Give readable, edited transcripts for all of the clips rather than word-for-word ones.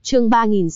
Chương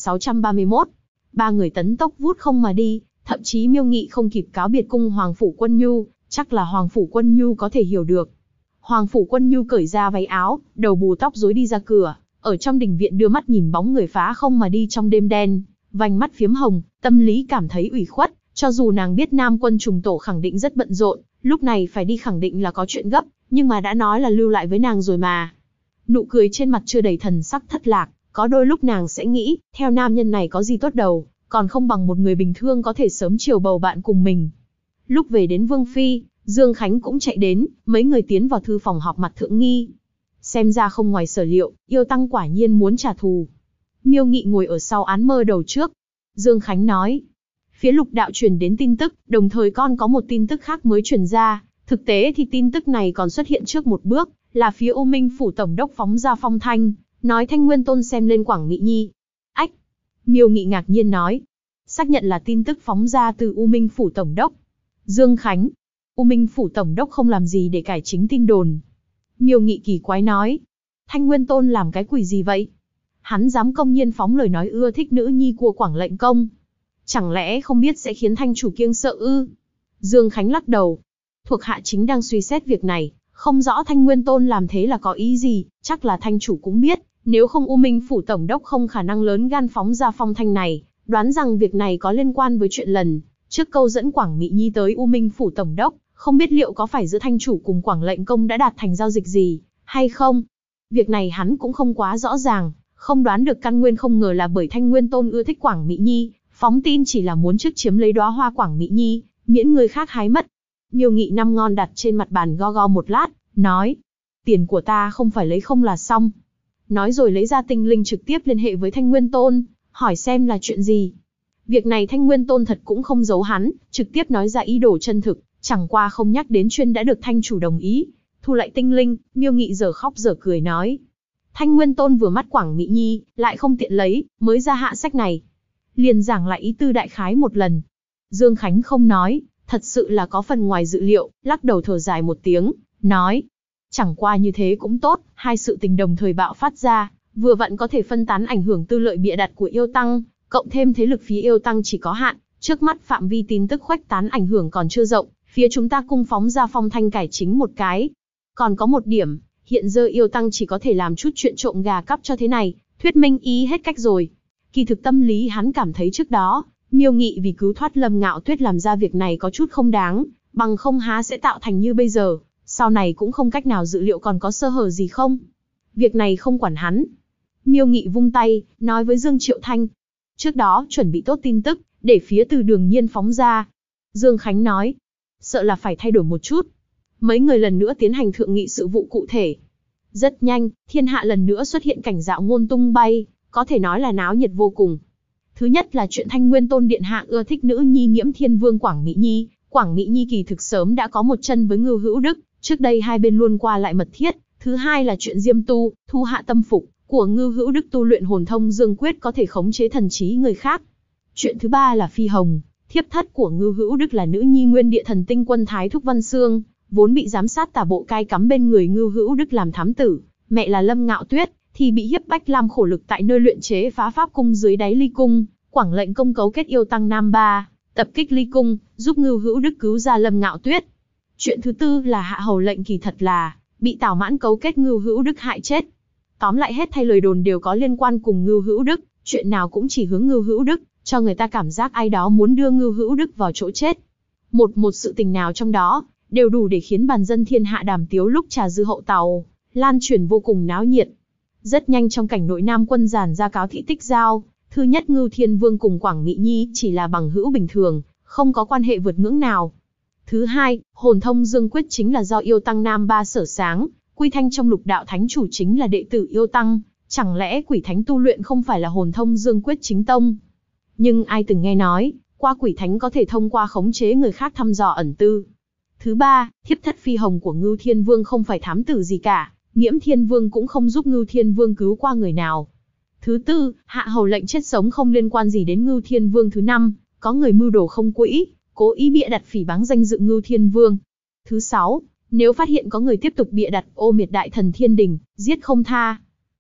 3631. Ba người tấn tốc vút không mà đi, thậm chí Miêu Nghị không kịp cáo biệt cung Hoàng Phủ Quân Nhu, chắc là Hoàng Phủ Quân Nhu có thể hiểu được. Hoàng Phủ Quân Nhu cởi ra váy áo, đầu bù tóc rối đi ra cửa, ở trong đình viện đưa mắt nhìn bóng người phá không mà đi trong đêm đen, vành mắt phiếm hồng, tâm lý cảm thấy ủy khuất, cho dù nàng biết Nam Quân trùng tổ khẳng định rất bận rộn, lúc này phải đi khẳng định là có chuyện gấp, nhưng mà đã nói là lưu lại với nàng rồi mà. Nụ cười trên mặt chưa đầy thần sắc thất lạc, có đôi lúc nàng sẽ nghĩ, theo nam nhân này có gì tốt đầu, còn không bằng một người bình thường có thể sớm chiều bầu bạn cùng mình. Lúc về đến Vương Phi, Dương Khánh cũng chạy đến, mấy người tiến vào thư phòng họp mặt thượng nghi. Xem ra không ngoài sở liệu, yêu tăng quả nhiên muốn trả thù. Miêu Nghị ngồi ở sau án mơ đầu trước. Dương Khánh nói, phía Lục đạo truyền đến tin tức, đồng thời con có một tin tức khác mới truyền ra. Thực tế thì tin tức này còn xuất hiện trước một bước, là phía U Minh Phủ Tổng đốc phóng ra phong thanh, nói Thanh Nguyên Tôn xem lên Quảng Mỹ Nhi. Ách! Miêu Nghị ngạc nhiên nói, xác nhận là tin tức phóng ra từ U Minh Phủ Tổng đốc. Dương Khánh, U Minh Phủ Tổng đốc không làm gì để cải chính tin đồn. Miêu Nghị kỳ quái nói, Thanh Nguyên Tôn làm cái quỷ gì vậy? Hắn dám công nhiên phóng lời nói ưa thích nữ nhi của Quảng lệnh công. Chẳng lẽ không biết sẽ khiến Thanh chủ kiêng sợ ư? Dương Khánh lắc đầu. Thuộc hạ chính đang suy xét việc này, không rõ Thanh Nguyên Tôn làm thế là có ý gì, chắc là Thanh chủ cũng biết, nếu không U Minh Phủ Tổng đốc không khả năng lớn gan phóng ra phong thanh này, đoán rằng việc này có liên quan với chuyện lần trước câu dẫn Quảng Mỹ Nhi tới U Minh Phủ Tổng đốc, không biết liệu có phải giữa Thanh chủ cùng Quảng lệnh công đã đạt thành giao dịch gì, hay không? Việc này hắn cũng không quá rõ ràng, không đoán được căn nguyên, không ngờ là bởi Thanh Nguyên Tôn ưa thích Quảng Mỹ Nhi, phóng tin chỉ là muốn trước chiếm lấy đóa hoa Quảng Mỹ Nhi, miễn người khác hái mất. Miêu Nghị năm ngon đặt trên mặt bàn go go một lát, nói, tiền của ta không phải lấy không là xong. Nói rồi lấy ra tinh linh trực tiếp liên hệ với Thanh Nguyên Tôn, hỏi xem là chuyện gì. Việc này Thanh Nguyên Tôn thật cũng không giấu hắn, trực tiếp nói ra ý đồ chân thực, chẳng qua không nhắc đến chuyên đã được Thanh chủ đồng ý. Thu lại tinh linh, Miêu Nghị giờ khóc giờ cười nói, Thanh Nguyên Tôn vừa mắt Quảng Mỹ Nhi, lại không tiện lấy, mới ra hạ sách này. Liền giảng lại ý tư đại khái một lần. Dương Khánh không nói, thật sự là có phần ngoài dự liệu, lắc đầu thở dài một tiếng, nói, chẳng qua như thế cũng tốt, hai sự tình đồng thời bạo phát ra, vừa vặn có thể phân tán ảnh hưởng tư lợi bịa đặt của yêu tăng, cộng thêm thế lực phía yêu tăng chỉ có hạn, trước mắt phạm vi tin tức khuếch tán ảnh hưởng còn chưa rộng, phía chúng ta cung phóng ra phong thanh cải chính một cái. Còn có một điểm, hiện giờ yêu tăng chỉ có thể làm chút chuyện trộm gà cắp cho thế này, thuyết minh ý hết cách rồi. Kỳ thực tâm lý hắn cảm thấy trước đó, Miêu Nghị vì cứu thoát Lâm Ngạo Tuyết làm ra việc này có chút không đáng, bằng không há sẽ tạo thành như bây giờ, sau này cũng không cách nào dự liệu còn có sơ hở gì không. Việc này không quản hắn. Miêu Nghị vung tay, nói với Dương Triệu Thanh. Trước đó chuẩn bị tốt tin tức, để phía Từ Đường Nhiên phóng ra. Dương Khánh nói, sợ là phải thay đổi một chút. Mấy người lần nữa tiến hành thượng nghị sự vụ cụ thể. Rất nhanh, thiên hạ lần nữa xuất hiện cảnh dạo ngôn tung bay, có thể nói là náo nhiệt vô cùng. Thứ nhất là chuyện Thanh Nguyên Tôn điện hạ ưa thích nữ nhi Nghiễm Thiên Vương Quảng Mỹ Nhi. Quảng Mỹ Nhi kỳ thực sớm đã có một chân với Ngưu Hữu Đức, trước đây hai bên luôn qua lại mật thiết. Thứ hai là chuyện Diêm Tu, thu hạ tâm phục của Ngưu Hữu Đức tu luyện hồn thông dương quyết có thể khống chế thần trí người khác. Chuyện thứ ba là Phi Hồng, thiếp thất của Ngưu Hữu Đức là nữ nhi Nguyên Địa Thần Tinh Quân Thái Thúc Văn Xương, vốn bị giám sát tả bộ cai cắm bên người Ngưu Hữu Đức làm thám tử, mẹ là Lâm Ngạo Tuyết, thì bị hiếp bách làm khổ lực tại nơi luyện chế phá pháp cung dưới đáy ly cung. Quảng lệnh công cấu kết yêu tăng Nam Ba, tập kích ly cung, giúp Ngưu Hữu Đức cứu ra Lâm Ngạo Tuyết. Chuyện thứ tư là Hạ Hầu lệnh kỳ thật là bị Tào Mãn cấu kết Ngưu Hữu Đức hại chết. Tóm lại hết thay lời đồn đều có liên quan cùng Ngưu Hữu Đức, chuyện nào cũng chỉ hướng Ngưu Hữu Đức, cho người ta cảm giác ai đó muốn đưa Ngưu Hữu Đức vào chỗ chết. Một sự tình nào trong đó đều đủ để khiến bàn dân thiên hạ đàm tiếu lúc trà dư hậu tàu, lan truyền vô cùng náo nhiệt. Rất nhanh trong cảnh nội Nam Quân giản ra cáo thị tích giao. Thứ nhất, Ngưu Thiên Vương cùng Quảng Mỹ Nhi chỉ là bằng hữu bình thường, không có quan hệ vượt ngưỡng nào. Thứ hai, hồn thông dương quyết chính là do yêu tăng Nam Ba sở sáng, Quy Thanh trong Lục đạo thánh chủ chính là đệ tử yêu tăng, chẳng lẽ quỷ thánh tu luyện không phải là hồn thông dương quyết chính tông? Nhưng ai từng nghe nói, qua quỷ thánh có thể thông qua khống chế người khác thăm dò ẩn tư. Thứ ba, thiếp thất Phi Hồng của Ngưu Thiên Vương không phải thám tử gì cả, Nghiễm Thiên Vương cũng không giúp Ngưu Thiên Vương cứu qua người nào. Thứ tư, Hạ Hầu lệnh chết sống không liên quan gì đến Ngưu Thiên Vương. Thứ năm, có người mưu đồ không quỹ, cố ý bịa đặt phỉ báng danh dự Ngưu Thiên Vương. Thứ sáu, nếu phát hiện có người tiếp tục bịa đặt ô miệt đại thần thiên đình, giết không tha.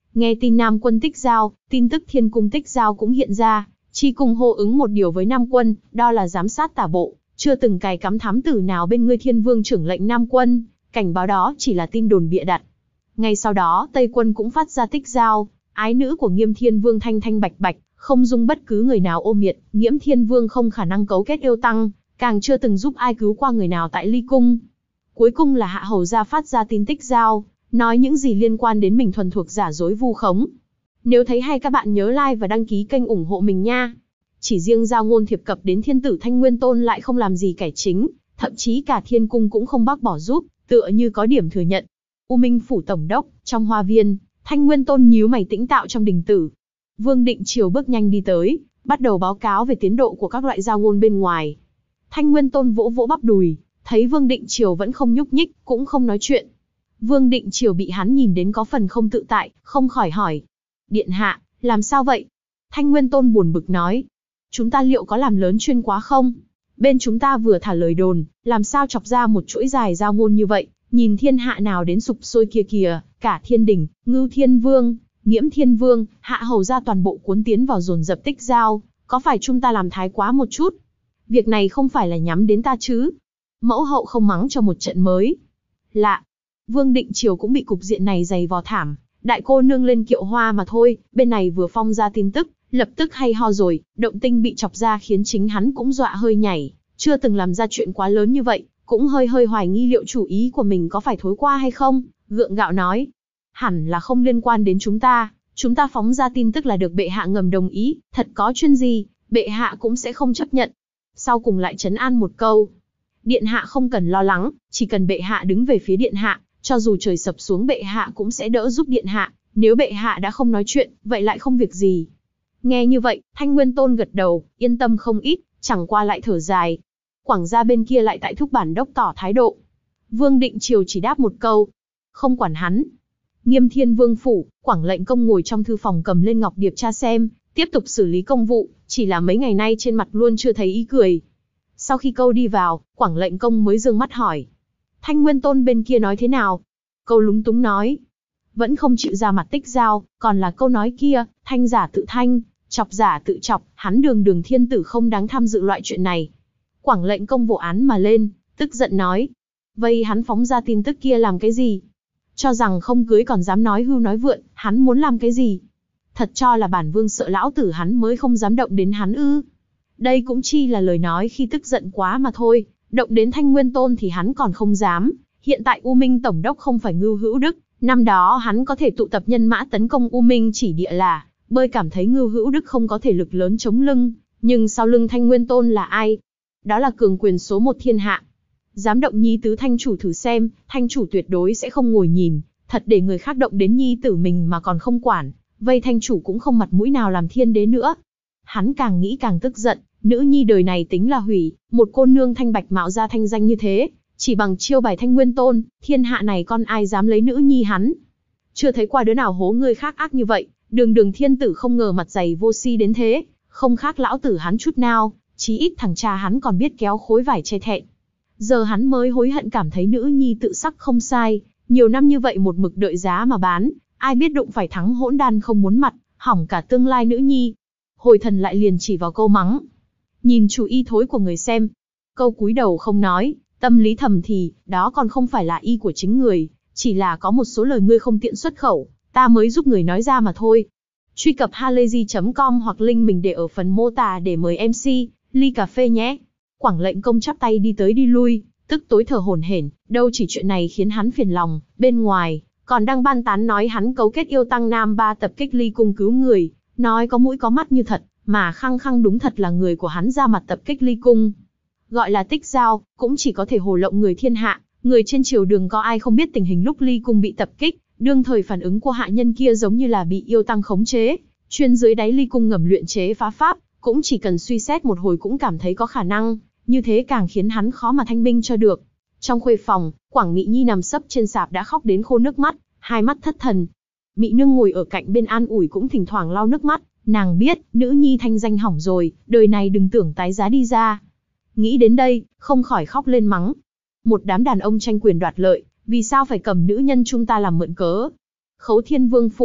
Nghe tin Nam Quân tích giao, tin tức Thiên Cung tích giao cũng hiện ra, chi cùng hô ứng một điều với Nam Quân, đó là giám sát tả bộ, chưa từng cài cắm thám tử nào bên ngươi Thiên Vương trưởng lệnh Nam Quân, cảnh báo đó chỉ là tin đồn bịa đặt. Ngay sau đó Tây Quân cũng phát ra tích giao, ái nữ của Nghiêm Thiên Vương thanh thanh bạch bạch, không dung bất cứ người nào ô miệt, Nghiễm Thiên Vương không khả năng cấu kết yêu tăng, càng chưa từng giúp ai cứu qua người nào tại Ly Cung. Cuối cùng là Hạ Hầu gia phát ra tin tích giao, nói những gì liên quan đến mình thuần thuộc giả dối vu khống. Nếu thấy hay các bạn nhớ like và đăng ký kênh ủng hộ mình nha. Chỉ riêng giao ngôn thiệp cập đến thiên tử Thanh Nguyên Tôn lại không làm gì cải chính, thậm chí cả Thiên Cung cũng không bác bỏ giúp, tựa như có điểm thừa nhận. U Minh phủ tổng đốc, trong hoa viên, Thanh Nguyên Tôn nhíu mày tĩnh tạo trong đình tử. Vương Định Triều bước nhanh đi tới, bắt đầu báo cáo về tiến độ của các loại giao ngôn bên ngoài. Thanh Nguyên Tôn vỗ vỗ bắp đùi, thấy Vương Định Triều vẫn không nhúc nhích, cũng không nói chuyện. Vương Định Triều bị hắn nhìn đến có phần không tự tại, không khỏi hỏi. Điện hạ, làm sao vậy? Thanh Nguyên Tôn buồn bực nói. Chúng ta liệu có làm lớn chuyên quá không? Bên chúng ta vừa thả lời đồn, làm sao chọc ra một chuỗi dài giao ngôn như vậy, nhìn thiên hạ nào đến sụp sôi kia kìa, cả Thiên Đình, Ngưu Thiên Vương, Nghiễm Thiên Vương, Hạ Hầu gia toàn bộ cuốn tiến vào dồn dập tích giao, có phải chúng ta làm thái quá một chút? Việc này không phải là nhắm đến ta chứ? Mẫu hậu không mắng cho một trận mới. Lạ, Vương Định Triều cũng bị cục diện này dày vò thảm, đại cô nương lên kiệu hoa mà thôi, bên này vừa phong ra tin tức, lập tức hay ho rồi, động tinh bị chọc ra khiến chính hắn cũng dọa hơi nhảy, chưa từng làm ra chuyện quá lớn như vậy, cũng hơi hoài nghi liệu chủ ý của mình có phải thối qua hay không, gượng gạo nói. Hẳn là không liên quan đến chúng ta phóng ra tin tức là được bệ hạ ngầm đồng ý, thật có chuyện gì, bệ hạ cũng sẽ không chấp nhận. Sau cùng lại trấn an một câu. Điện hạ không cần lo lắng, chỉ cần bệ hạ đứng về phía điện hạ, cho dù trời sập xuống bệ hạ cũng sẽ đỡ giúp điện hạ, nếu bệ hạ đã không nói chuyện, vậy lại không việc gì. Nghe như vậy, Thanh Nguyên Tôn gật đầu, yên tâm không ít, chẳng qua lại thở dài. Quảng gia bên kia lại tại thúc bản đốc tỏ thái độ. Vương Định Triều chỉ đáp một câu. Không quản hắn. Nghiêm Thiên Vương phủ, Quảng lệnh công ngồi trong thư phòng cầm lên ngọc điệp tra xem, tiếp tục xử lý công vụ, chỉ là mấy ngày nay trên mặt luôn chưa thấy ý cười. Sau khi câu đi vào, Quảng lệnh công mới dương mắt hỏi. Thanh Nguyên Tôn bên kia nói thế nào? Câu lúng túng nói. Vẫn không chịu ra mặt tích giao, còn là câu nói kia, thanh giả tự thanh, chọc giả tự chọc, hắn đường thiên tử không đáng tham dự loại chuyện này. Quảng lệnh công vụ án mà lên, tức giận nói. Vậy hắn phóng ra tin tức kia làm cái gì? Cho rằng không cưới còn dám nói hưu nói vượn, hắn muốn làm cái gì? Thật cho là bản vương sợ lão tử hắn mới không dám động đến hắn ư? Đây cũng chi là lời nói khi tức giận quá mà thôi, động đến Thanh Nguyên Tôn thì hắn còn không dám. Hiện tại U Minh Tổng đốc không phải Ngưu Hữu Đức, năm đó hắn có thể tụ tập nhân mã tấn công U Minh chỉ địa là, bơi cảm thấy Ngưu Hữu Đức không có thể lực lớn chống lưng, nhưng sau lưng Thanh Nguyên Tôn là ai? Đó là cường quyền số một thiên hạ. Dám động nhi tứ thanh chủ thử xem, thanh chủ tuyệt đối sẽ không ngồi nhìn, thật để người khác động đến nhi tử mình mà còn không quản, vây thanh chủ cũng không mặt mũi nào làm thiên đế nữa. Hắn càng nghĩ càng tức giận, nữ nhi đời này tính là hủy, một cô nương thanh bạch mạo ra thanh danh như thế, chỉ bằng chiêu bài Thanh Nguyên Tôn, thiên hạ này con ai dám lấy nữ nhi hắn. Chưa thấy qua đứa nào hố người khác ác như vậy, đường thiên tử không ngờ mặt dày vô si đến thế, không khác lão tử hắn chút nào, chí ít thằng cha hắn còn biết kéo khối vải che thẹn. Giờ hắn mới hối hận cảm thấy nữ nhi tự sắc không sai, nhiều năm như vậy một mực đợi giá mà bán, ai biết đụng phải thắng hỗn đan không muốn mặt, hỏng cả tương lai nữ nhi. Hồi thần lại liền chỉ vào câu mắng. Nhìn chủ ý thối của người xem. Câu cúi đầu không nói, tâm lý thầm thì, đó còn không phải là ý của chính người, chỉ là có một số lời ngươi không tiện xuất khẩu, ta mới giúp người nói ra mà thôi. Truy cập halayzi.com hoặc link mình để ở phần mô tả để mời MC, ly cà phê nhé. Quảng lệnh công chắp tay đi tới đi lui, tức tối thở hổn hển, đâu chỉ chuyện này khiến hắn phiền lòng, bên ngoài, còn đang ban tán nói hắn cấu kết yêu tăng Nam Ba tập kích Ly Cung cứu người, nói có mũi có mắt như thật, mà khăng đúng thật là người của hắn ra mặt tập kích Ly Cung. Gọi là tích giao, cũng chỉ có thể hồ lộng người thiên hạ, người trên triều đường có ai không biết tình hình lúc Ly Cung bị tập kích, đương thời phản ứng của hạ nhân kia giống như là bị yêu tăng khống chế, chuyên dưới đáy Ly Cung ngầm luyện chế phá pháp, cũng chỉ cần suy xét một hồi cũng cảm thấy có khả năng, như thế càng khiến hắn khó mà thanh minh cho được. Trong khuê phòng, Quảng Mị Nhi nằm sấp trên sạp đã khóc đến khô nước mắt, hai mắt thất thần. Mị Nương ngồi ở cạnh bên an ủi cũng thỉnh thoảng lau nước mắt, nàng biết, nữ nhi thanh danh hỏng rồi, đời này đừng tưởng tái giá đi ra. Nghĩ đến đây, không khỏi khóc lên mắng. Một đám đàn ông tranh quyền đoạt lợi, vì sao phải cầm nữ nhân chúng ta làm mượn cớ? Khấu Thiên Vương phủ,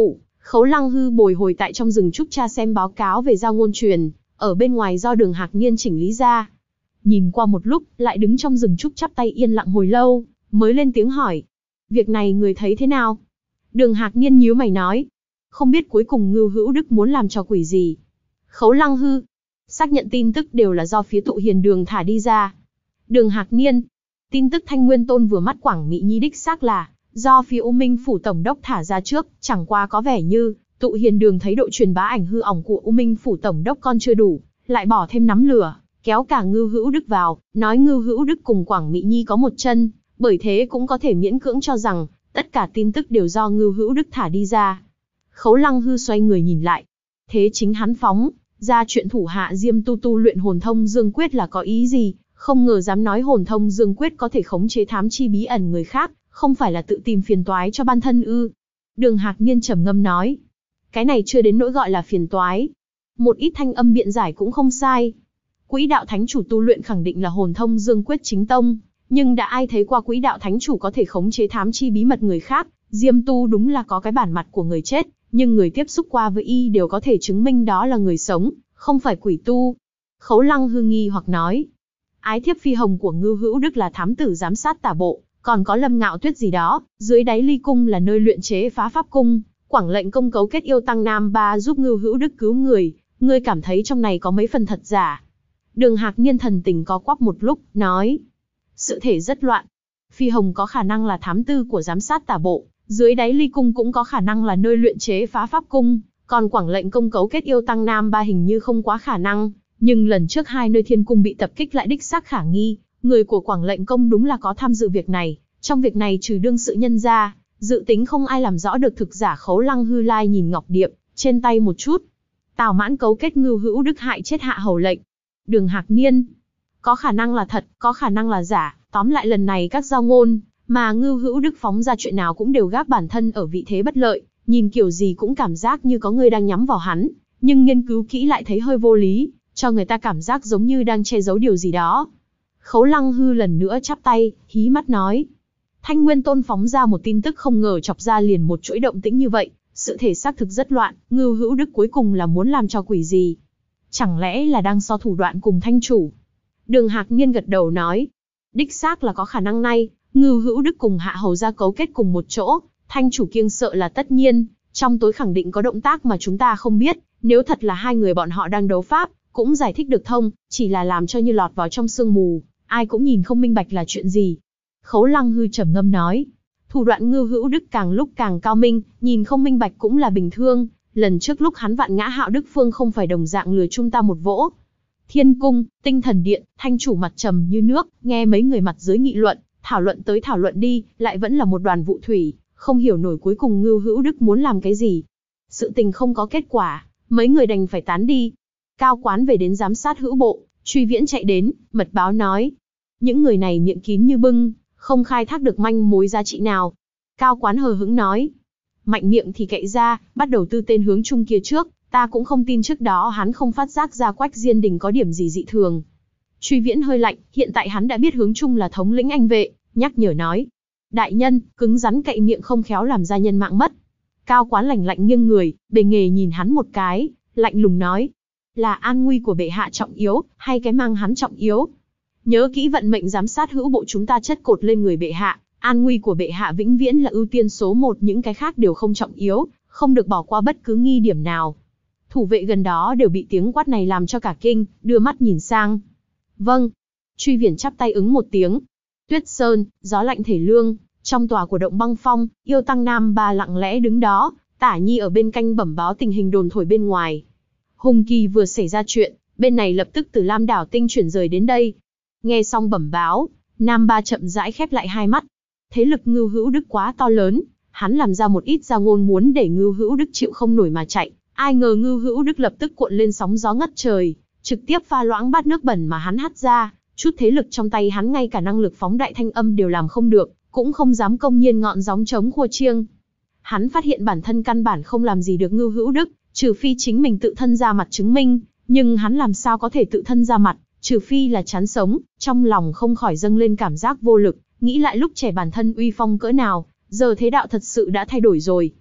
Khấu Lăng Hư bồi hồi tại trong rừng trúc tra xem báo cáo về giao ngôn truyền, ở bên ngoài do Đường Hạc Niên chỉnh lý ra. Nhìn qua một lúc, lại đứng trong rừng trúc chắp tay yên lặng hồi lâu, mới lên tiếng hỏi. Việc này người thấy thế nào? Đường Hạc Niên nhíu mày nói. Không biết cuối cùng Ngưu Hữu Đức muốn làm trò quỷ gì. Khấu Lăng Hư xác nhận tin tức đều là do phía tụ hiền đường thả đi ra. Đường Hạc Niên, tin tức Thanh Nguyên Tôn vừa mắt Quảng Mỹ Nhi đích xác là do phía U Minh Phủ Tổng đốc thả ra trước, chẳng qua có vẻ như tụ hiền đường thấy độ truyền bá ảnh hư ỏng của U Minh Phủ Tổng đốc con chưa đủ, lại bỏ thêm nắm lửa, kéo cả Ngưu Hữu Đức vào, nói Ngưu Hữu Đức cùng Quảng Mỹ Nhi có một chân, bởi thế cũng có thể miễn cưỡng cho rằng tất cả tin tức đều do Ngưu Hữu Đức thả đi ra. Khấu Lăng Hư xoay người nhìn lại, thế chính hắn phóng ra chuyện thủ hạ Diêm tu luyện hồn thông dương quyết là có ý gì? Không ngờ dám nói hồn thông dương quyết có thể khống chế thám chi bí ẩn người khác, không phải là tự tìm phiền toái cho bản thân ư? Đường Hạc Niên trầm ngâm nói, cái này chưa đến nỗi gọi là phiền toái. Một ít thanh âm biện giải cũng không sai. Quỹ đạo thánh chủ tu luyện khẳng định là hồn thông dương quyết chính tông, nhưng đã ai thấy qua quỹ đạo thánh chủ có thể khống chế thám chi bí mật người khác? Diêm tu đúng là có cái bản mặt của người chết, nhưng người tiếp xúc qua với y đều có thể chứng minh đó là người sống, không phải quỷ tu. Khấu Lăng Hư nghi hoặc nói, ái thiếp phi hồng của Ngưu Hữu Đức là thám tử giám sát tả bộ, còn có Lâm Ngạo Tuyết gì đó, dưới đáy ly cung là nơi luyện chế phá pháp cung, Quảng lệnh công cấu kết yêu tăng Nam Ba giúp Ngưu Hữu Đức cứu người, ngươi cảm thấy trong này có mấy phần thật giả? Đường Hạc Niên thần tình có quắp một lúc, nói, sự thể rất loạn. Phi hồng có khả năng là thám tư của giám sát tả bộ, dưới đáy ly cung cũng có khả năng là nơi luyện chế phá pháp cung, còn Quảng lệnh công cấu kết yêu tăng Nam Ba hình như không quá khả năng. Nhưng lần trước hai nơi thiên cung bị tập kích lại đích xác khả nghi, người của Quảng lệnh công đúng là có tham dự việc này, trong việc này trừ đương sự nhân ra, dự tính không ai làm rõ được thực giả. Khấu Lăng Hư lai nhìn ngọc điệp trên tay một chút. Tào Mãn cấu kết Ngưu Hữu Đức hại chết Hạ Hầu lệnh. Đường Hạc Niên, có khả năng là thật, có khả năng là giả, tóm lại lần này các giao ngôn mà Ngưu Hữu Đức phóng ra chuyện nào cũng đều gác bản thân ở vị thế bất lợi, nhìn kiểu gì cũng cảm giác như có người đang nhắm vào hắn, nhưng nghiên cứu kỹ lại thấy hơi vô lý, cho người ta cảm giác giống như đang che giấu điều gì đó. Khấu Lăng Hư lần nữa chắp tay, hí mắt nói, Thanh Nguyên Tôn phóng ra một tin tức không ngờ chọc ra liền một chuỗi động tĩnh như vậy, sự thể xác thực rất loạn, Ngưu Hữu Đức cuối cùng là muốn làm cho quỷ gì? Chẳng lẽ là đang so thủ đoạn cùng Thanh chủ? Đường Hạc Niên gật đầu nói, đích xác là có khả năng này, Ngưu Hữu Đức cùng Hạ Hầu gia cấu kết cùng một chỗ, Thanh chủ kiêng sợ là tất nhiên, trong tối khẳng định có động tác mà chúng ta không biết, nếu thật là hai người bọn họ đang đấu pháp, cũng giải thích được thông, chỉ là làm cho như lọt vào trong sương mù, ai cũng nhìn không minh bạch là chuyện gì. Khấu Lăng Hư trầm ngâm nói, thủ đoạn Ngưu Hữu Đức càng lúc càng cao minh, nhìn không minh bạch cũng là bình thường, lần trước lúc hắn vạn ngã Hạo Đức Phương không phải đồng dạng lừa chúng ta một vỗ. Thiên cung, Tinh Thần Điện, Thanh chủ mặt trầm như nước, nghe mấy người mặt dưới nghị luận, thảo luận tới thảo luận đi, lại vẫn là một đoàn vụ thủy, không hiểu nổi cuối cùng Ngưu Hữu Đức muốn làm cái gì. Sự tình không có kết quả, mấy người đành phải tán đi. Cao Quán về đến giám sát hữu bộ, Truy Viễn chạy đến, mật báo nói, những người này miệng kín như bưng, không khai thác được manh mối giá trị nào. Cao Quán hờ hững nói, mạnh miệng thì cậy ra, bắt đầu tư tên hướng trung kia trước, ta cũng không tin trước đó hắn không phát giác ra Quách Diên Đình có điểm gì dị thường. Truy Viễn hơi lạnh, hiện tại hắn đã biết hướng trung là thống lĩnh Anh vệ, nhắc nhở nói, đại nhân, cứng rắn cậy miệng không khéo làm gia nhân mạng mất. Cao Quán lạnh lạnh nghiêng người, bề nghề nhìn hắn một cái, lạnh lùng nói, là an nguy của bệ hạ trọng yếu, hay cái mang hắn trọng yếu? Nhớ kỹ vận mệnh giám sát hữu bộ chúng ta chất cột lên người bệ hạ, an nguy của bệ hạ vĩnh viễn là ưu tiên số một, những cái khác đều không trọng yếu, không được bỏ qua bất cứ nghi điểm nào. Thủ vệ gần đó đều bị tiếng quát này làm cho cả kinh, đưa mắt nhìn sang. Vâng. Truy Viễn chắp tay ứng một tiếng. Tuyết Sơn, gió lạnh thể lương, trong tòa của động băng phong, yêu tăng Nam Ba lặng lẽ đứng đó, Tả Nhi ở bên canh bẩm báo tình hình đồn thổi bên ngoài. Hùng Kỳ vừa xảy ra chuyện, bên này lập tức từ Lam Đảo Tinh chuyển rời đến đây. Nghe xong bẩm báo, Nam Ba chậm rãi khép lại hai mắt. Thế lực Ngưu Hữu Đức quá to lớn, hắn làm ra một ít giao ngôn muốn để Ngưu Hữu Đức chịu không nổi mà chạy. Ai ngờ Ngưu Hữu Đức lập tức cuộn lên sóng gió ngất trời, trực tiếp pha loãng bát nước bẩn mà hắn hắt ra, chút thế lực trong tay hắn ngay cả năng lực phóng đại thanh âm đều làm không được, cũng không dám công nhiên ngọn gióng trống khua chiêng. Hắn phát hiện bản thân căn bản không làm gì được Ngưu Hữu Đức, trừ phi chính mình tự thân ra mặt chứng minh, nhưng hắn làm sao có thể tự thân ra mặt, trừ phi là chán sống, trong lòng không khỏi dâng lên cảm giác vô lực, nghĩ lại lúc trẻ bản thân uy phong cỡ nào, giờ thế đạo thật sự đã thay đổi rồi.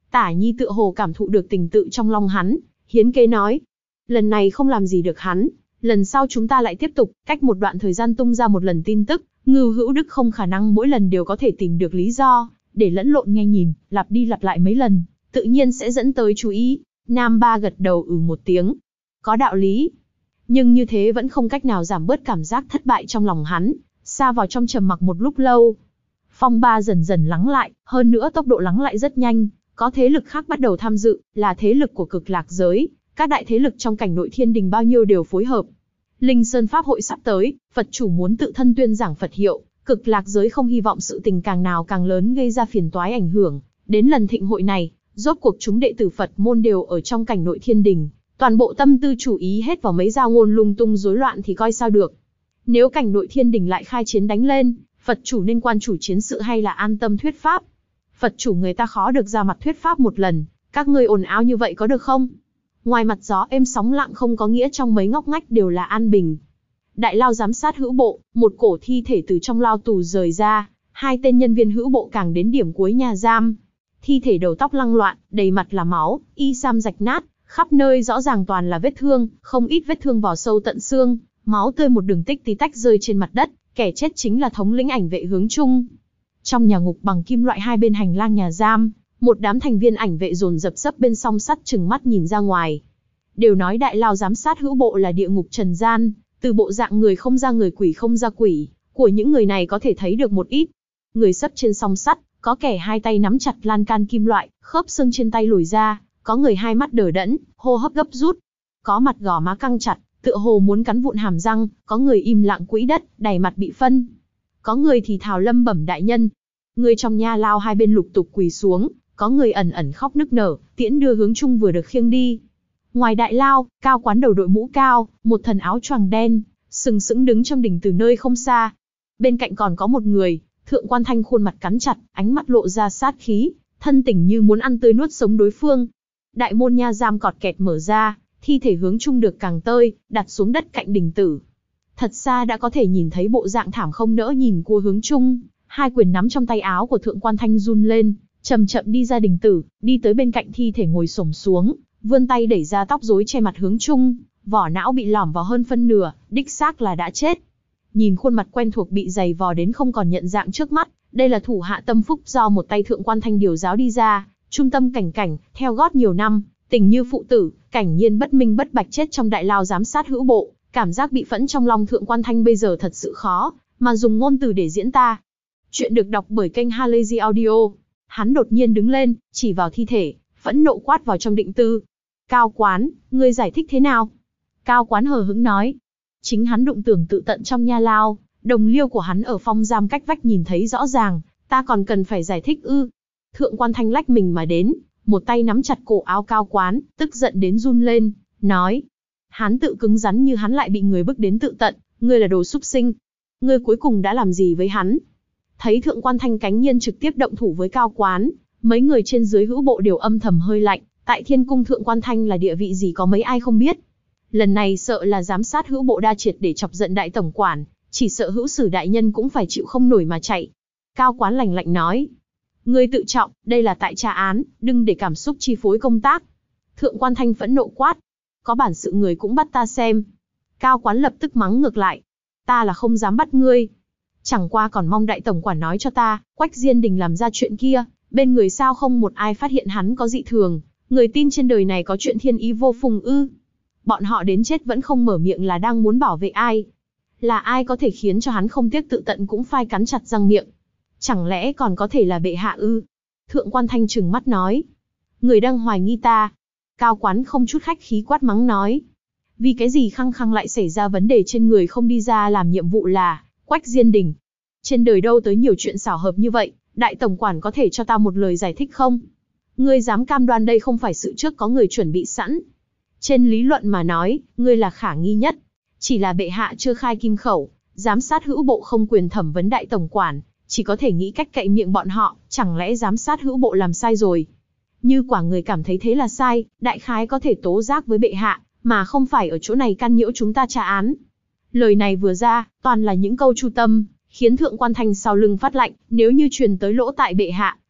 Tả Nhi tựa hồ cảm thụ được tình tự trong lòng hắn, hiến kế nói. Lần này không làm gì được hắn, lần sau chúng ta lại tiếp tục, cách một đoạn thời gian tung ra một lần tin tức, Ngưu Hữu Đức không khả năng mỗi lần đều có thể tìm được lý do, để lẫn lộn nghe nhìn, lặp đi lặp lại mấy lần, tự nhiên sẽ dẫn tới chú ý. Nam Ba gật đầu một tiếng. Có đạo lý. Nhưng như thế vẫn không cách nào giảm bớt cảm giác thất bại trong lòng hắn, sa vào trong trầm mặc một lúc lâu. Phong ba dần dần lắng lại, hơn nữa tốc độ lắng lại rất nhanh, có thế lực khác bắt đầu tham dự, là thế lực của Cực Lạc giới, các đại thế lực trong cảnh nội thiên đình bao nhiêu đều phối hợp. Linh Sơn Pháp hội sắp tới, Phật chủ muốn tự thân tuyên giảng Phật hiệu, Cực Lạc giới không hy vọng sự tình càng nào càng lớn gây ra phiền toái ảnh hưởng. Đến lần thịnh hội này, rốt cuộc chúng đệ tử Phật môn đều ở trong cảnh nội thiên đình, toàn bộ tâm tư chủ ý hết vào mấy giao ngôn lung tung rối loạn thì coi sao được. Nếu cảnh nội thiên đình lại khai chiến đánh lên, Phật chủ nên quan chủ chiến sự hay là an tâm thuyết pháp? Phật chủ người ta khó được ra mặt thuyết pháp một lần, các ngươi ồn ào như vậy có được không? Ngoài mặt gió êm sóng lặng không có nghĩa trong mấy ngóc ngách đều là an bình. Đại lao giám sát hữu bộ, một cổ thi thể từ trong lao tù rời ra, hai tên nhân viên hữu bộ càng đến điểm cuối nhà giam. Thi thể đầu tóc lăng loạn, đầy mặt là máu, y sam rạch nát, khắp nơi rõ ràng toàn là vết thương, không ít vết thương vào sâu tận xương, máu tươi một đường tích tí tách rơi trên mặt đất, kẻ chết chính là thống lĩnh ảnh vệ Hướng Trung. Trong nhà ngục bằng kim loại hai bên hành lang nhà giam, một đám thành viên ảnh vệ dồn dập sấp bên song sắt trừng mắt nhìn ra ngoài. Đều nói đại lao giám sát hữu bộ là địa ngục trần gian, từ bộ dạng người không ra người quỷ không ra quỷ, của những người này có thể thấy được một ít. Người sấp trên song sắt, có kẻ hai tay nắm chặt lan can kim loại, khớp xương trên tay lồi ra, có người hai mắt đờ đẫn, hô hấp gấp rút, có mặt gò má căng chặt, tựa hồ muốn cắn vụn hàm răng, có người im lặng quỹ đất, đầy mặt bị phân. Có người thì thào lẩm bẩm đại nhân. Người trong nha lao hai bên lục tục quỳ xuống, có người ẩn ẩn khóc nức nở, tiễn đưa Hướng Trung vừa được khiêng đi. Ngoài đại lao, Cao Quán đầu đội mũ cao, một thần áo choàng đen, sừng sững đứng trong đình từ nơi không xa. Bên cạnh còn có một người, Thượng Quan Thanh khuôn mặt cắn chặt, ánh mắt lộ ra sát khí, thân tình như muốn ăn tươi nuốt sống đối phương. Đại môn nha giam cọt kẹt mở ra, thi thể Hướng Trung được càng tơi, đặt xuống đất cạnh đình tử. Thật xa đã có thể nhìn thấy bộ dạng thảm không nỡ nhìn của Hướng Trung, hai quyền nắm trong tay áo của Thượng Quan Thanh run lên, chậm chậm đi ra đình tử, đi tới bên cạnh thi thể ngồi xổm xuống, vươn tay đẩy ra tóc rối che mặt Hướng Trung, vỏ não bị lỏm vào hơn phân nửa, đích xác là đã chết. Nhìn khuôn mặt quen thuộc bị giày vò đến không còn nhận dạng trước mắt, đây là thủ hạ tâm phúc do một tay Thượng Quan Thanh điều giáo đi ra, trung tâm cảnh cảnh, theo gót nhiều năm, tình như phụ tử, cảnh nhiên bất minh bất bạch chết trong đại lao giám sát hữu bộ, cảm giác bị phẫn trong lòng Thượng Quan Thanh bây giờ thật sự khó, mà dùng ngôn từ để diễn tả. Chuyện được đọc bởi kênh Halazy Audio. Hắn đột nhiên đứng lên, chỉ vào thi thể, phẫn nộ quát vào trong định tư. Cao Quán, ngươi giải thích thế nào? Cao Quán hờ hững nói. Chính hắn đụng tưởng tự tận trong nha lao, đồng liêu của hắn ở phong giam cách vách nhìn thấy rõ ràng, ta còn cần phải giải thích ư? Thượng Quan Thanh lách mình mà đến, một tay nắm chặt cổ áo Cao Quán, tức giận đến run lên, nói. Hắn tự cứng rắn như hắn lại bị người bức đến tự tận, ngươi là đồ súc sinh. Ngươi cuối cùng đã làm gì với hắn? Thấy Thượng Quan Thanh cánh nhiên trực tiếp động thủ với Cao Quán, mấy người trên dưới hữu bộ đều âm thầm hơi lạnh, tại Thiên Cung Thượng Quan Thanh là địa vị gì có mấy ai không biết. Lần này sợ là giám sát hữu bộ đa triệt để chọc giận đại tổng quản, chỉ sợ hữu sử đại nhân cũng phải chịu không nổi mà chạy. Cao Quán lạnh lạnh nói. Ngươi tự trọng, đây là tại tra án, đừng để cảm xúc chi phối công tác. Thượng Quan Thanh phẫn nộ quát. Có bản sự người cũng bắt ta xem. Cao Quán lập tức mắng ngược lại. Ta là không dám bắt ngươi. Chẳng qua còn mong đại tổng quản nói cho ta, Quách Diên Đình làm ra chuyện kia, bên người sao không một ai phát hiện hắn có dị thường, người tin trên đời này có chuyện thiên ý vô phùng ư. Bọn họ đến chết vẫn không mở miệng là đang muốn bảo vệ ai. Là ai có thể khiến cho hắn không tiếc tự tận cũng phai cắn chặt răng miệng. Chẳng lẽ còn có thể là bệ hạ ư? Thượng Quan Thanh trừng mắt nói. Người đang hoài nghi ta. Cao Quán không chút khách khí quát mắng nói. Vì cái gì khăng khăng lại xảy ra vấn đề trên người không đi ra làm nhiệm vụ là Quách Diên Đình? Trên đời đâu tới nhiều chuyện xảo hợp như vậy, đại tổng quản có thể cho ta một lời giải thích không? Ngươi dám cam đoan đây không phải sự trước có người chuẩn bị sẵn? Trên lý luận mà nói, ngươi là khả nghi nhất. Chỉ là bệ hạ chưa khai kim khẩu, giám sát hữu bộ không quyền thẩm vấn đại tổng quản, chỉ có thể nghĩ cách cậy miệng bọn họ, chẳng lẽ giám sát hữu bộ làm sai rồi? Như quả người cảm thấy thế là sai, đại khái có thể tố giác với bệ hạ, mà không phải ở chỗ này can nhiễu chúng ta tra án. Lời này vừa ra, toàn là những câu chu tâm, khiến Thượng Quan Thanh sau lưng phát lạnh, nếu như truyền tới lỗ tại bệ hạ,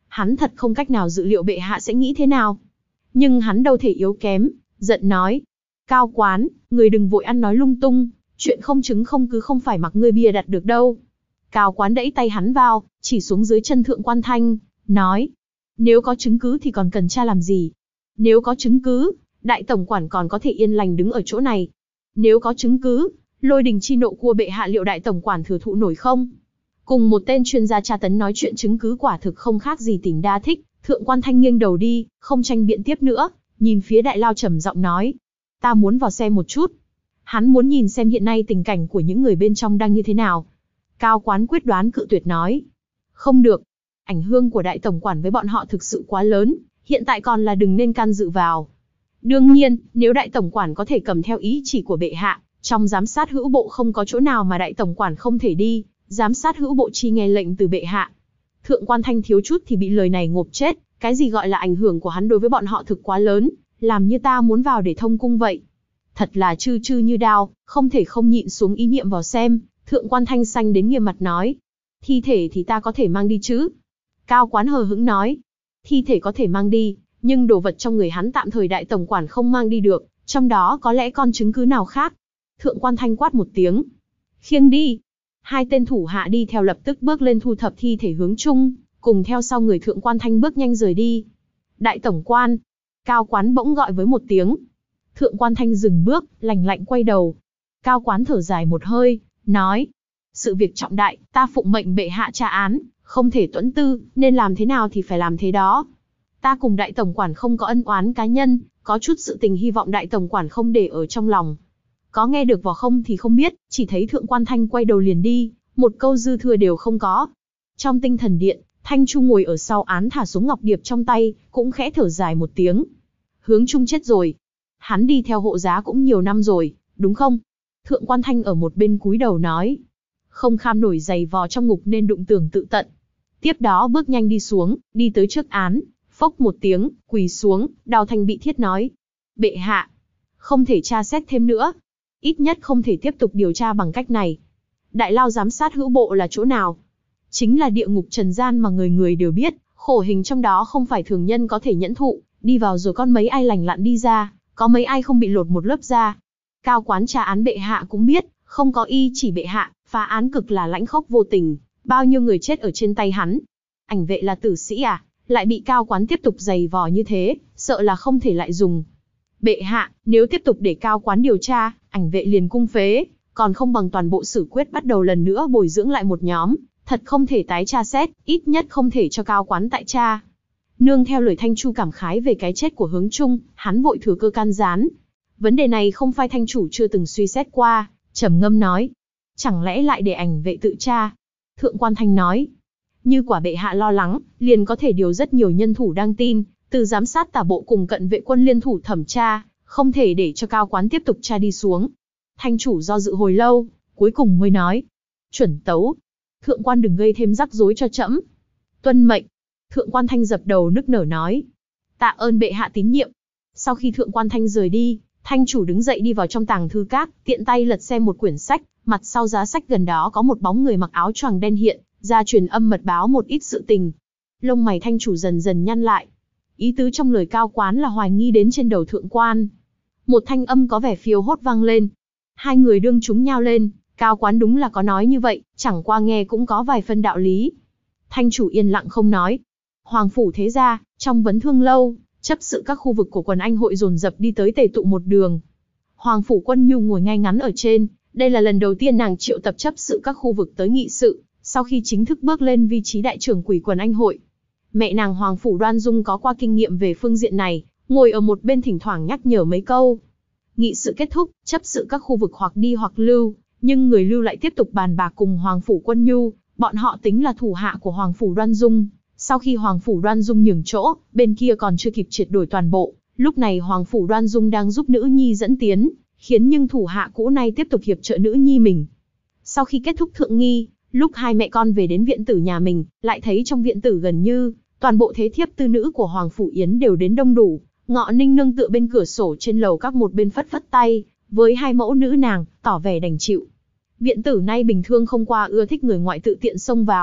Hắn thật không cách nào dự liệu bệ hạ sẽ nghĩ thế nào. Nhưng hắn đâu thể yếu kém, giận nói. Cao quán, người đừng vội ăn nói lung tung, chuyện không chứng không cứ không phải mặc ngươi bia đặt được đâu. Cao quán đẩy tay hắn vào, chỉ xuống dưới chân Thượng Quan Thanh, nói. Nếu có chứng cứ thì còn cần tra làm gì? Nếu có chứng cứ, đại tổng quản còn có thể yên lành đứng ở chỗ này. Nếu có chứng cứ, lôi đình chi nộ của bệ hạ liệu đại tổng quản thừa thụ nổi không? Cùng một tên chuyên gia tra tấn nói chuyện chứng cứ quả thực không khác gì Tỉnh Đa Thích. Thượng Quan Thanh nghiêng đầu đi, không tranh biện tiếp nữa, nhìn phía Đại Lao trầm giọng nói. Ta muốn vào xem một chút. Hắn muốn nhìn xem hiện nay tình cảnh của những người bên trong đang như thế nào. Cao quán quyết đoán cự tuyệt nói. Không được. Ảnh hưởng của đại tổng quản với bọn họ thực sự quá lớn, hiện tại còn là đừng nên can dự vào. Đương nhiên, nếu đại tổng quản có thể cầm theo ý chỉ của bệ hạ, trong giám sát hữu bộ không có chỗ nào mà đại tổng quản không thể đi, giám sát hữu bộ chi nghe lệnh từ bệ hạ. Thượng Quan Thanh thiếu chút thì bị lời này ngộp chết, cái gì gọi là ảnh hưởng của hắn đối với bọn họ thực quá lớn, làm như ta muốn vào để thông cung vậy. Thật là chư chư như đao, không thể không nhịn xuống ý niệm vào xem. Thượng Quan Thanh xanh đến nghiêm mặt nói. Thi thể thì ta có thể mang đi chứ? Cao quán hờ hững nói. Thi thể có thể mang đi, nhưng đồ vật trong người hắn tạm thời đại tổng quản không mang đi được, trong đó có lẽ còn chứng cứ nào khác. Thượng Quan Thanh quát một tiếng. Khiêng đi. Hai tên thủ hạ đi theo lập tức bước lên thu thập thi thể hướng chung, cùng theo sau người Thượng Quan Thanh bước nhanh rời đi. Đại tổng quan. Cao quán bỗng gọi với một tiếng. Thượng Quan Thanh dừng bước, lạnh lạnh quay đầu. Cao quán thở dài một hơi, nói. Sự việc trọng đại, ta phụng mệnh bệ hạ tra án, không thể tuẫn tư, nên làm thế nào thì phải làm thế đó. Ta cùng đại tổng quản không có ân oán cá nhân, có chút sự tình hy vọng đại tổng quản không để ở trong lòng. Có nghe được vào không thì không biết, chỉ thấy Thượng Quan Thanh quay đầu liền đi, một câu dư thừa đều không có. Trong tinh thần điện, Thanh Chu ngồi ở sau án thả xuống ngọc điệp trong tay, cũng khẽ thở dài một tiếng. Hướng Trung chết rồi. Hắn đi theo hộ giá cũng nhiều năm rồi, đúng không? Thượng Quan Thanh ở một bên cúi đầu nói. Không kham nổi giày vò trong ngục nên đụng tưởng tự tận. Tiếp đó bước nhanh đi xuống, đi tới trước án, phốc một tiếng, quỳ xuống, Đào Thanh bị thiết nói. Bệ hạ, không thể tra xét thêm nữa. Ít nhất không thể tiếp tục điều tra bằng cách này. Đại lao giám sát hữu bộ là chỗ nào? Chính là địa ngục trần gian mà người người đều biết, khổ hình trong đó không phải thường nhân có thể nhẫn thụ, đi vào rồi con mấy ai lành lặn đi ra, có mấy ai không bị lột một lớp da. Cao quán tra án bệ hạ cũng biết, không có y chỉ bệ hạ, phá án cực là lãnh khốc vô tình, bao nhiêu người chết ở trên tay hắn. Ảnh vệ là tử sĩ à, lại bị cao quán tiếp tục giày vò như thế, sợ là không thể lại dùng. Bệ hạ, nếu tiếp tục để cao quán điều tra, ảnh vệ liền cung phế, còn không bằng toàn bộ xử quyết bắt đầu lần nữa bồi dưỡng lại một nhóm, thật không thể tái tra xét, ít nhất không thể cho cao quán tại tra. Nương theo lời Thanh Chu cảm khái về cái chết của Hướng Trung, hắn vội thừa cơ can gián. Vấn đề này không phải Thanh Chủ chưa từng suy xét qua, trầm ngâm nói. Chẳng lẽ lại để ảnh vệ tự tra? Thượng Quan Thanh nói. Như quả bệ hạ lo lắng, liền có thể điều rất nhiều nhân thủ đang tin, từ giám sát tả bộ cùng cận vệ quân liên thủ thẩm tra, không thể để cho cao quán tiếp tục tra đi xuống. Thanh Chủ do dự hồi lâu, cuối cùng mới nói. Chuẩn tấu. Thượng quan đừng gây thêm rắc rối cho trẫm. Tuân mệnh. Thượng Quan Thanh dập đầu nức nở nói. Tạ ơn bệ hạ tín nhiệm. Sau khi Thượng Quan Thanh rời đi, Thanh Chủ đứng dậy đi vào trong tàng thư các, tiện tay lật xem một quyển sách, mặt sau giá sách gần đó có một bóng người mặc áo choàng đen hiện, ra truyền âm mật báo một ít sự tình. Lông mày Thanh Chủ dần dần nhăn lại. Ý tứ trong lời cao quán là hoài nghi đến trên đầu thượng quan. Một thanh âm có vẻ phiêu hốt vang lên. Hai người đương chúng nhao lên, cao quán đúng là có nói như vậy, chẳng qua nghe cũng có vài phân đạo lý. Thanh Chủ yên lặng không nói. Hoàng phủ thế gia, trong vấn thương lâu, chấp sự các khu vực của quần anh hội dồn dập đi tới tề tụ một đường. Hoàng phủ Quân Nhu ngồi ngay ngắn ở trên, đây là lần đầu tiên nàng triệu tập chấp sự các khu vực tới nghị sự, sau khi chính thức bước lên vị trí đại trưởng quỷ quần anh hội. Mẹ nàng Hoàng phủ Đoan Dung có qua kinh nghiệm về phương diện này, ngồi ở một bên thỉnh thoảng nhắc nhở mấy câu. Nghị sự kết thúc, chấp sự các khu vực hoặc đi hoặc lưu, nhưng người lưu lại tiếp tục bàn bạc cùng Hoàng phủ Quân Nhu, bọn họ tính là thủ hạ của Hoàng phủ Đoan Dung. Sau khi Hoàng phủ Đoan Dung nhường chỗ, bên kia còn chưa kịp triệt đổi toàn bộ, lúc này Hoàng phủ Đoan Dung đang giúp nữ nhi dẫn tiến, khiến nhưng thủ hạ cũ này tiếp tục hiệp trợ nữ nhi mình. Sau khi kết thúc thượng nghi, lúc hai mẹ con về đến viện tử nhà mình, lại thấy trong viện tử gần như toàn bộ thế thiếp tư nữ của Hoàng phủ Yến đều đến đông đủ. Ngọ Ninh nương tựa bên cửa sổ trên lầu các một bên phất phất tay với hai mẫu nữ nàng, tỏ vẻ đành chịu. Viện tử nay bình thường không qua ưa thích người ngoại tự tiện xông vào,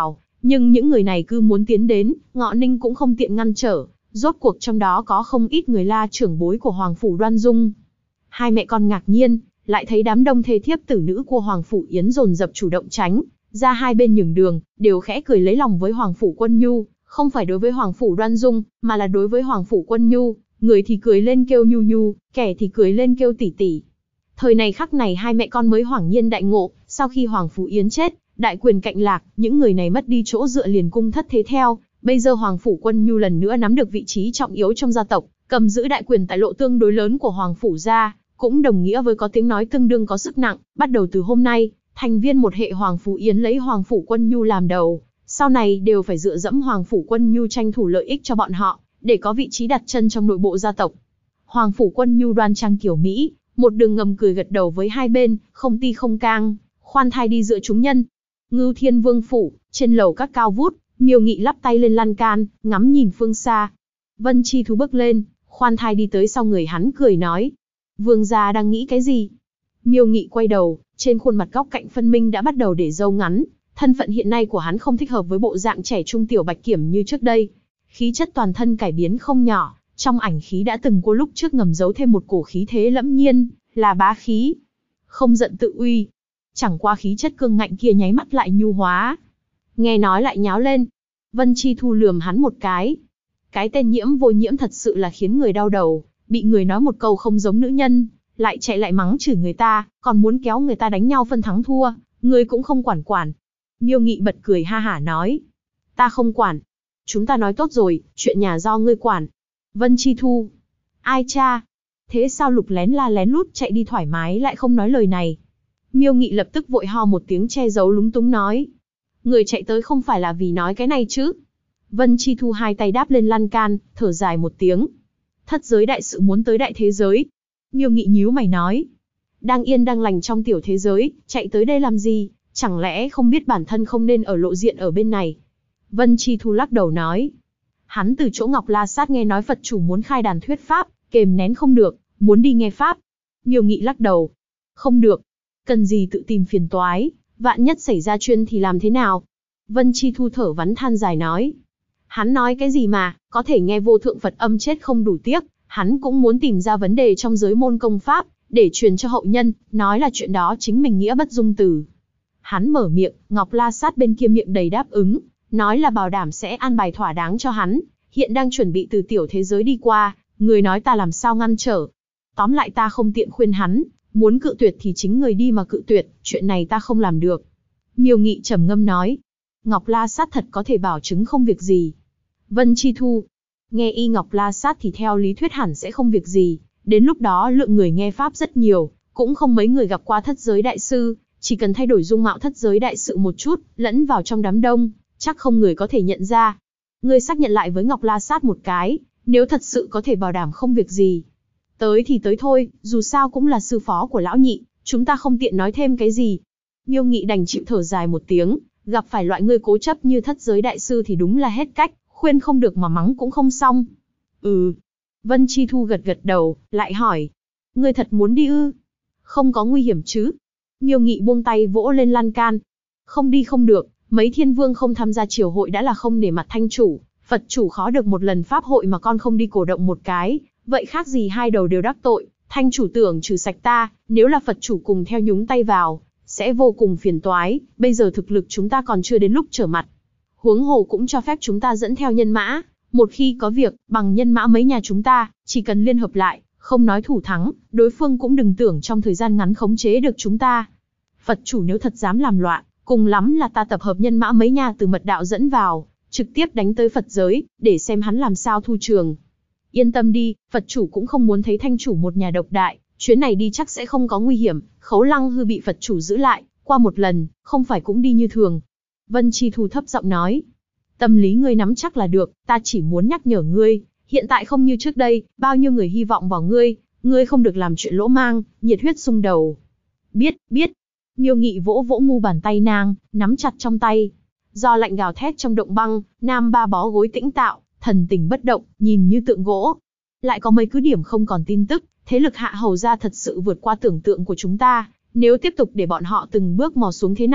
Nhưng những người này cứ muốn tiến đến, Ngọ Ninh cũng không tiện ngăn trở, rốt cuộc trong đó có không ít người la trưởng bối của Hoàng phủ Đoan Dung. Hai mẹ con ngạc nhiên, lại thấy đám đông thê thiếp tử nữ của Hoàng phủ Yến dồn dập chủ động tránh ra hai bên nhường đường, đều khẽ cười lấy lòng với Hoàng phủ Quân Nhu, không phải đối với Hoàng phủ Đoan Dung, mà là đối với Hoàng phủ Quân Nhu, người thì cười lên kêu nhu nhu, kẻ thì cười lên kêu tỷ tỷ. Thời này khắc này hai mẹ con mới hoảng nhiên đại ngộ, sau khi Hoàng phủ Yến chết, đại quyền cạnh lạc, những người này mất đi chỗ dựa liền cung thất thế theo, bây giờ Hoàng phủ Quân Nhu lần nữa nắm được vị trí trọng yếu trong gia tộc, cầm giữ đại quyền tại lộ tương đối lớn của Hoàng phủ gia, cũng đồng nghĩa với có tiếng nói tương đương có sức nặng. Bắt đầu từ hôm nay, thành viên một hệ Hoàng phủ Yến lấy Hoàng phủ Quân Nhu làm đầu, sau này đều phải dựa dẫm Hoàng phủ Quân Nhu tranh thủ lợi ích cho bọn họ, để có vị trí đặt chân trong nội bộ gia tộc. Hoàng phủ Quân Nhu đoan trang kiểu Mỹ, một đường ngầm cười gật đầu với hai bên, không ti không cang, khoan thai đi giữa chúng nhân. Ngưu Thiên Vương phủ, trên lầu các cao vút, Miêu Nghị lắp tay lên lan can, ngắm nhìn phương xa. Vân Chi Thu bước lên, khoan thai đi tới sau người hắn cười nói: Vương gia đang nghĩ cái gì? Miêu Nghị quay đầu, trên khuôn mặt góc cạnh phân minh đã bắt đầu để râu ngắn, thân phận hiện nay của hắn không thích hợp với bộ dạng trẻ trung tiểu bạch kiểm như trước đây. Khí chất toàn thân cải biến không nhỏ, trong ảnh khí đã từng qua lúc trước ngầm giấu thêm một cổ khí thế lẫm nhiên, là bá khí. Không giận tự uy. Chẳng qua khí chất cương ngạnh kia nháy mắt lại nhu hóa. Nghe nói lại nháo lên. Vân Chi Thu lườm hắn một cái. Cái tên Nhiễm Vô Nhiễm thật sự là khiến người đau đầu, bị người nói một câu không giống nữ nhân, lại chạy lại mắng chửi người ta, còn muốn kéo người ta đánh nhau phân thắng thua, người cũng không quản. Miêu Nghị bật cười ha hả nói: Ta không quản. Chúng ta nói tốt rồi, chuyện nhà do ngươi quản. Vân Chi Thu: Ai cha? Thế sao Lục lén la lén lút chạy đi thoải mái lại không nói lời này? Miêu Nghị lập tức vội ho một tiếng che giấu lúng túng nói: Người chạy tới không phải là vì nói cái này chứ? Vân Chi Thu hai tay đáp lên lan can, thở dài một tiếng. Thất giới đại sự muốn tới đại thế giới. Miêu Nghị nhíu mày nói: Đang yên đang lành trong tiểu thế giới, chạy tới đây làm gì? Chẳng lẽ không biết bản thân không nên ở lộ diện ở bên này? Vân Chi Thu lắc đầu nói: Hắn từ chỗ Ngọc La Sát nghe nói Phật chủ muốn khai đàn thuyết pháp, kềm nén không được, muốn đi nghe pháp. Miêu Nghị lắc đầu: Không được. Cần gì tự tìm phiền toái, vạn nhất xảy ra chuyện thì làm thế nào? Vân Chi Thu thở vắn than dài nói: Hắn nói cái gì mà, có thể nghe vô thượng Phật âm chết không đủ tiếc, hắn cũng muốn tìm ra vấn đề trong giới môn công pháp, để truyền cho hậu nhân, nói là chuyện đó chính mình nghĩa bất dung từ. Hắn mở miệng, Ngọc La Sát bên kia miệng đầy đáp ứng, nói là bảo đảm sẽ an bài thỏa đáng cho hắn, hiện đang chuẩn bị từ tiểu thế giới đi qua, người nói ta làm sao ngăn trở. Tóm lại ta không tiện khuyên hắn, muốn cự tuyệt thì chính người đi mà cự tuyệt, chuyện này ta không làm được. Miêu Nghị trầm ngâm nói: Ngọc La Sát thật có thể bảo chứng không việc gì. Vân Chi Thu: Nghe y Ngọc La Sát thì theo lý thuyết hẳn sẽ không việc gì, đến lúc đó lượng người nghe pháp rất nhiều, cũng không mấy người gặp qua thất giới đại sư, chỉ cần thay đổi dung mạo thất giới đại sự một chút, lẫn vào trong đám đông, chắc không người có thể nhận ra. Ngươi xác nhận lại với Ngọc La Sát một cái, nếu thật sự có thể bảo đảm không việc gì. Tới thì tới thôi, dù sao cũng là sư phó của lão nhị, chúng ta không tiện nói thêm cái gì. Miêu Nghị đành chịu thở dài một tiếng, gặp phải loại người cố chấp như thất giới đại sư thì đúng là hết cách, khuyên không được mà mắng cũng không xong. Vân Chi Thu gật gật đầu, lại hỏi: Ngươi thật muốn đi ư? Không có nguy hiểm chứ? Miêu Nghị buông tay vỗ lên lan can: Không đi không được, mấy thiên vương không tham gia triều hội đã là không để mặt thanh chủ, Phật chủ khó được một lần pháp hội mà con không đi cổ động một cái, vậy khác gì hai đầu đều đắc tội. Thanh chủ tưởng trừ sạch ta, nếu là Phật chủ cùng theo nhúng tay vào, sẽ vô cùng phiền toái, bây giờ thực lực chúng ta còn chưa đến lúc trở mặt. Huống hồ cũng cho phép chúng ta dẫn theo nhân mã, một khi có việc, bằng nhân mã mấy nhà chúng ta, chỉ cần liên hợp lại, không nói thủ thắng, đối phương cũng đừng tưởng trong thời gian ngắn khống chế được chúng ta. Phật chủ nếu thật dám làm loạn, cùng lắm là ta tập hợp nhân mã mấy nhà từ mật đạo dẫn vào, trực tiếp đánh tới Phật giới, để xem hắn làm sao thu trường. Yên tâm đi, Phật chủ cũng không muốn thấy thanh chủ một nhà độc đại, chuyến này đi chắc sẽ không có nguy hiểm. Khấu Lăng Hư bị Phật chủ giữ lại, qua một lần, không phải cũng đi như thường. Vân Chi Thu thấp giọng nói: Tâm lý ngươi nắm chắc là được, ta chỉ muốn nhắc nhở ngươi, hiện tại không như trước đây, bao nhiêu người hy vọng vào ngươi không được làm chuyện lỗ mang, nhiệt huyết sung đầu. Biết. Miêu Nghị vỗ vỗ mu bàn tay nàng, nắm chặt trong tay. Do lạnh gào thét trong động băng, nam ba bó gối tĩnh tạo, thần tình bất động, nhìn như tượng gỗ. Lại có mấy cứ điểm không còn tin tức, thế lực Hạ Hầu gia thật sự vượt qua tưởng tượng của chúng ta, nếu tiếp tục để bọn họ từng bước mò xuống thế này,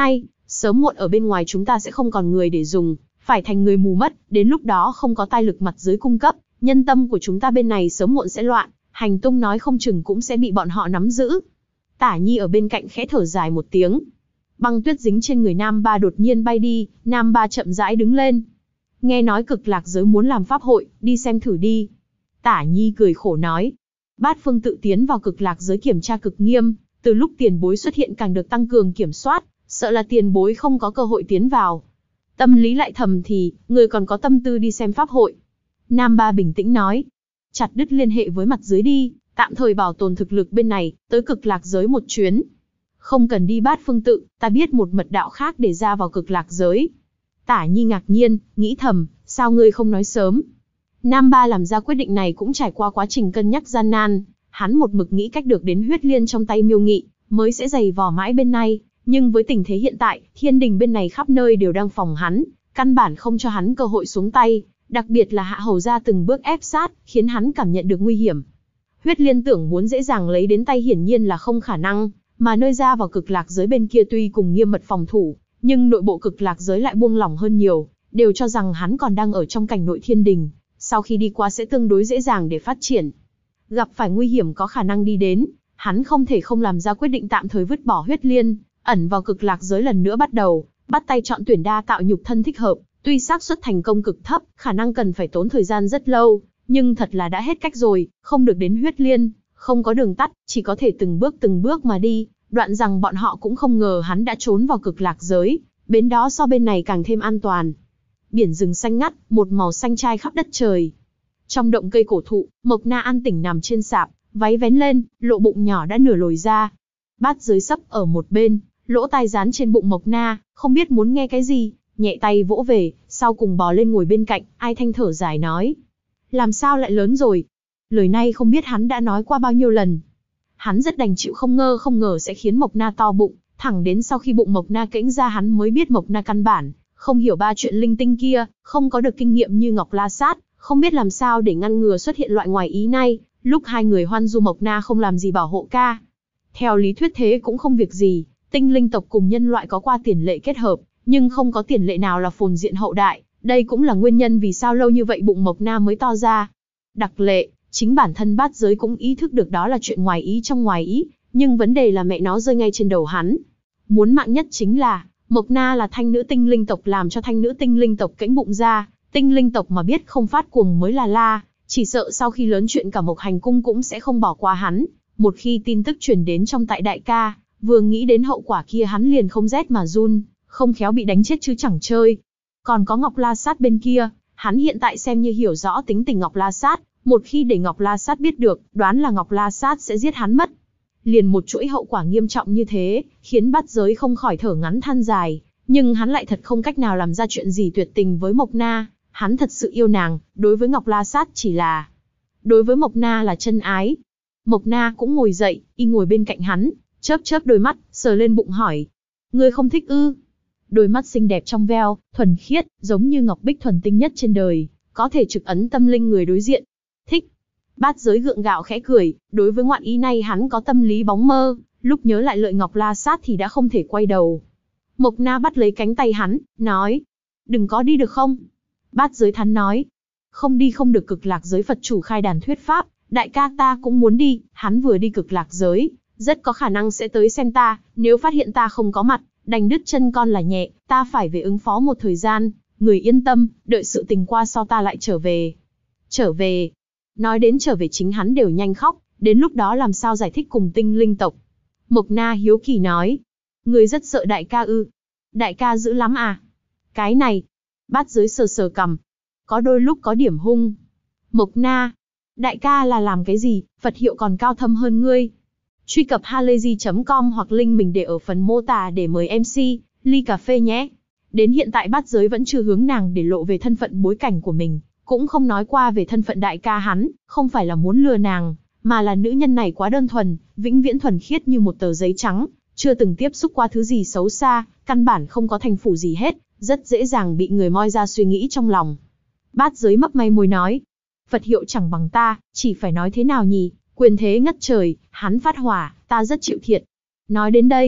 Sớm muộn ở bên ngoài chúng ta sẽ không còn người để dùng, phải thành người mù mất, đến lúc đó không có tai lực mặt dưới cung cấp, nhân tâm của chúng ta bên này sớm muộn sẽ loạn, hành tung nói không chừng cũng sẽ bị bọn họ nắm giữ. Tả Nhi ở bên cạnh khẽ thở dài một tiếng. Băng tuyết dính trên người Nam Ba đột nhiên bay đi, Nam Ba chậm rãi đứng lên. Nghe nói Cực Lạc giới muốn làm pháp hội, đi xem thử đi. Tả Nhi cười khổ nói. Bát Phương tự tiến vào Cực Lạc giới kiểm tra cực nghiêm, từ lúc tiền bối xuất hiện càng được tăng cường kiểm soát, sợ là tiền bối không có cơ hội tiến vào. Tâm lý lại thầm thì, người còn có tâm tư đi xem pháp hội. Nam Ba bình tĩnh nói. Chặt đứt liên hệ với mặt dưới đi, tạm thời bảo tồn thực lực bên này, tới Cực Lạc giới một chuyến. Không cần đi Bát Phương tự, ta biết một mật đạo khác để ra vào Cực Lạc giới. Tả Nhi ngạc nhiên, nghĩ thầm, sao ngươi không nói sớm? Nam Ba làm ra quyết định này cũng trải qua quá trình cân nhắc gian nan, hắn một mực nghĩ cách được đến huyết liên trong tay Miêu Nghị, mới sẽ giày vò mãi bên này, nhưng với tình thế hiện tại, thiên đình bên này khắp nơi đều đang phòng hắn, căn bản không cho hắn cơ hội xuống tay, đặc biệt là Hạ Hầu gia từng bước ép sát, khiến hắn cảm nhận được nguy hiểm. Huyết liên tưởng muốn dễ dàng lấy đến tay hiển nhiên là không khả năng, mà nơi ra vào Cực Lạc giới bên kia tuy cùng nghiêm mật phòng thủ, nhưng nội bộ Cực Lạc giới lại buông lỏng hơn nhiều, đều cho rằng hắn còn đang ở trong cảnh nội thiên đình, sau khi đi qua sẽ tương đối dễ dàng để phát triển. Gặp phải nguy hiểm có khả năng đi đến, hắn không thể không làm ra quyết định tạm thời vứt bỏ huyết liên, ẩn vào Cực Lạc giới lần nữa bắt đầu, bắt tay chọn tuyển đa tạo nhục thân thích hợp, tuy xác suất thành công cực thấp, khả năng cần phải tốn thời gian rất lâu, nhưng thật là đã hết cách rồi, không được đến huyết liên, không có đường tắt, chỉ có thể từng bước mà đi, đoạn rằng bọn họ cũng không ngờ hắn đã trốn vào Cực Lạc giới, bên đó so bên này càng thêm an toàn. Biển rừng xanh ngắt, một màu xanh trai khắp đất trời. Trong động cây cổ thụ, Mộc Na an tĩnh nằm trên sạp, váy vén lên, lộ bụng nhỏ đã nửa lồi ra. Bát Giới sấp ở một bên, lỗ tai dán trên bụng Mộc Na, không biết muốn nghe cái gì, nhẹ tay vỗ về, sau cùng bò lên ngồi bên cạnh, Ai Thanh thở dài nói. Làm sao lại lớn rồi? Lời này không biết hắn đã nói qua bao nhiêu lần. Hắn rất đành chịu không ngờ sẽ khiến Mộc Na to bụng, thẳng đến sau khi bụng Mộc Na kễnh ra hắn mới biết Mộc Na căn bản không hiểu ba chuyện linh tinh kia, không có được kinh nghiệm như Ngọc La Sát, không biết làm sao để ngăn ngừa xuất hiện loại ngoài ý này, lúc hai người hoan du Mộc Na không làm gì bảo hộ ca. Theo lý thuyết thế cũng không việc gì, tinh linh tộc cùng nhân loại có qua tiền lệ kết hợp, nhưng không có tiền lệ nào là phồn diện hậu đại, đây cũng là nguyên nhân vì sao lâu như vậy bụng Mộc Na mới to ra. Đặc lệ, chính bản thân Bát Giới cũng ý thức được đó là chuyện ngoài ý trong ngoài ý, nhưng vấn đề là mẹ nó rơi ngay trên đầu hắn. Muốn mạng nhất chính là, Mộc Na là thanh nữ tinh linh tộc làm cho thanh nữ tinh linh tộc kễnh bụng ra, tinh linh tộc mà biết không phát cuồng mới là la, chỉ sợ sau khi lớn chuyện cả Mộc Hành cung cũng sẽ không bỏ qua hắn. Một khi tin tức truyền đến trong tại đại ca, vừa nghĩ đến hậu quả kia hắn liền không rét mà run, không khéo bị đánh chết chứ chẳng chơi. Còn có Ngọc La Sát bên kia, hắn hiện tại xem như hiểu rõ tính tình Ngọc La Sát, một khi để Ngọc La Sát biết được, đoán là Ngọc La Sát sẽ giết hắn mất. Liền một chuỗi hậu quả nghiêm trọng như thế, khiến Bát Giới không khỏi thở ngắn than dài, nhưng hắn lại thật không cách nào làm ra chuyện gì tuyệt tình với Mộc Na, hắn thật sự yêu nàng, đối với Ngọc La Sát chỉ là đối với Mộc Na là chân ái. Mộc Na cũng ngồi dậy, y ngồi bên cạnh hắn, chớp đôi mắt, sờ lên bụng hỏi. Ngươi không thích ư? Đôi mắt xinh đẹp trong veo, thuần khiết, giống như ngọc bích thuần tinh nhất trên đời, có thể trực ấn tâm linh người đối diện. Thích. Bát Giới gượng gạo khẽ cười, đối với ngoạn ý này hắn có tâm lý bóng mơ, lúc nhớ lại lợi Ngọc La Sát thì đã không thể quay đầu. Mộc Na bắt lấy cánh tay hắn, nói. Đừng có đi được không? Bát Giới thắn nói. Không đi không được, Cực Lạc giới Phật chủ khai đàn thuyết pháp, đại ca ta cũng muốn đi, hắn vừa đi Cực Lạc giới, rất có khả năng sẽ tới xem ta, nếu phát hiện ta không có mặt, đành đứt chân con là nhẹ, ta phải về ứng phó một thời gian, người yên tâm, đợi sự tình qua sau ta lại trở về. Trở về? Nói đến trở về chính hắn đều nhanh khóc, đến lúc đó làm sao giải thích cùng tinh linh tộc. Mộc Na hiếu kỳ nói, người rất sợ đại ca ư? Đại ca dữ lắm à? Cái này, Bát Giới sờ cằm, có đôi lúc có điểm hung. Mộc Na, đại ca là làm cái gì, Phật hiệu còn cao thâm hơn ngươi. Truy cập halayzi.com hoặc link mình để ở phần mô tả để mời MC, ly cà phê nhé. Đến hiện tại Bát Giới vẫn chưa hướng nàng để lộ về thân phận bối cảnh của mình, cũng không nói qua về thân phận đại ca hắn, không phải là muốn lừa nàng, mà là nữ nhân này quá đơn thuần, vĩnh viễn thuần khiết như một tờ giấy trắng, chưa từng tiếp xúc qua thứ gì xấu xa, căn bản không có thành phủ gì hết, rất dễ dàng bị người moi ra suy nghĩ trong lòng. Bát Giới mấp may môi nói, Phật hiệu chẳng bằng ta, chỉ phải nói thế nào nhỉ, quyền thế ngất trời, hắn phát hỏa, ta rất chịu thiệt. Nói đến đây,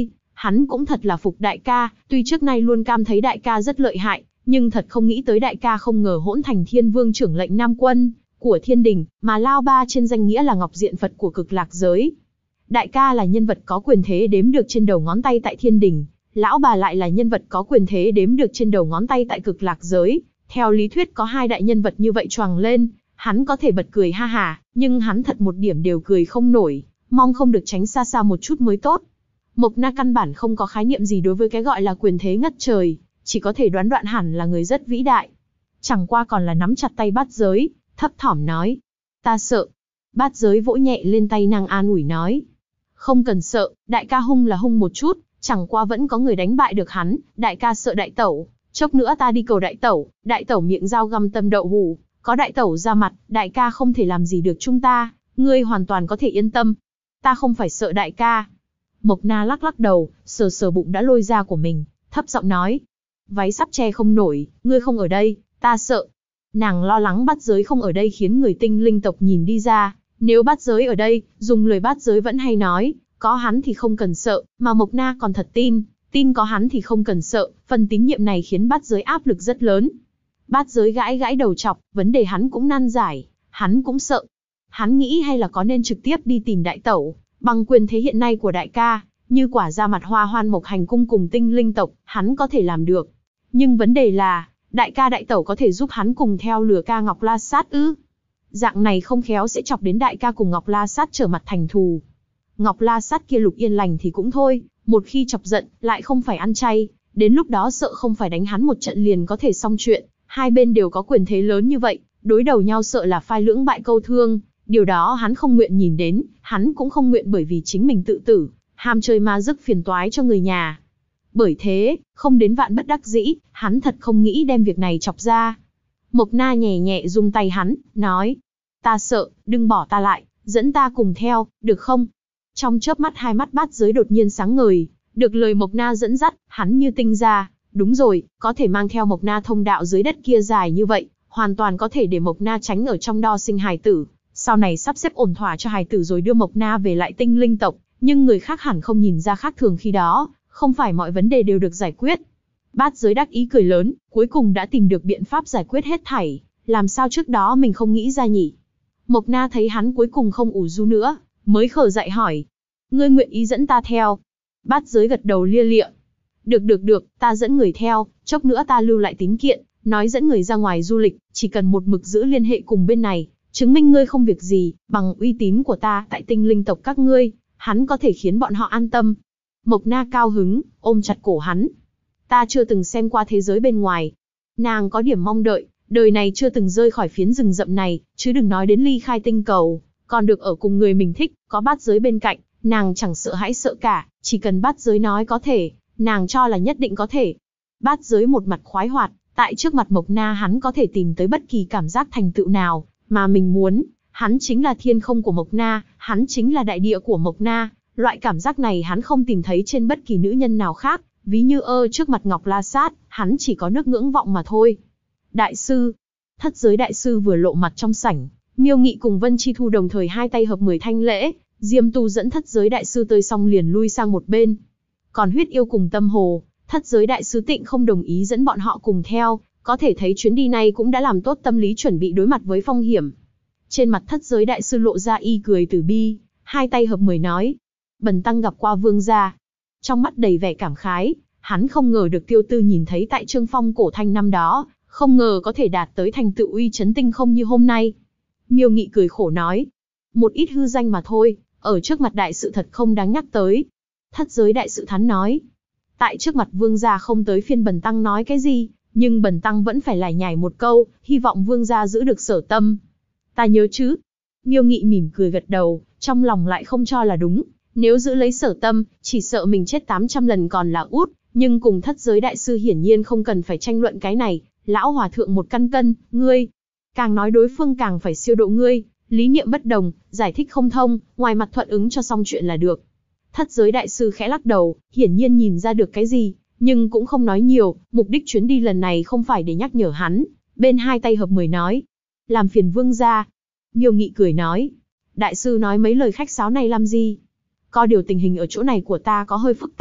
hắn cũng thật là phục đại ca, tuy trước nay luôn cảm thấy đại ca rất lợi hại, nhưng thật không nghĩ tới đại ca không ngờ hỗn thành Thiên Vương trưởng lệnh Nam quân của Thiên Đình, mà Lao Ba trên danh nghĩa là Ngọc Diện Phật của Cực Lạc giới. Đại ca là nhân vật có quyền thế đếm được trên đầu ngón tay tại Thiên Đình, lão bà lại là nhân vật có quyền thế đếm được trên đầu ngón tay tại Cực Lạc giới. Theo lý thuyết có hai đại nhân vật như vậy choàng lên, hắn có thể bật cười ha hả, nhưng hắn thật một điểm đều cười không nổi, mong không được tránh xa xa một chút mới tốt. Mộc Na căn bản không có khái niệm gì đối với cái gọi là quyền thế ngất trời, chỉ có thể đoán đoạn hẳn là người rất vĩ đại. Chẳng qua còn là nắm chặt tay Bát Giới, thấp thỏm nói. Ta sợ. Bát Giới vỗ nhẹ lên tay nàng an ủi nói. Không cần sợ, đại ca hung là hung một chút, chẳng qua vẫn có người đánh bại được hắn, đại ca sợ đại tẩu. Chốc nữa ta đi cầu đại tẩu miệng dao găm tâm đậu hủ, có đại tẩu ra mặt, đại ca không thể làm gì được chúng ta, ngươi hoàn toàn có thể yên tâm. Ta không phải sợ đại ca. Mộc Na lắc lắc đầu, sờ sờ bụng đã lôi ra của mình, thấp giọng nói. Váy sắp che không nổi, ngươi không ở đây, ta sợ. Nàng lo lắng Bát Giới không ở đây khiến người tinh linh tộc nhìn đi ra, nếu Bát Giới ở đây, dùng lời Bát Giới vẫn hay nói, có hắn thì không cần sợ, mà Mộc Na còn thật tin có hắn thì không cần sợ, phần tín nhiệm này khiến Bát Giới áp lực rất lớn. Bát Giới gãi gãi đầu chọc, vấn đề hắn cũng nan giải, hắn cũng sợ. Hắn nghĩ hay là có nên trực tiếp đi tìm đại tẩu, bằng quyền thế hiện nay của đại ca, như quả ra mặt Hoa Hoan Mộc hành cung cùng tinh linh tộc, hắn có thể làm được. Nhưng vấn đề là, đại ca đại tẩu có thể giúp hắn cùng theo lừa ca Ngọc La Sát ư? Dạng này không khéo sẽ chọc đến đại ca cùng Ngọc La Sát trở mặt thành thù. Ngọc La Sát kia Lục Yên Lành thì cũng thôi, một khi chọc giận, lại không phải ăn chay, đến lúc đó sợ không phải đánh hắn một trận liền có thể xong chuyện, hai bên đều có quyền thế lớn như vậy, đối đầu nhau sợ là phai lưỡng bại câu thương, điều đó hắn không nguyện nhìn đến, hắn cũng không nguyện bởi vì chính mình tự tử, ham chơi ma dứt phiền toái cho người nhà. Bởi thế, không đến vạn bất đắc dĩ, hắn thật không nghĩ đem việc này chọc ra. Mộc Na nhẹ nhẹ rung tay hắn, nói, ta sợ, đừng bỏ ta lại, dẫn ta cùng theo, được không? Trong chớp mắt hai mắt Bát Giới đột nhiên sáng ngời, được lời Mộc Na dẫn dắt, hắn như tinh ra, đúng rồi, có thể mang theo Mộc Na thông đạo dưới đất kia dài như vậy, hoàn toàn có thể để Mộc Na tránh ở trong đo sinh hài tử, sau này sắp xếp ổn thỏa cho hài tử rồi đưa Mộc Na về lại tinh linh tộc, nhưng người khác hẳn không nhìn ra khác thường khi đó, không phải mọi vấn đề đều được giải quyết. Bát Giới đắc ý cười lớn, cuối cùng đã tìm được biện pháp giải quyết hết thảy, làm sao trước đó mình không nghĩ ra nhỉ? Mộc Na thấy hắn cuối cùng không ủ rũ nữa, mới khờ dại hỏi, ngươi nguyện ý dẫn ta theo? Bát Giới gật đầu lia lịa, được, ta dẫn người theo, chốc nữa ta lưu lại tín kiện, nói dẫn người ra ngoài du lịch, chỉ cần một mực giữ liên hệ cùng bên này, chứng minh ngươi không việc gì, bằng uy tín của ta tại tinh linh tộc các ngươi, hắn có thể khiến bọn họ an tâm. Mộc Na cao hứng, ôm chặt cổ hắn. Ta chưa từng xem qua thế giới bên ngoài. Nàng có điểm mong đợi, đời này chưa từng rơi khỏi phiến rừng rậm này, chứ đừng nói đến ly khai tinh cầu, còn được ở cùng người mình thích, có Bát Giới bên cạnh, nàng chẳng sợ hãi sợ cả, chỉ cần Bát Giới nói có thể, nàng cho là nhất định có thể. Bát Giới một mặt khoái hoạt, tại trước mặt Mộc Na hắn có thể tìm tới bất kỳ cảm giác thành tựu nào mà mình muốn, hắn chính là thiên không của Mộc Na, hắn chính là đại địa của Mộc Na, loại cảm giác này hắn không tìm thấy trên bất kỳ nữ nhân nào khác, ví như trước mặt Ngọc La Sát, hắn chỉ có nước ngưỡng vọng mà thôi. Đại sư, Thất Giới đại sư vừa lộ mặt trong sảnh, Miêu Nghị cùng Vân Chi Thu đồng thời hai tay hợp 10 thanh lễ, Diêm Tu dẫn Thất Giới đại sư tới xong liền lui sang một bên. Còn Huyết Yêu cùng Tâm Hồ, Thất Giới đại sư Tịnh không đồng ý dẫn bọn họ cùng theo, có thể thấy chuyến đi này cũng đã làm tốt tâm lý chuẩn bị đối mặt với phong hiểm. Trên mặt Thất Giới đại sư lộ ra y cười từ bi, hai tay hợp 10 nói, bần tăng gặp qua vương gia. Trong mắt đầy vẻ cảm khái, hắn không ngờ được Tiêu Tư nhìn thấy tại Trương Phong cổ thanh năm đó, không ngờ có thể đạt tới thành tựu uy chấn tinh không như hôm nay. Miêu Nghị cười khổ nói, một ít hư danh mà thôi, ở trước mặt đại sự thật không đáng nhắc tới. Thất Giới đại sự thắn nói, tại trước mặt vương gia không tới phiên bần tăng nói cái gì, nhưng bần tăng vẫn phải lải nhải một câu, hy vọng vương gia giữ được sở tâm. Ta nhớ chứ. Miêu Nghị mỉm cười gật đầu, trong lòng lại không cho là đúng. Nếu giữ lấy sở tâm, chỉ sợ mình chết 800 lần còn là út, nhưng cùng Thất Giới đại sư hiển nhiên không cần phải tranh luận cái này, lão hòa thượng một căn cân, ngươi. Càng nói đối phương càng phải siêu độ ngươi, lý niệm bất đồng, giải thích không thông, ngoài mặt thuận ứng cho xong chuyện là được. Thất Giới đại sư khẽ lắc đầu, hiển nhiên nhìn ra được cái gì, nhưng cũng không nói nhiều, mục đích chuyến đi lần này không phải để nhắc nhở hắn, bên hai tay hợp 10 nói. Làm phiền vương gia. Miêu Nghị cười nói, đại sư nói mấy lời khách sáo này làm gì? Có điều tình hình ở chỗ này của ta có hơi phức tạp,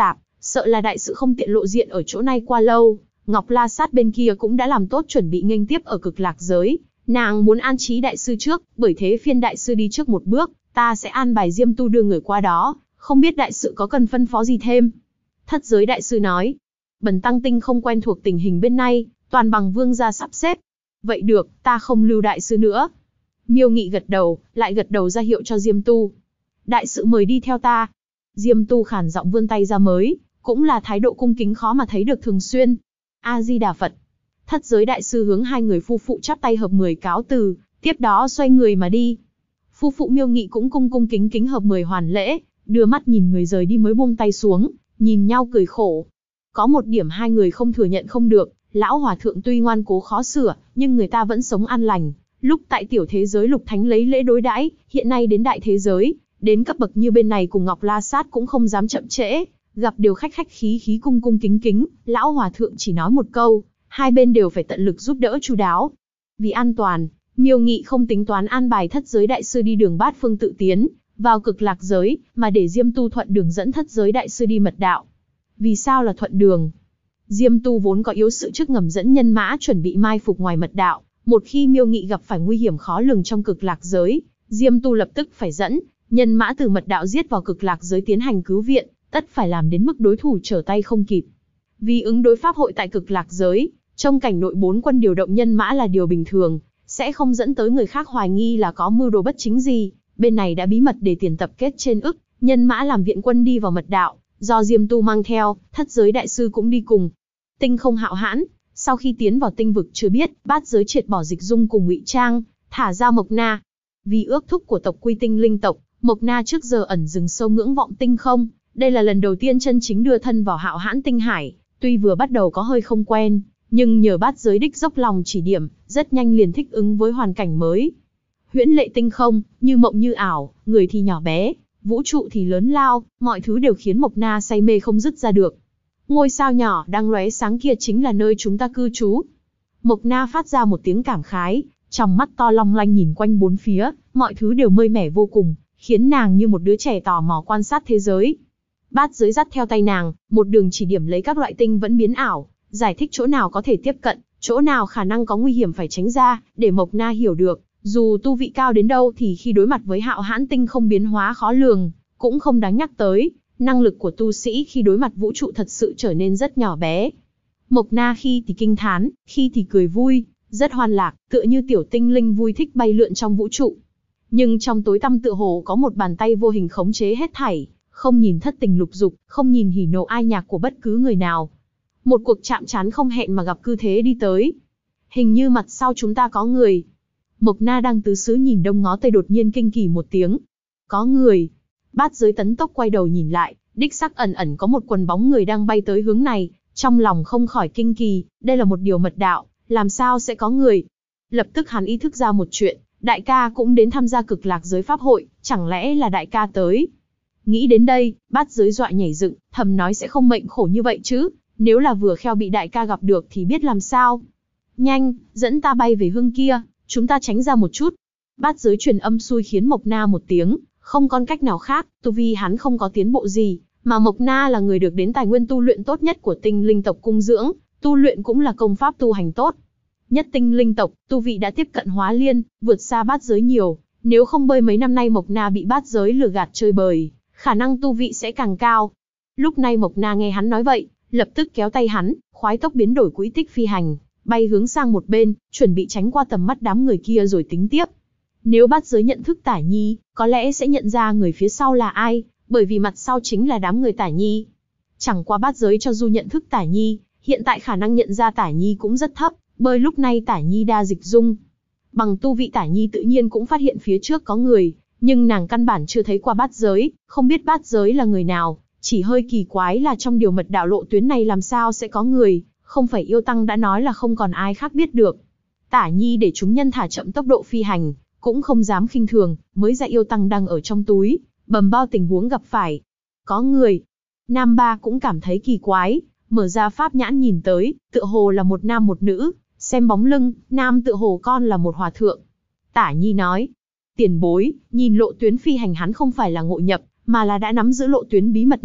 sợ là đại sự không tiện lộ diện ở chỗ này qua lâu, Ngọc La Sát bên kia cũng đã làm tốt chuẩn bị nghênh tiếp ở Cực Lạc giới. Nàng muốn an trí đại sư trước, bởi thế phiên đại sư đi trước một bước, ta sẽ an bài Diêm Tu đưa người qua đó, không biết đại sự có cần phân phó gì thêm. Thất giới đại sư nói, bần tăng tinh không quen thuộc tình hình bên này, toàn bằng vương gia sắp xếp. Vậy được, ta không lưu đại sư nữa. Miêu Nghị gật đầu, lại gật đầu ra hiệu cho Diêm Tu. Đại sự mời đi theo ta. Diêm Tu khản giọng vươn tay ra mới, cũng là thái độ cung kính khó mà thấy được thường xuyên. A Di Đà Phật. Thất giới đại sư hướng hai người phu phụ chắp tay hợp 10 cáo từ, tiếp đó xoay người mà đi. Phu phụ Miêu Nghị cũng cung cung kính kính hợp 10 hoàn lễ, đưa mắt nhìn người rời đi mới buông tay xuống, nhìn nhau cười khổ. Có một điểm hai người không thừa nhận không được, lão hòa thượng tuy ngoan cố khó sửa, nhưng người ta vẫn sống an lành. Lúc tại tiểu thế giới Lục Thánh lấy lễ đối đãi, hiện nay đến đại thế giới, đến cấp bậc như bên này cùng Ngọc La Sát cũng không dám chậm trễ, gặp điều khách khách khí khí cung cung kính kính, lão hòa thượng chỉ nói một câu, hai bên đều phải tận lực giúp đỡ chu đáo. Vì an toàn, Miêu Nghị không tính toán an bài thất giới đại sư đi đường bát phương tự tiến vào Cực Lạc giới, mà để Diêm Tu thuận đường dẫn thất giới đại sư đi mật đạo. Vì sao là thuận đường? Diêm Tu vốn có yếu sự trước ngầm dẫn nhân mã chuẩn bị mai phục ngoài mật đạo, một khi Miêu Nghị gặp phải nguy hiểm khó lường trong Cực Lạc giới, Diêm Tu lập tức phải dẫn nhân mã từ mật đạo giết vào Cực Lạc giới tiến hành cứu viện, tất phải làm đến mức đối thủ trở tay không kịp. Vì ứng đối pháp hội tại Cực Lạc giới, trong cảnh nội 4 quân điều động nhân mã là điều bình thường, sẽ không dẫn tới người khác hoài nghi là có mưu đồ bất chính gì. Bên này đã bí mật để tiền tập kết trên ức, nhân mã làm viện quân đi vào mật đạo, do Diêm Tu mang theo, thất giới đại sư cũng đi cùng. Tinh không hạo hãn, sau khi tiến vào tinh vực chưa biết, bát giới triệt bỏ Dịch Dung cùng Ngụy Trang, thả ra Mộc Na. Vì ước thúc của tộc Quy Tinh linh tộc, Mộc Na trước giờ ẩn rừng sâu ngưỡng vọng tinh không, đây là lần đầu tiên chân chính đưa thân vào hạo hãn tinh hải, tuy vừa bắt đầu có hơi không quen, nhưng nhờ bát giới đích dốc lòng chỉ điểm, rất nhanh liền thích ứng với hoàn cảnh mới. Huyễn lệ tinh không, như mộng như ảo, người thì nhỏ bé, vũ trụ thì lớn lao, mọi thứ đều khiến Mộc Na say mê không dứt ra được. Ngôi sao nhỏ đang lóe sáng kia chính là nơi chúng ta cư trú. Mộc Na phát ra một tiếng cảm khái, trong mắt to long lanh nhìn quanh bốn phía, mọi thứ đều mới mẻ vô cùng, khiến nàng như một đứa trẻ tò mò quan sát thế giới. Bát giới dắt theo tay nàng, một đường chỉ điểm lấy các loại tinh vẫn biến ảo, giải thích chỗ nào có thể tiếp cận, chỗ nào khả năng có nguy hiểm phải tránh ra, để Mộc Na hiểu được, dù tu vị cao đến đâu thì khi đối mặt với hạo hãn tinh không biến hóa khó lường, cũng không đáng nhắc tới, năng lực của tu sĩ khi đối mặt vũ trụ thật sự trở nên rất nhỏ bé. Mộc Na khi thì kinh thán, khi thì cười vui, rất hoan lạc, tựa như tiểu tinh linh vui thích bay lượn trong vũ trụ. Nhưng trong tối tăm tựa hồ có một bàn tay vô hình khống chế hết thảy, không nhìn thất tình lục dục, không nhìn hỉ nộ ai nhạc của bất cứ người nào. Một cuộc chạm trán không hẹn mà gặp cứ thế đi tới. Hình như mặt sau chúng ta có người. Mộc Na đang tứ xứ nhìn đông ngó tây đột nhiên kinh kỳ một tiếng. Có người. Bát giới tấn tốc quay đầu nhìn lại, đích xác ẩn ẩn có một quần bóng người đang bay tới hướng này, trong lòng không khỏi kinh kỳ, đây là một điều mật đạo, làm sao sẽ có người. Lập tức hắn ý thức ra một chuyện, đại ca cũng đến tham gia Cực Lạc giới pháp hội, chẳng lẽ là đại ca tới. Nghĩ đến đây, bát giới dọa nhảy dựng, thầm nói sẽ không mệnh khổ như vậy chứ, nếu là vừa kheo bị đại ca gặp được thì biết làm sao. Nhanh, dẫn ta bay về hương kia, chúng ta tránh ra một chút. Bát giới truyền âm xui khiến Mộc Na một tiếng, không còn cách nào khác, tu vi hắn không có tiến bộ gì, mà Mộc Na là người được đến tài nguyên tu luyện tốt nhất của tinh linh tộc cung dưỡng, tu luyện cũng là công pháp tu hành tốt. Nhất tinh linh tộc, tu vị đã tiếp cận hóa liên, vượt xa bát giới nhiều, nếu không bơi mấy năm nay Mộc Na bị bát giới lừa gạt chơi bời, khả năng tu vị sẽ càng cao. Lúc này Mộc Na nghe hắn nói vậy, lập tức kéo tay hắn, khoái tốc biến đổi quỹ tích phi hành, bay hướng sang một bên, chuẩn bị tránh qua tầm mắt đám người kia rồi tính tiếp. Nếu bát giới nhận thức Tả Nhi, có lẽ sẽ nhận ra người phía sau là ai, bởi vì mặt sau chính là đám người Tả Nhi. Chẳng qua bát giới cho dù nhận thức Tả Nhi, hiện tại khả năng nhận ra Tả Nhi cũng rất thấp, bởi lúc này Tả Nhi đa dịch dung. Bằng tu vị Tả Nhi tự nhiên cũng phát hiện phía trước có người, nhưng nàng căn bản chưa thấy qua bát giới, không biết bát giới là người nào, chỉ hơi kỳ quái là trong điều mật đạo lộ tuyến này làm sao sẽ có người, không phải yêu tăng đã nói là không còn ai khác biết được. Tả Nhi để chúng nhân thả chậm tốc độ phi hành, cũng không dám khinh thường, mới ra yêu tăng đang ở trong túi, bầm bao tình huống gặp phải. Có người. Nam Ba cũng cảm thấy kỳ quái, mở ra pháp nhãn nhìn tới, tựa hồ là một nam một nữ, xem bóng lưng, nam tựa hồ con là một hòa thượng. Tả Nhi nói, tiền bối, nhìn lộ tuyến phi hành hắn không phải là ngộ nhập, mà là đã nắm giữ lộ tuyến bí mật này,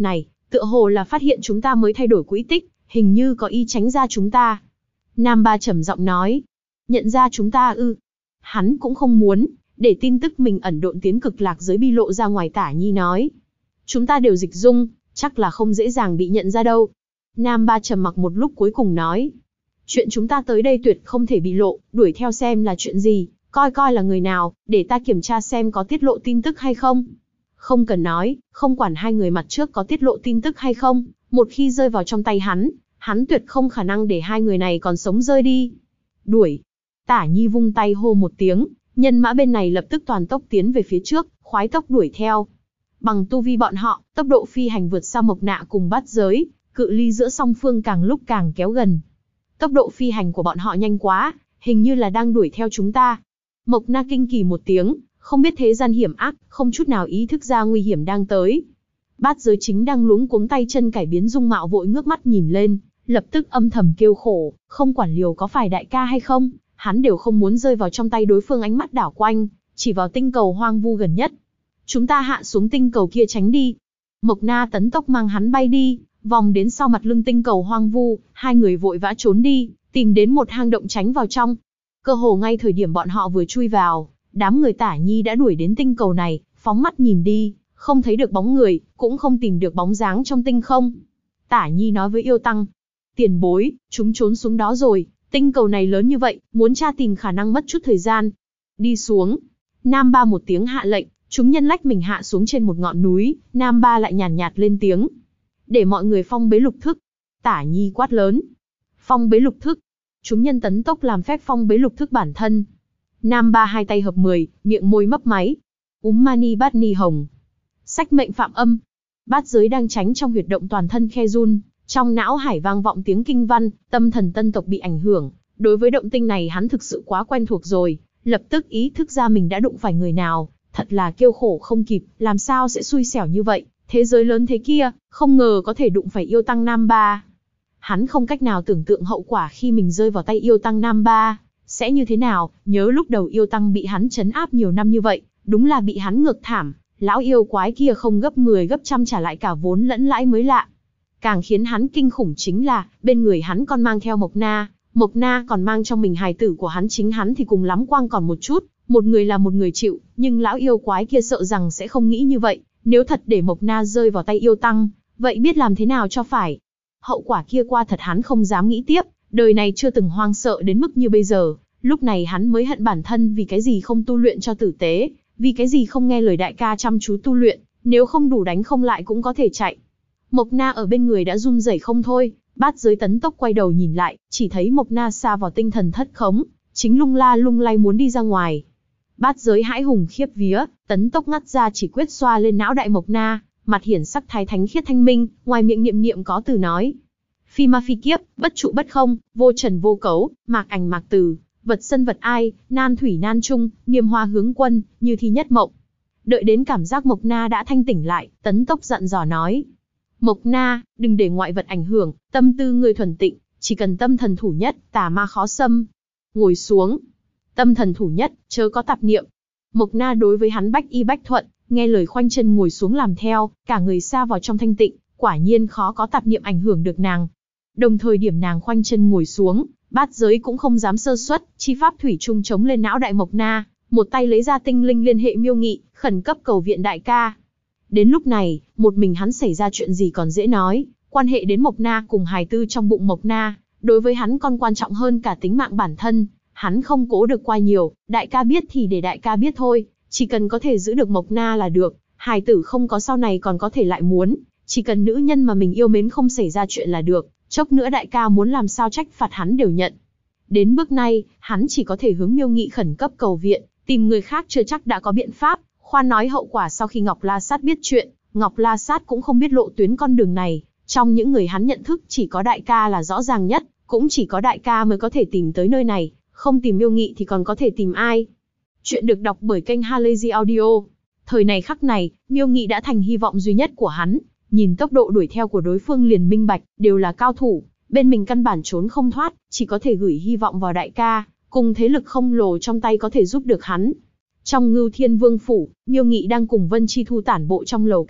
Tựa hồ là phát hiện chúng ta mới thay đổi quỹ tích, hình như có ý tránh ra chúng ta. Nam Ba trầm giọng nói. Nhận ra chúng ta ư? Hắn cũng không muốn để tin tức mình ẩn độn tiến cực lạc giới bi lộ ra ngoài. Tả Nhi nói. Chúng ta đều dịch dung, chắc là không dễ dàng bị nhận ra đâu. Nam Ba trầm mặc một lúc cuối cùng nói. Chuyện chúng ta tới đây tuyệt không thể bị lộ, đuổi theo xem là chuyện gì, coi coi là người nào, để ta kiểm tra xem có tiết lộ tin tức hay không. Không cần nói, không quản hai người mặt trước có tiết lộ tin tức hay không, một khi rơi vào trong tay hắn tuyệt không khả năng để hai người này còn sống rơi đi. Đuổi. Tả Nhi vung tay hô một tiếng, nhân mã bên này lập tức toàn tốc tiến về phía trước, khoái tốc đuổi theo. Bằng tu vi bọn họ, tốc độ phi hành vượt xa Mộc Na cùng Bát Giới, cự ly giữa song phương càng lúc càng kéo gần. Tốc độ phi hành của bọn họ nhanh quá, hình như là đang đuổi theo chúng ta. Mộc Na kinh kỳ một tiếng, không biết thế gian hiểm ác, không chút nào ý thức ra nguy hiểm đang tới. Bát Giới chính đang luống cuống tay chân cải biến dung mạo vội ngước mắt nhìn lên, lập tức âm thầm kêu khổ, không quản Liều có phải đại ca hay không, hắn đều không muốn rơi vào trong tay đối phương. Ánh mắt đảo quanh, chỉ vào tinh cầu hoang vu gần nhất. Chúng ta hạ xuống tinh cầu kia tránh đi. Mộc Na tấn tốc mang hắn bay đi, vòng đến sau mặt lưng tinh cầu hoang vu, hai người vội vã trốn đi, tìm đến một hang động tránh vào trong. Cơ hồ ngay thời điểm bọn họ vừa chui vào, đám người Tả Nhi đã đuổi đến tinh cầu này, phóng mắt nhìn đi, không thấy được bóng người, cũng không tìm được bóng dáng trong tinh không. Tả Nhi nói với Yêu Tăng, tiền bối, chúng trốn xuống đó rồi, tinh cầu này lớn như vậy, muốn tra tìm khả năng mất chút thời gian. Đi xuống. Nam Ba một tiếng hạ lệnh, chúng nhân lách mình hạ xuống trên một ngọn núi, Nam Ba lại nhàn nhạt lên tiếng. Để mọi người phong bế lục thức. Tả Nhi quát lớn. Phong bế lục thức. Chúng nhân tấn tốc làm phép phong bế lục thức bản thân. Nam Ba hai tay hợp 10, miệng môi mấp máy. Mani bát ni hồng. Sách mệnh phạm âm. Bát Giới đang tránh trong huyệt động toàn thân khe run, trong não hải vang vọng tiếng kinh văn, tâm thần tân tộc bị ảnh hưởng. Đối với động tinh này hắn thực sự quá quen thuộc rồi, lập tức ý thức ra mình đã đụng phải người nào, thật là kêu khổ không kịp, làm sao sẽ xui xẻo như vậy, thế giới lớn thế kia, không ngờ có thể đụng phải Yêu Tăng Nam Ba. Hắn không cách nào tưởng tượng hậu quả khi mình rơi vào tay Yêu Tăng Nam Ba sẽ như thế nào. Nhớ lúc đầu Yêu Tăng bị hắn trấn áp nhiều năm như vậy, đúng là bị hắn ngược thảm, lão yêu quái kia không gấp 10 gấp trăm trả lại cả vốn lẫn lãi mới lạ. Càng khiến hắn kinh khủng chính là, bên người hắn còn mang theo Mộc Na, Mộc Na còn mang trong mình hài tử của hắn, chính hắn thì cùng lắm quang còn một chút, một người là một người chịu, nhưng lão yêu quái kia sợ rằng sẽ không nghĩ như vậy, nếu thật để Mộc Na rơi vào tay Yêu Tăng, vậy biết làm thế nào cho phải. Hậu quả kia qua thật hắn không dám nghĩ tiếp, đời này chưa từng hoang sợ đến mức như bây giờ, lúc này hắn mới hận bản thân vì cái gì không tu luyện cho tử tế, vì cái gì không nghe lời đại ca chăm chú tu luyện, nếu không đủ đánh không lại cũng có thể chạy. Mộc Na ở bên người đã run rẩy không thôi, Bát Giới tấn tốc quay đầu nhìn lại, chỉ thấy Mộc Na sa vào tinh thần thất khống, chính lung la lung lay muốn đi ra ngoài. Bát Giới hãi hùng khiếp vía, tấn tốc ngắt ra chỉ quyết xoa lên não đại Mộc Na, mặt hiển sắc thái thánh khiết thanh minh, ngoài miệng niệm niệm có từ nói: Phi ma phi kiếp, bất trụ bất không, vô trần vô cấu, mạc ảnh mạc từ, vật sân vật ai, nan thủy nan trung, nghiêm hoa hướng quân, như thi nhất mộng. Đợi đến cảm giác Mộc Na đã thanh tỉnh lại, tấn tốc dặn dò nói: Mộc Na, đừng để ngoại vật ảnh hưởng, tâm tư ngươi thuần tịnh, chỉ cần tâm thần thủ nhất, tà ma khó xâm. Ngồi xuống. Tâm thần thủ nhất, chớ có tạp niệm. Mộc Na đối với hắn bách y bách thuận, nghe lời khoanh chân ngồi xuống làm theo, cả người sa vào trong thanh tịnh, quả nhiên khó có tạp niệm ảnh hưởng được nàng. Đồng thời điểm nàng khoanh chân ngồi xuống, Bát Giới cũng không dám sơ suất, chi pháp thủy chung chống lên não đại Mộc Na, một tay lấy ra tinh linh liên hệ Miêu Nghị, khẩn cấp cầu viện đại ca. Đến lúc này, một mình hắn xảy ra chuyện gì còn dễ nói, quan hệ đến Mộc Na cùng hài tư trong bụng Mộc Na, đối với hắn còn quan trọng hơn cả tính mạng bản thân, hắn không cố được qua nhiều, đại ca biết thì để đại ca biết thôi, chỉ cần có thể giữ được Mộc Na là được, hài tử không có sau này còn có thể lại muốn, chỉ cần nữ nhân mà mình yêu mến không xảy ra chuyện là được, chốc nữa đại ca muốn làm sao trách phạt hắn đều nhận. Đến bước này, hắn chỉ có thể hướng Miêu Nghị khẩn cấp cầu viện, tìm người khác chưa chắc đã có biện pháp. Khoan nói hậu quả sau khi Ngọc La Sát biết chuyện, Ngọc La Sát cũng không biết lộ tuyến con đường này, trong những người hắn nhận thức chỉ có đại ca là rõ ràng nhất, cũng chỉ có đại ca mới có thể tìm tới nơi này, không tìm Miêu Nghị thì còn có thể tìm ai. Chuyện được đọc bởi kênh Halazy Audio. Thời này khắc này, Miêu Nghị đã thành hy vọng duy nhất của hắn, nhìn tốc độ đuổi theo của đối phương liền minh bạch, đều là cao thủ, bên mình căn bản trốn không thoát, chỉ có thể gửi hy vọng vào đại ca, cùng thế lực khổng lồ trong tay có thể giúp được hắn. Trong Ngưu Thiên Vương phủ, Miêu Nghị đang cùng Vân Chi Thu tản bộ trong lầu các,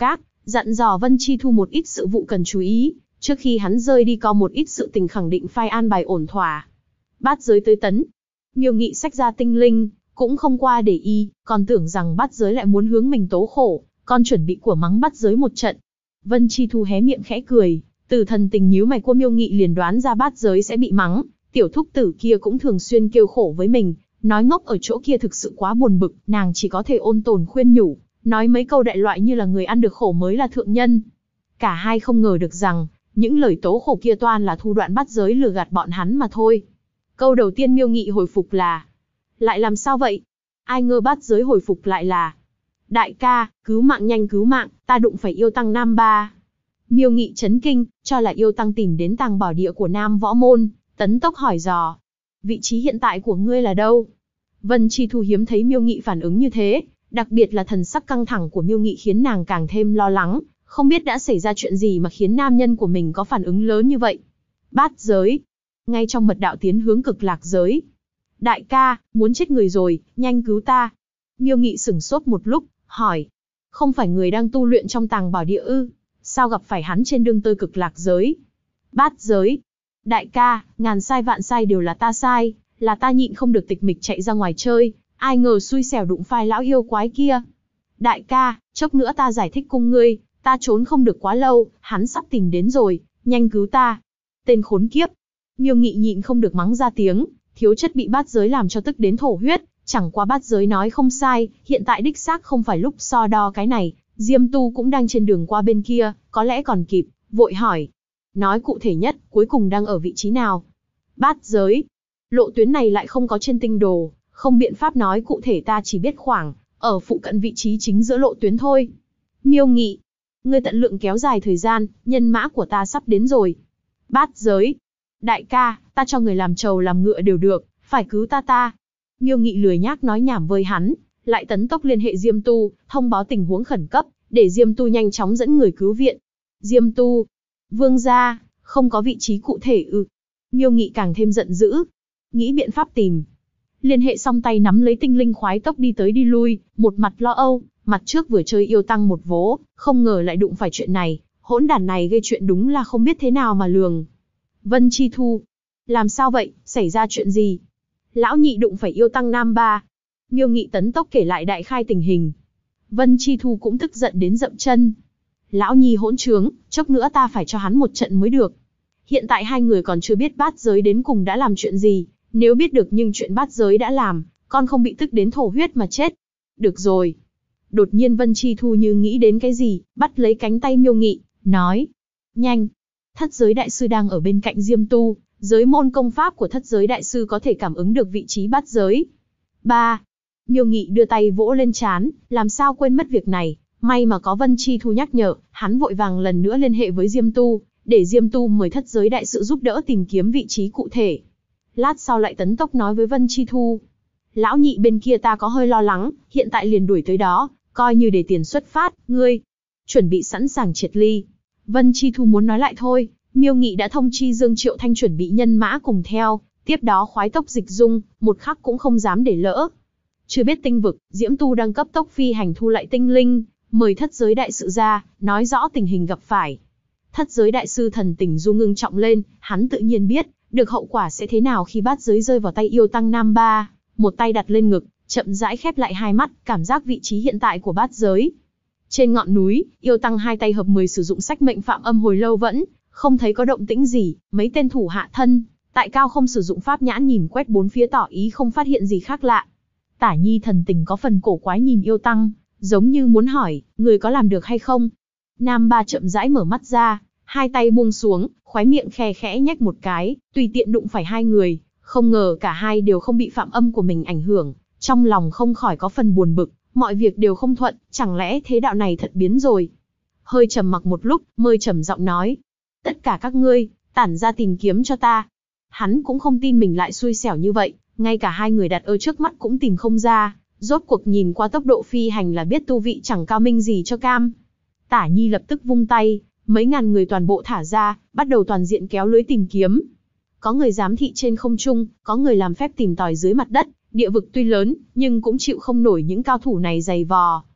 dặn dò Vân Chi Thu một ít sự vụ cần chú ý, trước khi hắn rời đi có một ít sự tình khẳng định phai an bài ổn thỏa. Bát giới tới tấn. Miêu Nghị xách ra tinh linh, cũng không qua để ý, còn tưởng rằng bát giới lại muốn hướng mình tố khổ, còn chuẩn bị của mắng bát giới một trận. Vân Chi Thu hé miệng khẽ cười, từ thần tình nhíu mày của Miêu Nghị liền đoán ra bát giới sẽ bị mắng, tiểu thúc tử kia cũng thường xuyên kêu khổ với mình, nói ngốc ở chỗ kia thực sự quá buồn bực, nàng chỉ có thể ôn tồn khuyên nhủ, nói mấy câu đại loại như là người ăn được khổ mới là thượng nhân. Cả hai không ngờ được rằng, những lời tố khổ kia toan là thủ đoạn bát giới lừa gạt bọn hắn mà thôi. Câu đầu tiên Miêu Nghị hồi phục là: lại làm sao vậy? Ai ngờ bát giới hồi phục lại là: đại ca, cứu mạng nhanh cứu mạng, ta đụng phải yêu tăng Nam Ba. Miêu Nghị chấn kinh, cho là yêu tăng tìm đến tàng bảo địa của Nam Võ Môn, tấn tốc hỏi dò: vị trí hiện tại của ngươi là đâu? Vân Chi Thu hiếm thấy Miêu Nghị phản ứng như thế, đặc biệt là thần sắc căng thẳng của Miêu Nghị khiến nàng càng thêm lo lắng, không biết đã xảy ra chuyện gì mà khiến nam nhân của mình có phản ứng lớn như vậy. Bát giới, ngay trong mật đạo tiến hướng Cực Lạc giới. Đại ca, muốn chết người rồi, nhanh cứu ta. Miêu Nghị sửng sốt một lúc, hỏi: không phải người đang tu luyện trong tàng bảo địa ư? Sao gặp phải hắn trên đường tới Cực Lạc giới? Bát giới, đại ca, ngàn sai vạn sai đều là ta sai, là ta nhịn không được tịch mịch chạy ra ngoài chơi, ai ngờ xui xẻo đụng phải lão yêu quái kia. Đại ca, chốc nữa ta giải thích cùng ngươi, ta trốn không được quá lâu, hắn sắp tìm đến rồi, nhanh cứu ta. Tên khốn kiếp. Miêu Nghị nhịn không được mắng ra tiếng, thiếu chất bị bát giới làm cho tức đến thổ huyết, chẳng qua bát giới nói không sai, hiện tại đích xác không phải lúc so đo cái này, Diêm Tu cũng đang trên đường qua bên kia, có lẽ còn kịp, vội hỏi. Nói cụ thể nhất, cuối cùng đang ở vị trí nào? Bát giới. Lộ tuyến này lại không có trên tinh đồ, không biện pháp nói cụ thể, ta chỉ biết khoảng ở phụ cận vị trí chính giữa lộ tuyến thôi. Miêu Nghị, ngươi tận lượng kéo dài thời gian, nhân mã của ta sắp đến rồi. Bát giới. Đại ca, ta cho người làm trầu làm ngựa đều được, phải cứu ta. Miêu Nghị lười nhác nói nhảm với hắn, lại tấn tốc liên hệ Diêm Tu, thông báo tình huống khẩn cấp, để Diêm Tu nhanh chóng dẫn người cứu viện. Diêm Tu, vương gia, không có vị trí cụ thể ư? Miêu Nghị càng thêm giận dữ, nghĩ biện pháp tìm. Liên hệ xong tay nắm lấy tinh linh khoái tốc đi tới đi lui, một mặt lo âu, mặt trước vừa chơi yêu tăng một vố, không ngờ lại đụng phải chuyện này, hỗn đản này gây chuyện đúng là không biết thế nào mà lường. Vân Chi Thu, làm sao vậy, xảy ra chuyện gì? Lão nhị đụng phải yêu tăng Nam Ba. Miêu Nghị tấn tốc kể lại đại khai tình hình. Vân Chi Thu cũng tức giận đến dậm chân. Lão nhi hỗn trướng, chốc nữa ta phải cho hắn một trận mới được. Hiện tại hai người còn chưa biết bát giới đến cùng đã làm chuyện gì, nếu biết được nhưng chuyện bát giới đã làm, con không bị tức đến thổ huyết mà chết. Được rồi. Đột nhiên Vân Chi Thu như nghĩ đến cái gì, bắt lấy cánh tay Miêu Nghị, nói. Nhanh. Thất giới đại sư đang ở bên cạnh Diêm Tu, giới môn công pháp của thất giới đại sư có thể cảm ứng được vị trí bát giới. 3. Miêu Nghị đưa tay vỗ lên trán, làm sao quên mất việc này, may mà có Vân Chi Thu nhắc nhở, hắn vội vàng lần nữa liên hệ với Diêm Tu, để Diêm Tu mời thất giới đại sư giúp đỡ tìm kiếm vị trí cụ thể. Lát sau lại tấn tốc nói với Vân Chi Thu. Lão nhị bên kia ta có hơi lo lắng, hiện tại liền đuổi tới đó, coi như để tiền xuất phát, ngươi chuẩn bị sẵn sàng triệt ly. Vân Chi Thu muốn nói lại thôi, Miêu Nghị đã thông chi Dương Triệu Thanh chuẩn bị nhân mã cùng theo, tiếp đó khoái tốc dịch dung, một khắc cũng không dám để lỡ. Chưa biết tinh vực, Diễm Tu đang cấp tốc phi hành thu lại tinh linh, mời thất giới đại sự ra, nói rõ tình hình gặp phải. Thất giới đại sư thần tình du ngưng trọng lên, hắn tự nhiên biết được hậu quả sẽ thế nào khi bát giới rơi vào tay yêu tăng Nam Ba, một tay đặt lên ngực, chậm rãi khép lại hai mắt, cảm giác vị trí hiện tại của bát giới. Trên ngọn núi, yêu tăng hai tay hợp 10 sử dụng sách mệnh phạm âm hồi lâu vẫn không thấy có động tĩnh gì, mấy tên thủ hạ thân tại cao không sử dụng pháp nhãn nhìn quét bốn phía tỏ ý không phát hiện gì khác lạ. Tả Nhi thần tình có phần cổ quái nhìn yêu tăng, giống như muốn hỏi, người có làm được hay không? Nam Ba chậm rãi mở mắt ra, hai tay buông xuống, khóe miệng khe khẽ nhếch một cái, tùy tiện đụng phải hai người, không ngờ cả hai đều không bị phạm âm của mình ảnh hưởng, trong lòng không khỏi có phần buồn bực, mọi việc đều không thuận, chẳng lẽ thế đạo này thật biến rồi? Hơi trầm mặc một lúc, mới trầm giọng nói, tất cả các ngươi, tản ra tìm kiếm cho ta. Hắn cũng không tin mình lại xui xẻo như vậy, ngay cả hai người đặt ở trước mắt cũng tìm không ra, rốt cuộc nhìn qua tốc độ phi hành là biết tu vị chẳng cao minh gì cho cam. Tả Nhi lập tức vung tay, mấy ngàn người toàn bộ thả ra, bắt đầu toàn diện kéo lưới tìm kiếm. Có người giám thị trên không trung, có người làm phép tìm tòi dưới mặt đất, địa vực tuy lớn, nhưng cũng chịu không nổi những cao thủ này dày vò.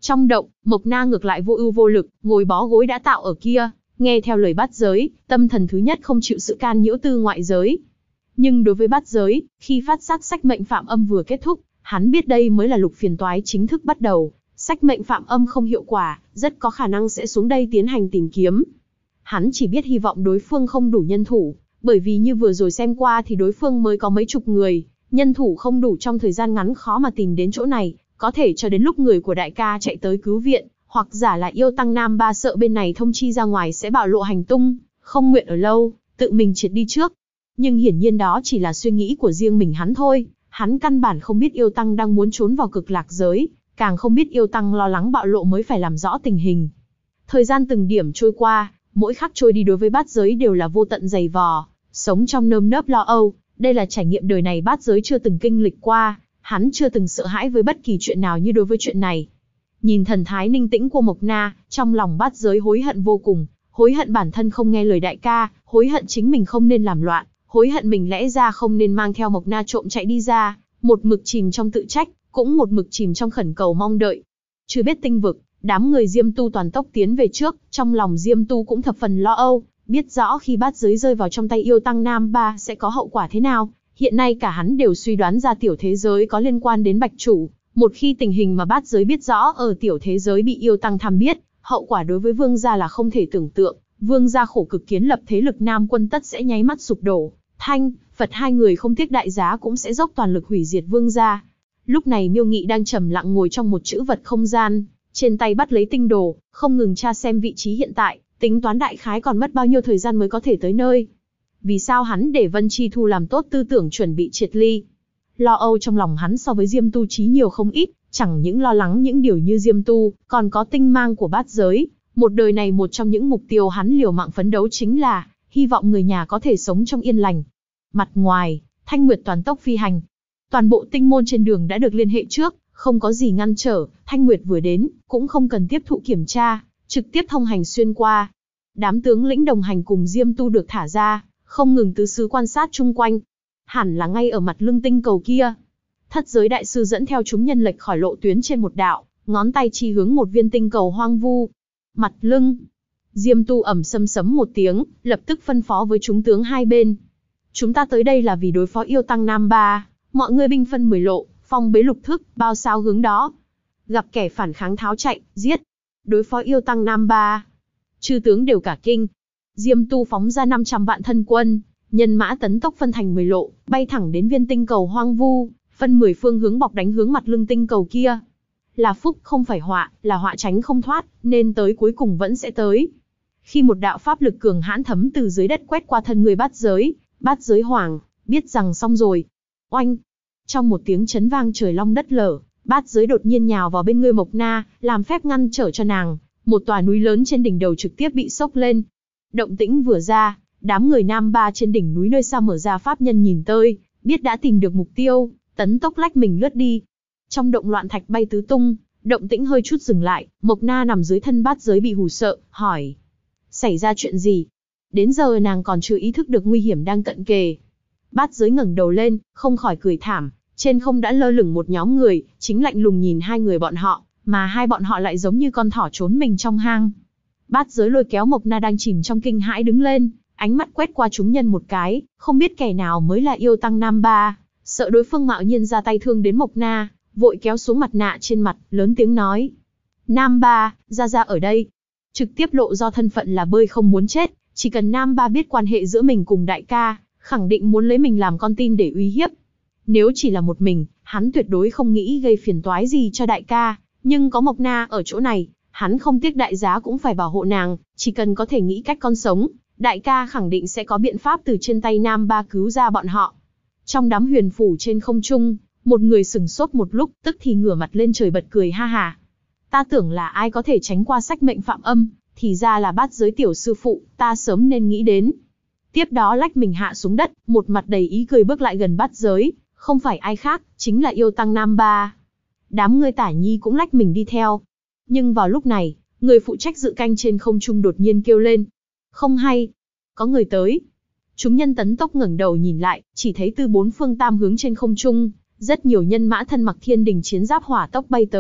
Trong động, Mộc Na ngược lại vô ưu vô lực, ngồi bó gối đã tạo ở kia, nghe theo lời bát giới, tâm thần thứ nhất không chịu sự can nhiễu tư ngoại giới. Nhưng đối với bát giới, khi phát giác sách mệnh phạm âm vừa kết thúc, hắn biết đây mới là lục phiền toái chính thức bắt đầu. Sách mệnh phạm âm không hiệu quả, rất có khả năng sẽ xuống đây tiến hành tìm kiếm. Hắn chỉ biết hy vọng đối phương không đủ nhân thủ, bởi vì như vừa rồi xem qua thì đối phương mới có mấy chục người, nhân thủ không đủ trong thời gian ngắn khó mà tìm đến chỗ này, có thể cho đến lúc người của đại ca chạy tới cứu viện, hoặc giả là yêu tăng Nam Ba sợ bên này thông chi ra ngoài sẽ bạo lộ hành tung, không nguyện ở lâu, tự mình triệt đi trước. Nhưng hiển nhiên đó chỉ là suy nghĩ của riêng mình hắn thôi, hắn căn bản không biết yêu tăng đang muốn trốn vào cực lạc giới, càng không biết yêu tăng lo lắng bạo lộ mới phải làm rõ tình hình. Thời gian từng điểm trôi qua, mỗi khắc trôi đi đối với bát giới đều là vô tận dày vò, sống trong nơm nớp lo âu, đây là trải nghiệm đời này bát giới chưa từng kinh lịch qua, hắn chưa từng sợ hãi với bất kỳ chuyện nào như đối với chuyện này. Nhìn thần thái ninh tĩnh của Mộc Na, trong lòng bát giới hối hận vô cùng, hối hận bản thân không nghe lời đại ca, hối hận chính mình không nên làm loạn, hối hận mình lẽ ra không nên mang theo Mộc Na trộm chạy đi ra, một mực chìm trong tự trách, cũng một mực chìm trong khẩn cầu mong đợi. Chưa biết tinh vực, đám người Diêm Tu toàn tốc tiến về trước, trong lòng Diêm Tu cũng thập phần lo âu, biết rõ khi bát giới rơi vào trong tay yêu tăng Nam Ba sẽ có hậu quả thế nào. Hiện nay cả hắn đều suy đoán ra tiểu thế giới có liên quan đến Bạch Chủ, một khi tình hình mà bát giới biết rõ ở tiểu thế giới bị yêu tăng tham biết, hậu quả đối với vương gia là không thể tưởng tượng, vương gia khổ cực kiến lập thế lực Nam Quân tất sẽ nháy mắt sụp đổ, Thanh, Phật hai người không tiếc đại giá cũng sẽ dốc toàn lực hủy diệt vương gia. Lúc này Miêu Nghị đang trầm lặng ngồi trong một chữ vật không gian, trên tay bắt lấy tinh đồ, không ngừng tra xem vị trí hiện tại, tính toán đại khái còn mất bao nhiêu thời gian mới có thể tới nơi. Vì sao hắn để Vân Chi Thu làm tốt tư tưởng chuẩn bị triệt ly? Lo âu trong lòng hắn so với Diêm Tu trí nhiều không ít, chẳng những lo lắng những điều như Diêm Tu, còn có tinh mang của bát giới. Một đời này một trong những mục tiêu hắn liều mạng phấn đấu chính là hy vọng người nhà có thể sống trong yên lành. Mặt ngoài, Thanh Nguyệt toàn tốc phi hành. Toàn bộ tinh môn trên đường đã được liên hệ trước, không có gì ngăn trở, Thanh Nguyệt vừa đến, cũng không cần tiếp thụ kiểm tra, trực tiếp thông hành xuyên qua. Đám tướng lĩnh đồng hành cùng Diêm Tu được thả ra, không ngừng tứ xứ quan sát chung quanh. Hẳn là ngay ở mặt lưng tinh cầu kia. Thất giới đại sư dẫn theo chúng nhân lệch khỏi lộ tuyến trên một đạo, ngón tay chỉ hướng một viên tinh cầu hoang vu. Mặt lưng. Diêm Tu ầm sâm sấm một tiếng, lập tức phân phó với chúng tướng hai bên. Chúng ta tới đây là vì đối phó yêu tăng Nam Ba, mọi người binh phân 10 lộ, phong bế lục thức, bao sao hướng đó. Gặp kẻ phản kháng tháo chạy, giết. Đối phó yêu tăng Nam Ba. Chư tướng đều cả kinh. Diêm Tu phóng ra 500 vạn thân quân, nhân mã tấn tốc phân thành 10 lộ, bay thẳng đến viên tinh cầu hoang vu, phân 10 phương hướng bọc đánh hướng mặt lưng tinh cầu kia. Là phúc không phải họa, là họa tránh không thoát, nên tới cuối cùng vẫn sẽ tới. Khi một đạo pháp lực cường hãn thấm từ dưới đất quét qua thân người bát giới hoàng, biết rằng xong rồi. Oanh! Trong một tiếng chấn vang trời long đất lở, bát giới đột nhiên nhào vào bên người Mộc Na, làm phép ngăn trở cho nàng. Một tòa núi lớn trên đỉnh đầu trực tiếp bị sốc lên. Động tĩnh vừa ra, đám người Nam Ba trên đỉnh núi nơi xa mở ra pháp nhân nhìn tới, biết đã tìm được mục tiêu, tấn tốc lách mình lướt đi. Trong động loạn thạch bay tứ tung, động tĩnh hơi chút dừng lại, Mộc Na nằm dưới thân bát giới bị hù sợ, hỏi. Xảy ra chuyện gì? Đến giờ nàng còn chưa ý thức được nguy hiểm đang cận kề. Bát giới ngẩng đầu lên, không khỏi cười thảm, trên không đã lơ lửng một nhóm người, chính lạnh lùng nhìn hai người bọn họ, mà hai bọn họ lại giống như con thỏ trốn mình trong hang. Bát giới lôi kéo Mộc Na đang chìm trong kinh hãi đứng lên, ánh mắt quét qua chúng nhân một cái, không biết kẻ nào mới là yêu tăng Nam Ba, sợ đối phương mạo nhiên ra tay thương đến Mộc Na, vội kéo xuống mặt nạ trên mặt, lớn tiếng nói. Nam Ba, ra ở đây. Trực tiếp lộ do thân phận là bơi không muốn chết, chỉ cần Nam Ba biết quan hệ giữa mình cùng đại ca, khẳng định muốn lấy mình làm con tin để uy hiếp. Nếu chỉ là một mình, hắn tuyệt đối không nghĩ gây phiền toái gì cho đại ca, nhưng có Mộc Na ở chỗ này, hắn không tiếc đại giá cũng phải bảo hộ nàng, chỉ cần có thể nghĩ cách con sống, đại ca khẳng định sẽ có biện pháp từ trên tay Nam Ba cứu ra bọn họ. Trong đám huyền phủ trên không trung, một người sừng sốt một lúc, tức thì ngửa mặt lên trời bật cười ha ha. Ta tưởng là ai có thể tránh qua sách mệnh phạm âm, thì ra là bát giới tiểu sư phụ, ta sớm nên nghĩ đến. Tiếp đó lách mình hạ xuống đất, một mặt đầy ý cười bước lại gần bát giới, không phải ai khác, chính là yêu tăng Nam Ba. Đám người Tả Nhi cũng lách mình đi theo. Nhưng vào lúc này, người phụ trách dự canh trên không trung đột nhiên kêu lên. Không hay, có người tới. Chúng nhân tấn tốc ngẩng đầu nhìn lại, chỉ thấy từ bốn phương tám hướng trên không trung, rất nhiều nhân mã thân mặc thiên đình chiến giáp hỏa tốc bay tới,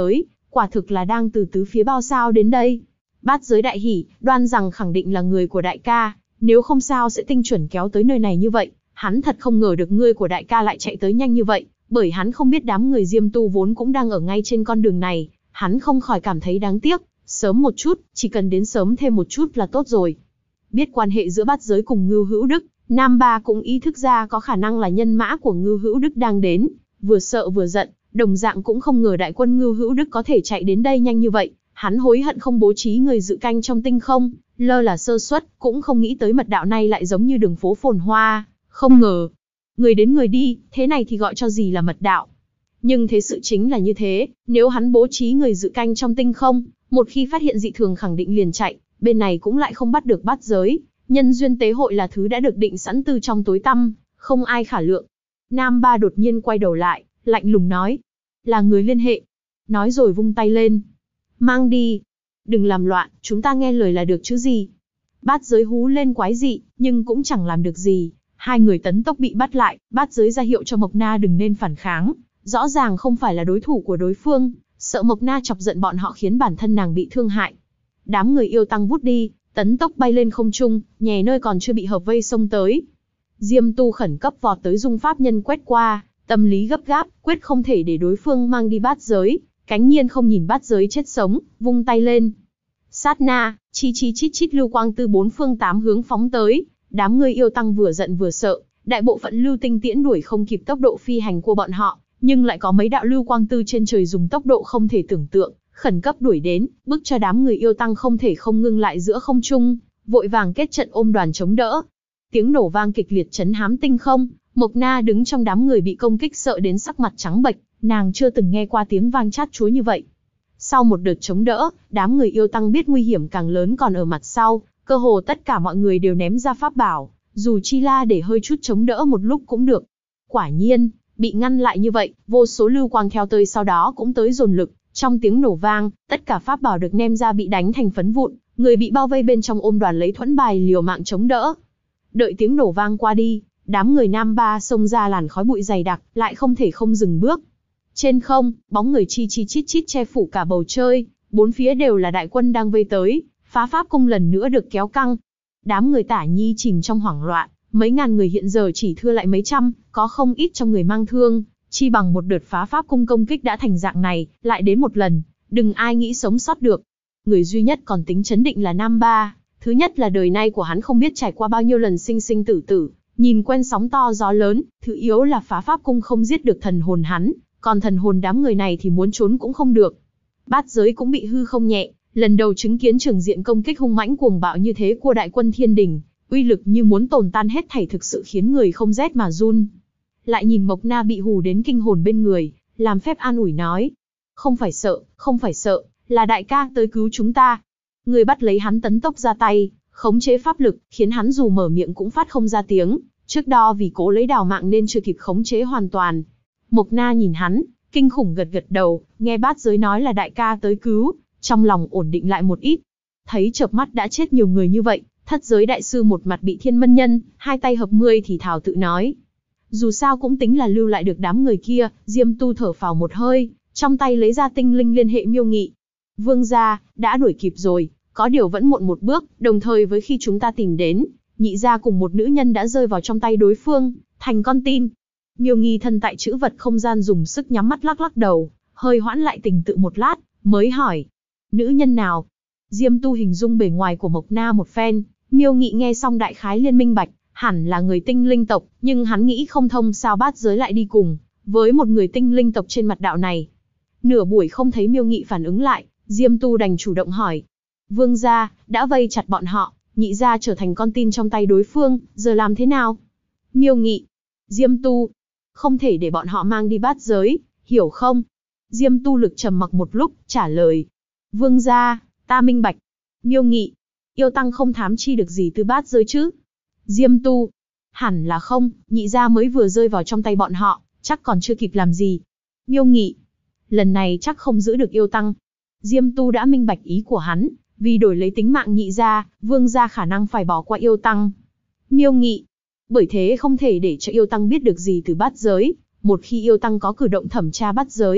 quả thực là đang từ tứ phía bao sao đến đây. Bát giới đại hỉ, đoan rằng khẳng định là người của đại ca, nếu không sao sẽ tinh chuẩn kéo tới nơi này như vậy. Hắn thật không ngờ được ngươi của đại ca lại chạy tới nhanh như vậy, bởi hắn không biết đám người Diêm Tu vốn cũng đang ở ngay trên con đường này, hắn không khỏi cảm thấy đáng tiếc, sớm một chút, chỉ cần đến sớm thêm một chút là tốt rồi. Biết quan hệ giữa bát giới cùng Ngưu Hữu Đức, Nam Ba cũng ý thức ra có khả năng là nhân mã của Ngưu Hữu Đức đang đến, vừa sợ vừa giận, đồng dạng cũng không ngờ đại quân Ngưu Hữu Đức có thể chạy đến đây nhanh như vậy, hắn hối hận không bố trí người dự canh trong tinh không, lơ là sơ suất, cũng không nghĩ tới mật đạo này lại giống như đường phố phồn hoa, không ngờ, người đến người đi, thế này thì gọi cho gì là mật đạo. Nhưng thế sự chính là như thế, nếu hắn bố trí người dự canh trong tinh không, một khi phát hiện dị thường khẳng định liền chạy, bên này cũng lại không bắt được bát giới, nhân duyên tế hội là thứ đã được định sẵn từ trong tối tăm, không ai khả lượng. Nam Ba đột nhiên quay đầu lại, lạnh lùng nói, là người liên hệ. Nói rồi vung tay lên, mang đi, đừng làm loạn, chúng ta nghe lời là được chứ gì. Bát giới hú lên quái dị, nhưng cũng chẳng làm được gì. Hai người tấn tốc bị bắt lại, bát giới ra hiệu cho Mộc Na đừng nên phản kháng, rõ ràng không phải là đối thủ của đối phương, sợ Mộc Na chọc giận bọn họ khiến bản thân nàng bị thương hại. Đám người yêu tăng vút đi, tấn tốc bay lên không trung, nhè nơi còn chưa bị hợp vây xông tới. Diêm Tu khẩn cấp vọt tới dung pháp nhân quét qua, tâm lý gấp gáp, quyết không thể để đối phương mang đi bát giới, Cánh Nhiên không nhìn bát giới chết sống, vung tay lên. Sát na, chi chi chít chít lưu quang từ bốn phương tám hướng phóng tới, đám người yêu tăng vừa giận vừa sợ, đại bộ phận lưu tinh tiễn đuổi không kịp tốc độ phi hành của bọn họ, nhưng lại có mấy đạo lưu quang tư trên trời dùng tốc độ không thể tưởng tượng, khẩn cấp đuổi đến, bức cho đám người yêu tăng không thể không ngưng lại giữa không trung, vội vàng kết trận ôm đoàn chống đỡ. Tiếng nổ vang kịch liệt chấn hám tinh không, Mộc Na đứng trong đám người bị công kích sợ đến sắc mặt trắng bệch, nàng chưa từng nghe qua tiếng vang chát chúa như vậy. Sau một đợt chống đỡ, đám người yêu tăng biết nguy hiểm càng lớn còn ở mặt sau, cơ hồ tất cả mọi người đều ném ra pháp bảo, dù chi la để hơi chút chống đỡ một lúc cũng được. Quả nhiên, bị ngăn lại như vậy, vô số lưu quang theo tới sau đó cũng tới dồn lực, trong tiếng nổ vang, tất cả pháp bảo được ném ra bị đánh thành phấn vụn, người bị bao vây bên trong ôm đoàn lấy thuẫn bài liều mạng chống đỡ. Đợi tiếng nổ vang qua đi, đám người Nam Ba xông ra làn khói bụi dày đặc, lại không thể không dừng bước. Trên không, bóng người chi chi chít chít che phủ cả bầu trời, bốn phía đều là đại quân đang vây tới, phá pháp cung lần nữa được kéo căng. Đám người Tả Nhi chìm trong hoảng loạn, mấy ngàn người hiện giờ chỉ thưa lại mấy trăm, có không ít trong người mang thương, chi bằng một đợt phá pháp cung công kích đã thành dạng này, lại đến một lần, đừng ai nghĩ sống sót được. Người duy nhất còn tính chấn định là Nam Ba, thứ nhất là đời nay của hắn không biết trải qua bao nhiêu lần sinh sinh tử tử, nhìn quen sóng to gió lớn, thứ yếu là phá pháp cung không giết được thần hồn hắn, còn thần hồn đám người này thì muốn trốn cũng không được. Bát giới cũng bị hư không nhẹ, lần đầu chứng kiến trường diện công kích hung mãnh cuồng bạo như thế của đại quân thiên đình, uy lực như muốn tồn tan hết thảy thực sự khiến người không rét mà run. Lại nhìn Mộc Na bị hù đến kinh hồn bên người, làm phép an ủi nói, không phải sợ, không phải sợ, là đại ca tới cứu chúng ta. Người bắt lấy hắn tấn tốc ra tay, khống chế pháp lực, khiến hắn dù mở miệng cũng phát không ra tiếng, trước đó vì cố lấy đào mạng nên chưa kịp khống chế hoàn toàn. Mộc Na nhìn hắn, kinh khủng gật gật đầu, nghe bát giới nói là đại ca tới cứu, trong lòng ổn định lại một ít. Thấy chợp mắt đã chết nhiều người như vậy, thất giới đại sư một mặt bị thiên mân nhân, hai tay hợp mươi thì thào tự nói. Dù sao cũng tính là lưu lại được đám người kia, Diêm Tu thở phào một hơi, trong tay lấy ra tinh linh liên hệ Miêu Nghị. Vương gia, đã đuổi kịp rồi, có điều vẫn muộn một bước, đồng thời với khi chúng ta tìm đến, nhị gia cùng một nữ nhân đã rơi vào trong tay đối phương, thành con tin. Miêu Nghi thân tại chữ vật không gian dùng sức nhắm mắt lắc lắc đầu, hơi hoãn lại tình tự một lát, mới hỏi. Nữ nhân nào? Diêm Tu hình dung bề ngoài của Mộc Na một phen, Miêu Nghị nghe xong đại khái liên minh bạch, hẳn là người tinh linh tộc, nhưng hắn nghĩ không thông sao bát giới lại đi cùng với một người tinh linh tộc trên mặt đạo này. Nửa buổi không thấy Miêu Nghị phản ứng lại, Diêm Tu đành chủ động hỏi. Vương gia, đã vây chặt bọn họ, nhị gia trở thành con tin trong tay đối phương, giờ làm thế nào? Miêu Nghị. Diêm Tu. Không thể để bọn họ mang đi bát giới, hiểu không? Diêm Tu lực trầm mặc một lúc, trả lời. Vương gia, ta minh bạch. Miêu Nghị. Yêu tăng không thám chi được gì từ bát giới chứ? Diêm Tu. Hẳn là không, nhị gia mới vừa rơi vào trong tay bọn họ, chắc còn chưa kịp làm gì. Miêu Nghị. Lần này chắc không giữ được yêu tăng. Diêm Tu đã minh bạch ý của hắn, vì đổi lấy tính mạng nhị gia, vương gia khả năng phải bỏ qua yêu tăng. Miêu Nghị. Bởi thế không thể để cho yêu tăng biết được gì từ bát giới, một khi yêu tăng có cử động thẩm tra bát giới,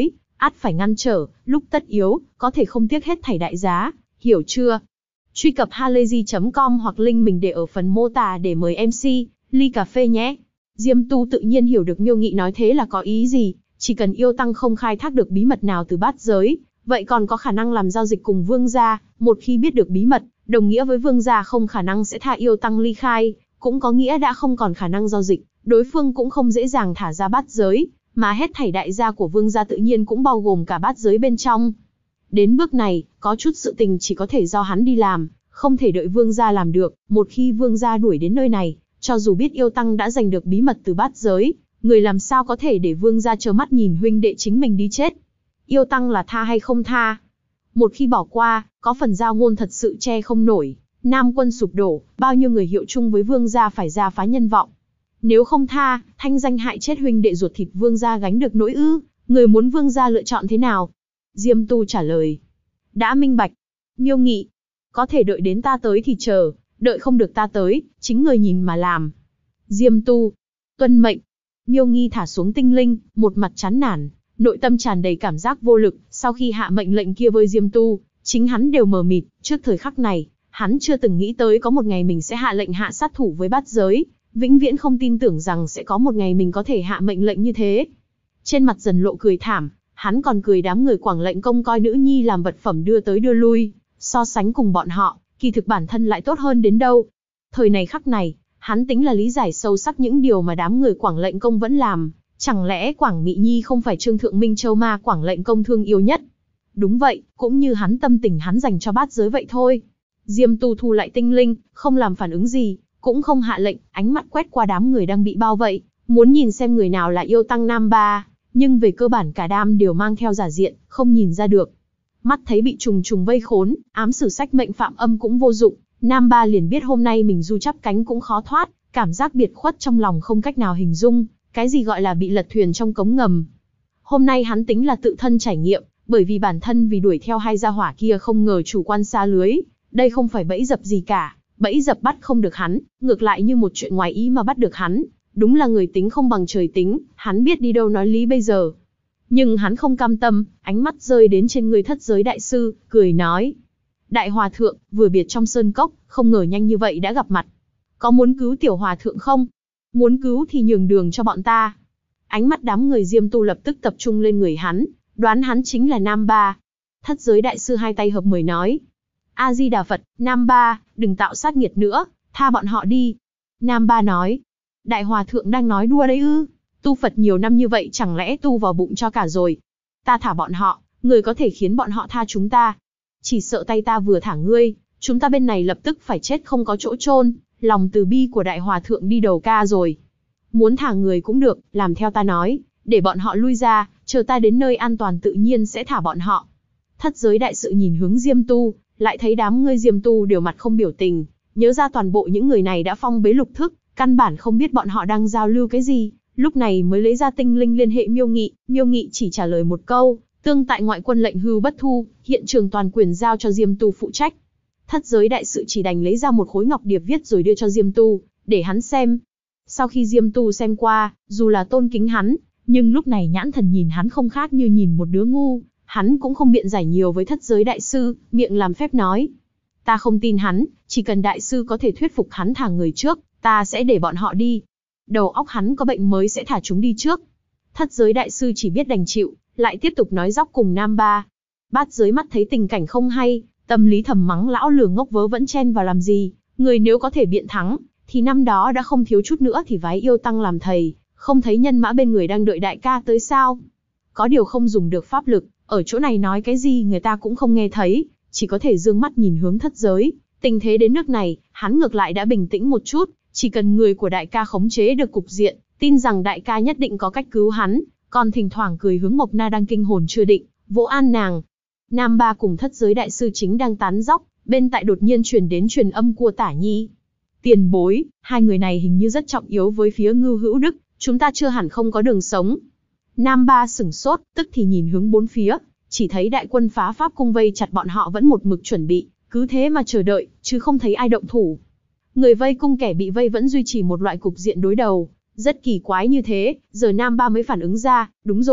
ắt phải ngăn trở, lúc tất yếu, có thể không tiếc hết thảy đại giá, hiểu chưa? Truy cập halayzi.com hoặc link mình để ở phần mô tả để mời MC, ly cà phê nhé. Diêm Tu tự nhiên hiểu được Miêu Nghị nói thế là có ý gì, chỉ cần yêu tăng không khai thác được bí mật nào từ bát giới, vậy còn có khả năng làm giao dịch cùng vương gia, một khi biết được bí mật, đồng nghĩa với vương gia không khả năng sẽ tha yêu tăng ly khai, cũng có nghĩa đã không còn khả năng giao dịch, đối phương cũng không dễ dàng thả ra bát giới, mà hết thảy đại gia của vương gia tự nhiên cũng bao gồm cả bát giới bên trong. Đến bước này, có chút sự tình chỉ có thể do hắn đi làm, không thể đợi vương gia làm được, một khi vương gia đuổi đến nơi này, cho dù biết yêu tăng đã giành được bí mật từ bát giới, người làm sao có thể để vương gia trơ mắt nhìn huynh đệ chính mình đi chết. Yêu tăng là tha hay không tha? Một khi bỏ qua, có phần giao ngôn thật sự che không nổi, Nam quân sụp đổ, bao nhiêu người hiệu chung với vương gia phải ra phá nhân vọng. Nếu không tha, thanh danh hại chết huynh đệ ruột thịt vương gia gánh được nỗi ư? Người muốn vương gia lựa chọn thế nào? Diêm Tu trả lời. Đã minh bạch. Miêu Nghị. Có thể đợi đến ta tới thì chờ, đợi không được ta tới, chính người nhìn mà làm. Diêm Tu. Tuân mệnh. Miêu Nghi thả xuống tinh linh, một mặt chán nản, nội tâm tràn đầy cảm giác vô lực, sau khi hạ mệnh lệnh kia với Diêm Tu, chính hắn đều mờ mịt, trước thời khắc này, hắn chưa từng nghĩ tới có một ngày mình sẽ hạ lệnh hạ sát thủ với bát giới, vĩnh viễn không tin tưởng rằng sẽ có một ngày mình có thể hạ mệnh lệnh như thế. Trên mặt dần lộ cười thảm, hắn còn cười đám người Quảng Lệnh Công coi nữ nhi làm vật phẩm đưa tới đưa lui, so sánh cùng bọn họ, kỳ thực bản thân lại tốt hơn đến đâu. Thời này khắc này, hắn tính là lý giải sâu sắc những điều mà đám người Quảng Lệnh Công vẫn làm, chẳng lẽ Quảng Mị Nhi không phải Trương Thượng Minh Châu ma Quảng Lệnh Công thương yêu nhất? Đúng vậy, cũng như hắn tâm tình hắn dành cho bát giới vậy thôi. Diêm Tu thu lại tinh linh, không làm phản ứng gì, cũng không hạ lệnh, ánh mắt quét qua đám người đang bị bao vây, muốn nhìn xem người nào là yêu tăng nam ba, nhưng về cơ bản cả đám đều mang theo giả diện, không nhìn ra được. Mắt thấy bị trùng trùng vây khốn, ám sử sách mệnh phạm âm cũng vô dụng, nam ba liền biết hôm nay mình du chắp cánh cũng khó thoát, cảm giác biệt khuất trong lòng không cách nào hình dung, cái gì gọi là bị lật thuyền trong cống ngầm. Hôm nay hắn tính là tự thân trải nghiệm, bởi vì bản thân vì đuổi theo hai gia hỏa kia không ngờ chủ quan xa lưới, đây không phải bẫy dập gì cả, bẫy dập bắt không được hắn, ngược lại như một chuyện ngoài ý mà bắt được hắn, đúng là người tính không bằng trời tính, hắn biết đi đâu nói lý bây giờ. Nhưng hắn không cam tâm, ánh mắt rơi đến trên người thất giới đại sư, cười nói. Đại hòa thượng, vừa biệt trong sơn cốc, không ngờ nhanh như vậy đã gặp mặt. Có muốn cứu tiểu hòa thượng không? Muốn cứu thì nhường đường cho bọn ta. Ánh mắt đám người Diêm Tu lập tức tập trung lên người hắn, đoán hắn chính là Nam Ba. Thất giới đại sư hai tay hợp mười nói. A-di-đà Phật, Nam Ba, đừng tạo sát nghiệt nữa, tha bọn họ đi. Nam Ba nói. Đại hòa thượng đang nói đùa đấy ư? Tu Phật nhiều năm như vậy chẳng lẽ tu vào bụng cho cả rồi? Ta thả bọn họ, người có thể khiến bọn họ tha chúng ta. Chỉ sợ tay ta vừa thả ngươi, chúng ta bên này lập tức phải chết không có chỗ chôn. Lòng từ bi của đại hòa thượng đi đầu ca rồi. Muốn thả người cũng được, làm theo ta nói, để bọn họ lui ra, chờ ta đến nơi an toàn tự nhiên sẽ thả bọn họ. Thất giới đại sự nhìn hướng Diêm Tu, lại thấy đám ngươi Diêm Tu đều mặt không biểu tình, nhớ ra toàn bộ những người này đã phong bế lục thức, căn bản không biết bọn họ đang giao lưu cái gì, lúc này mới lấy ra tinh linh liên hệ Miêu Nghị chỉ trả lời một câu, tương tại ngoại quân lệnh hưu bất thu, hiện trường toàn quyền giao cho Diêm Tu phụ trách. Thất giới đại sự chỉ đành lấy ra một khối ngọc điệp viết rồi đưa cho Diêm Tu, để hắn xem. Sau khi Diêm Tu xem qua, dù là tôn kính hắn, nhưng lúc này nhãn thần nhìn hắn không khác như nhìn một đứa ngu, hắn cũng không biện giải nhiều với thất giới đại sư, miệng làm phép nói. Ta không tin hắn, chỉ cần đại sư có thể thuyết phục hắn thả người trước, ta sẽ để bọn họ đi. Đầu óc hắn có bệnh mới sẽ thả chúng đi trước. Thất giới đại sư chỉ biết đành chịu, lại tiếp tục nói dóc cùng Nam Ba. Bát giới mắt thấy tình cảnh không hay, tâm lý thầm mắng lão lừa ngốc vớ vẫn chen vào làm gì, người nếu có thể biện thắng, thì năm đó đã không thiếu chút nữa thì vái yêu tăng làm thầy, không thấy nhân mã bên người đang đợi đại ca tới sao. Có điều không dùng được pháp lực, ở chỗ này nói cái gì người ta cũng không nghe thấy, chỉ có thể dương mắt nhìn hướng thất giới. Tình thế đến nước này, hắn ngược lại đã bình tĩnh một chút, chỉ cần người của đại ca khống chế được cục diện, tin rằng đại ca nhất định có cách cứu hắn, còn thỉnh thoảng cười hướng Mộc Na đang kinh hồn chưa định, vỗ an nàng. Nam Ba cùng thất giới đại sư chính đang tán dóc, bên tại đột nhiên truyền đến truyền âm của Tả Nhi. Tiền bối, hai người này hình như rất trọng yếu với phía Ngưu Hữu Đức, chúng ta chưa hẳn không có đường sống. Nam Ba sửng sốt, tức thì nhìn hướng bốn phía, chỉ thấy đại quân phá pháp cung vây chặt bọn họ vẫn một mực chuẩn bị, cứ thế mà chờ đợi, chứ không thấy ai động thủ. Người vây cung kẻ bị vây vẫn duy trì một loại cục diện đối đầu, rất kỳ quái như thế, giờ Nam Ba mới phản ứng ra, đúng rồi,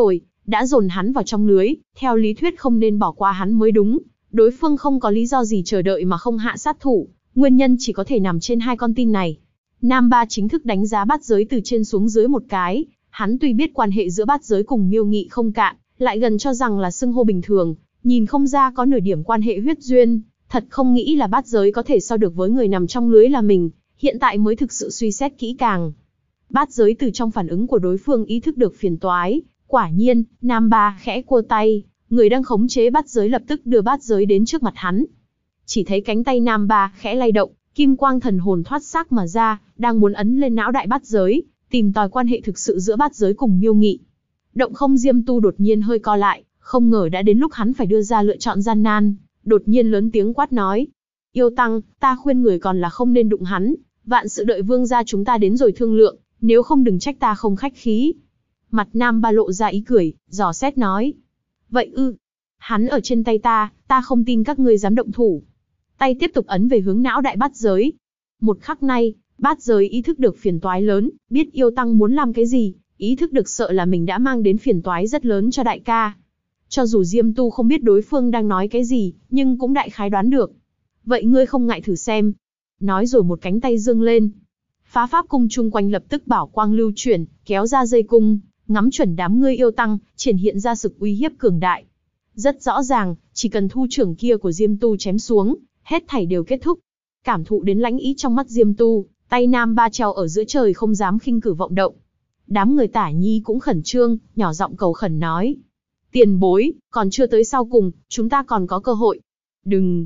đã dồn hắn vào trong lưới, theo lý thuyết không nên bỏ qua hắn mới đúng. Đối phương không có lý do gì chờ đợi mà không hạ sát thủ, nguyên nhân chỉ có thể nằm trên hai con tin này. Nam Ba chính thức đánh giá bát giới từ trên xuống dưới một cái, hắn tuy biết quan hệ giữa bát giới cùng Miêu Nghị không cạn, lại gần cho rằng là xưng hô bình thường, nhìn không ra có nửa điểm quan hệ huyết duyên, thật không nghĩ là bát giới có thể so được với người nằm trong lưới là mình, hiện tại mới thực sự suy xét kỹ càng. Bát giới từ trong phản ứng của đối phương ý thức được phiền toái, quả nhiên, Nam Ba khẽ cua tay, người đang khống chế bát giới lập tức đưa bát giới đến trước mặt hắn. Chỉ thấy cánh tay Nam Ba khẽ lay động, kim quang thần hồn thoát xác mà ra, đang muốn ấn lên não đại bát giới, tìm tòi quan hệ thực sự giữa bát giới cùng Miêu Nghị. Động không Diêm Tu đột nhiên hơi co lại, không ngờ đã đến lúc hắn phải đưa ra lựa chọn gian nan, đột nhiên lớn tiếng quát nói: Yêu Tăng, ta khuyên người còn là không nên đụng hắn, vạn sự đợi vương gia chúng ta đến rồi thương lượng, nếu không đừng trách ta không khách khí. Mặt Nam Ba lộ ra ý cười, dò xét nói: Vậy ư? Hắn ở trên tay ta không tin các ngươi dám động thủ. Tay tiếp tục ấn về hướng não đại bát giới. Một khắc nay, bát giới ý thức được phiền toái lớn, biết Yêu Tăng muốn làm cái gì, ý thức được sợ là mình đã mang đến phiền toái rất lớn cho đại ca. Cho dù Diêm Tu không biết đối phương đang nói cái gì, nhưng cũng đại khái đoán được. Vậy ngươi không ngại thử xem. Nói rồi một cánh tay giương lên. Phá pháp cung chung quanh lập tức bảo quang lưu chuyển, kéo ra dây cung, ngắm chuẩn đám ngươi Yêu Tăng, triển hiện ra sự uy hiếp cường đại. Rất rõ ràng, chỉ cần thu trưởng kia của Diêm Tu chém xuống, hết thảy đều kết thúc. Cảm thụ đến lãnh ý trong mắt Diêm Tu, tay Nam Ba treo ở giữa trời không dám khinh cử vọng động. Đám người Tả Nhi cũng khẩn trương, nhỏ giọng cầu khẩn nói: Tiền bối, còn chưa tới sau cùng, chúng ta còn có cơ hội. Đừng.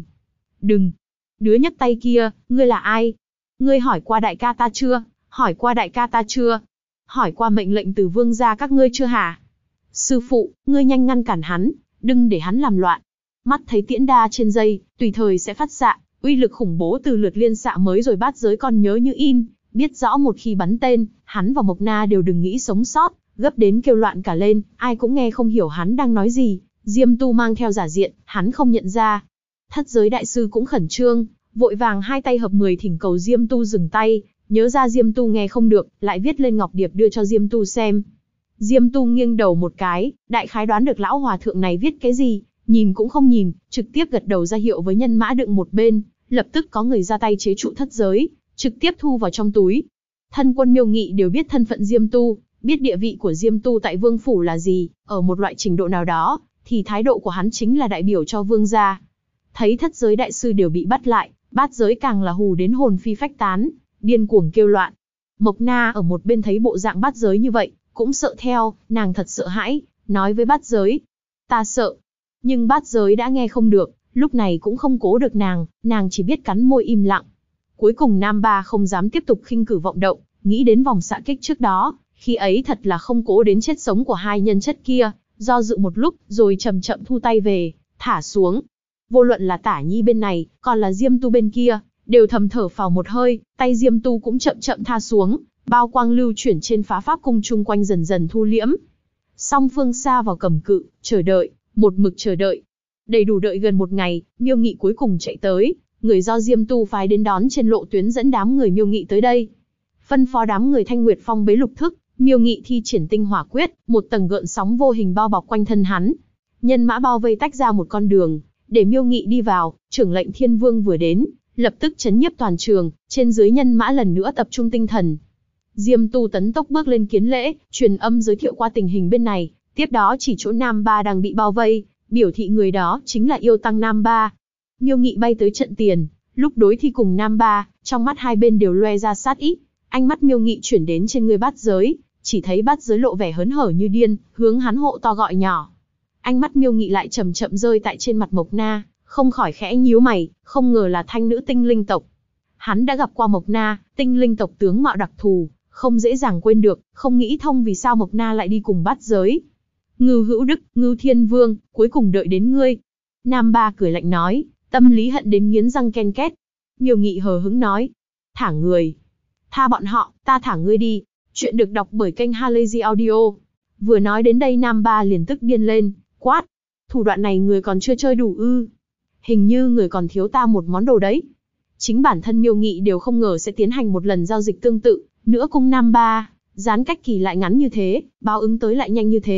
Đứa nhấc tay kia, ngươi là ai? Ngươi hỏi qua đại ca ta chưa? Hỏi qua đại ca ta chưa? Hỏi qua mệnh lệnh từ vương gia các ngươi chưa hả? Sư phụ, ngươi nhanh ngăn cản hắn, đừng để hắn làm loạn. Mắt thấy tiễn đa trên dây, tùy thời sẽ phát xạ, uy lực khủng bố từ lượt liên xạ mới rồi bát giới còn nhớ như in, biết rõ một khi bắn tên, hắn và Mộc Na đều đừng nghĩ sống sót, gấp đến kêu loạn cả lên, ai cũng nghe không hiểu hắn đang nói gì. Diêm Tu mang theo giả diện, hắn không nhận ra. Thất giới đại sư cũng khẩn trương, vội vàng hai tay hợp 10 thỉnh cầu Diêm Tu dừng tay, nhớ ra Diêm Tu nghe không được, lại viết lên ngọc điệp đưa cho Diêm Tu xem. Diêm Tu nghiêng đầu một cái, đại khái đoán được lão hòa thượng này viết cái gì, nhìn cũng không nhìn, trực tiếp gật đầu ra hiệu với nhân mã đựng một bên, lập tức có người ra tay chế trụ thất giới, trực tiếp thu vào trong túi. Thân quân Miêu Nghị đều biết thân phận Diêm Tu, biết địa vị của Diêm Tu tại vương phủ là gì, ở một loại trình độ nào đó, thì thái độ của hắn chính là đại biểu cho vương gia. Thấy thất giới đại sư đều bị bắt lại, bát giới càng là hù đến hồn phi phách tán, điên cuồng kêu loạn. Mộc Na ở một bên thấy bộ dạng bát giới như vậy, cũng sợ theo, nàng thật sợ hãi, nói với bát giới: Ta sợ. Nhưng bát giới đã nghe không được, lúc này cũng không cố được nàng chỉ biết cắn môi im lặng. Cuối cùng Nam Ba không dám tiếp tục khinh cử vọng động, nghĩ đến vòng xạ kích trước đó, khi ấy thật là không cố đến chết sống của hai nhân chất kia, do dự một lúc, rồi chậm chậm thu tay về, thả xuống. Vô luận là Tả Nhi bên này, còn là Diêm Tu bên kia, đều thầm thở phào một hơi, tay Diêm Tu cũng chậm chậm tha xuống, bao quang lưu chuyển trên phá pháp cung chung quanh dần dần thu liễm. Song phương xa vào cầm cự, chờ đợi, một mực chờ đợi. Đầy đủ đợi gần một ngày, Miêu Nghị cuối cùng chạy tới, người do Diêm Tu phái đến đón trên lộ tuyến dẫn đám người Miêu Nghị tới đây. Phân phó đám người Thanh Nguyệt Phong bế lục thức, Miêu Nghị thi triển tinh hỏa quyết, một tầng gợn sóng vô hình bao bọc quanh thân hắn. Nhân mã bao vây tách ra một con đường, để Miêu Nghị đi vào. Trưởng lệnh Thiên Vương vừa đến, lập tức chấn nhiếp toàn trường, trên dưới nhân mã lần nữa tập trung tinh thần. Diêm Tu tấn tốc bước lên kiến lễ, truyền âm giới thiệu qua tình hình bên này, tiếp đó chỉ chỗ Nam Ba đang bị bao vây, biểu thị người đó chính là Yêu Tăng Nam Ba. Miêu Nghị bay tới trận tiền, lúc đối thi cùng Nam Ba, trong mắt hai bên đều loe ra sát ý. Ánh mắt Miêu Nghị chuyển đến trên người bát giới, chỉ thấy bát giới lộ vẻ hớn hở như điên, hướng hắn hộ to gọi nhỏ. Ánh mắt Miêu Nghị lại chậm chậm rơi tại trên mặt Mộc Na, không khỏi khẽ nhíu mày, không ngờ là thanh nữ tinh linh tộc. Hắn đã gặp qua Mộc Na, tinh linh tộc tướng mạo đặc thù, không dễ dàng quên được, không nghĩ thông vì sao Mộc Na lại đi cùng bát giới. Ngưu Hữu Đức, Ngưu Thiên Vương, cuối cùng đợi đến ngươi. Nam Ba cười lạnh nói, tâm lý hận đến nghiến răng ken két. Miêu Nghị hờ hững nói, thả người. Tha bọn họ, ta thả ngươi đi. Chuyện được đọc bởi kênh Halazy Audio. Vừa nói đến đây Nam Ba liền tức điên lên, quát. Thủ đoạn này người còn chưa chơi đủ ư. Hình như người còn thiếu ta một món đồ đấy. Chính bản thân Miêu Nghị đều không ngờ sẽ tiến hành một lần giao dịch tương tự, nữa cung Nam Ba, gián cách kỳ lại ngắn như thế, báo ứng tới lại nhanh như thế.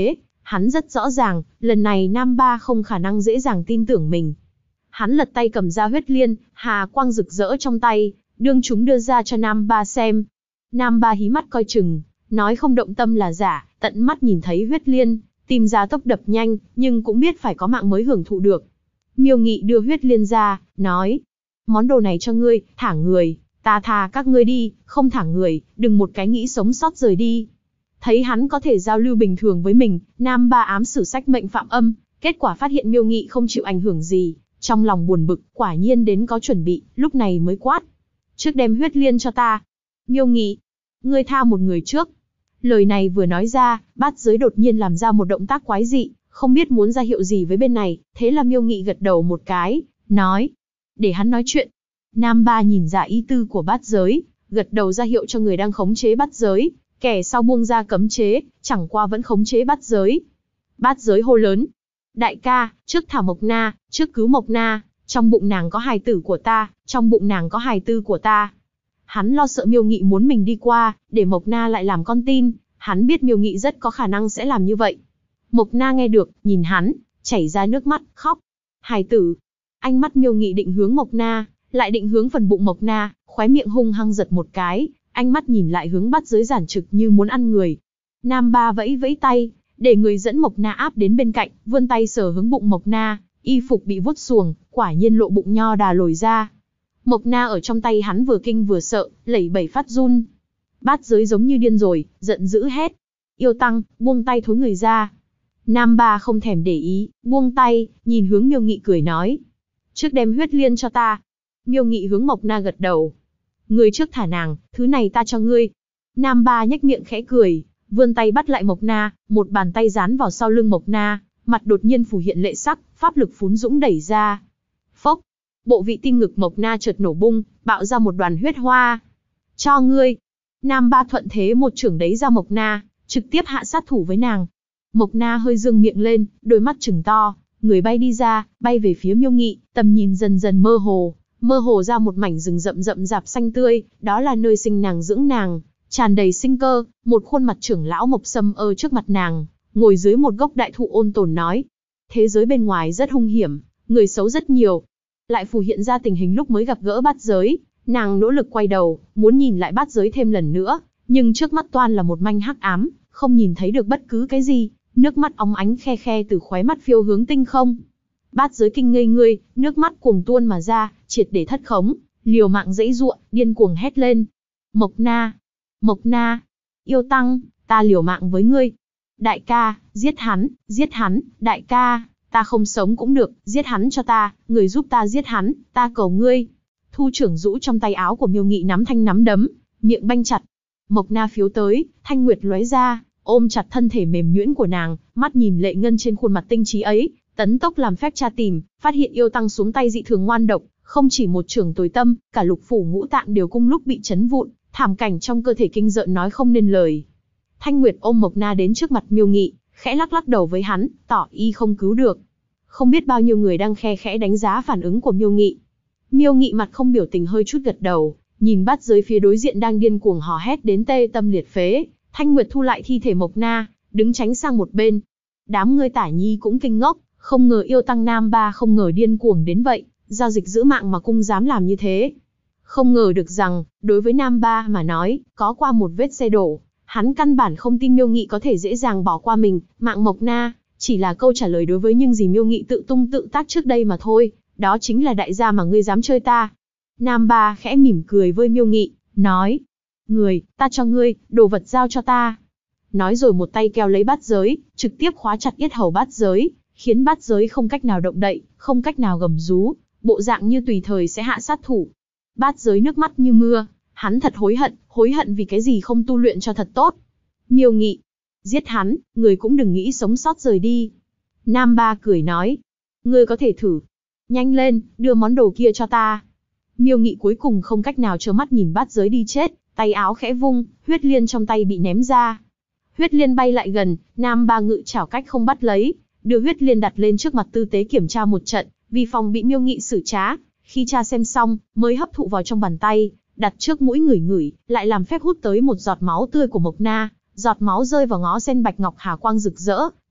Hắn rất rõ ràng, lần này Nam Ba không khả năng dễ dàng tin tưởng mình. Hắn lật tay cầm ra huyết liên, hà quang rực rỡ trong tay, đương chúng đưa ra cho Nam Ba xem. Nam Ba hí mắt coi chừng, nói không động tâm là giả, tận mắt nhìn thấy huyết liên, tim ra tốc đập nhanh, nhưng cũng biết phải có mạng mới hưởng thụ được. Miêu Nghị đưa huyết liên ra, nói, món đồ này cho ngươi, thả người, ta tha các ngươi đi, không thả người, đừng một cái nghĩ sống sót rời đi. Thấy hắn có thể giao lưu bình thường với mình, Nam Ba ám sử sách mệnh phạm âm, kết quả phát hiện Miêu Nghị không chịu ảnh hưởng gì, trong lòng buồn bực, quả nhiên đến có chuẩn bị, lúc này mới quát. Trước đem huyết liên cho ta. Miêu Nghị, ngươi tha một người trước. Lời này vừa nói ra, Bát Giới đột nhiên làm ra một động tác quái dị, không biết muốn ra hiệu gì với bên này, thế là Miêu Nghị gật đầu một cái, nói, để hắn nói chuyện. Nam Ba nhìn ra ý tư của Bát Giới, gật đầu ra hiệu cho người đang khống chế Bát Giới, kẻ sau buông ra cấm chế, chẳng qua vẫn khống chế Bát Giới. Bát Giới hô lớn, đại ca, trước thả Mộc Na, trước cứu Mộc Na, trong bụng nàng có hài tử của ta, trong bụng nàng có hài tử của ta. Hắn lo sợ Miêu Nghị muốn mình đi qua, để Mộc Na lại làm con tin, hắn biết Miêu Nghị rất có khả năng sẽ làm như vậy. Mộc Na nghe được, nhìn hắn, chảy ra nước mắt, khóc. Hài tử. Ánh mắt Miêu Nghị định hướng Mộc Na, lại định hướng phần bụng Mộc Na, khóe miệng hung hăng giật một cái, ánh mắt nhìn lại hướng Bát Giới giản trực như muốn ăn người. Nam Ba vẫy vẫy tay, để người dẫn Mộc Na áp đến bên cạnh, vươn tay sờ hướng bụng Mộc Na, y phục bị vuốt xuồng, quả nhiên lộ bụng nho đà lồi ra. Mộc Na ở trong tay hắn vừa kinh vừa sợ, lẩy bẩy phát run. Bát Giới giống như điên rồi, giận dữ hét. Yêu Tăng, buông tay thối người ra. Nam Ba không thèm để ý, buông tay, nhìn hướng Miêu Nghị cười nói. Trước đem huyết liên cho ta. Miêu Nghị hướng Mộc Na gật đầu. Ngươi trước thả nàng, thứ này ta cho ngươi. Nam Ba nhếch miệng khẽ cười, vươn tay bắt lại Mộc Na, một bàn tay dán vào sau lưng Mộc Na, mặt đột nhiên phủ hiện lệ sắc, pháp lực phún dũng đẩy ra. Phốc, bộ vị tim ngực Mộc Na chợt nổ bung, bạo ra một đoàn huyết hoa. Cho ngươi. Nam Ba thuận thế một chưởng đẩy ra Mộc Na, trực tiếp hạ sát thủ với nàng. Mộc Na hơi dương miệng lên, đôi mắt trừng to, người bay đi ra, bay về phía Miêu Nghị, tầm nhìn dần dần mơ hồ ra một mảnh rừng rậm rậm rạp xanh tươi, đó là nơi sinh nàng dưỡng nàng, tràn đầy sinh cơ. Một khuôn mặt trưởng lão Mộc Sâm ở trước mặt nàng, ngồi dưới một gốc đại thụ ôn tồn nói: thế giới bên ngoài rất hung hiểm, người xấu rất nhiều. Lại phù hiện ra tình hình lúc mới gặp gỡ Bát Giới, nàng nỗ lực quay đầu, muốn nhìn lại Bát Giới thêm lần nữa, nhưng trước mắt toan là một manh hắc ám, không nhìn thấy được bất cứ cái gì. Nước mắt óng ánh khe khe từ khóe mắt phiêu hướng tinh không. Bát Giới kinh ngây người, nước mắt cuồng tuôn mà ra, triệt để thất khống, liều mạng giãy giụa, điên cuồng hét lên: Mộc Na, Mộc Na, Yêu Tăng, ta liều mạng với ngươi. Đại ca, giết hắn, đại ca, ta không sống cũng được, giết hắn cho ta, người giúp ta giết hắn, ta cầu ngươi. Thu trưởng rũ trong tay áo của Miêu Nghị nắm thanh nắm đấm, miệng banh chặt. Mộc Na phiếu tới, thanh nguyệt lóe ra, ôm chặt thân thể mềm nhuyễn của nàng, mắt nhìn lệ ngân trên khuôn mặt tinh trí ấy, tấn tốc làm phép tra tìm, phát hiện Yêu Tăng xuống tay dị thường ngoan độc, không chỉ một chưởng tối tâm, cả lục phủ ngũ tạng đều cùng lúc bị chấn vụn, thảm cảnh trong cơ thể kinh rợn nói không nên lời. Thanh Nguyệt ôm Mộc Na đến trước mặt Miêu Nghị, khẽ lắc lắc đầu với hắn, tỏ y không cứu được. Không biết bao nhiêu người đang khe khẽ đánh giá phản ứng của Miêu Nghị. Miêu Nghị mặt không biểu tình hơi chút gật đầu, nhìn Bát Giới phía đối diện đang điên cuồng hò hét đến tê tâm liệt phế. Thanh Nguyệt thu lại thi thể Mộc Na, đứng tránh sang một bên. Đám ngươi Tả Nhi cũng kinh ngốc, không ngờ Yêu Tăng Nam Ba không ngờ điên cuồng đến vậy, giao dịch giữ mạng mà cũng dám làm như thế. Không ngờ được rằng, đối với Nam Ba mà nói, có qua một vết xe đổ, hắn căn bản không tin Miêu Nghị có thể dễ dàng bỏ qua mình, mạng Mộc Na, chỉ là câu trả lời đối với những gì Miêu Nghị tự tung tự tác trước đây mà thôi, đó chính là đại gia mà ngươi dám chơi ta. Nam Ba khẽ mỉm cười với Miêu Nghị, nói: người, ta cho ngươi, đồ vật giao cho ta. Nói rồi một tay kéo lấy Bát Giới, trực tiếp khóa chặt yết hầu Bát Giới, khiến Bát Giới không cách nào động đậy, không cách nào gầm rú, bộ dạng như tùy thời sẽ hạ sát thủ. Bát Giới nước mắt như mưa, hắn thật hối hận vì cái gì không tu luyện cho thật tốt. Miêu Nghị: giết hắn, người cũng đừng nghĩ sống sót rời đi. Nam Ba cười nói: ngươi có thể thử. Nhanh lên, đưa món đồ kia cho ta. Miêu Nghị cuối cùng không cách nào trơ mắt nhìn Bát Giới đi chết, tay áo khẽ vung, huyết liên trong tay bị ném ra. Huyết liên bay lại gần, Nam Ba ngự chảo cách không bắt lấy, đưa huyết liên đặt lên trước mặt tư tế kiểm tra một trận, vì phòng bị Miêu Nghị xử trá. Khi tra xem xong, mới hấp thụ vào trong bàn tay, đặt trước mũi ngửi, lại làm phép hút tới một giọt máu tươi của Mộc Na. Giọt máu rơi vào ngó sen bạch ngọc hà quang rực rỡ,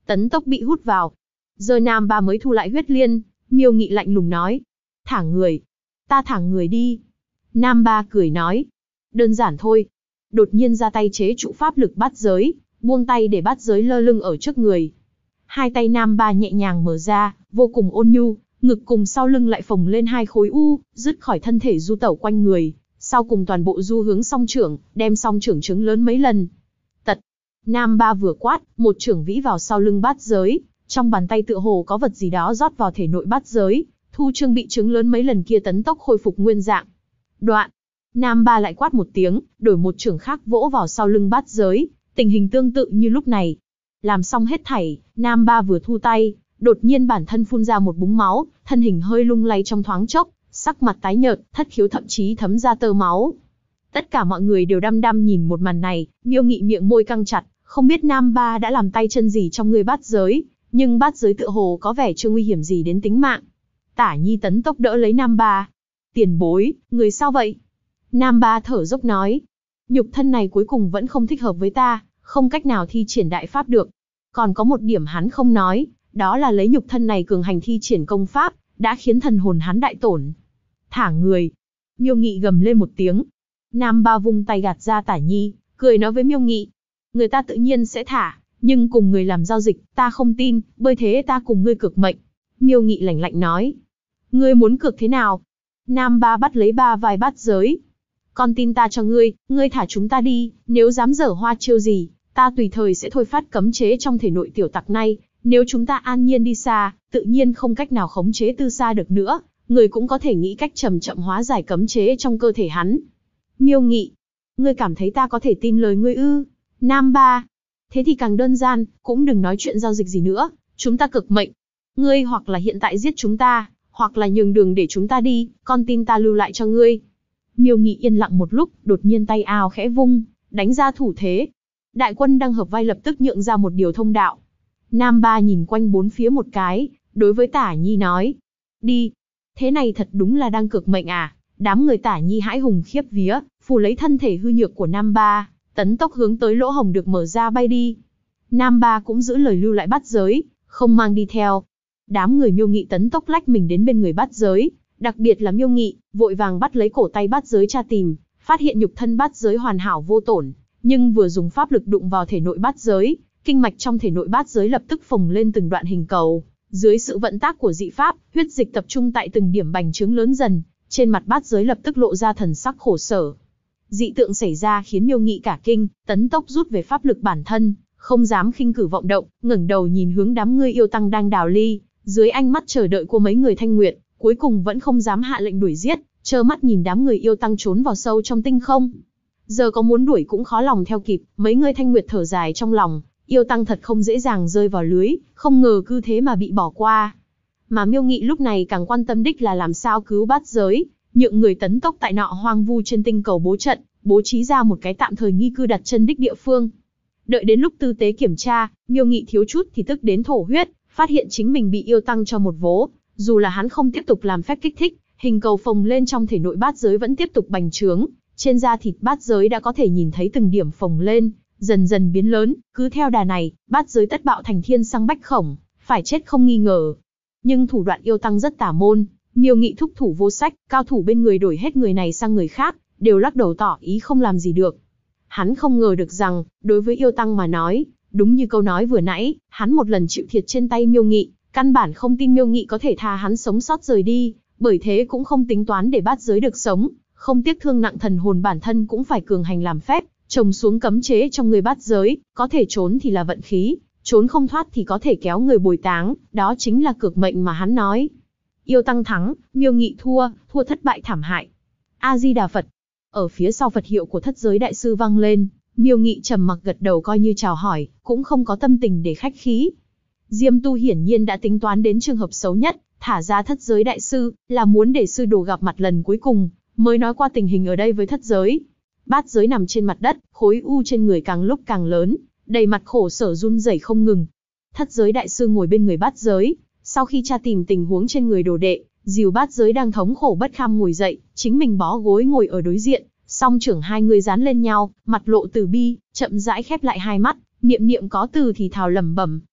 Tấn Tốc bị hút vào. Giờ Nam Ba mới thu lại huyết liên, Miêu Nghị lạnh lùng nói. Thả người. Ta thả người đi. Nam Ba cười nói. Đơn giản thôi. Đột nhiên ra tay chế trụ pháp lực bát giới, buông tay để bát giới lơ lửng ở trước người. Hai tay Nam Ba nhẹ nhàng mở ra, vô cùng ôn nhu, ngực cùng sau lưng lại phồng lên hai khối u, dứt khỏi thân thể du tẩu quanh người, sau cùng toàn bộ du hướng song trưởng, đem song trưởng trứng lớn mấy lần. Tật. Nam Ba vừa quát, một trưởng vĩ vào sau lưng bát giới, trong bàn tay tựa hồ có vật gì đó rót vào thể nội bát giới, thu trương bị trứng lớn mấy lần kia Tấn Tốc khôi phục nguyên dạng. Đoạn. Nam Ba lại quát một tiếng, đổi một trưởng khác vỗ vào sau lưng bát giới, tình hình tương tự như lúc này. Làm xong hết thảy, Nam Ba vừa thu tay, đột nhiên bản thân phun ra một búng máu, thân hình hơi lung lay trong thoáng chốc, sắc mặt tái nhợt, thất khiếu thậm chí thấm ra tơ máu. Tất cả mọi người đều đăm đăm nhìn một màn này, Miêu Nghị miệng môi căng chặt, không biết Nam Ba đã làm tay chân gì trong người bát giới, nhưng bát giới tựa hồ có vẻ chưa nguy hiểm gì đến tính mạng. Tả Nhi Tấn Tốc đỡ lấy Nam Ba. Tiền bối, người sao vậy? Nam Ba thở dốc nói. Nhục thân này cuối cùng vẫn không thích hợp với ta, không cách nào thi triển đại pháp được. Còn có một điểm hắn không nói, đó là lấy nhục thân này cường hành thi triển công pháp, đã khiến thần hồn hắn đại tổn. Thả người. Miêu Nghị gầm lên một tiếng. Nam Ba vung tay gạt ra Tả Nhi, cười nói với Miêu Nghị. Người ta tự nhiên sẽ thả, nhưng cùng người làm giao dịch, ta không tin, bởi thế ta cùng ngươi cược mệnh. Miêu Nghị lạnh lạnh nói. Ngươi muốn cược thế nào? Nam Ba bắt lấy ba vai bát giới. Con tin ta cho ngươi, ngươi thả chúng ta đi, nếu dám dở hoa chiêu gì, ta tùy thời sẽ thôi phát cấm chế trong thể nội tiểu tặc này. Nếu chúng ta an nhiên đi xa, tự nhiên không cách nào khống chế Tư Sa được nữa, người cũng có thể nghĩ cách chậm chậm hóa giải cấm chế trong cơ thể hắn. Miêu Nghị, ngươi cảm thấy ta có thể tin lời ngươi ư? Nam Ba, thế thì càng đơn giản, cũng đừng nói chuyện giao dịch gì nữa, chúng ta cực mệnh. Ngươi hoặc là hiện tại giết chúng ta, hoặc là nhường đường để chúng ta đi, con tin ta lưu lại cho ngươi. Miêu Nghị yên lặng một lúc, đột nhiên tay áo khẽ vung, đánh ra thủ thế. Đại quân đang hợp vai lập tức nhượng ra một điều thông đạo. Nam Ba nhìn quanh bốn phía một cái, đối với Tả Nhi nói. Đi. Thế này thật đúng là đang cược mệnh à. Đám người Tả Nhi hãi hùng khiếp vía, phủ lấy thân thể hư nhược của Nam Ba, Tấn Tốc hướng tới lỗ hổng được mở ra bay đi. Nam Ba cũng giữ lời lưu lại bát giới, không mang đi theo. Đám người Miêu Nghị Tấn Tốc lách mình đến bên người bát giới, đặc biệt là Miêu Nghị, vội vàng bắt lấy cổ tay bát giới tra tìm, phát hiện nhục thân bát giới hoàn hảo vô tổn, nhưng vừa dùng pháp lực đụng vào thể nội bát giới, kinh mạch trong thể nội bát giới lập tức phồng lên từng đoạn hình cầu. Dưới sự vận tác của dị pháp, huyết dịch tập trung tại từng điểm bành trướng lớn dần, trên mặt bát giới lập tức lộ ra thần sắc khổ sở. Dị tượng xảy ra khiến Miêu Nghị cả kinh, Tấn Tốc rút về pháp lực bản thân, không dám khinh cử vọng động, ngẩng đầu nhìn hướng đám người yêu tăng đang đào ly, dưới ánh mắt chờ đợi của mấy người Thanh Nguyệt, cuối cùng vẫn không dám hạ lệnh đuổi giết, trơ mắt nhìn đám người yêu tăng trốn vào sâu trong tinh không. Giờ có muốn đuổi cũng khó lòng theo kịp, mấy người Thanh Nguyệt thở dài trong lòng, yêu tăng thật không dễ dàng rơi vào lưới, không ngờ cứ thế mà bị bỏ qua. Mà Miêu Nghị lúc này càng quan tâm đích là làm sao cứu bát giới, nhượng người Tấn Tốc tại nọ hoang vu trên tinh cầu bố trận, bố trí ra một cái tạm thời nghi cư đặt chân đích địa phương. Đợi đến lúc tư tế kiểm tra, Miêu Nghị thiếu chút thì tức đến thổ huyết, phát hiện chính mình bị yêu tăng cho một vố, dù là hắn không tiếp tục làm phép kích thích, hình cầu phồng lên trong thể nội bát giới vẫn tiếp tục bành trướng, trên da thịt bát giới đã có thể nhìn thấy từng điểm phồng lên, dần dần biến lớn, cứ theo đà này, bát giới tất bạo thành thiên xăng bách khổng, phải chết không nghi ngờ. Nhưng thủ đoạn yêu tăng rất tà môn, Miêu Nghị thúc thủ vô sách, cao thủ bên người đổi hết người này sang người khác, đều lắc đầu tỏ ý không làm gì được. Hắn không ngờ được rằng, đối với yêu tăng mà nói, đúng như câu nói vừa nãy, hắn một lần chịu thiệt trên tay Miêu Nghị, căn bản không tin Miêu Nghị có thể tha hắn sống sót rời đi, bởi thế cũng không tính toán để bát giới được sống, không tiếc thương nặng thần hồn bản thân cũng phải cường hành làm phép, trồng xuống cấm chế trong người bát giới, có thể trốn thì là vận khí, trốn không thoát thì có thể kéo người bồi táng, đó chính là cược mệnh mà hắn nói. Yêu tăng thắng, Miêu Nghị thua, thua thất bại thảm hại. A Di Đà Phật. Ở phía sau Phật hiệu của Thất Giới Đại Sư vang lên, Miêu Nghị trầm mặc gật đầu coi như chào hỏi, cũng không có tâm tình để khách khí. Diêm Tu hiển nhiên đã tính toán đến trường hợp xấu nhất, thả ra Thất Giới Đại Sư, là muốn để sư đồ gặp mặt lần cuối cùng, mới nói qua tình hình ở đây với Thất Giới. Bát giới nằm trên mặt đất, khối u trên người càng lúc càng lớn, đầy mặt khổ sở run rẩy không ngừng. Thất Giới Đại Sư ngồi bên người bát giới, sau khi tra tìm tình huống trên người đồ đệ, dìu bát giới đang thống khổ bất kham ngồi dậy, chính mình bó gối ngồi ở đối diện, song trưởng hai người dán lên nhau, mặt lộ từ bi, chậm rãi khép lại hai mắt, niệm niệm có từ thì thào lẩm bẩm.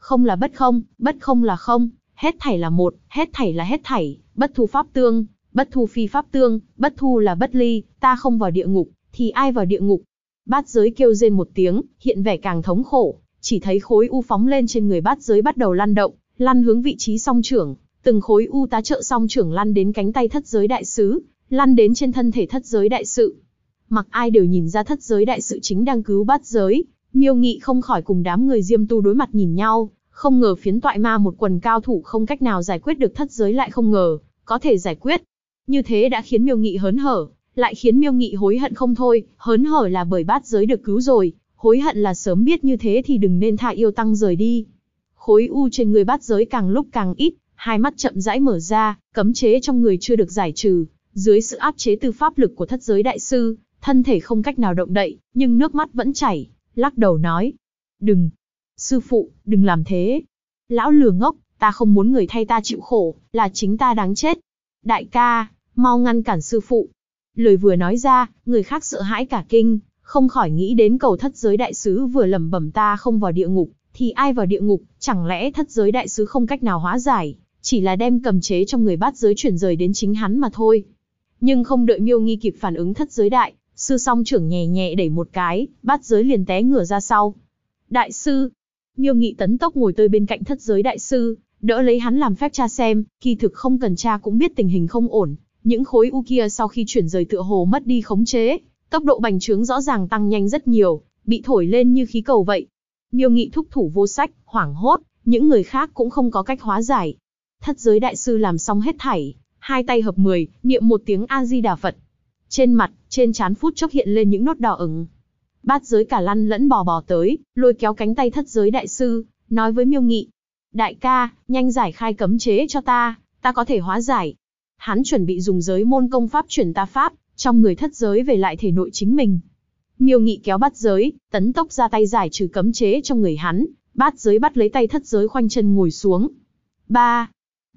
Không là bất không là không, hết thảy là một, hết thảy là hết thảy, bất thu pháp tương, bất thu phi pháp tương, bất thu là bất ly, ta không vào địa ngục, thì ai vào địa ngục? Bát giới kêu rên một tiếng, hiện vẻ càng thống khổ, chỉ thấy khối u phóng lên trên người bát giới bắt đầu lăn động, lăn hướng vị trí song trưởng, từng khối u tá trợ song trưởng lăn đến cánh tay thất giới đại sứ, lăn đến trên thân thể thất giới đại sự. Mặc ai đều nhìn ra thất giới đại sự chính đang cứu bát giới, Miêu Nghị không khỏi cùng đám người Diêm Tu đối mặt nhìn nhau, không ngờ phiến toại ma một quần cao thủ không cách nào giải quyết được thất giới lại không ngờ có thể giải quyết. Như thế đã khiến Miêu Nghị hớn hở, lại khiến Miêu Nghị hối hận không thôi, hớn hở là bởi bát giới được cứu rồi, hối hận là sớm biết như thế thì đừng nên tha yêu tăng rời đi. Khối u trên người bát giới càng lúc càng ít, hai mắt chậm rãi mở ra, cấm chế trong người chưa được giải trừ, dưới sự áp chế từ pháp lực của thất giới đại sư, thân thể không cách nào động đậy, nhưng nước mắt vẫn chảy, lắc đầu nói: "Đừng, sư phụ, đừng làm thế. Lão lừa ngốc, ta không muốn người thay ta chịu khổ, là chính ta đáng chết. Đại ca, mau ngăn cản sư phụ." Lời vừa nói ra, người khác sợ hãi cả kinh, không khỏi nghĩ đến câu thất giới đại sứ vừa lẩm bẩm ta không vào địa ngục, thì ai vào địa ngục, chẳng lẽ thất giới đại sứ không cách nào hóa giải, chỉ là đem cầm chế trong người bát giới chuyển rời đến chính hắn mà thôi. Nhưng không đợi Miêu Nghi kịp phản ứng, thất giới đại sư song trưởng nhẹ nhẹ đẩy một cái, bát giới liền té ngửa ra sau. Đại sư, Miêu Nghị tấn tốc ngồi tới bên cạnh thất giới đại sư, đỡ lấy hắn làm phép tra xem, kỳ thực không cần tra cũng biết tình hình không ổn. Những khối u kia sau khi chuyển rời tựa hồ mất đi khống chế, tốc độ bành trướng rõ ràng tăng nhanh rất nhiều, bị thổi lên như khí cầu vậy. Miêu Nghị thúc thủ vô sách, hoảng hốt, những người khác cũng không có cách hóa giải. Thất giới đại sư làm xong hết thảy, hai tay hợp 10, niệm một tiếng A Di Đà Phật. Trên mặt, trên trán phút chốc hiện lên những nốt đỏ ửng. Bát giới cả lăn lẫn bò tới, lôi kéo cánh tay thất giới đại sư, nói với Miêu Nghị: "Đại ca, nhanh giải khai cấm chế cho ta có thể hóa giải." Hắn chuẩn bị dùng giới môn công pháp chuyển ta pháp, trong người thất giới về lại thể nội chính mình. Miêu Nghị kéo bát giới, tấn tốc ra tay giải trừ cấm chế trong người hắn, bát giới bắt lấy tay thất giới khoanh chân ngồi xuống. Ba,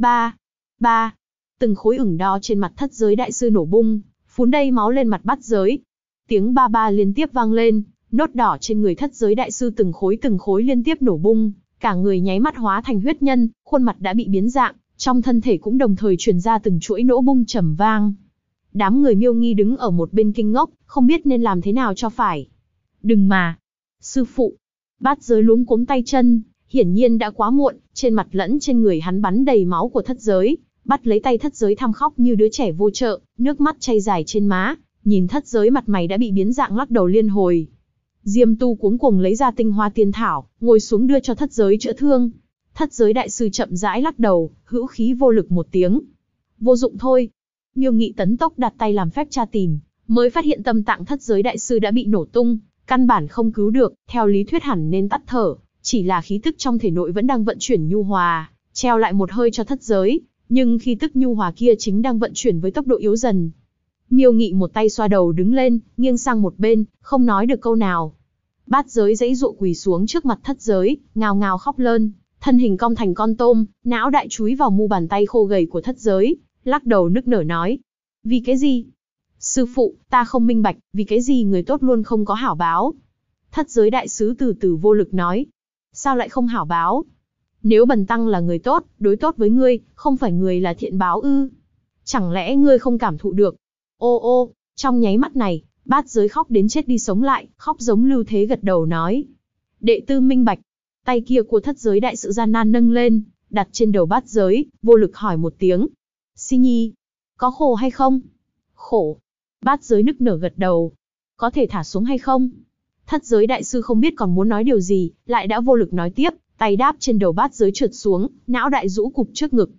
từng khối ửng đỏ trên mặt thất giới đại sư nổ bung, phún đầy máu lên mặt bát giới. Tiếng ba liên tiếp vang lên, nốt đỏ trên người thất giới đại sư từng khối liên tiếp nổ bung, cả người nháy mắt hóa thành huyết nhân, khuôn mặt đã bị biến dạng, trong thân thể cũng đồng thời truyền ra từng chuỗi nổ bung trầm vang. Đám người Miêu Nghi đứng ở một bên kinh ngốc, không biết nên làm thế nào cho phải. "Đừng mà, sư phụ." Bát giới luống cuống tay chân, hiển nhiên đã quá muộn, trên mặt lẫn trên người hắn bắn đầy máu của thất giới, bắt lấy tay thất giới thăm khóc như đứa trẻ vô trợ, nước mắt chảy dài trên má, nhìn thất giới mặt mày đã bị biến dạng lắc đầu liên hồi. Diêm Tu cuống cuồng lấy ra tinh hoa tiên thảo, ngồi xuống đưa cho thất giới chữa thương. Thất giới đại sư chậm rãi lắc đầu, hữu khí vô lực một tiếng. "Vô dụng thôi." Miêu Nghị tấn tốc đặt tay làm phép tra tìm, mới phát hiện tâm tạng thất giới đại sư đã bị nổ tung, căn bản không cứu được, theo lý thuyết hẳn nên tắt thở, chỉ là khí tức trong thể nội vẫn đang vận chuyển nhu hòa, treo lại một hơi cho thất giới, nhưng khí tức nhu hòa kia chính đang vận chuyển với tốc độ yếu dần. Miêu Nghị một tay xoa đầu đứng lên, nghiêng sang một bên, không nói được câu nào. Bát giới giãy giụa quỳ xuống trước mặt thất giới, ngao ngao khóc lơn, thân hình cong thành con tôm, não đại chúi vào mu bàn tay khô gầy của thất giới, lắc đầu nức nở nói: "Vì cái gì? Sư phụ, ta không minh bạch, vì cái gì người tốt luôn không có hảo báo?" Thất giới đại sứ từ từ vô lực nói: "Sao lại không hảo báo? Nếu bần tăng là người tốt, đối tốt với ngươi, không phải người là thiện báo ư? Chẳng lẽ ngươi không cảm thụ được?" Ô, trong nháy mắt này, bát giới khóc đến chết đi sống lại, khóc giống lưu thế gật đầu nói: "Đệ tử minh bạch." Tay kia của thất giới đại sự gian nan nâng lên, đặt trên đầu bát giới, vô lực hỏi một tiếng: "Si Nhi, có khổ hay không?" "Khổ." Bát giới nức nở gật đầu. "Có thể thả xuống hay không?" Thất giới đại sư không biết còn muốn nói điều gì, lại đã vô lực nói tiếp, tay đáp trên đầu bát giới trượt xuống, não đại rũ cụp trước ngực.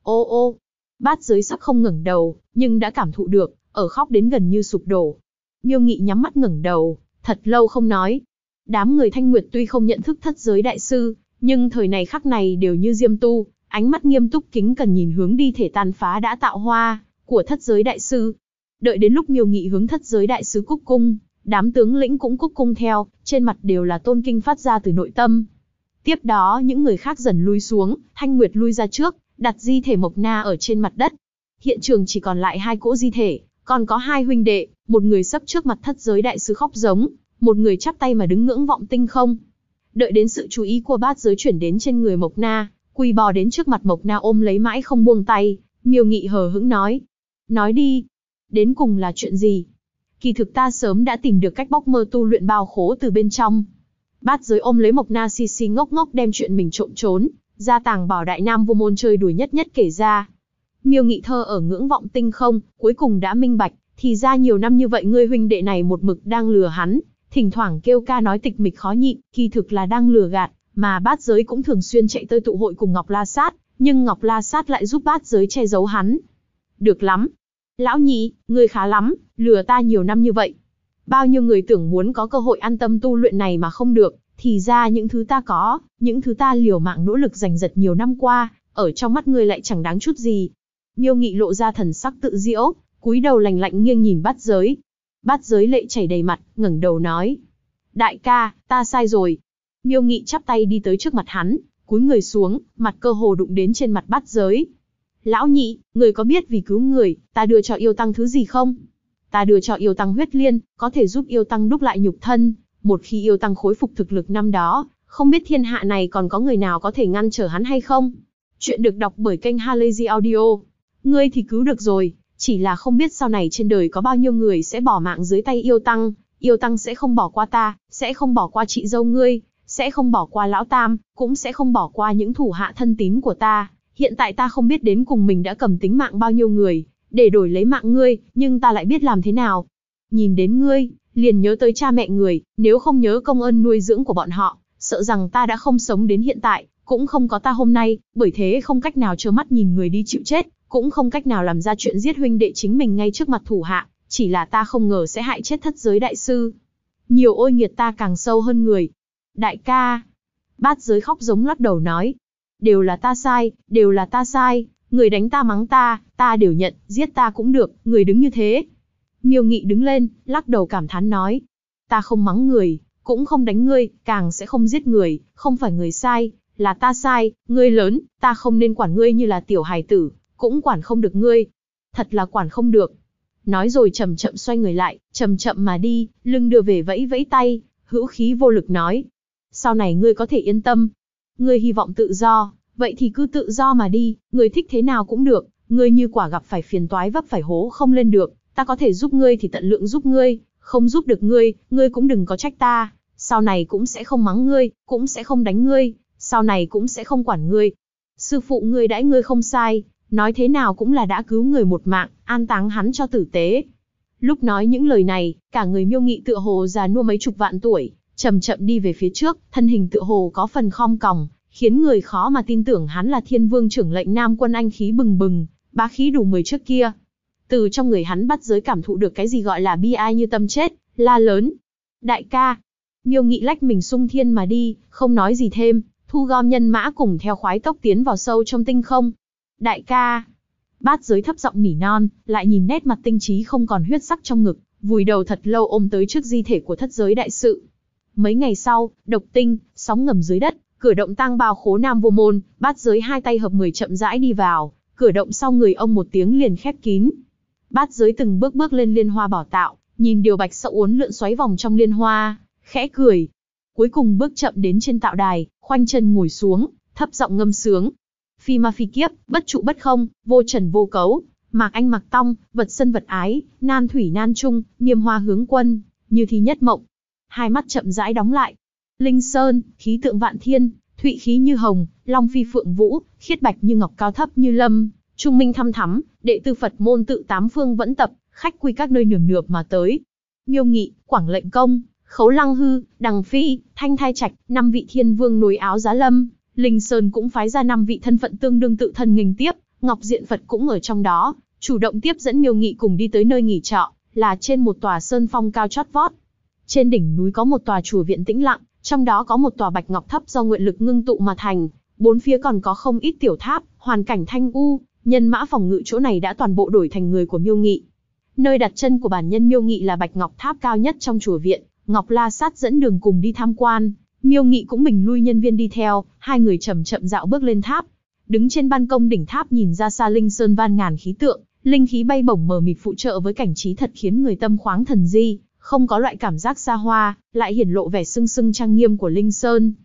Ô, bát giới sắp không ngẩng đầu, nhưng đã cảm thụ được, ở khóc đến gần như sụp đổ. Miêu Nghị nhắm mắt ngẩng đầu, thật lâu không nói. Đám người Thanh Nguyệt tuy không nhận thức thất giới đại sư, nhưng thời này khắc này đều như Diêm Tu, ánh mắt nghiêm túc kính cần nhìn hướng đi thể tàn phá đã tạo hoa của thất giới đại sư. Đợi đến lúc Miêu Nghị hướng thất giới đại sư cúc cung, đám tướng lĩnh cũng cúc cung theo, trên mặt đều là tôn kinh phát ra từ nội tâm. Tiếp đó những người khác dần lui xuống, Thanh Nguyệt lui ra trước, đặt di thể Mộc Na ở trên mặt đất. Hiện trường chỉ còn lại 2 cỗ di thể, còn có 2 huynh đệ, một người sấp trước mặt thất giới đại sư khóc giống, một người chắp tay mà đứng ngưỡng vọng tinh không. Đợi đến sự chú ý của bát giới chuyển đến trên người Mộc Na, quỳ bò đến trước mặt Mộc Na ôm lấy mãi không buông tay, Miêu Nghị hờ hững nói. Nói đi, đến cùng là chuyện gì? Kỳ thực ta sớm đã tìm được cách bóc mơ tu luyện bao khố từ bên trong. Bát giới ôm lấy Mộc Na xì ngốc ngốc đem chuyện mình trộm trốn, ra tàng bảo đại nam vô môn chơi đùa nhất kể ra. Miêu Nghị thơ ở ngưỡng vọng tinh không, cuối cùng đã minh bạch, thì ra nhiều năm như vậy ngươi huynh đệ này một mực đang lừa hắn, thỉnh thoảng kêu ca nói tịch mịch khó nhịn, kỳ thực là đang lừa gạt, mà bát giới cũng thường xuyên chạy tới tụ hội cùng Ngọc La Sát, nhưng Ngọc La Sát lại giúp bát giới che giấu hắn. Được lắm. Lão nhị, ngươi khá lắm, lừa ta nhiều năm như vậy. Bao nhiêu người tưởng muốn có cơ hội an tâm tu luyện này mà không được, thì ra những thứ ta có, những thứ ta liều mạng nỗ lực giành giật nhiều năm qua, ở trong mắt ngươi lại chẳng đáng chút gì. Miêu Nghị lộ ra thần sắc tự giễu, cúi đầu lạnh lạnh nghiêng nhìn bát giới. Bát giới lệ chảy đầy mặt, ngẩng đầu nói. Đại ca, ta sai rồi. Miêu Nghị chắp tay đi tới trước mặt hắn, cúi người xuống, mặt cơ hồ đụng đến trên mặt bát giới. Lão nhị, người có biết vì cứu người, ta đưa cho yêu tăng thứ gì không? Ta đưa cho yêu tăng huyết liên, có thể giúp yêu tăng đúc lại nhục thân. Một khi yêu tăng khôi phục thực lực năm đó, không biết thiên hạ này còn có người nào có thể ngăn trở hắn hay không? Chuyện được đọc bởi kênh Halazy Audio. Ngươi thì cứu được rồi, chỉ là không biết sau này trên đời có bao nhiêu người sẽ bỏ mạng dưới tay yêu tăng sẽ không bỏ qua ta, sẽ không bỏ qua chị dâu ngươi, sẽ không bỏ qua lão tam, cũng sẽ không bỏ qua những thủ hạ thân tín của ta. Hiện tại ta không biết đến cùng mình đã cầm tính mạng bao nhiêu người, để đổi lấy mạng ngươi, nhưng ta lại biết làm thế nào. Nhìn đến ngươi, liền nhớ tới cha mẹ người, nếu không nhớ công ơn nuôi dưỡng của bọn họ, sợ rằng ta đã không sống đến hiện tại, cũng không có ta hôm nay, bởi thế không cách nào trơ mắt nhìn người đi chịu chết, cũng không cách nào làm ra chuyện giết huynh đệ chính mình ngay trước mặt thủ hạ, chỉ là ta không ngờ sẽ hại chết thất giới đại sư. Nhiều ôi nghiệt ta càng sâu hơn người. Đại ca. Bát giới khóc giống lắc đầu nói. Đều là ta sai, đều là ta sai, người đánh ta mắng ta đều nhận, giết ta cũng được, người đứng như thế. Miêu Nghị đứng lên, lắc đầu cảm thán nói. Ta không mắng người, cũng không đánh ngươi, càng sẽ không giết người, không phải người sai, là ta sai, ngươi lớn, ta không nên quản ngươi như là tiểu hài tử, cũng quản không được ngươi. Thật là quản không được. Nói rồi chậm chậm xoay người lại, chậm chậm mà đi, lưng đưa về vẫy vẫy tay, hữu khí vô lực nói. Sau này ngươi có thể yên tâm. Ngươi hy vọng tự do, vậy thì cứ tự do mà đi, ngươi thích thế nào cũng được, ngươi như quả gặp phải phiền toái vấp phải hố không lên được, ta có thể giúp ngươi thì tận lượng giúp ngươi, không giúp được ngươi, ngươi cũng đừng có trách ta, sau này cũng sẽ không mắng ngươi, cũng sẽ không đánh ngươi, sau này cũng sẽ không quản ngươi. Sư phụ ngươi đãi ngươi không sai, nói thế nào cũng là đã cứu người một mạng, an táng hắn cho tử tế. Lúc nói những lời này, cả người Miêu Nghị tựa hồ già nua mấy chục vạn tuổi, chậm chậm đi về phía trước, thân hình tựa hồ có phần khom còng, khiến người khó mà tin tưởng hắn là Thiên Vương trưởng lệnh Nam Quân anh khí bừng bừng, bá khí đủ 10 trước kia. Từ trong người hắn Bát giới cảm thụ được cái gì gọi là bi ai như tâm chết, la lớn. Đại ca. Miêu Nghị lách mình xung thiên mà đi, không nói gì thêm, thu gom nhân mã cùng theo khoái tốc tiến vào sâu trong tinh không. Đại ca. Bát giới thấp giọng nỉ non, lại nhìn nét mặt tinh trí không còn huyết sắc trong ngực, vùi đầu thật lâu ôm tới trước di thể của thất giới đại sự. Mấy ngày sau, độc tinh, sóng ngầm dưới đất, cửa động tang bao khố Nam Vô Môn, Bát giới hai tay hợp 10 chậm rãi đi vào, cửa động sau người ông một tiếng liền khép kín. Bát giới từng bước bước lên liên hoa bảo tạo, nhìn điều bạch sậu uốn lượn xoáy vòng trong liên hoa, khẽ cười. Cuối cùng bước chậm đến trên tạo đài, khoanh chân ngồi xuống, thấp giọng ngâm sướng. Phi ma phi kiếp, bất trụ bất không, vô trần vô cấu, mạc anh mặc tong, vật sân vật ái, nan thủy nan trung, niêm hoa hướng quân, như thi nhất mộng. Hai mắt chậm rãi đóng lại. Linh sơn, khí tượng vạn thiên, thụy khí như hồng, long phi phượng vũ, khiết bạch như ngọc cao thấp như lâm, trung minh thăm thắm, đệ tử Phật môn tự tám phương vẫn tập, khách quy các nơi nườm nượp mà tới. Miêu Nghị, Quảng Lệnh Công, Khấu Lăng Hư, Đằng Phi, Thanh Thai Trạch, 5 vị thiên vương nối áo giá lâm. Linh Sơn cũng phái ra 5 vị thân phận tương đương tự thân nghênh tiếp, Ngọc Diện Phật cũng ở trong đó, chủ động tiếp dẫn Miêu Nghị cùng đi tới nơi nghỉ trọ, là trên một tòa sơn phong cao chót vót. Trên đỉnh núi có một tòa chùa viện tĩnh lặng, trong đó có một tòa bạch ngọc thấp do nguyện lực ngưng tụ mà thành, bốn phía còn có không ít tiểu tháp, hoàn cảnh thanh u, nhân mã phòng ngự chỗ này đã toàn bộ đổi thành người của Miêu Nghị. Nơi đặt chân của bản nhân Miêu Nghị là bạch ngọc tháp cao nhất trong chùa viện, Ngọc La Sát dẫn đường cùng đi tham quan. Miêu Nghị cũng mình lui nhân viên đi theo, hai người chậm chậm dạo bước lên tháp. Đứng trên ban công đỉnh tháp nhìn ra xa Linh Sơn van ngàn khí tượng, linh khí bay bổng mờ mịt phụ trợ với cảnh trí thật khiến người tâm khoáng thần di, không có loại cảm giác xa hoa, lại hiển lộ vẻ sưng sưng trang nghiêm của Linh Sơn.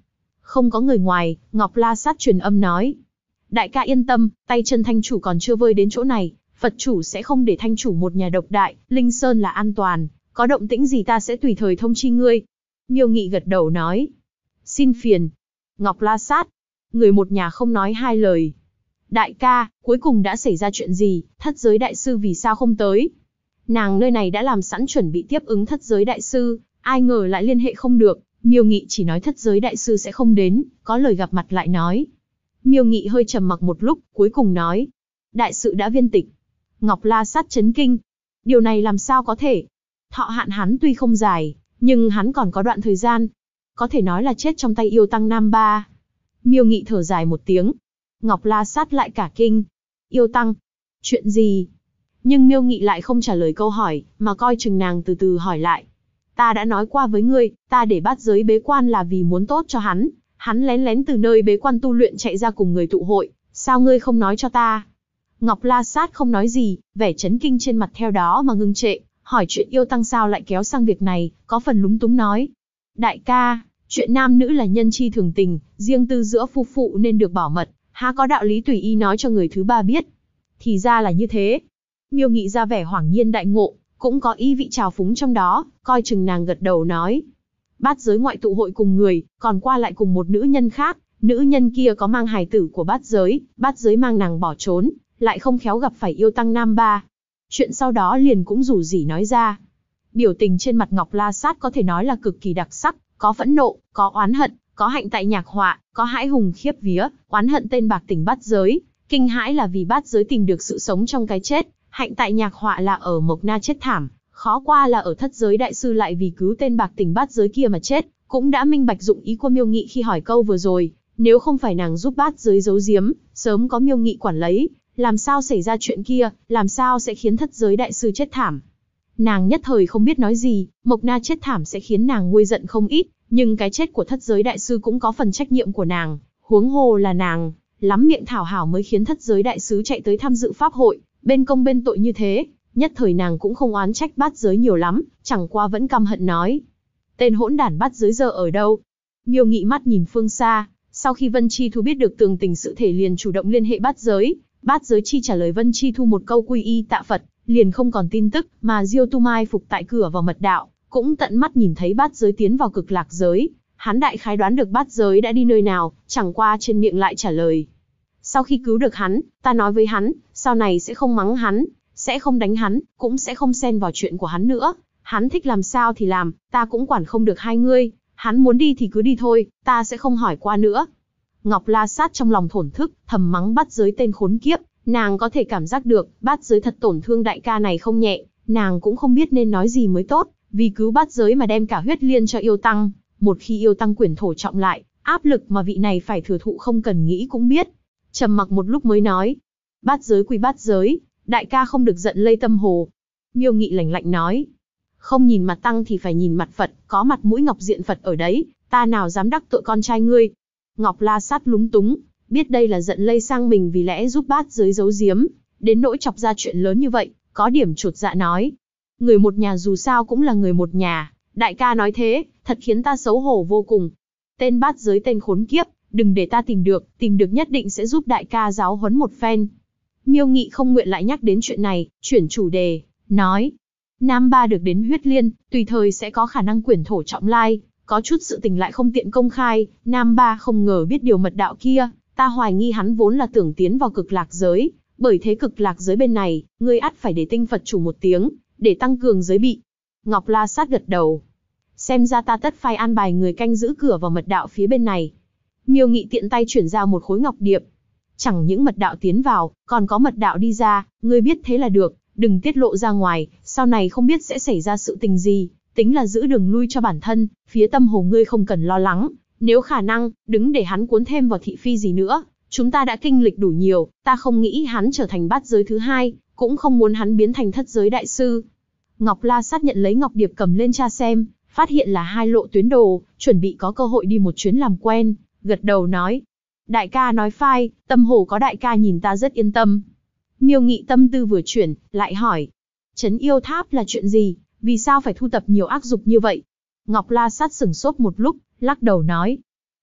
Không có người ngoài, Ngọc La Sát truyền âm nói. Đại ca yên tâm, tay chân thanh chủ còn chưa vơi đến chỗ này, Phật chủ sẽ không để thanh chủ một nhà độc đại, Linh Sơn là an toàn, có động tĩnh gì ta sẽ tùy thời thông chi ngươi. Miêu Nghị gật đầu nói. Xin phiền. Ngọc La Sát. Người một nhà không nói hai lời. Đại ca, cuối cùng đã xảy ra chuyện gì, thất giới đại sư vì sao không tới? Nàng nơi này đã làm sẵn chuẩn bị tiếp ứng thất giới đại sư, ai ngờ lại liên hệ không được. Miêu Nghị chỉ nói thất giới đại sư sẽ không đến, có lời gặp mặt lại nói. Miêu Nghị hơi trầm mặc một lúc, cuối cùng nói. Đại sự đã viên tịch. Ngọc La Sát chấn kinh. Điều này làm sao có thể? Thọ hạn hắn tuy không dài, nhưng hắn còn có đoạn thời gian. Có thể nói là chết trong tay yêu tăng Nam Ba. Miêu Nghị thở dài một tiếng. Ngọc La Sát lại cả kinh. Yêu tăng? Chuyện gì? Nhưng Miêu Nghị lại không trả lời câu hỏi, mà coi chừng nàng từ từ hỏi lại. Ta đã nói qua với ngươi, ta để bát giới bế quan là vì muốn tốt cho hắn. Hắn lén lén từ nơi bế quan tu luyện chạy ra cùng người tụ hội, sao ngươi không nói cho ta? Ngọc La Sát không nói gì, vẻ chấn kinh trên mặt theo đó mà ngưng trệ, hỏi chuyện yêu tăng sao lại kéo sang việc này, có phần lúng túng nói. Đại ca, chuyện nam nữ là nhân chi thường tình, riêng tư giữa phu phụ nên được bảo mật, há có đạo lý tùy ý nói cho người thứ ba biết. Thì ra là như thế. Miêu Nghị ra vẻ hoảng nhiên đại ngộ, cũng có ý vị trào phúng trong đó, coi chừng nàng gật đầu nói. Bát giới ngoại tụ hội cùng người, còn qua lại cùng một nữ nhân khác, nữ nhân kia có mang hài tử của bát giới mang nàng bỏ trốn, lại không khéo gặp phải yêu tăng Nam Ba. Chuyện sau đó liền cũng rủ rỉ nói ra. Biểu tình trên mặt Ngọc La Sát có thể nói là cực kỳ đặc sắc, có phẫn nộ, có oán hận, có hạnh tại nhạc họa, có hãi hùng khiếp vía, oán hận tên bạc tình bát giới, kinh hãi là vì bát giới tìm được sự sống trong cái chết, hạnh tại nhạc họa là ở Mộc Na chết thảm, khó qua là ở thất giới đại sư lại vì cứu tên bạc tình bát giới kia mà chết, cũng đã minh bạch dụng ý của Miêu Nghị khi hỏi câu vừa rồi, nếu không phải nàng giúp bát giới giấu giếm, sớm có Miêu Nghị quản lấy, làm sao xảy ra chuyện kia, làm sao sẽ khiến thất giới đại sư chết thảm. Nàng nhất thời không biết nói gì, Mộc Na chết thảm sẽ khiến nàng nguôi giận không ít, nhưng cái chết của thất giới đại sư cũng có phần trách nhiệm của nàng, huống hồ là nàng, lắm miệng thảo hảo mới khiến thất giới đại sứ chạy tới tham dự pháp hội, bên công bên tội như thế, nhất thời nàng cũng không oán trách bát giới nhiều lắm, chẳng qua vẫn căm hận nói. Tên hỗn đản bát giới giờ ở đâu? Miêu Nghị mắt nhìn phương xa, sau khi Vân Chi Thu biết được tường tình sự thể liền chủ động liên hệ bát giới chi trả lời Vân Chi Thu một câu quy y tạ Phật, liền không còn tin tức, mà Diêu Tu Mai phục tại cửa vào mật đạo, cũng tận mắt nhìn thấy bát giới tiến vào cực lạc giới, hắn đại khái đoán được bát giới đã đi nơi nào, chẳng qua trên miệng lại trả lời. Sau khi cứu được hắn, ta nói với hắn, sau này sẽ không mắng hắn, sẽ không đánh hắn, cũng sẽ không xen vào chuyện của hắn nữa, hắn thích làm sao thì làm, ta cũng quản không được hai ngươi, hắn muốn đi thì cứ đi thôi, ta sẽ không hỏi qua nữa. Ngọc La Sát trong lòng thổn thức, thầm mắng bát giới tên khốn kiếp, nàng có thể cảm giác được, bát giới thật tổn thương đại ca này không nhẹ, nàng cũng không biết nên nói gì mới tốt, vì cứu bát giới mà đem cả huyết liên cho yêu tăng, một khi yêu tăng quyển thổ trọng lại, áp lực mà vị này phải thừa thụ không cần nghĩ cũng biết. Trầm mặc một lúc mới nói, bát giới quy bát giới, đại ca không được giận lây tâm hồ. Miêu Nghị lạnh lạnh nói, không nhìn mặt tăng thì phải nhìn mặt Phật, có mặt mũi ngọc diện Phật ở đấy, ta nào dám đắc tội con trai ngươi. Ngọc La Sát lúng túng, biết đây là giận lây sang mình vì lẽ giúp bát giới giấu giếm, đến nỗi chọc ra chuyện lớn như vậy, có điểm chột dạ nói. Người một nhà dù sao cũng là người một nhà, đại ca nói thế, thật khiến ta xấu hổ vô cùng. Tên bát giới tên khốn kiếp, đừng để ta tìm được nhất định sẽ giúp đại ca giáo huấn một phen. Miêu Nghị không nguyện lại nhắc đến chuyện này, chuyển chủ đề, nói. Nam Ba được đến huyết liên, tùy thời sẽ có khả năng quyển thổ trọng lai, có chút sự tình lại không tiện công khai, Nam Ba không ngờ biết điều mật đạo kia, ta hoài nghi hắn vốn là tưởng tiến vào cực lạc giới, bởi thế cực lạc giới bên này, ngươi ắt phải để tinh Phật chủ một tiếng, để tăng cường giới bị. Ngọc La Sát gật đầu. Xem ra ta tất phải an bài người canh giữ cửa vào mật đạo phía bên này. Miêu Nghị tiện tay chuyển ra một khối ngọc điệp. Chẳng những mật đạo tiến vào, còn có mật đạo đi ra, ngươi biết thế là được, đừng tiết lộ ra ngoài, sau này không biết sẽ xảy ra sự tình gì, tính là giữ đường lui cho bản thân, phía tâm hồ ngươi không cần lo lắng, nếu khả năng, đừng để hắn cuốn thêm vào thị phi gì nữa, chúng ta đã kinh lịch đủ nhiều, ta không nghĩ hắn trở thành bát giới thứ hai, cũng không muốn hắn biến thành thất giới đại sư. Ngọc La Sát nhận lấy ngọc điệp cầm lên tra xem, phát hiện là hai lộ tuyến đồ, chuẩn bị có cơ hội đi một chuyến làm quen, gật đầu nói. Đại ca nói phai, tâm hồ có đại ca nhìn ta rất yên tâm. Miêu Nghị tâm tư vừa chuyển, lại hỏi. Trấn yêu tháp là chuyện gì, vì sao phải thu tập nhiều ác dục như vậy? Ngọc La Sát sửng sốt một lúc, lắc đầu nói.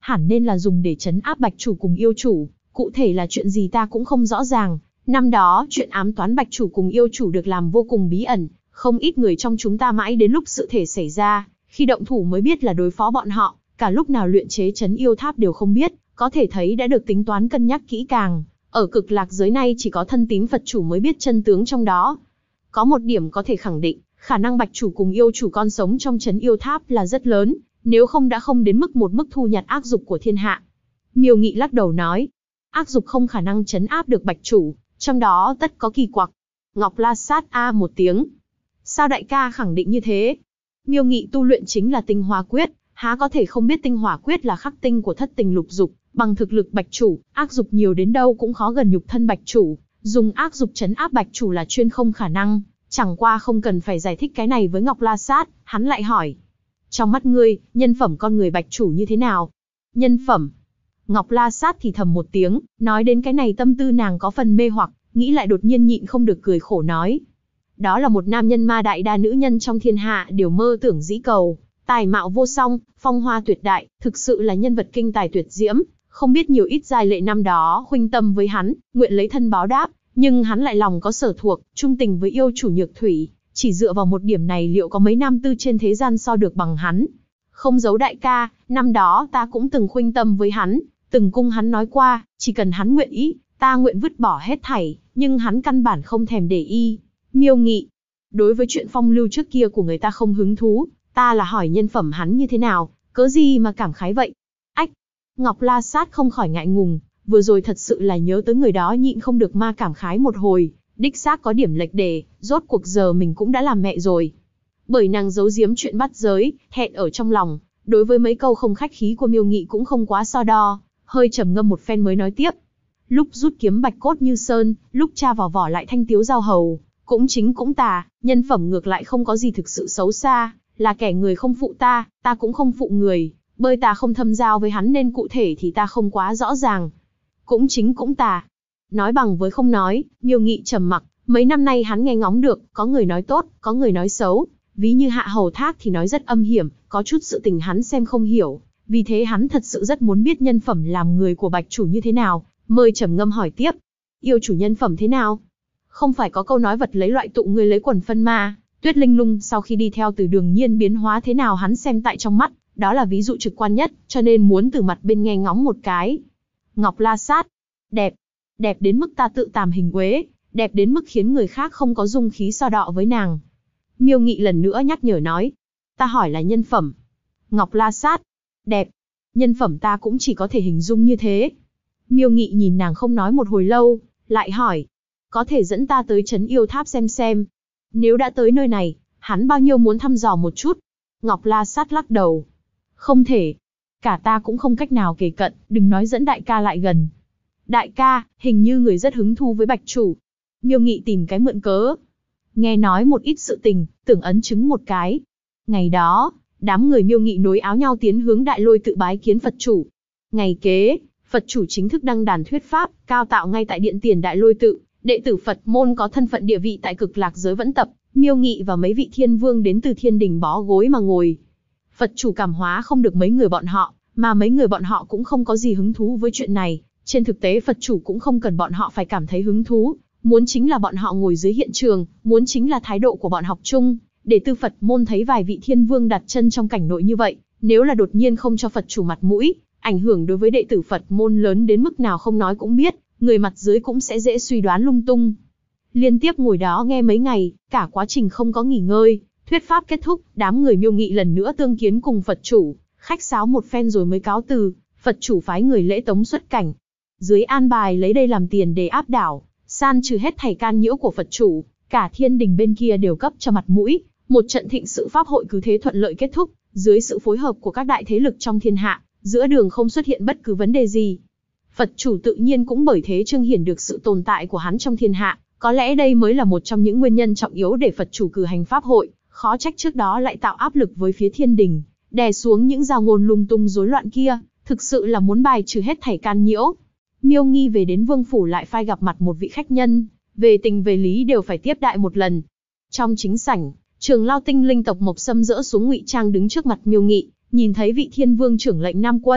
hẳn nên là dùng để trấn áp Bạch Chủ cùng yêu chủ, cụ thể là chuyện gì ta cũng không rõ ràng. Năm đó, chuyện ám toán Bạch Chủ cùng yêu chủ được làm vô cùng bí ẩn, không ít người trong chúng ta mãi đến lúc sự thể xảy ra, khi động thủ mới biết là đối phó bọn họ, cả lúc nào luyện chế trấn yêu tháp đều không biết, có thể thấy đã được tính toán cân nhắc kỹ càng. Ở cực lạc giới này chỉ có thân tín Phật chủ mới biết chân tướng trong đó. Có một điểm có thể khẳng định, khả năng Bạch Chủ cùng yêu chủ con sống trong trấn yêu tháp là rất lớn, nếu không đã không đến một mức thu nhặt ác dục của thiên hạ. Miêu Nghị lắc đầu nói, ác dục không khả năng trấn áp được Bạch Chủ, trong đó tất có kỳ quặc. Ngọc La Sát a một tiếng. Sao đại ca khẳng định như thế? Miêu Nghị tu luyện chính là tinh hoa quyết, há có thể không biết tinh hỏa quyết là khắc tinh của thất tình lục dục, bằng thực lực Bạch Chủ, ác dục nhiều đến đâu cũng khó gần nhục thân Bạch Chủ, dùng ác dục trấn áp Bạch Chủ là chuyên không khả năng. Chẳng qua không cần phải giải thích cái này với Ngọc La Sát, hắn lại hỏi. Trong mắt ngươi, nhân phẩm con người Bạch Chủ như thế nào? Nhân phẩm. Ngọc La Sát thì thầm một tiếng, nói đến cái này tâm tư nàng có phần mê hoặc, nghĩ lại đột nhiên nhịn không được cười khổ nói. Đó là một nam nhân ma đại đa nữ nhân trong thiên hạ đều mơ tưởng dĩ cầu, tài mạo vô song, phong hoa tuyệt đại, thực sự là nhân vật kinh tài tuyệt diễm, không biết nhiều ít giai lệ năm đó khuynh tâm với hắn, nguyện lấy thân báo đáp, nhưng hắn lại lòng có sở thuộc, trung tình với yêu chủ Nhược Thủy, chỉ dựa vào một điểm này liệu có mấy nam tư trên thế gian so được bằng hắn. Không giấu đại ca, năm đó ta cũng từng khuynh tâm với hắn, từng cung hắn nói qua, chỉ cần hắn nguyện ý, ta nguyện vứt bỏ hết thảy, nhưng hắn căn bản không thèm để ý. Miêu Nghị, đối với chuyện phong lưu trước kia của người ta không hứng thú, ta là hỏi nhân phẩm hắn như thế nào, cớ gì mà cảm khái vậy? Ách, Ngọc La Sát không khỏi ngại ngùng, vừa rồi thật sự là nhớ tới người đó nhịn không được ma cảm khái một hồi, đích xác có điểm lệch đề, rốt cuộc giờ mình cũng đã làm mẹ rồi. Bởi nàng giấu giếm chuyện bắt giới, thẹn ở trong lòng, đối với mấy câu không khách khí của Miêu Nghị cũng không quá so đo, hơi trầm ngâm một phen mới nói tiếp. Lúc rút kiếm bạch cốt như sơn, lúc tra vào vỏ lại thanh tiếu giao hầu, cũng chính cũng tà, nhân phẩm ngược lại không có gì thực sự xấu xa, là kẻ người không phụ ta, ta cũng không phụ người, bơi ta không thâm giao với hắn nên cụ thể thì ta không quá rõ ràng. Cũng chính cũng tà. Nói bằng với không nói, Miêu Nghị trầm mặc, mấy năm nay hắn nghe ngóng được, có người nói tốt, có người nói xấu, ví như Hạ Hầu Thác thì nói rất âm hiểm, có chút sự tình hắn xem không hiểu, vì thế hắn thật sự rất muốn biết nhân phẩm làm người của Bạch Chủ như thế nào, mới trầm ngâm hỏi tiếp. Yêu chủ nhân phẩm thế nào? Không phải có câu nói vật lấy loại tụ người lấy quần phân ma, Tuyết Linh Lung sau khi đi theo từ Đường Nhiên biến hóa thế nào hắn xem tại trong mắt, đó là ví dụ trực quan nhất, cho nên muốn từ mặt bên nghe ngóng một cái. Ngọc La Sát, đẹp, đẹp đến mức ta tự tàm hình uế, đẹp đến mức khiến người khác không có dung khí so đọ với nàng. Miêu Nghị lần nữa nhắc nhở nói, ta hỏi là nhân phẩm. Ngọc La Sát, đẹp, nhân phẩm ta cũng chỉ có thể hình dung như thế. Miêu Nghị nhìn nàng không nói một hồi lâu, lại hỏi, có thể dẫn ta tới trấn yêu tháp xem. Nếu đã tới nơi này, hắn bao nhiêu muốn thăm dò một chút. Ngọc La Sát lắc đầu, không thể. Cả ta cũng không cách nào kề cận, đừng nói dẫn đại ca lại gần. Đại ca, hình như người rất hứng thú với Bạch Chủ. Miêu Nghị tìm cái mượn cớ. Nghe nói một ít sự tình, tưởng ấn chứng một cái. Ngày đó, đám người Miêu Nghị nối áo nhau tiến hướng Đại Lôi tự bái kiến Phật Chủ. Ngày kế, Phật Chủ chính thức đăng đàn thuyết pháp, cao tạo ngay tại điện tiền Đại Lôi tự. Đệ tử Phật môn có thân phận địa vị tại cực lạc giới vẫn tập, Miêu Nghị và mấy vị thiên vương đến từ thiên đình bó gối mà ngồi. Phật Chủ cảm hóa không được mấy người bọn họ, mà mấy người bọn họ cũng không có gì hứng thú với chuyện này. Trên thực tế Phật Chủ cũng không cần bọn họ phải cảm thấy hứng thú, muốn chính là bọn họ ngồi dưới hiện trường, muốn chính là thái độ của bọn học chung. Để tư Phật môn thấy vài vị thiên vương đặt chân trong cảnh nội như vậy, nếu là đột nhiên không cho Phật Chủ mặt mũi, ảnh hưởng đối với đệ tử Phật môn lớn đến mức nào không nói cũng biết, người mặt dưới cũng sẽ dễ suy đoán lung tung. Liên tiếp ngồi đó nghe mấy ngày, cả quá trình không có nghỉ ngơi, thuyết pháp kết thúc, đám người Miêu Nghị lần nữa tương kiến cùng Phật Chủ, khách sáo một phen rồi mới cáo từ, Phật Chủ phái người lễ tống xuất cảnh. Dưới an bài lấy đây làm tiền để áp đảo, san trừ hết thảy can nhiễu của Phật Chủ, cả thiên đình bên kia đều cấp cho mặt mũi, một trận thịnh sự pháp hội cứ thế thuận lợi kết thúc, dưới sự phối hợp của các đại thế lực trong thiên hạ, giữa đường không xuất hiện bất cứ vấn đề gì. Phật Chủ tự nhiên cũng bởi thế trương hiển được sự tồn tại của hắn trong thiên hạ, có lẽ đây mới là một trong những nguyên nhân trọng yếu để Phật Chủ cử hành pháp hội, khó trách trước đó lại tạo áp lực với phía thiên đình, đè xuống những giao ngôn lung tung rối loạn kia, thực sự là muốn bài trừ hết thảy can nhiễu. Miêu Nghi về đến vương phủ lại phai gặp mặt một vị khách nhân, về tình về lý đều phải tiếp đại một lần. Trong chính sảnh, Trường Lao tinh linh tộc Mộc Sâm dỡ xuống ngụy trang đứng trước mặt Miêu Nghị, nhìn thấy vị thiên vương trưởng lệnh Nam Quân,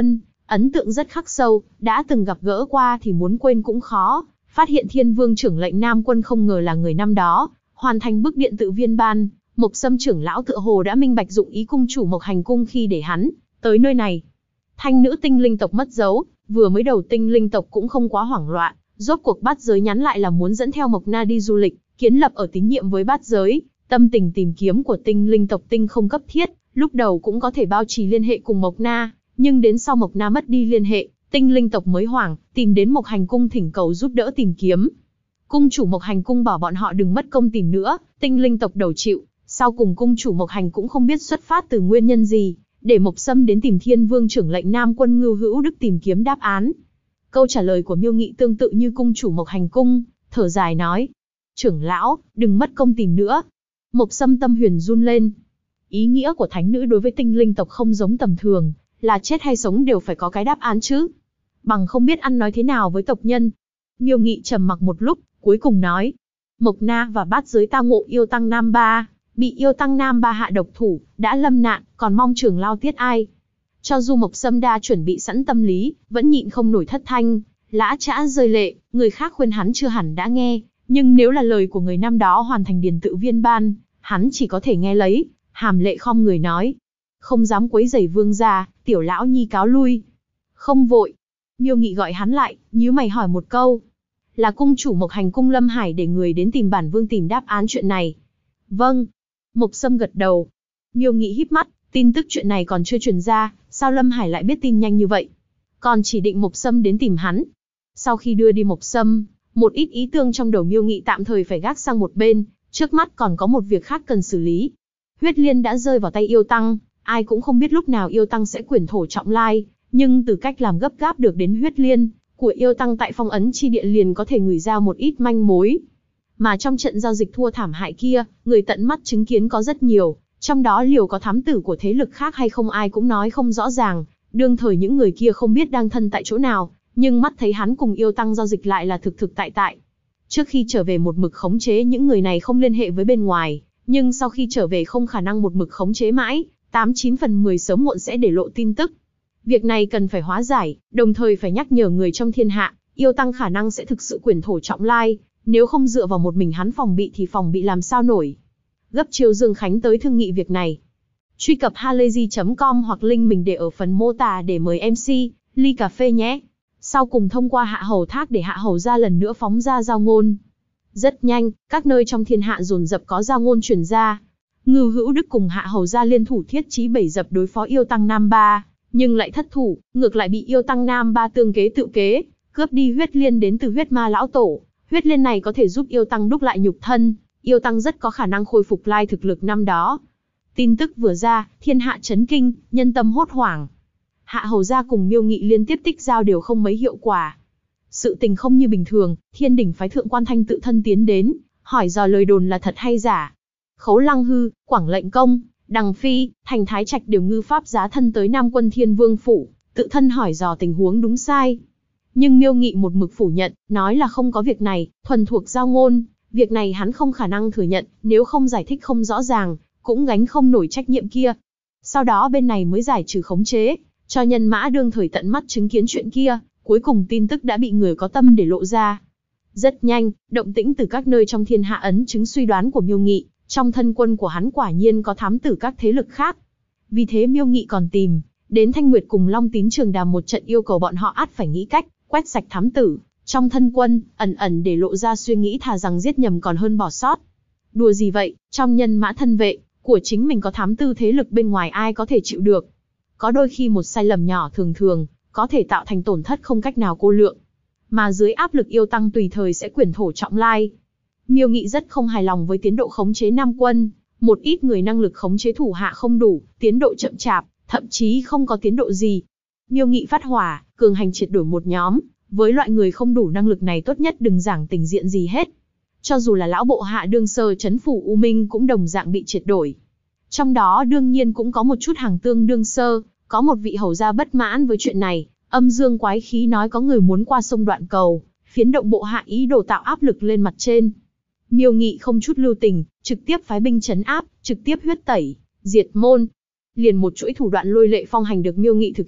ấn tượng rất khắc sâu, đã từng gặp gỡ qua thì muốn quên cũng khó. Phát hiện Thiên Vương trưởng lệnh Nam Quân không ngờ là người năm đó, hoàn thành bức điện tự viên ban. Mộc Sâm trưởng lão tựa hồ đã minh bạch dụng ý cung chủ Mộc Hành cung khi để hắn tới nơi này. Thanh nữ tinh linh tộc mất dấu, vừa mới đầu tinh linh tộc cũng không quá hoảng loạn, rốt cuộc Bát Giới nhắn lại là muốn dẫn theo Mộc Na đi du lịch, kiến lập ở tín nhiệm với Bát Giới. Tâm tình tìm kiếm của tinh linh tộc tinh không cấp thiết, lúc đầu cũng có thể bao trì liên hệ cùng Mộc Na, nhưng đến sau Mộc Na mất đi liên hệ, tinh linh tộc mới hoảng, tìm đến Mộc Hành cung thỉnh cầu giúp đỡ tìm kiếm. Cung chủ Mộc Hành cung bảo bọn họ đừng mất công tìm nữa, tinh linh tộc đầu chịu. Sau cùng cung chủ Mộc Hành cũng không biết xuất phát từ nguyên nhân gì, để Mộc Sâm đến tìm Thiên Vương trưởng lệnh Nam Quân Ngưu Hữu Đức tìm kiếm đáp án. Câu trả lời của Miêu Nghị tương tự như cung chủ Mộc Hành cung, thở dài nói: trưởng lão, đừng mất công tìm nữa. Mộc Sâm tâm huyền run lên. Ý nghĩa của thánh nữ đối với tinh linh tộc không giống tầm thường, là chết hay sống đều phải có cái đáp án chứ. Bằng không biết ăn nói thế nào với tộc nhân. Miêu Nghị trầm mặc một lúc, cuối cùng nói: Mộc Na và Bát Giới tao ngộ yêu tăng Nam Ba, bị yêu tăng Nam Ba hạ độc thủ, đã lâm nạn, còn mong trưởng lao tiết ai. Cho dù Mộc Sâm đã chuẩn bị sẵn tâm lý, vẫn nhịn không nổi thất thanh, lã chã rơi lệ, người khác khuyên hắn chưa hẳn đã nghe, nhưng nếu là lời của người năm đó hoàn thành điền tự viên ban, hắn chỉ có thể nghe lấy, hàm lệ khom người nói: không dám quấy rầy vương gia, tiểu lão nhi cáo lui. Không vội. Miêu Nghị gọi hắn lại, nhíu mày hỏi một câu: là cung chủ Mộc Hành cung Lâm Hải để người đến tìm bản vương tìm đáp án chuyện này? Vâng. Mộc Sâm gật đầu. Miêu Nghị híp mắt, tin tức chuyện này còn chưa truyền ra, sao Lâm Hải lại biết tin nhanh như vậy? Còn chỉ định Mộc Sâm đến tìm hắn. Sau khi đưa đi Mộc Sâm, một ít ý tưởng trong đầu Miêu Nghị tạm thời phải gác sang một bên, trước mắt còn có một việc khác cần xử lý. Huyết Liên đã rơi vào tay yêu tăng, ai cũng không biết lúc nào yêu tăng sẽ quyển thổ trọng lai, nhưng từ cách làm gấp gáp được đến Huyết Liên của yêu tăng tại phong ấn chi địa liền có thể ngửi ra một ít manh mối. Mà trong trận giao dịch thua thảm hại kia, người tận mắt chứng kiến có rất nhiều, trong đó liều có thám tử của thế lực khác hay không ai cũng nói không rõ ràng, đương thời những người kia không biết đang thân tại chỗ nào, nhưng mắt thấy hắn cùng yêu tăng giao dịch lại là thực thực tại tại. Trước khi trở về một mực khống chế những người này không liên hệ với bên ngoài, nhưng sau khi trở về không khả năng một mực khống chế mãi, 89 phần 10 sớm muộn sẽ để lộ tin tức. Việc này cần phải hóa giải, đồng thời phải nhắc nhở người trong thiên hạ, yêu tăng khả năng sẽ thực sự quyển thổ trọng lai, nếu không dựa vào một mình hắn phòng bị thì phòng bị làm sao nổi. Gấp chiều Dương Khánh tới thương nghị việc này. Truy cập halayzi.com hoặc link mình để ở phần mô tả để mời MC, ly cà phê nhé. Sau cùng thông qua Hạ Hầu Thác để Hạ Hầu ra lần nữa phóng ra giao ngôn. Rất nhanh, các nơi trong thiên hạ dồn dập có giao ngôn truyền ra. Ngưu Hữu Đức cùng Hạ Hầu ra liên thủ thiết chí bẩy dập đối phó yêu tăng Nam Ba, nhưng lại thất thủ, ngược lại bị yêu tăng Nam Ba tương kế tự kế, cướp đi huyết liên đến từ huyết ma lão tổ. Huyết liên này có thể giúp yêu tăng đúc lại nhục thân, yêu tăng rất có khả năng khôi phục lai thực lực năm đó. Tin tức vừa ra, thiên hạ chấn kinh, nhân tâm hốt hoảng. Hạ Hầu gia cùng Miêu Nghị liên tiếp tích giao đều không mấy hiệu quả. Sự tình không như bình thường, Thiên Đỉnh phái Thượng Quan Thanh tự thân tiến đến, hỏi dò lời đồn là thật hay giả. Khấu Lăng Hư, Quảng Lệnh Công, Đằng Phi, Thành Thái Trạch đều ngư pháp giá thân tới Nam Quân Thiên Vương phủ, tự thân hỏi dò tình huống đúng sai. Nhưng Miêu Nghị một mực phủ nhận, nói là không có việc này, thuần thuộc giao ngôn, việc này hắn không khả năng thừa nhận, nếu không giải thích không rõ ràng, cũng gánh không nổi trách nhiệm kia. Sau đó bên này mới giải trừ khống chế, cho nhân mã đương thời tận mắt chứng kiến chuyện kia, cuối cùng tin tức đã bị người có tâm để lộ ra. Rất nhanh, động tĩnh từ các nơi trong thiên hạ ấn chứng suy đoán của Miêu Nghị, trong thân quân của hắn quả nhiên có thám tử các thế lực khác. Vì thế Miêu Nghị còn tìm đến Thanh Nguyệt cùng Long Tín Trường đàm một trận yêu cầu bọn họ ắt phải nghĩ cách quét sạch thám tử trong thân quân, ẩn ẩn để lộ ra suy nghĩ thà rằng giết nhầm còn hơn bỏ sót. Đùa gì vậy, trong nhân mã thân vệ của chính mình có thám tư thế lực bên ngoài ai có thể chịu được. Có đôi khi một sai lầm nhỏ thường có thể tạo thành tổn thất không cách nào cô lượng. Mà dưới áp lực yêu tăng tùy thời sẽ quyển thổ trọng lai. Miêu Nghị rất không hài lòng với tiến độ khống chế Nam quân, một ít người năng lực khống chế thủ hạ không đủ, tiến độ chậm chạp, thậm chí không có tiến độ gì. Miêu Nghị phát hỏa, cường hành triệt đổi một nhóm, với loại người không đủ năng lực này tốt nhất đừng giảng tình diện gì hết. Cho dù là lão bộ hạ đương sơ trấn phủ U Minh cũng đồng dạng bị triệt đổi. Trong đó đương nhiên cũng có một chút hàng tương đương sơ, có một vị hầu gia bất mãn với chuyện này, âm dương quái khí nói có người muốn qua sông Đoạn Cầu, phiến động bộ hạ ý đồ tạo áp lực lên mặt trên. Miêu Nghị không chút lưu tình, trực tiếp phái binh trấn áp, trực tiếp huyết tẩy, diệt môn. Liền một chuỗi thủ đoạn lôi lệ phong hành được Miêu Nghị thực hiện,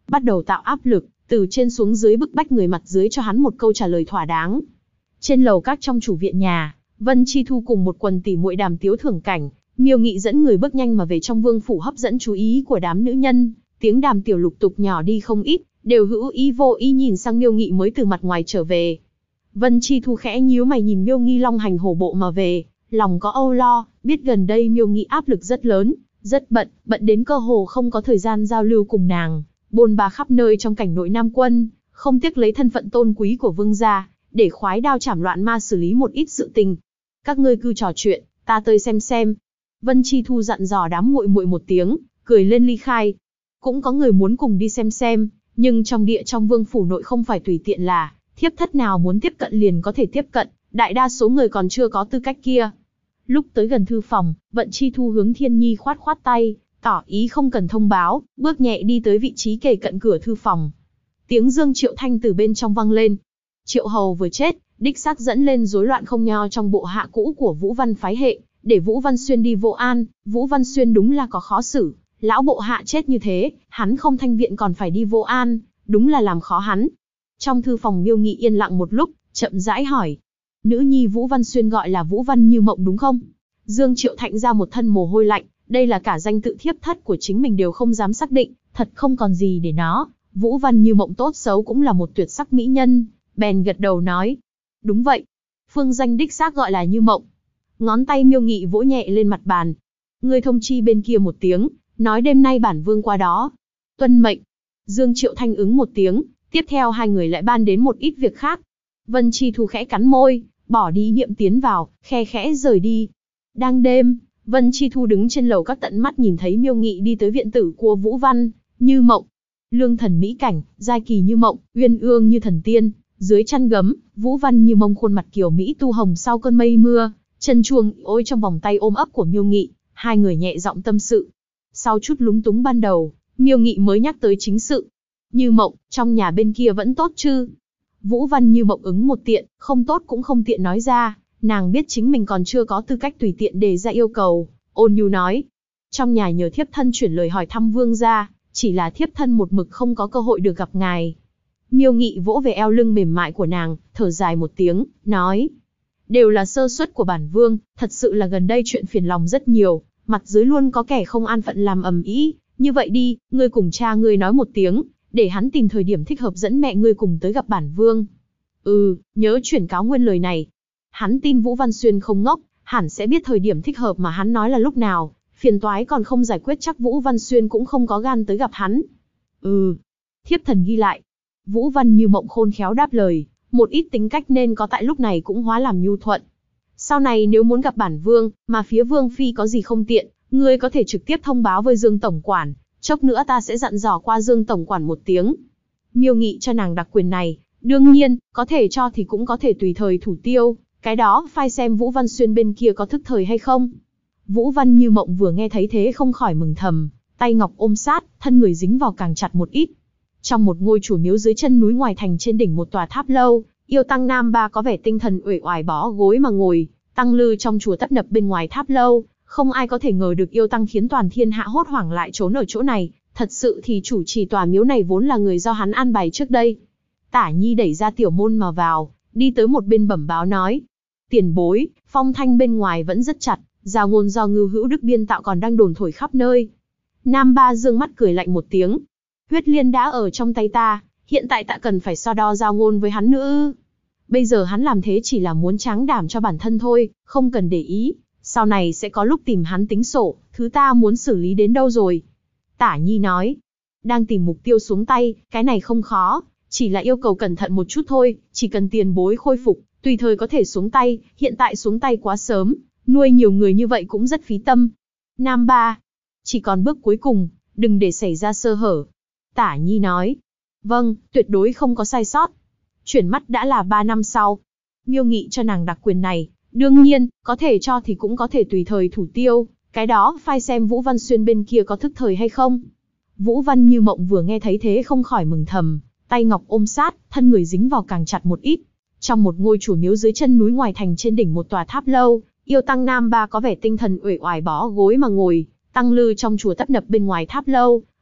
bắt đầu tạo áp lực, từ trên xuống dưới bức bách người mặt dưới cho hắn một câu trả lời thỏa đáng. Trên lầu các trong chủ viện nhà, Vân Chi Thu cùng một quần tỷ muội đàm tiếu thưởng cảnh, Miêu Nghị dẫn người bước nhanh mà về trong vương phủ hấp dẫn chú ý của đám nữ nhân, tiếng đàm tiểu lục tục nhỏ đi không ít, đều hữu ý vô ý nhìn sang Miêu Nghị mới từ mặt ngoài trở về. Vân Chi Thu khẽ nhíu mày nhìn Miêu Nghị long hành hổ bộ mà về, lòng có âu lo, biết gần đây Miêu Nghị áp lực rất lớn, rất bận đến cơ hồ không có thời gian giao lưu cùng nàng, bôn ba khắp nơi trong cảnh nội Nam Quân, không tiếc lấy thân phận tôn quý của vương gia, để khoái đao chảm loạn ma xử lý một ít sự tình. Các ngươi cứ trò chuyện, ta tới xem. Vân Chi Thu dặn dò đám muội muội một tiếng, cười lên ly khai. Cũng có người muốn cùng đi xem, nhưng trong vương phủ nội không phải tùy tiện là thiếp thất nào muốn tiếp cận liền có thể tiếp cận, đại đa số người còn chưa có tư cách kia. Lúc tới gần thư phòng, Vân Chi Thu hướng Thiên Nhi khoát tay, tỏ ý không cần thông báo, bước nhẹ đi tới vị trí kề cận cửa thư phòng. Tiếng Dương Triệu Thanh từ bên trong vang lên. Triệu hầu vừa chết, đích xác dẫn lên rối loạn không nho trong bộ hạ cũ của Vũ Văn phái hệ, để Vũ Văn Xuyên đi Vô An. Vũ Văn Xuyên đúng là có khó xử, lão bộ hạ chết như thế, hắn không thanh viện còn phải đi Vô An, đúng là làm khó hắn. Trong thư phòng Miêu Nghị yên lặng một lúc, chậm rãi hỏi: nữ nhi Vũ Văn Xuyên gọi là Vũ Văn Như Mộng đúng không? Dương Triệu Thạnh ra một thân mồ hôi lạnh, đây là cả danh tự thiếp thất của chính mình đều không dám xác định, thật không còn gì để nó. Vũ Văn Như Mộng tốt xấu cũng là một tuyệt sắc mỹ nhân, bèn gật đầu nói: đúng vậy, phương danh đích xác gọi là Như Mộng. Ngón tay Miêu Nghị vỗ nhẹ lên mặt bàn. Ngươi thông chi bên kia một tiếng, nói đêm nay bản vương qua đó. Tuân mệnh. Dương Triệu Thanh ứng một tiếng, tiếp theo hai người lại ban đến một ít việc khác. Vân Chi Thu khẽ cắn môi, bỏ đi ý niệm tiến vào, khe khẽ rời đi. Đang đêm, Vân Chi Thu đứng trên lầu các tận mắt nhìn thấy Miêu Nghị đi tới viện tử của Vũ Văn Như Mộng. Lương thần mỹ cảnh, giai kỳ như mộng, uyên ương như thần tiên, dưới chăn gấm, Vũ Văn Như Mộng khuôn mặt kiều mỹ tu hồng sau cơn mây mưa, chân chuông ôi trong vòng tay ôm ấp của Miêu Nghị, hai người nhẹ giọng tâm sự. Sau chút lúng túng ban đầu, Miêu Nghị mới nhắc tới chính sự. Như Mộng, trong nhà bên kia vẫn tốt chứ? Vũ Văn Như Mộng ứng một tiện, không tốt cũng không tiện nói ra, nàng biết chính mình còn chưa có tư cách tùy tiện đề ra yêu cầu, ôn nhu nói. Trong nhà nhờ thiếp thân chuyển lời hỏi thăm vương gia, chỉ là thiếp thân một mực không có cơ hội được gặp ngài. Miêu Nghị vỗ về eo lưng mềm mại của nàng, thở dài một tiếng, nói. Đều là sơ suất của bản vương, thật sự là gần đây chuyện phiền lòng rất nhiều, mặt dưới luôn có kẻ không an phận làm ầm ĩ. Như vậy đi, ngươi cùng cha ngươi nói một tiếng, để hắn tìm thời điểm thích hợp dẫn mẹ ngươi cùng tới gặp bản vương. Nhớ chuyển cáo nguyên lời này. Hắn tin Vũ Văn Xuyên không ngốc, hẳn sẽ biết thời điểm thích hợp mà hắn nói là lúc nào, phiền toái còn không giải quyết chắc Vũ Văn Xuyên cũng không có gan tới gặp hắn. Thiếp thần ghi lại. Vũ Văn Như Mộng khôn khéo đáp lời, một ít tính cách nên có tại lúc này cũng hóa làm nhu thuận. Sau này nếu muốn gặp bản vương, mà phía vương phi có gì không tiện, ngươi có thể trực tiếp thông báo với Dương tổng quản, chốc nữa ta sẽ dặn dò qua Dương tổng quản một tiếng. Miêu Nghị cho nàng đặc quyền này, đương nhiên, có thể cho thì cũng có thể tùy thời thủ tiêu, cái đó phải xem Vũ Văn Xuyên bên kia có thức thời hay không. Vũ Văn Như Mộng vừa nghe thấy thế không khỏi mừng thầm, tay ngọc ôm sát, thân người dính vào càng chặt một ít. Trong một ngôi chùa miếu dưới chân núi ngoài thành trên đỉnh một tòa tháp lâu, yêu tăng Nam Ba có vẻ tinh thần uể oải bó gối mà ngồi, tăng lư trong chùa tấp nập bên ngoài tháp lâu, không ai có thể ngờ được yêu tăng khiến toàn thiên hạ hốt hoảng lại trốn ở chỗ này, thật sự thì chủ trì tòa miếu này vốn là người do hắn an bài trước đây. Tả Nhi đẩy ra tiểu môn mà vào, đi tới một bên bẩm báo nói: tiền bối, phong thanh bên ngoài vẫn rất chặt, giao ngôn do Ngưu Hữu Đức biên tạo còn đang đồn thổi khắp nơi. Nam Ba dương mắt cười lạnh một tiếng: huyết liên đã ở trong tay ta, hiện tại ta cần phải so đo giao ngôn với hắn nữa. Bây giờ hắn làm thế chỉ là muốn tráng đảm cho bản thân thôi, không cần để ý, sau này sẽ có lúc tìm hắn tính sổ, thứ ta muốn xử lý đến đâu rồi? Tả Nhi nói: đang tìm mục tiêu xuống tay, cái này không khó, chỉ là yêu cầu cẩn thận một chút thôi, chỉ cần tiền bối khôi phục, tùy thời có thể xuống tay, hiện tại xuống tay quá sớm, nuôi nhiều người như vậy cũng rất phí tâm. Nam Ba: chỉ còn bước cuối cùng, đừng để xảy ra sơ hở. Tả Nhi nói: vâng, tuyệt đối không có sai sót. Chuyển mắt đã là 3 năm sau. Miêu Nghị cho nàng đặc quyền này, đương nhiên, có thể cho thì cũng có thể tùy thời thủ tiêu, cái đó phải xem Vũ Văn Xuyên bên kia có thức thời hay không. Vũ Văn Như Mộng vừa nghe thấy thế không khỏi mừng thầm, tay ngọc ôm sát, thân người dính vào càng chặt một ít. Trong một ngôi chùa miếu dưới chân núi ngoài thành trên đỉnh một tòa tháp lâu, yêu tăng Nam Ba có vẻ tinh thần uể oải bó gối mà ngồi, tăng lư trong chùa tấp nập bên ngoài tháp lâu,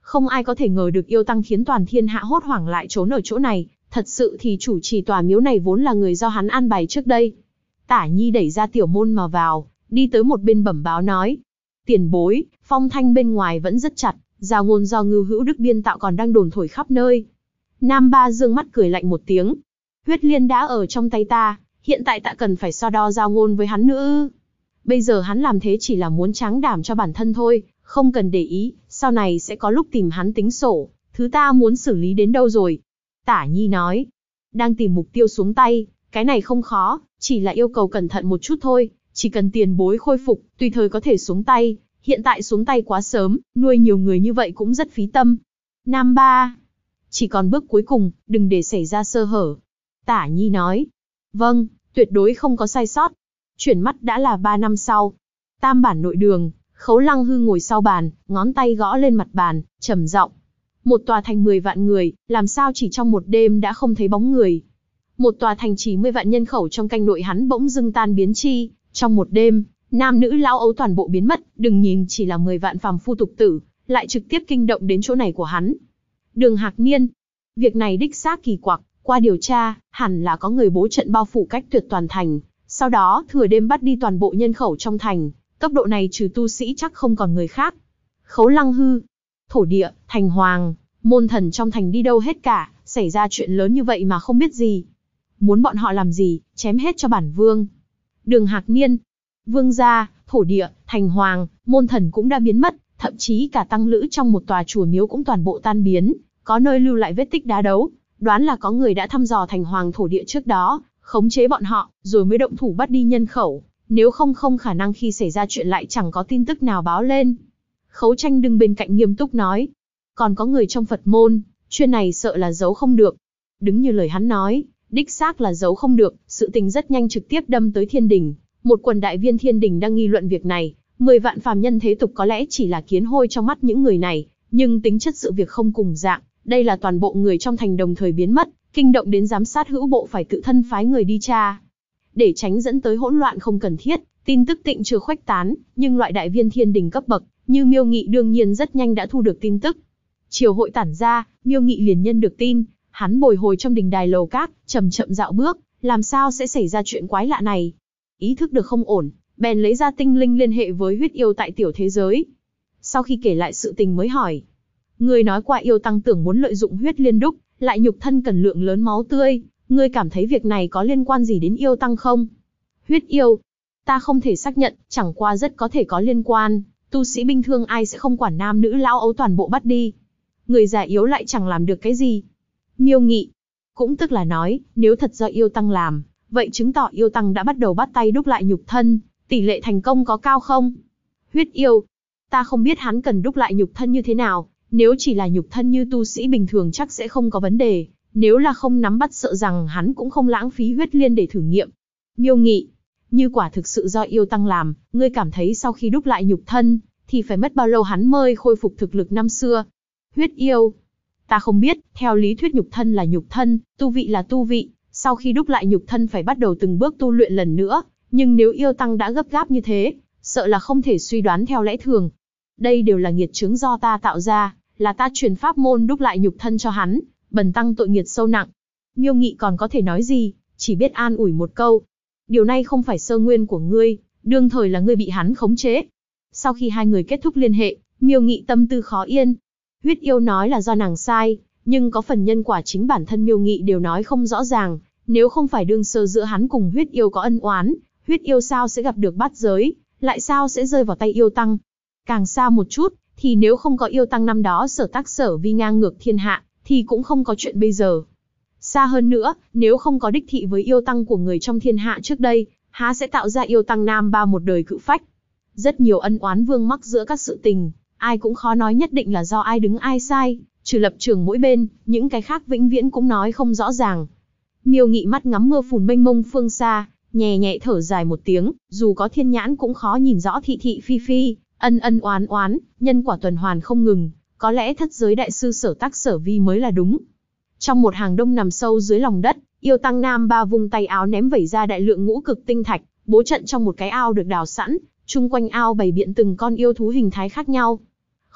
Không ai có thể ngờ được yêu tăng khiến toàn thiên hạ hốt hoảng lại trốn ở chỗ này, thật sự thì chủ trì tòa miếu này vốn là người do hắn an bài trước đây. Tả Nhi đẩy ra tiểu môn mà vào, đi tới một bên bẩm báo nói. Tiền bối, phong thanh bên ngoài vẫn rất chặt, giao ngôn do Ngưu Hữu Đức biên tạo còn đang đồn thổi khắp nơi. Nam Ba dương mắt cười lạnh một tiếng. Huyết liên đã ở trong tay ta, hiện tại ta cần phải so đo giao ngôn với hắn nữa. Bây giờ hắn làm thế chỉ là muốn tráng đảm cho bản thân thôi, không cần để ý, sau này sẽ có lúc tìm hắn tính sổ, thứ ta muốn xử lý đến đâu rồi. Tả Nhi nói, đang tìm mục tiêu xuống tay, cái này không khó, chỉ là yêu cầu cẩn thận một chút thôi, chỉ cần tiền bối khôi phục, tùy thời có thể xuống tay, hiện tại xuống tay quá sớm, nuôi nhiều người như vậy cũng rất phí tâm. Nam Ba, chỉ còn bước cuối cùng, đừng để xảy ra sơ hở. Tả Nhi nói, vâng, tuyệt đối không có sai sót. Chuyển mắt đã là 3 năm sau. Tam bản nội đường, Khấu Lăng Hư ngồi sau bàn, ngón tay gõ lên mặt bàn, trầm giọng. Một tòa thành 10 vạn người, làm sao chỉ trong một đêm đã không thấy bóng người. Một tòa thành chỉ 10 vạn nhân khẩu trong canh nội hắn bỗng dưng tan biến chi, trong một đêm, nam nữ lão ấu toàn bộ biến mất, đừng nhìn chỉ là 10 vạn phàm phu tục tử, lại trực tiếp kinh động đến chỗ này của hắn. Đường Hạc Niên, việc này đích xác kỳ quặc, qua điều tra, hẳn là có người bố trận bao phủ cách tuyệt toàn thành, sau đó thừa đêm bắt đi toàn bộ nhân khẩu trong thành, tốc độ này trừ tu sĩ chắc không còn người khác. Khấu Lăng Hư, thổ địa, thành hoàng, môn thần trong thành đi đâu hết cả, xảy ra chuyện lớn như vậy mà không biết gì. Muốn bọn họ làm gì, chém hết cho bản vương. Đường Hạc Niên, vương gia, thổ địa, thành hoàng, môn thần cũng đã biến mất, thậm chí cả tăng lữ trong một tòa chùa miếu cũng toàn bộ tan biến, có nơi lưu lại vết tích đá đấu, đoán là có người đã thăm dò thành hoàng thổ địa trước đó, khống chế bọn họ, rồi mới động thủ bắt đi nhân khẩu, nếu không không khả năng khi xảy ra chuyện lại chẳng có tin tức nào báo lên. Khấu Tranh đứng bên cạnh nghiêm túc nói, còn có người trong Phật môn, chuyện này sợ là giấu không được. Đứng như lời hắn nói, đích xác là giấu không được, sự tình rất nhanh trực tiếp đâm tới thiên đình. Một quần đại viên thiên đình đang nghi luận việc này, 10 vạn phàm nhân thế tục có lẽ chỉ là kiến hôi trong mắt những người này, nhưng tính chất sự việc không cùng dạng, đây là toàn bộ người trong thành đồng thời biến mất, kinh động đến giám sát hữu bộ phải tự thân phái người đi tra. Để tránh dẫn tới hỗn loạn không cần thiết, tin tức tịnh chưa khuếch tán, nhưng loại đại viên thiên đình cấp bậc, như Miêu Nghị đương nhiên rất nhanh đã thu được tin tức. Triều hội tản ra, Miêu Nghị liền nhân được tin, hắn bồi hồi trong đình đài lầu các, chậm chậm dạo bước, làm sao sẽ xảy ra chuyện quái lạ này. Ý thức được không ổn, bèn lấy ra tinh linh liên hệ với huyết yêu tại tiểu thế giới. Sau khi kể lại sự tình mới hỏi, người nói qua yêu tăng tưởng muốn lợi dụng huyết liên đúc, lại nhục thân cần lượng lớn máu tươi, ngươi cảm thấy việc này có liên quan gì đến yêu tăng không? Huyết yêu, ta không thể xác nhận, chẳng qua rất có thể có liên quan, tu sĩ bình thường ai sẽ không quản nam nữ lão ấu toàn bộ bắt đi. Người già yếu lại chẳng làm được cái gì. Miêu Nghị, cũng tức là nói, nếu thật do yêu tăng làm, vậy chứng tỏ yêu tăng đã bắt đầu bắt tay đúc lại nhục thân, tỷ lệ thành công có cao không? Huyết yêu, ta không biết hắn cần đúc lại nhục thân như thế nào, nếu chỉ là nhục thân như tu sĩ bình thường chắc sẽ không có vấn đề, nếu là không nắm bắt sợ rằng hắn cũng không lãng phí huyết liên để thử nghiệm. Miêu Nghị, như quả thực sự do yêu tăng làm, ngươi cảm thấy sau khi đúc lại nhục thân, thì phải mất bao lâu hắn mới khôi phục thực lực năm xưa? Huyết yêu, ta không biết, theo lý thuyết nhục thân là nhục thân, tu vị là tu vị, sau khi đúc lại nhục thân phải bắt đầu từng bước tu luyện lần nữa, nhưng nếu yêu tăng đã gấp gáp như thế, sợ là không thể suy đoán theo lẽ thường. Đây đều là nghiệt chướng do ta tạo ra, là ta truyền pháp môn đúc lại nhục thân cho hắn, bần tăng tội nghiệt sâu nặng. Miêu Nghị còn có thể nói gì, chỉ biết an ủi một câu. Điều này không phải sơ nguyên của ngươi, đương thời là ngươi bị hắn khống chế. Sau khi hai người kết thúc liên hệ, Miêu Nghị tâm tư khó yên. Huyết yêu nói là do nàng sai, nhưng có phần nhân quả chính bản thân Miêu Nghị đều nói không rõ ràng. Nếu không phải đương sơ giữa hắn cùng huyết yêu có ân oán, huyết yêu sao sẽ gặp được bát giới, lại sao sẽ rơi vào tay yêu tăng. Càng xa một chút, thì nếu không có yêu tăng năm đó sở tác sở vi ngang ngược thiên hạ, thì cũng không có chuyện bây giờ. Xa hơn nữa, nếu không có đích thị với yêu tăng của người trong thiên hạ trước đây, há sẽ tạo ra yêu tăng Nam Ba một đời cự phách. Rất nhiều ân oán vương mắc giữa các sự tình, ai cũng khó nói nhất định là do ai đứng ai sai, trừ lập trường mỗi bên, những cái khác vĩnh viễn cũng nói không rõ ràng. Miêu Nghị mắt ngắm mưa phùn mênh mông phương xa, nhẹ nhẹ thở dài một tiếng, dù có thiên nhãn cũng khó nhìn rõ thị thị phi phi, ân ân oán oán, nhân quả tuần hoàn không ngừng, có lẽ thất giới đại sư sở tác sở vi mới là đúng. Trong một hàng đông nằm sâu dưới lòng đất, yêu tăng Nam Ba vung tay áo ném vẩy ra đại lượng ngũ cực tinh thạch, bố trận trong một cái ao được đào sẵn, chung quanh ao bày biện từng con yêu thú hình thái khác nhau.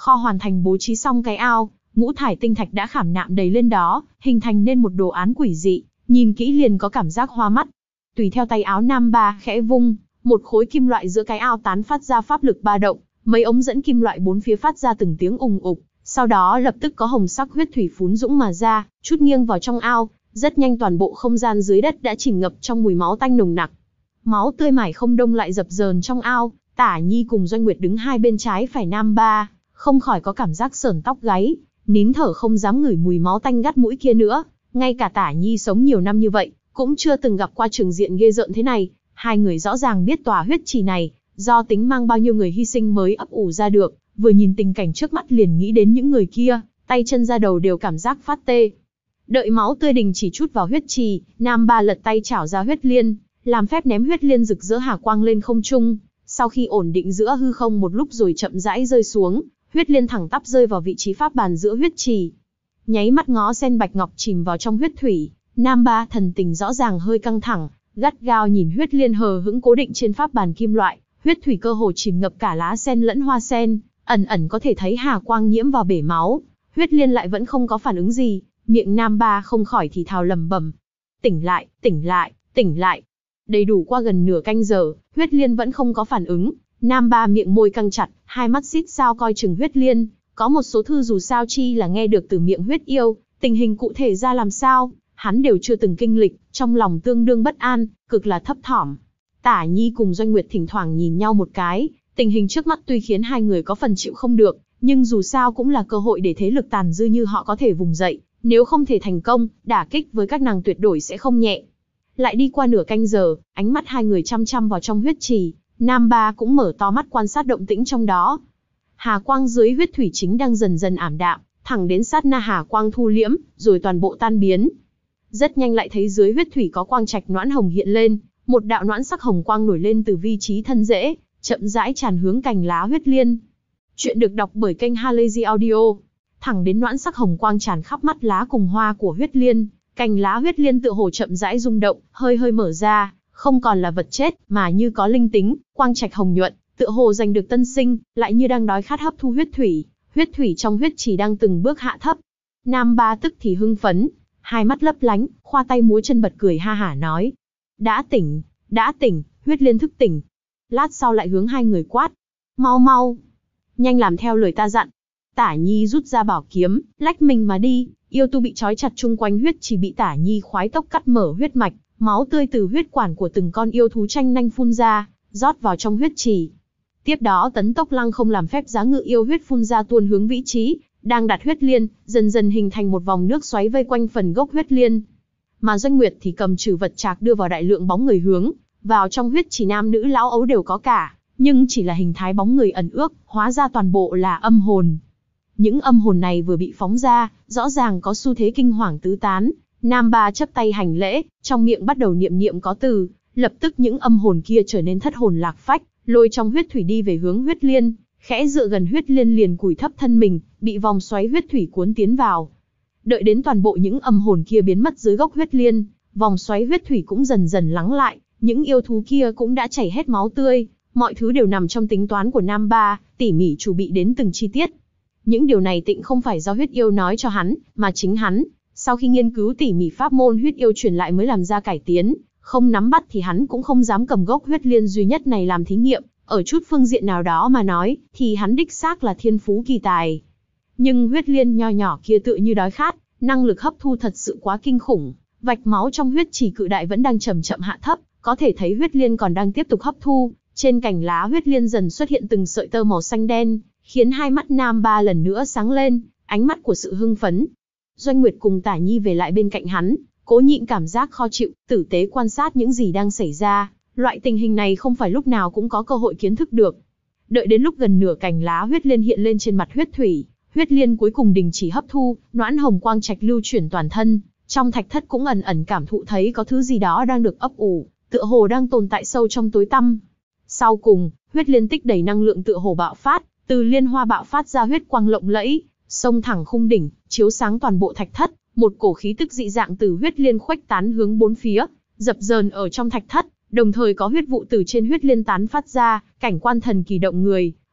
Kho hoàn thành bố trí xong cái ao, ngũ thải tinh thạch đã khảm nạm đầy lên đó, hình thành nên một đồ án quỷ dị, nhìn kỹ liền có cảm giác hoa mắt. Tùy theo tay áo Nam Ba khẽ vung, một khối kim loại giữa cái ao tán phát ra pháp lực ba động, mấy ống dẫn kim loại bốn phía phát ra từng tiếng ùng ục, sau đó lập tức có hồng sắc huyết thủy phún dũng mà ra, chút nghiêng vào trong ao, rất nhanh toàn bộ không gian dưới đất đã chìm ngập trong mùi máu tanh nồng nặc. Máu tươi mải không đông lại dập dờn trong ao, Tả Nhi cùng Doanh Nguyệt đứng hai bên trái phải Nam Ba, không khỏi có cảm giác sởn tóc gáy, nín thở không dám ngửi mùi máu tanh gắt mũi kia nữa. Ngay cả Tả Nhi sống nhiều năm như vậy, cũng chưa từng gặp qua trường diện ghê rợn thế này. Hai người rõ ràng biết tòa huyết trì này, do tính mang bao nhiêu người hy sinh mới ấp ủ ra được, vừa nhìn tình cảnh trước mắt liền nghĩ đến những người kia, tay chân ra đầu đều cảm giác phát tê. Đợi máu tươi đình chỉ chút vào huyết trì, Nam Ba lật tay chảo ra huyết liên, làm phép ném huyết liên rực rỡ hà quang lên không trung. Sau khi ổn định giữa hư không một lúc rồi chậm rãi rơi xuống, huyết liên thẳng tắp rơi vào vị trí pháp bàn giữa huyết trì. Nháy mắt ngó sen bạch ngọc chìm vào trong huyết thủy, Nam Ba thần tình rõ ràng hơi căng thẳng, gắt gao nhìn huyết liên hờ hững cố định trên pháp bàn kim loại, huyết thủy cơ hồ chìm ngập cả lá sen lẫn hoa sen, ẩn ẩn có thể thấy hà quang nhiễm vào bể máu. Huyết liên lại vẫn không có phản ứng gì, miệng Nam Ba không khỏi thì thào lẩm bẩm: tỉnh lại, tỉnh lại, tỉnh lại. Đầy đủ qua gần nửa canh giờ, huyết liên vẫn không có phản ứng. Nam Ba miệng môi căng chặt, hai mắt xít sao coi chừng huyết liên. Có một số thư dù sao chi là nghe được từ miệng huyết yêu, tình hình cụ thể ra làm sao, hắn đều chưa từng kinh lịch, trong lòng tương đương bất an, cực là thấp thỏm. Tả Nhi cùng Doanh Nguyệt thỉnh thoảng nhìn nhau một cái, tình hình trước mắt tuy khiến hai người có phần chịu không được, nhưng dù sao cũng là cơ hội để thế lực tàn dư như họ có thể vùng dậy, nếu không thể thành công, đả kích với các nàng tuyệt đối sẽ không nhẹ. Lại đi qua nửa canh giờ, ánh mắt hai người chăm chăm vào trong huyết trì, Nam Ba cũng mở to mắt quan sát động tĩnh trong đó. Hà quang dưới huyết thủy chính đang dần dần ảm đạm, thẳng đến sát na hà quang thu liễm, rồi toàn bộ tan biến. Rất nhanh lại thấy dưới huyết thủy có quang trạch noãn hồng hiện lên, một đạo noãn sắc hồng quang nổi lên từ vị trí thân rễ, chậm rãi tràn hướng cành lá huyết liên. Chuyện được đọc bởi kênh Halazy Audio. Thẳng đến noãn sắc hồng quang tràn khắp mắt lá cùng hoa của huyết liên, cành lá huyết liên tựa hồ chậm rãi rung động, hơi hơi mở ra, không còn là vật chết, mà như có linh tính, quang trạch hồng nhuận, tựa hồ giành được tân sinh, lại như đang đói khát hấp thu huyết thủy trong huyết trì đang từng bước hạ thấp. Nam Ba tức thì hưng phấn, hai mắt lấp lánh, khoa tay múa chân bật cười ha hả nói: đã tỉnh, huyết liên thức tỉnh. Lát sau lại hướng hai người quát: mau mau, nhanh làm theo lời ta dặn. Tả Nhi rút ra bảo kiếm, lách mình mà đi, yêu tu bị trói chặt chung quanh huyết trì bị Tả Nhi khoái tốc cắt mở huyết mạch, máu tươi từ huyết quản của từng con yêu thú tranh nhanh phun ra, rót vào trong huyết trì. Tiếp đó Tấn Tốc Lăng không làm phép giá ngự yêu huyết phun ra tuôn hướng vị trí đang đặt huyết liên, dần dần hình thành một vòng nước xoáy vây quanh phần gốc huyết liên. Mà Doanh Nguyệt thì cầm trừ vật trạc đưa vào đại lượng bóng người hướng vào trong huyết trì, nam nữ lão ấu đều có cả, nhưng chỉ là hình thái bóng người ẩn ước, hóa ra toàn bộ là âm hồn. Những âm hồn này vừa bị phóng ra, rõ ràng có xu thế kinh hoàng tứ tán. Nam Ba chắp tay hành lễ, trong miệng bắt đầu niệm niệm có từ, lập tức những âm hồn kia trở nên thất hồn lạc phách, lôi trong huyết thủy đi về hướng huyết liên, khẽ dựa gần huyết liên liền cùi thấp thân mình, bị vòng xoáy huyết thủy cuốn tiến vào. Đợi đến toàn bộ những âm hồn kia biến mất dưới gốc huyết liên, vòng xoáy huyết thủy cũng dần dần lắng lại, những yêu thú kia cũng đã chảy hết máu tươi, mọi thứ đều nằm trong tính toán của Nam Ba, tỉ mỉ chuẩn bị đến từng chi tiết. Những điều này tịnh không phải do huyết yêu nói cho hắn, mà chính hắn, sau khi nghiên cứu tỉ mỉ pháp môn huyết yêu truyền lại mới làm ra cải tiến, không nắm bắt thì hắn cũng không dám cầm gốc huyết liên duy nhất này làm thí nghiệm, ở chút phương diện nào đó mà nói, thì hắn đích xác là thiên phú kỳ tài. Nhưng huyết liên nho nhỏ kia tựa như đói khát, năng lực hấp thu thật sự quá kinh khủng, vạch máu trong huyết trì cự đại vẫn đang chậm chậm hạ thấp, có thể thấy huyết liên còn đang tiếp tục hấp thu, trên cành lá huyết liên dần xuất hiện từng sợi tơ màu xanh đen, khiến hai mắt Nam Ba lần nữa sáng lên, ánh mắt của sự hưng phấn. Doanh Nguyệt cùng Tả Nhi về lại bên cạnh hắn, cố nhịn cảm giác khó chịu, tử tế quan sát những gì đang xảy ra, loại tình hình này không phải lúc nào cũng có cơ hội kiến thức được. Đợi đến lúc gần nửa cành lá huyết liên hiện lên trên mặt huyết thủy, huyết liên cuối cùng đình chỉ hấp thu, noãn hồng quang trạch lưu chuyển toàn thân, trong thạch thất cũng ẩn ẩn cảm thụ thấy có thứ gì đó đang được ấp ủ, tựa hồ đang tồn tại sâu trong tối tăm. Sau cùng, huyết liên tích đầy năng lượng tựa hồ bạo phát, từ liên hoa bạo phát ra huyết quang lộng lẫy, xông thẳng khung đỉnh, chiếu sáng toàn bộ thạch thất, một cổ khí tức dị dạng từ huyết liên khuếch tán hướng bốn phía, dập dờn ở trong thạch thất, đồng thời có huyết vụ từ trên huyết liên tán phát ra, cảnh quan thần kỳ động người.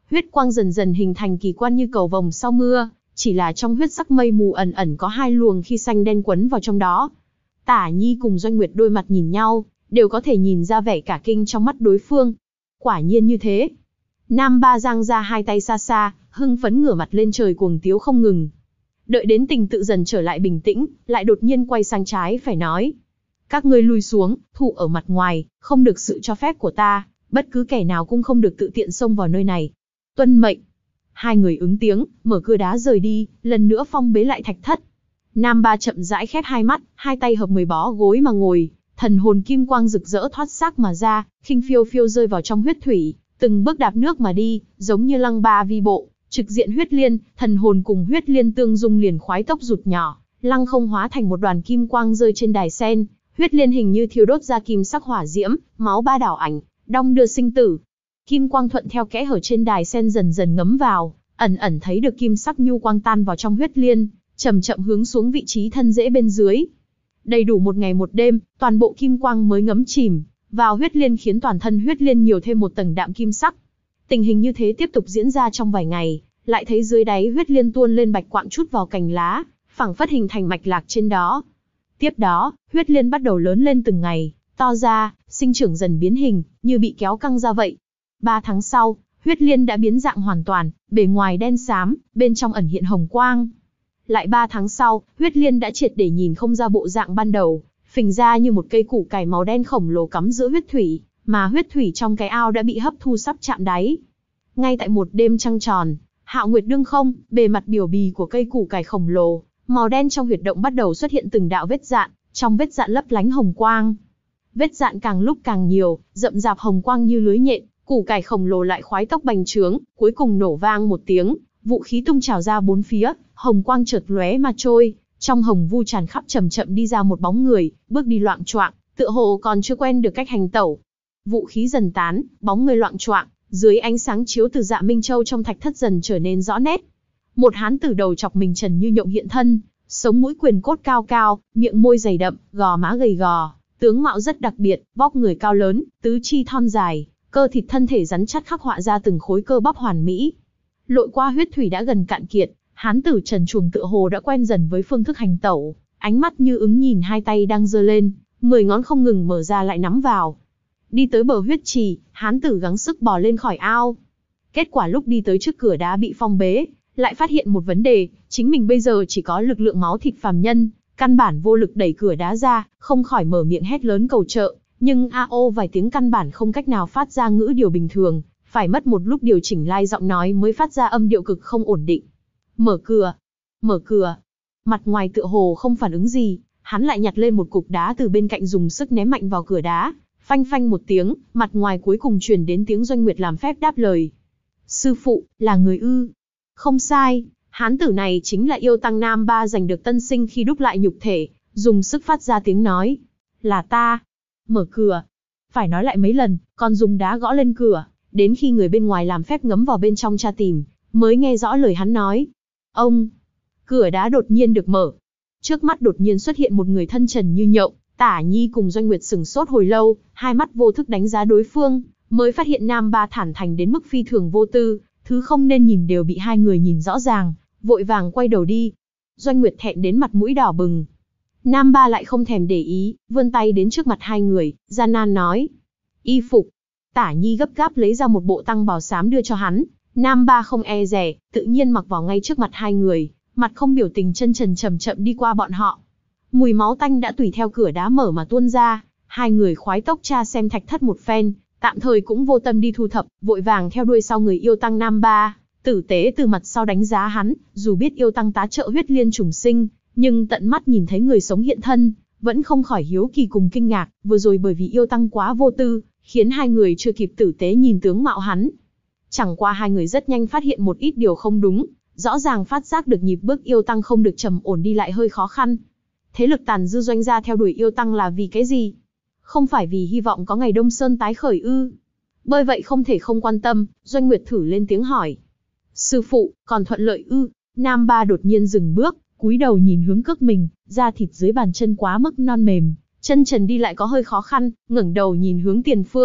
huyết quang dần dần hình thành kỳ quan như cầu vồng sau mưa, chỉ là trong huyết sắc mây mù ẩn ẩn có hai luồng khi xanh đen quấn vào trong đó. Tả Nhi cùng Doanh Nguyệt đôi mặt nhìn nhau, đều có thể nhìn ra vẻ cả kinh trong mắt đối phương. Quả nhiên như thế. Nam Ba giang ra hai tay xa xa, hưng phấn ngửa mặt lên trời cuồng tiếu không ngừng. Đợi đến tình tự dần trở lại bình tĩnh, lại đột nhiên quay sang trái phải nói. Các ngươi lui xuống, thụ ở mặt ngoài, không được sự cho phép của ta, bất cứ kẻ nào cũng không được tự tiện xông vào nơi này. Tuân mệnh. Hai người ứng tiếng, mở cửa đá rời đi, lần nữa phong bế lại thạch thất. Nam Ba chậm rãi khép hai mắt, hai tay hợp 10 bó gối mà ngồi, thần hồn kim quang rực rỡ thoát xác mà ra, khinh phiêu phiêu rơi vào trong huyết thủy, từng bước đạp nước mà đi, giống như lăng ba vi bộ, trực diện huyết liên, thần hồn cùng huyết liên tương dung liền khoái tốc rụt nhỏ, lăng không hóa thành một đoàn kim quang rơi trên đài sen, huyết liên hình như thiêu đốt ra kim sắc hỏa diễm, máu ba đảo ảnh, đong đưa sinh tử. Kim quang thuận theo kẽ hở trên đài sen dần dần ngấm vào, ẩn ẩn thấy được kim sắc nhu quang tan vào trong huyết liên, chậm chậm hướng xuống vị trí thân rễ bên dưới. Đầy đủ một ngày một đêm, toàn bộ kim quang mới ngấm chìm vào huyết liên, khiến toàn thân huyết liên nhiều thêm một tầng đạm kim sắc. Tình hình như thế tiếp tục diễn ra trong vài ngày, lại thấy dưới đáy huyết liên tuôn lên bạch quạng chút vào cành lá, phảng phất hình thành mạch lạc trên đó. Tiếp đó, huyết liên bắt đầu lớn lên từng ngày, to ra, sinh trưởng dần biến hình, như bị kéo căng ra vậy. 3 tháng sau, huyết liên đã biến dạng hoàn toàn, bề ngoài đen xám, bên trong ẩn hiện hồng quang. Lại 3 tháng sau, huyết liên đã triệt để nhìn không ra bộ dạng ban đầu, phình ra như một cây củ cải màu đen khổng lồ cắm giữa huyết thủy, mà huyết thủy trong cái ao đã bị hấp thu sắp chạm đáy. Ngay tại một đêm trăng tròn, hạo nguyệt đương không, bề mặt biểu bì của cây củ cải khổng lồ, màu đen trong huyệt động bắt đầu xuất hiện từng đạo vết dạn, trong vết dạn lấp lánh hồng quang. Vết dạn càng lúc càng nhiều, rậm rạp hồng quang như lưới nhện, củ cải khổng lồ lại khoái tốc bành trướng, cuối cùng nổ vang một tiếng, vũ khí tung trào ra bốn phía, hồng quang chợt lóe mà trôi, trong hồng vu tràn khắp chậm chậm đi ra một bóng người, bước đi loạng choạng, tựa hồ còn chưa quen được cách hành tẩu. Vũ khí dần tán, bóng người loạng choạng, dưới ánh sáng chiếu từ Dạ Minh Châu trong thạch thất dần trở nên rõ nét. Một hán tử đầu chọc mình trần như nhộng hiện thân, sống mũi quyền cốt cao cao, miệng môi dày đậm, gò má gầy gò, tướng mạo rất đặc biệt, vóc người cao lớn, tứ chi thon dài, cơ thịt thân thể rắn chắc khắc họa ra từng khối cơ bắp hoàn mỹ. Lội qua huyết thủy đã gần cạn kiệt, hán tử trần truồng tựa hồ đã quen dần với phương thức hành tẩu, ánh mắt như ứng nhìn hai tay đang giơ lên, 10 ngón không ngừng mở ra lại nắm vào. Đi tới bờ huyết trì, hán tử gắng sức bò lên khỏi ao. Kết quả lúc đi tới trước cửa đá bị phong bế, lại phát hiện một vấn đề, chính mình bây giờ chỉ có lực lượng máu thịt phàm nhân, căn bản vô lực đẩy cửa đá ra, không khỏi mở miệng hét lớn cầu trợ, nhưng vài tiếng căn bản không cách nào phát ra ngữ điều bình thường, phải mất một lúc điều chỉnh lai giọng nói mới phát ra âm điệu cực không ổn định. Mở cửa, mở cửa. Mặt ngoài tựa hồ không phản ứng gì, hắn lại nhặt lên một cục đá từ bên cạnh dùng sức ném mạnh vào cửa đá, phanh phanh một tiếng, mặt ngoài cuối cùng truyền đến tiếng Doanh Nguyệt làm phép đáp lời. Sư phụ, là người ư? Không sai, hán tử này chính là yêu tăng Nam Ba giành được tân sinh khi đúc lại nhục thể, dùng sức phát ra tiếng nói. Là ta. Mở cửa. Phải nói lại mấy lần, còn dùng đá gõ lên cửa, đến khi người bên ngoài làm phép ngấm vào bên trong tra tìm, mới nghe rõ lời hắn nói. Ông! Cửa đá đột nhiên được mở. Trước mắt đột nhiên xuất hiện một người thân trần như nhộng, Tả Nhi cùng Doanh Nguyệt sửng sốt hồi lâu, hai mắt vô thức đánh giá đối phương, mới phát hiện Nam Ba thản thành đến mức phi thường vô tư, thứ không nên nhìn đều bị hai người nhìn rõ ràng, vội vàng quay đầu đi. Doanh Nguyệt thẹn đến mặt mũi đỏ bừng. Nam Ba lại không thèm để ý, vươn tay đến trước mặt hai người, gian nan nói. Y phục. Tả Nhi gấp gáp lấy ra một bộ tăng bào xám đưa cho hắn, Nam Ba không e dè, tự nhiên mặc vào ngay trước mặt hai người, mặt không biểu tình chân trần chậm chậm đi qua bọn họ. Mùi máu tanh đã tùy theo cửa đá mở mà tuôn ra, hai người khoái tốc tra xem thạch thất một phen, tạm thời cũng vô tâm đi thu thập, vội vàng theo đuôi sau người yêu tăng Nam Ba, tử tế từ mặt sau đánh giá hắn, dù biết yêu tăng tá trợ huyết liên trùng sinh, nhưng tận mắt nhìn thấy người sống hiện thân, vẫn không khỏi hiếu kỳ cùng kinh ngạc, vừa rồi bởi vì yêu tăng quá vô tư, khiến hai người chưa kịp tử tế nhìn tướng mạo hắn. Chẳng qua hai người rất nhanh phát hiện một ít điều không đúng, rõ ràng phát giác được nhịp bước yêu tăng không được trầm ổn đi lại hơi khó khăn. Thế lực tàn dư Doanh gia theo đuổi yêu tăng là vì cái gì? Không phải vì hy vọng có ngày Đông Sơn tái khởi ư? Bởi vậy không thể không quan tâm, Doanh Nguyệt thử lên tiếng hỏi. Sư phụ, còn thuận lợi ư? Nam Ba đột nhiên dừng bước, cúi đầu nhìn hướng cước mình, da thịt dưới bàn chân quá mức non mềm, chân trần đi lại có hơi khó khăn, ngẩng đầu nhìn hướng tiền phương,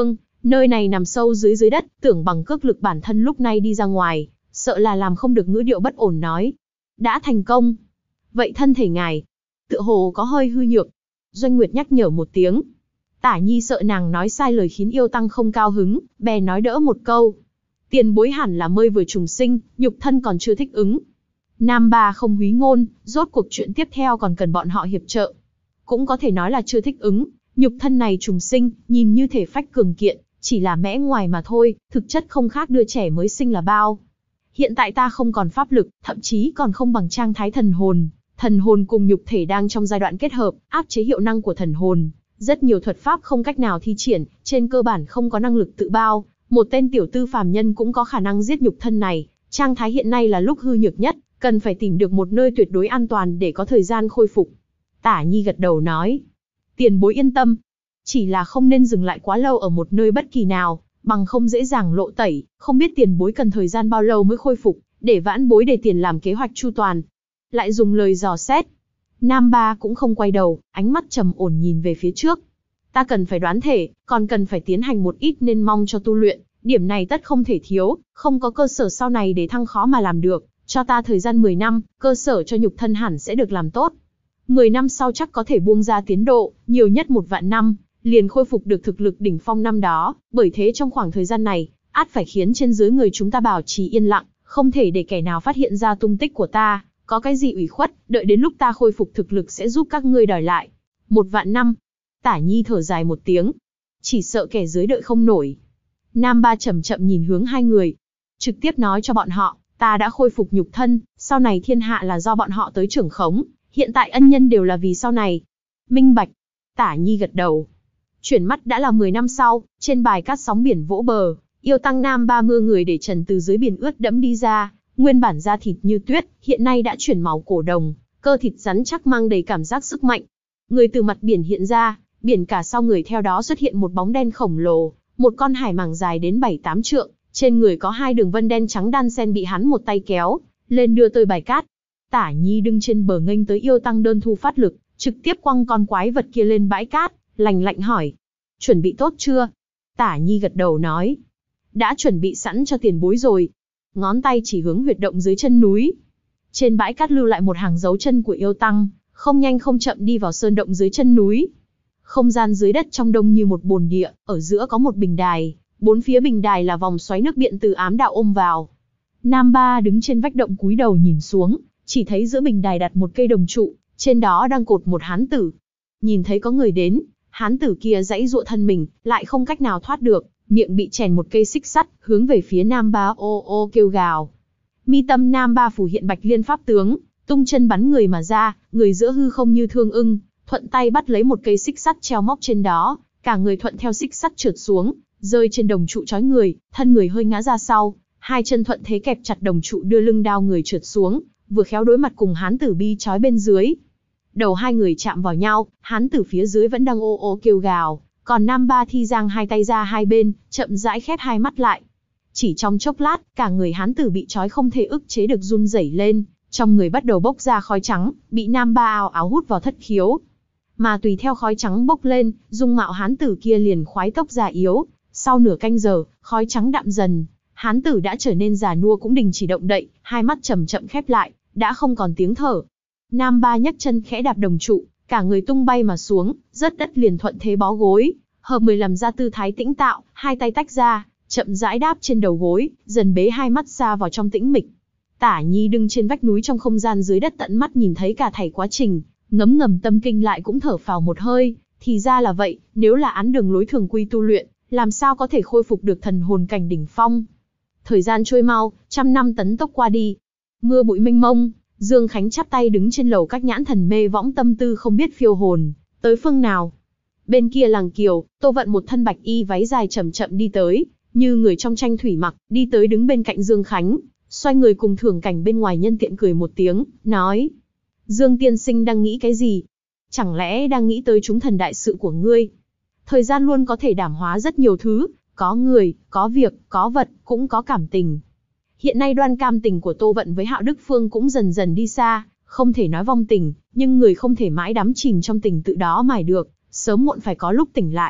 Nơi này nằm sâu dưới dưới đất, tưởng bằng cước lực bản thân lúc này đi ra ngoài, sợ là làm không được, ngữ điệu bất ổn nói. Đã thành công. Vậy thân thể ngài, tựa hồ có hơi hư nhược. Doanh Nguyệt nhắc nhở một tiếng. Tả Nhi sợ nàng nói sai lời khiến yêu tăng không cao hứng, bèn nói đỡ một câu. Tiền bối hẳn là mới vừa trùng sinh, nhục thân còn chưa thích ứng. Nam Ba không húy ngôn, rốt cuộc chuyện tiếp theo còn cần bọn họ hiệp trợ. Cũng có thể nói là chưa thích ứng, nhục thân này trùng sinh, nhìn như thể phách cường kiện, chỉ là mẽ ngoài mà thôi, thực chất không khác đứa trẻ mới sinh là bao. Hiện tại ta không còn pháp lực, thậm chí còn không bằng trạng thái thần hồn. Thần hồn cùng nhục thể đang trong giai đoạn kết hợp, áp chế hiệu năng của thần hồn. Rất nhiều thuật pháp không cách nào thi triển, trên cơ bản không có năng lực tự bao. Một tên tiểu tư phàm nhân cũng có khả năng giết nhục thân này. Trạng thái hiện nay là lúc hư nhược nhất, cần phải tìm được một nơi tuyệt đối an toàn để có thời gian khôi phục. Tả Nhi gật đầu nói. Tiền bối yên tâm. Chỉ là không nên dừng lại quá lâu ở một nơi bất kỳ nào, bằng không dễ dàng lộ tẩy, không biết tiền bối cần thời gian bao lâu mới khôi phục, để vãn bối để tiền làm kế hoạch chu toàn. Lại dùng lời dò xét. Nam Ba cũng không quay đầu, ánh mắt trầm ổn nhìn về phía trước. Ta cần phải đoán thể, còn cần phải tiến hành một ít nên mong cho tu luyện, điểm này tất không thể thiếu, không có cơ sở sau này để thăng khó mà làm được, cho ta thời gian 10 năm, cơ sở cho nhục thân hẳn sẽ được làm tốt. 10 năm sau chắc có thể buông ra tiến độ, nhiều nhất 1.000 năm, liền khôi phục được thực lực đỉnh phong năm đó, bởi thế trong khoảng thời gian này, ắt phải khiến trên dưới người chúng ta bảo trì yên lặng, không thể để kẻ nào phát hiện ra tung tích của ta, có cái gì ủy khuất, đợi đến lúc ta khôi phục thực lực sẽ giúp các ngươi đòi lại. 1.000 năm. Tả Nhi thở dài một tiếng. Chỉ sợ kẻ dưới đợi không nổi. Nam Ba chậm chậm nhìn hướng hai người. Trực tiếp nói cho bọn họ, ta đã khôi phục nhục thân, sau này thiên hạ là do bọn họ tới trưởng khống, hiện tại ân nhân đều là vì sau này. Minh bạch. Tả Nhi gật đầu. Chuyển mắt đã là 10 năm sau, trên bãi cát sóng biển vỗ bờ, yêu tăng Nam Ba mưa người để trần từ dưới biển ướt đẫm đi ra, nguyên bản da thịt như tuyết, hiện nay đã chuyển màu cổ đồng, cơ thịt rắn chắc mang đầy cảm giác sức mạnh. Người từ mặt biển hiện ra, biển cả sau người theo đó xuất hiện một bóng đen khổng lồ, một con hải mảng dài đến 7-8 trượng, trên người có hai đường vân đen trắng đan xen bị hắn một tay kéo lên đưa tới bãi cát. Tả Nhi đứng trên bờ nghênh tới yêu tăng đơn thu phát lực, trực tiếp quăng con quái vật kia lên bãi cát, lạnh lạnh hỏi: chuẩn bị tốt chưa? Tả Nhi gật đầu nói: đã chuẩn bị sẵn cho tiền bối rồi. Ngón tay chỉ hướng huyệt động dưới chân núi. Trên bãi cát lưu lại một hàng dấu chân của yêu tăng, không nhanh không chậm đi vào sơn động dưới chân núi. Không gian dưới đất trong đông như một bồn địa, ở giữa có một bình đài, bốn phía bình đài là vòng xoáy nước điện từ ám đạo ôm vào. Nam Ba đứng trên vách động cúi đầu nhìn xuống, chỉ thấy giữa bình đài đặt một cây đồng trụ, trên đó đang cột một hán tử. Nhìn thấy có người đến, hán tử kia giãy giụa thân mình, lại không cách nào thoát được, miệng bị chèn một cây xích sắt, hướng về phía Nam Ba ô ô kêu gào. Mi tâm Nam Ba phủ hiện Bạch Liên pháp tướng, tung chân bắn người mà ra, người giữa hư không như thương ưng, thuận tay bắt lấy một cây xích sắt treo móc trên đó, cả người thuận theo xích sắt trượt xuống, rơi trên đồng trụ trói người, thân người hơi ngã ra sau, hai chân thuận thế kẹp chặt đồng trụ đưa lưng đao người trượt xuống, vừa khéo đối mặt cùng hán tử bi trói bên dưới. Đầu hai người chạm vào nhau, hán tử phía dưới vẫn đang ô ô kêu gào, còn Nam Ba thì giang hai tay ra hai bên, chậm rãi khép hai mắt lại. Chỉ trong chốc lát, cả người hán tử bị trói không thể ức chế được run rẩy lên, trong người bắt đầu bốc ra khói trắng, bị Nam Ba ào ào hút vào thất khiếu. Mà tùy theo khói trắng bốc lên, dung mạo hán tử kia liền khoái tốc già yếu. Sau nửa canh giờ, khói trắng đạm dần, hán tử đã trở nên già nua cũng đình chỉ động đậy, hai mắt chậm chậm khép lại, đã không còn tiếng thở. Nam Ba nhấc chân khẽ đạp đồng trụ, cả người tung bay mà xuống, rớt đất liền thuận thế bó gối, hợp 10 làm ra tư thái tĩnh tạo, hai tay tách ra, chậm rãi đáp trên đầu gối, dần bế hai mắt ra vào trong tĩnh mịch. Tả Nhi đứng trên vách núi trong không gian dưới đất tận mắt nhìn thấy cả thảy quá trình, ngấm ngầm tâm kinh lại cũng thở phào một hơi, thì ra là vậy, nếu là án đường lối thường quy tu luyện, làm sao có thể khôi phục được thần hồn cảnh đỉnh phong. Thời gian trôi mau, 100 năm tấn tốc qua đi. Mưa bụi mênh mông, Dương Khánh chắp tay đứng trên lầu các nhãn thần mê võng tâm tư không biết phiêu hồn, tới phương nào. Bên kia làng Kiều, Tô Vận một thân bạch y váy dài chậm chậm đi tới, như người trong tranh thủy mặc, đi tới đứng bên cạnh Dương Khánh, xoay người cùng Thường Cảnh bên ngoài nhân tiện cười một tiếng, nói: Dương tiên sinh đang nghĩ cái gì? Chẳng lẽ đang nghĩ tới chúng thần đại sự của ngươi? Thời gian luôn có thể đảm hóa rất nhiều thứ, có người, có việc, có vật, cũng có cảm tình. Hiện nay đoan cam tình của Tô Vận với Hạo Đức Phương cũng dần dần đi xa, không thể nói vong tình, nhưng người không thể mãi đắm chìm trong tình tự đó mãi được, sớm muộn phải có lúc tỉnh lại.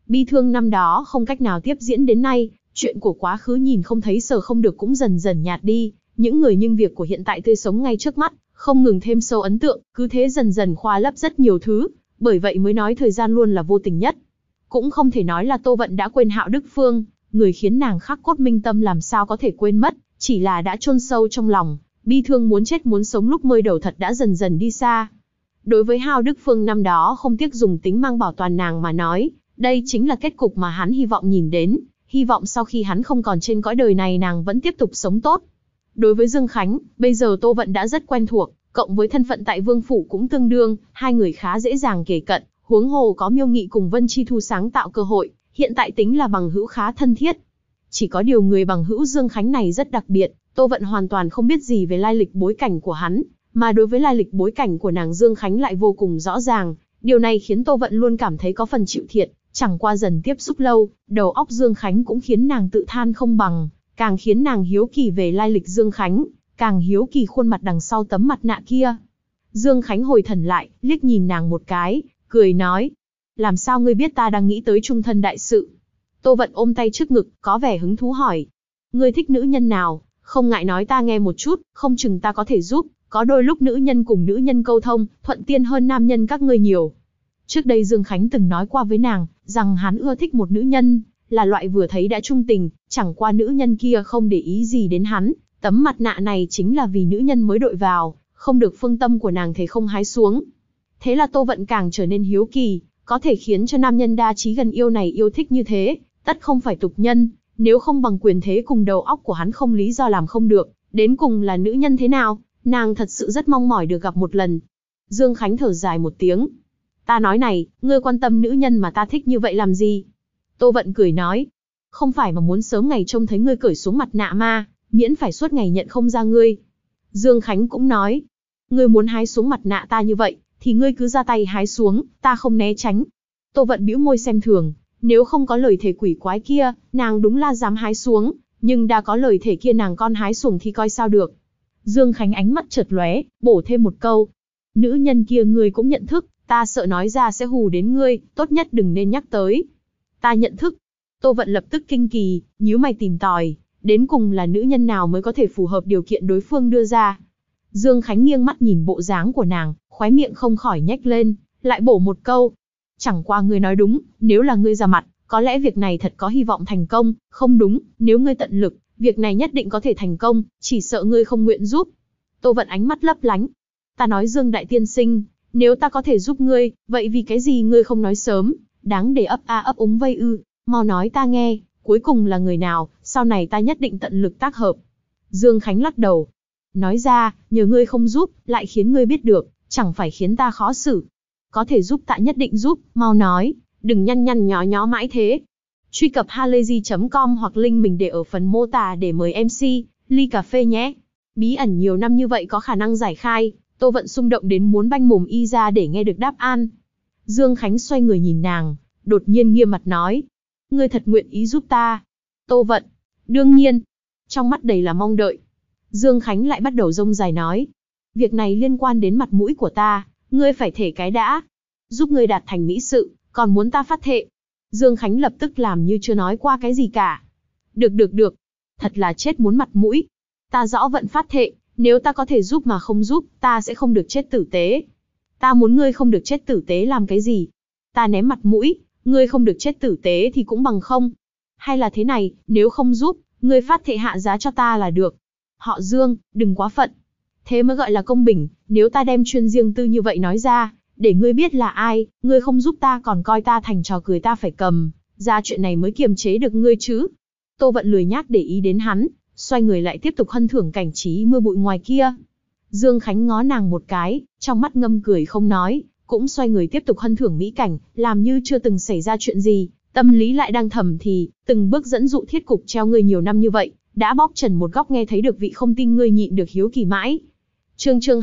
Bi thương năm đó không cách nào tiếp diễn đến nay, chuyện của quá khứ nhìn không thấy sờ không được cũng dần dần nhạt đi, những người nhưng việc của hiện tại tươi sống ngay trước mắt, không ngừng thêm sâu ấn tượng, cứ thế dần dần khoa lấp rất nhiều thứ, bởi vậy mới nói thời gian luôn là vô tình nhất. Cũng không thể nói là Tô Vận đã quên Hạo Đức Phương, người khiến nàng khắc cốt minh tâm làm sao có thể quên mất, chỉ là đã chôn sâu trong lòng, bi thương muốn chết muốn sống lúc mới đầu thật đã dần dần đi xa. Đối với Hạo Đức Phương năm đó không tiếc dùng tính mang bảo toàn nàng mà nói, đây chính là kết cục mà hắn hy vọng nhìn đến, hy vọng sau khi hắn không còn trên cõi đời này nàng vẫn tiếp tục sống tốt. Đối với Dương Khánh, bây giờ Tô Vận đã rất quen thuộc, cộng với thân phận tại Vương Phủ cũng tương đương, hai người khá dễ dàng kề cận, huống hồ có Miêu Nghị cùng Vân Chi Thu sáng tạo cơ hội, hiện tại tính là bằng hữu khá thân thiết. Chỉ có điều người bằng hữu Dương Khánh này rất đặc biệt, Tô Vận hoàn toàn không biết gì về lai lịch bối cảnh của hắn, mà đối với lai lịch bối cảnh của nàng Dương Khánh lại vô cùng rõ ràng, điều này khiến Tô Vận luôn cảm thấy có phần chịu thiệt, chẳng qua dần tiếp xúc lâu, đầu óc Dương Khánh cũng khiến nàng tự than không bằng, càng khiến nàng hiếu kỳ về lai lịch Dương Khánh, càng hiếu kỳ khuôn mặt đằng sau tấm mặt nạ kia. Dương Khánh hồi thần lại, liếc nhìn nàng một cái, cười nói, làm sao ngươi biết ta đang nghĩ tới trung thân đại sự? Tô Vận ôm tay trước ngực, có vẻ hứng thú hỏi, ngươi thích nữ nhân nào, không ngại nói ta nghe một chút, không chừng ta có thể giúp, có đôi lúc nữ nhân cùng nữ nhân câu thông, thuận tiện hơn nam nhân các ngươi nhiều. Trước đây Dương Khánh từng nói qua với nàng, rằng hắn ưa thích một nữ nhân, là loại vừa thấy đã trung tình, chẳng qua nữ nhân kia không để ý gì đến hắn, tấm mặt nạ này chính là vì nữ nhân mới đội vào, không được phương tâm của nàng thấy không hái xuống. Thế là Tô Vận càng trở nên hiếu kỳ, có thể khiến cho nam nhân đa trí gần yêu này yêu thích như thế, tất không phải tục nhân, nếu không bằng quyền thế cùng đầu óc của hắn không lý do làm không được, đến cùng là nữ nhân thế nào, nàng thật sự rất mong mỏi được gặp một lần. Dương Khánh thở dài một tiếng. Ta nói này, ngươi quan tâm nữ nhân mà ta thích như vậy làm gì? Tô Vận cười nói, không phải mà muốn sớm ngày trông thấy ngươi cởi xuống mặt nạ ma, miễn phải suốt ngày nhận không ra ngươi. Dương Khánh cũng nói, ngươi muốn hái xuống mặt nạ ta như vậy, thì ngươi cứ ra tay hái xuống, ta không né tránh. Tô Vận bĩu môi xem thường, nếu không có lời thể quỷ quái kia, nàng đúng là dám hái xuống, nhưng đã có lời thể kia nàng con hái xuống thì coi sao được. Dương Khánh ánh mắt chợt lóe, bổ thêm một câu, nữ nhân kia ngươi cũng nhận thức, ta sợ nói ra sẽ hù đến ngươi, tốt nhất đừng nên nhắc tới. Ta nhận thức. Tô Vận lập tức kinh kỳ, nhíu mày tìm tòi, đến cùng là nữ nhân nào mới có thể phù hợp điều kiện đối phương đưa ra. Dương Khánh nghiêng mắt nhìn bộ dáng của nàng, khóe miệng không khỏi nhếch lên, lại bổ một câu. Chẳng qua ngươi nói đúng, nếu là ngươi ra mặt, có lẽ việc này thật có hy vọng thành công, không đúng, nếu ngươi tận lực, việc này nhất định có thể thành công, chỉ sợ ngươi không nguyện giúp. Tô Vận ánh mắt lấp lánh. Ta nói Dương đại tiên sinh, nếu ta có thể giúp ngươi, vậy vì cái gì ngươi không nói sớm, đáng để ấp a ấp úng vây ư, mau nói ta nghe, cuối cùng là người nào, sau này ta nhất định tận lực tác hợp. Dương Khánh lắc đầu. Nói ra, nhờ ngươi không giúp, lại khiến ngươi biết được, chẳng phải khiến ta khó xử. Có thể giúp ta nhất định giúp, mau nói, đừng nhăn nhăn nhó nhó mãi thế. Truy cập halayzi.com hoặc link mình để ở phần mô tả để mời MC, ly cà phê nhé. Bí ẩn nhiều năm như vậy có khả năng giải khai, Tô Vận xung động đến muốn banh mồm y ra để nghe được đáp án. Dương Khánh xoay người nhìn nàng, đột nhiên nghiêm mặt nói. Ngươi thật nguyện ý giúp ta. Tô Vận, đương nhiên. Trong mắt đầy là mong đợi. Dương Khánh lại bắt đầu rông dài nói. Việc này liên quan đến mặt mũi của ta, ngươi phải thể cái đã. Giúp ngươi đạt thành mỹ sự, còn muốn ta phát thệ. Dương Khánh lập tức làm như chưa nói qua cái gì cả. Được. Thật là chết muốn mặt mũi. Ta rõ Vận phát thệ, nếu ta có thể giúp mà không giúp, ta sẽ không được chết tử tế. Ta muốn ngươi không được chết tử tế làm cái gì? Ta ném mặt mũi, ngươi không được chết tử tế thì cũng bằng không. Hay là thế này, nếu không giúp, ngươi phát thệ hạ giá cho ta là được. Họ Dương, đừng quá phận. Thế mới gọi là công bình, nếu ta đem chuyện riêng tư như vậy nói ra, để ngươi biết là ai, ngươi không giúp ta còn coi ta thành trò cười ta phải cầm, ra chuyện này mới kiềm chế được ngươi chứ. Tô Vận lười nhác để ý đến hắn, xoay người lại tiếp tục hân thưởng cảnh trí mưa bụi ngoài kia. Dương Khánh ngó nàng một cái, trong mắt ngâm cười không nói, cũng xoay người tiếp tục hân thưởng mỹ cảnh, làm như chưa từng xảy ra chuyện gì, tâm lý lại đang thầm thì, từng bước dẫn dụ thiết cục treo ngươi nhiều năm như vậy, đã bóc trần một góc nghe thấy được vị không tin ngươi nhịn được hiếu kỳ mãi. Chương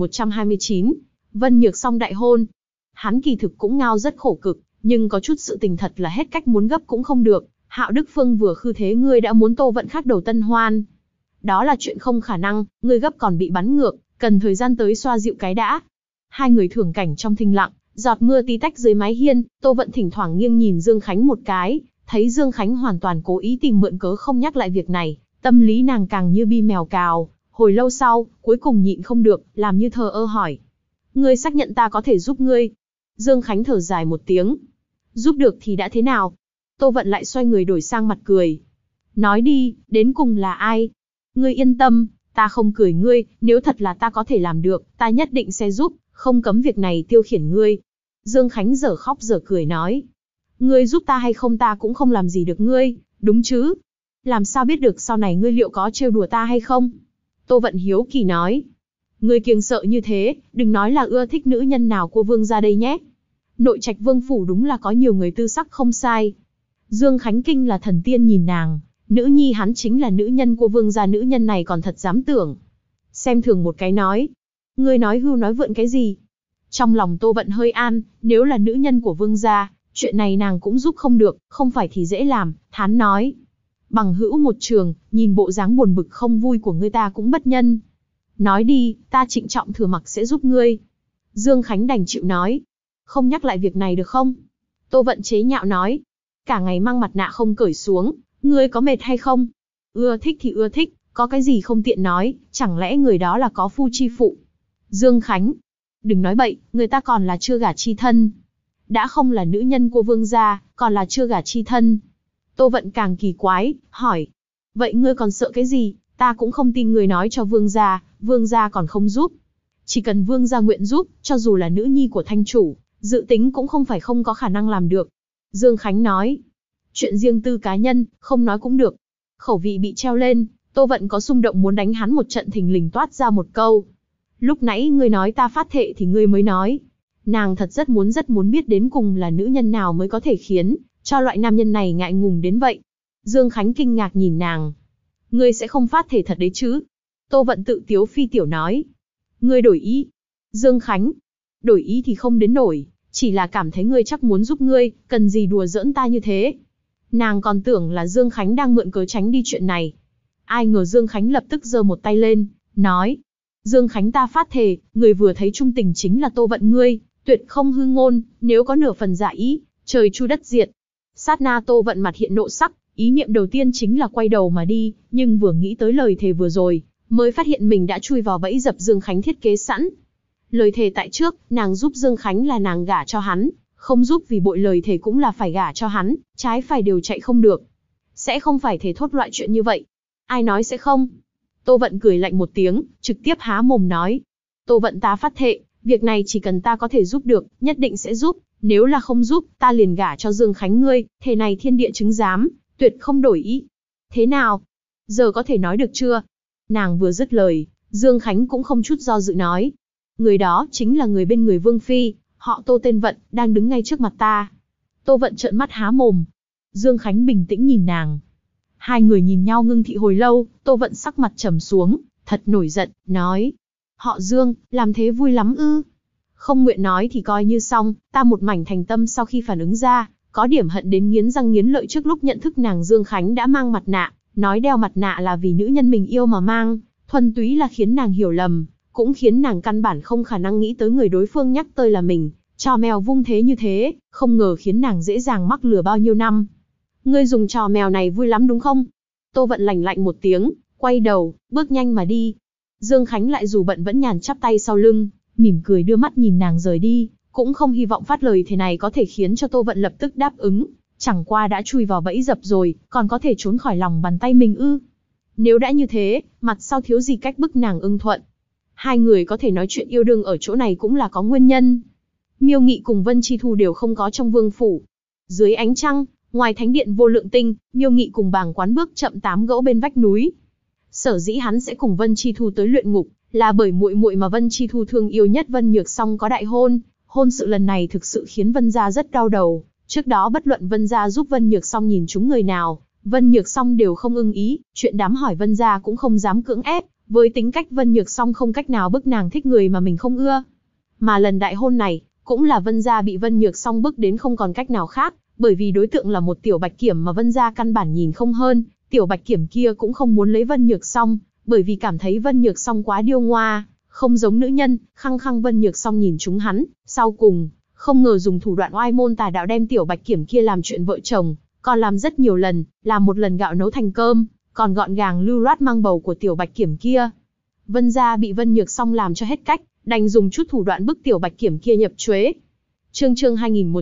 2129, Vân Nhược xong đại hôn. Hắn kỳ thực cũng ngao rất khổ cực, nhưng có chút sự tình thật là hết cách muốn gấp cũng không được. Hạo Đức Phương vừa khư thế ngươi đã muốn Tô Vận khác đầu tân hoan. Đó là chuyện không khả năng, ngươi gấp còn bị bắn ngược, cần thời gian tới xoa dịu cái đã. Hai người thưởng cảnh trong thinh lặng, Giọt mưa tí tách dưới mái hiên, Tô Vận thỉnh thoảng nghiêng nhìn Dương Khánh một cái, thấy Dương Khánh hoàn toàn cố ý tìm mượn cớ không nhắc lại việc này, tâm lý nàng càng như bi mèo cào. Hồi lâu sau, cuối cùng nhịn không được, làm như thờ ơ hỏi. Ngươi xác nhận ta có thể giúp ngươi? Dương Khánh thở dài một tiếng. Giúp được thì đã thế nào? Tô Vận lại xoay người đổi sang mặt cười. Nói đi, đến cùng là ai? Ngươi yên tâm, ta không cười ngươi, nếu thật là ta có thể làm được, ta nhất định sẽ giúp, không cấm việc này tiêu khiển ngươi. Dương Khánh dở khóc dở cười nói. Ngươi giúp ta hay không ta cũng không làm gì được ngươi, đúng chứ? Làm sao biết được sau này ngươi liệu có trêu đùa ta hay không? Tô Vận hiếu kỳ nói. Ngươi kiêng sợ như thế, đừng nói là ưa thích nữ nhân nào của vương gia đây nhé. Nội trạch vương phủ đúng là có nhiều người tư sắc không sai. Dương Khánh kinh là thần tiên nhìn nàng, nữ nhi hắn chính là nữ nhân của vương gia, nữ nhân này còn thật dám tưởng. Xem thường một cái nói. Ngươi nói hưu nói vượn cái gì? Trong lòng Tô Vận hơi an, nếu là nữ nhân của vương gia, chuyện này nàng cũng giúp không được, không phải thì dễ làm, thán nói. Bằng hữu một trường, nhìn bộ dáng buồn bực không vui của ngươi ta cũng bất nhân. Nói đi, ta trịnh trọng thừa mặc sẽ giúp ngươi. Dương Khánh đành chịu nói. Không nhắc lại việc này được không? Tô Vận chế nhạo nói. Cả ngày mang mặt nạ không cởi xuống, ngươi có mệt hay không? Ưa thích thì ưa thích, có cái gì không tiện nói, chẳng lẽ người đó là có phu chi phụ? Dương Khánh. Đừng nói bậy, người ta còn là chưa gả chi thân. Đã không là nữ nhân của vương gia, còn là chưa gả chi thân. Tô Vận càng kỳ quái, hỏi. Vậy ngươi còn sợ cái gì? Ta cũng không tin ngươi nói cho vương gia còn không giúp. Chỉ cần vương gia nguyện giúp, cho dù là nữ nhi của thanh chủ, dự tính cũng không phải không có khả năng làm được. Dương Khánh nói. Chuyện riêng tư cá nhân, không nói cũng được. Khẩu vị bị treo lên, Tô Vận có xung động muốn đánh hắn một trận, thình lình toát ra một câu. Lúc nãy ngươi nói ta phát thệ thì ngươi mới nói. Nàng thật rất muốn biết đến cùng là nữ nhân nào mới có thể khiến cho loại nam nhân này ngại ngùng đến vậy. Dương Khánh kinh ngạc nhìn nàng. Ngươi sẽ không phát thể thật đấy chứ? Tô Vận tự tiếu phi tiểu nói. Ngươi đổi ý. Dương Khánh. Đổi ý thì không đến nổi, chỉ là cảm thấy ngươi chắc muốn giúp ngươi, cần gì đùa giỡn ta như thế. Nàng còn tưởng là Dương Khánh đang mượn cớ tránh đi chuyện này. Ai ngờ Dương Khánh lập tức giơ một tay lên, nói. Dương Khánh ta phát thề, người vừa thấy trung tình chính là Tô Vận ngươi, tuyệt không hư ngôn, nếu có nửa phần giả ý, trời chu đất diệt. Sát na Tô Vận mặt hiện nộ sắc, ý niệm đầu tiên chính là quay đầu mà đi, nhưng vừa nghĩ tới lời thề vừa rồi, mới phát hiện mình đã chui vào bẫy dập Dương Khánh thiết kế sẵn. Lời thề tại trước, nàng giúp Dương Khánh là nàng gả cho hắn, không giúp vì bội lời thề cũng là phải gả cho hắn, trái phải đều chạy không được. Sẽ không phải thề thốt loại chuyện như vậy. Ai nói sẽ không? Tô Vận cười lạnh một tiếng, trực tiếp há mồm nói. Tô Vận ta phát thệ, việc này chỉ cần ta có thể giúp được, nhất định sẽ giúp, nếu là không giúp, ta liền gả cho Dương Khánh ngươi, thề này thiên địa chứng giám, tuyệt không đổi ý. Thế nào? Giờ có thể nói được chưa? Nàng vừa dứt lời, Dương Khánh cũng không chút do dự nói. Người đó chính là người bên người Vương Phi, họ Tô tên Vận, đang đứng ngay trước mặt ta. Tô Vận trợn mắt há mồm. Dương Khánh bình tĩnh nhìn nàng. Hai người nhìn nhau ngưng thị hồi lâu, Tô Vận sắc mặt trầm xuống, thật nổi giận, nói. Họ Dương, làm thế vui lắm ư? Không nguyện nói thì coi như xong, ta một mảnh thành tâm sau khi phản ứng ra, có điểm hận đến nghiến răng nghiến lợi trước lúc nhận thức nàng Dương Khánh đã mang mặt nạ, nói đeo mặt nạ là vì nữ nhân mình yêu mà mang, thuần túy là khiến nàng hiểu lầm, cũng khiến nàng căn bản không khả năng nghĩ tới người đối phương nhắc tới là mình, trò mèo vung thế như thế, không ngờ khiến nàng dễ dàng mắc lừa bao nhiêu năm. Ngươi dùng trò mèo này vui lắm đúng không? Tô Vận lạnh lạnh một tiếng, quay đầu, bước nhanh mà đi. Dương Khánh lại dù bận vẫn nhàn chắp tay sau lưng, mỉm cười đưa mắt nhìn nàng rời đi, cũng không hy vọng phát lời thế này có thể khiến cho Tô Vận lập tức đáp ứng, chẳng qua đã chui vào bẫy dập rồi, còn có thể trốn khỏi lòng bàn tay mình ư? Nếu đã như thế, mặt sau thiếu gì cách bức nàng ưng thuận. Hai người có thể nói chuyện yêu đương ở chỗ này cũng là có nguyên nhân. Miêu Nghị cùng Vân Chi Thu đều không có trong vương phủ. Dưới ánh trăng, ngoài thánh điện vô lượng tinh, Miêu Nghị cùng Bàng Quán bước chậm tám gẫu bên vách núi. Sở dĩ hắn sẽ cùng Vân Chi Thu tới luyện ngục, là bởi muội muội mà Vân Chi Thu thương yêu nhất Vân Nhược Song có đại hôn. Hôn sự lần này thực sự khiến Vân gia rất đau đầu. Trước đó bất luận Vân gia giúp Vân Nhược Song nhìn trúng người nào, Vân Nhược Song đều không ưng ý. Chuyện đám hỏi Vân gia cũng không dám cưỡng ép. Với tính cách Vân Nhược Song không cách nào bức nàng thích người mà mình không ưa. Mà lần đại hôn này, cũng là Vân gia bị Vân Nhược Song bức đến không còn cách nào khác, bởi vì đối tượng là một tiểu bạch kiểm mà Vân gia căn bản nhìn không hơn. Tiểu bạch kiểm kia cũng không muốn lấy Vân Nhược Song, bởi vì cảm thấy Vân Nhược Song quá điêu ngoa, không giống nữ nhân, khăng khăng Vân Nhược Song nhìn chúng hắn, sau cùng, Không ngờ dùng thủ đoạn oai môn tà đạo đem Tiểu Bạch Kiểm kia làm chuyện vợ chồng, còn làm rất nhiều lần, làm một lần gạo nấu thành cơm, còn gọn gàng lưu loát mang bầu của Tiểu Bạch Kiểm kia. Vân gia bị Vân Nhược Song làm cho hết cách, đành dùng chút thủ đoạn bức Tiểu Bạch Kiểm kia nhập truế. Chương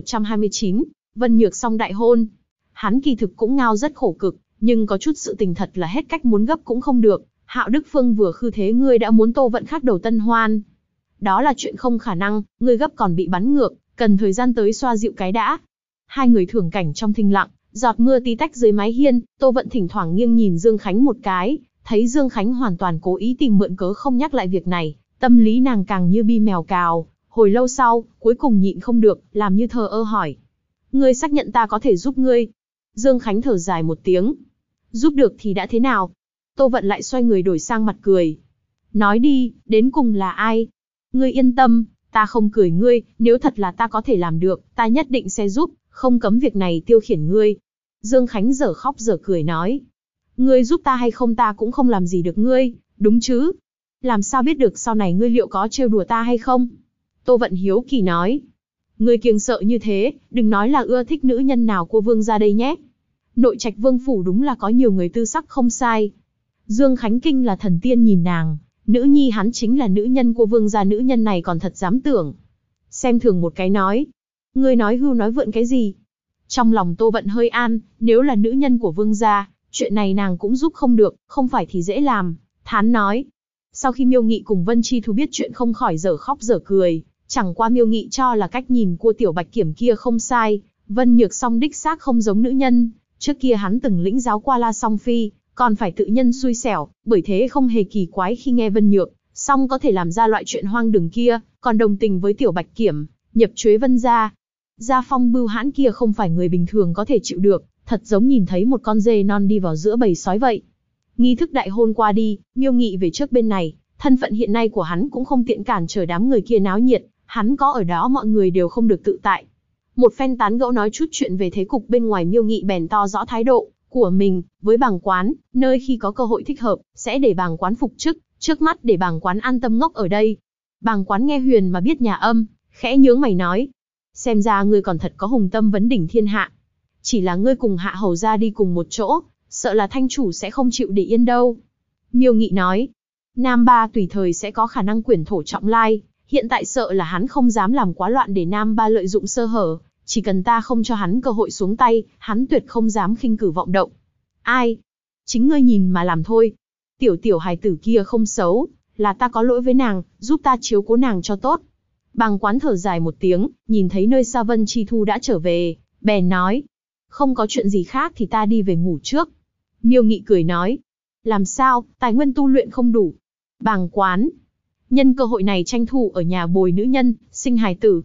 2129, Vân Nhược Song đại hôn. Hắn kỳ thực cũng ngao rất khổ cực, nhưng có chút sự tình thật là hết cách muốn gấp cũng không được. Hạo Đức Phương vừa khư thế ngươi đã muốn Tô Vận khác đầu tân hoan. Đó là chuyện không khả năng, ngươi gấp còn bị bắn ngược, cần thời gian tới xoa dịu cái đã. Hai người thưởng cảnh trong thinh lặng, giọt mưa tí tách dưới mái hiên, Tô Vận thỉnh thoảng nghiêng nhìn Dương Khánh một cái, thấy Dương Khánh hoàn toàn cố ý tìm mượn cớ không nhắc lại việc này, tâm lý nàng càng như bi mèo cào. Hồi lâu sau, cuối cùng nhịn không được, làm như thờ ơ hỏi. Ngươi xác nhận ta có thể giúp ngươi? Dương Khánh thở dài một tiếng. Giúp được thì đã thế nào? Tô Vận lại xoay người đổi sang mặt cười. Nói đi, đến cùng là ai? Ngươi yên tâm, ta không cười ngươi, nếu thật là ta có thể làm được, ta nhất định sẽ giúp, không cấm việc này tiêu khiển ngươi. Dương Khánh dở khóc dở cười nói. Ngươi giúp ta hay không ta cũng không làm gì được ngươi, đúng chứ? Làm sao biết được sau này ngươi liệu có trêu đùa ta hay không? Tô Vận hiếu kỳ nói. Ngươi kiêng sợ như thế, đừng nói là ưa thích nữ nhân nào của Vương gia đây nhé. Nội trạch Vương phủ đúng là có nhiều người tư sắc không sai. Dương Khánh kinh là thần tiên nhìn nàng, nữ nhi hắn chính là nữ nhân của Vương gia, nữ nhân này còn thật dám tưởng. Xem thường một cái nói. Ngươi nói hưu nói vượn cái gì? Trong lòng Tô Vận hơi an, nếu là nữ nhân của Vương gia, chuyện này nàng cũng giúp không được, không phải thì dễ làm. Thán nói. Sau khi Miêu Nghị cùng Vân Chi Thu biết chuyện không khỏi dở khóc dở cười, chẳng qua Miêu Nghị cho là cách nhìn của Tiểu Bạch Kiểm kia không sai, Vân Nhược Song đích xác không giống nữ nhân, trước kia hắn từng lĩnh giáo qua La Song Phi, còn phải tự nhân xui xẻo, bởi thế không hề kỳ quái khi nghe Vân Nhược Song có thể làm ra loại chuyện hoang đường kia, còn đồng tình với Tiểu Bạch Kiểm, nhập truế Vân gia. Gia phong bưu hãn kia không phải người bình thường có thể chịu được, thật giống nhìn thấy một con dê non đi vào giữa bầy sói vậy. Nghi thức đại hôn qua đi, Miêu Nghị về trước bên này, thân phận hiện nay của hắn cũng không tiện cản trở đám người kia náo nhiệt, hắn có ở đó mọi người đều không được tự tại. Một phen tán gẫu nói chút chuyện về thế cục bên ngoài, Miêu Nghị bèn to rõ thái độ của mình với bàng quán, nơi khi có cơ hội thích hợp, sẽ để bàng quán phục chức, trước mắt để bàng quán an tâm ngốc ở đây. Bàng quán nghe huyền mà biết nhà âm, khẽ nhướng mày nói, xem ra ngươi còn thật có hùng tâm vấn đỉnh thiên hạ. Chỉ là ngươi cùng Hạ hầu gia đi cùng một chỗ, sợ là thanh chủ sẽ không chịu để yên đâu. Miêu Nghị nói, Nam Ba tùy thời sẽ có khả năng quyển thổ trọng lai, hiện tại sợ là hắn không dám làm quá loạn để Nam Ba lợi dụng sơ hở, chỉ cần ta không cho hắn cơ hội xuống tay, hắn tuyệt không dám khinh cử vọng động. Ai? Chính ngươi nhìn mà làm thôi. Tiểu hài tử kia không xấu, là ta có lỗi với nàng, giúp ta chiếu cố nàng cho tốt. Bàng quán thở dài một tiếng, nhìn thấy nơi xa Vân Chi Thu đã trở về, bèn nói, không có chuyện gì khác thì ta đi về ngủ trước. Miêu Nghị cười nói, làm sao, tài nguyên tu luyện không đủ. Bàng quán, nhân cơ hội này tranh thủ ở nhà bồi nữ nhân, sinh hài tử.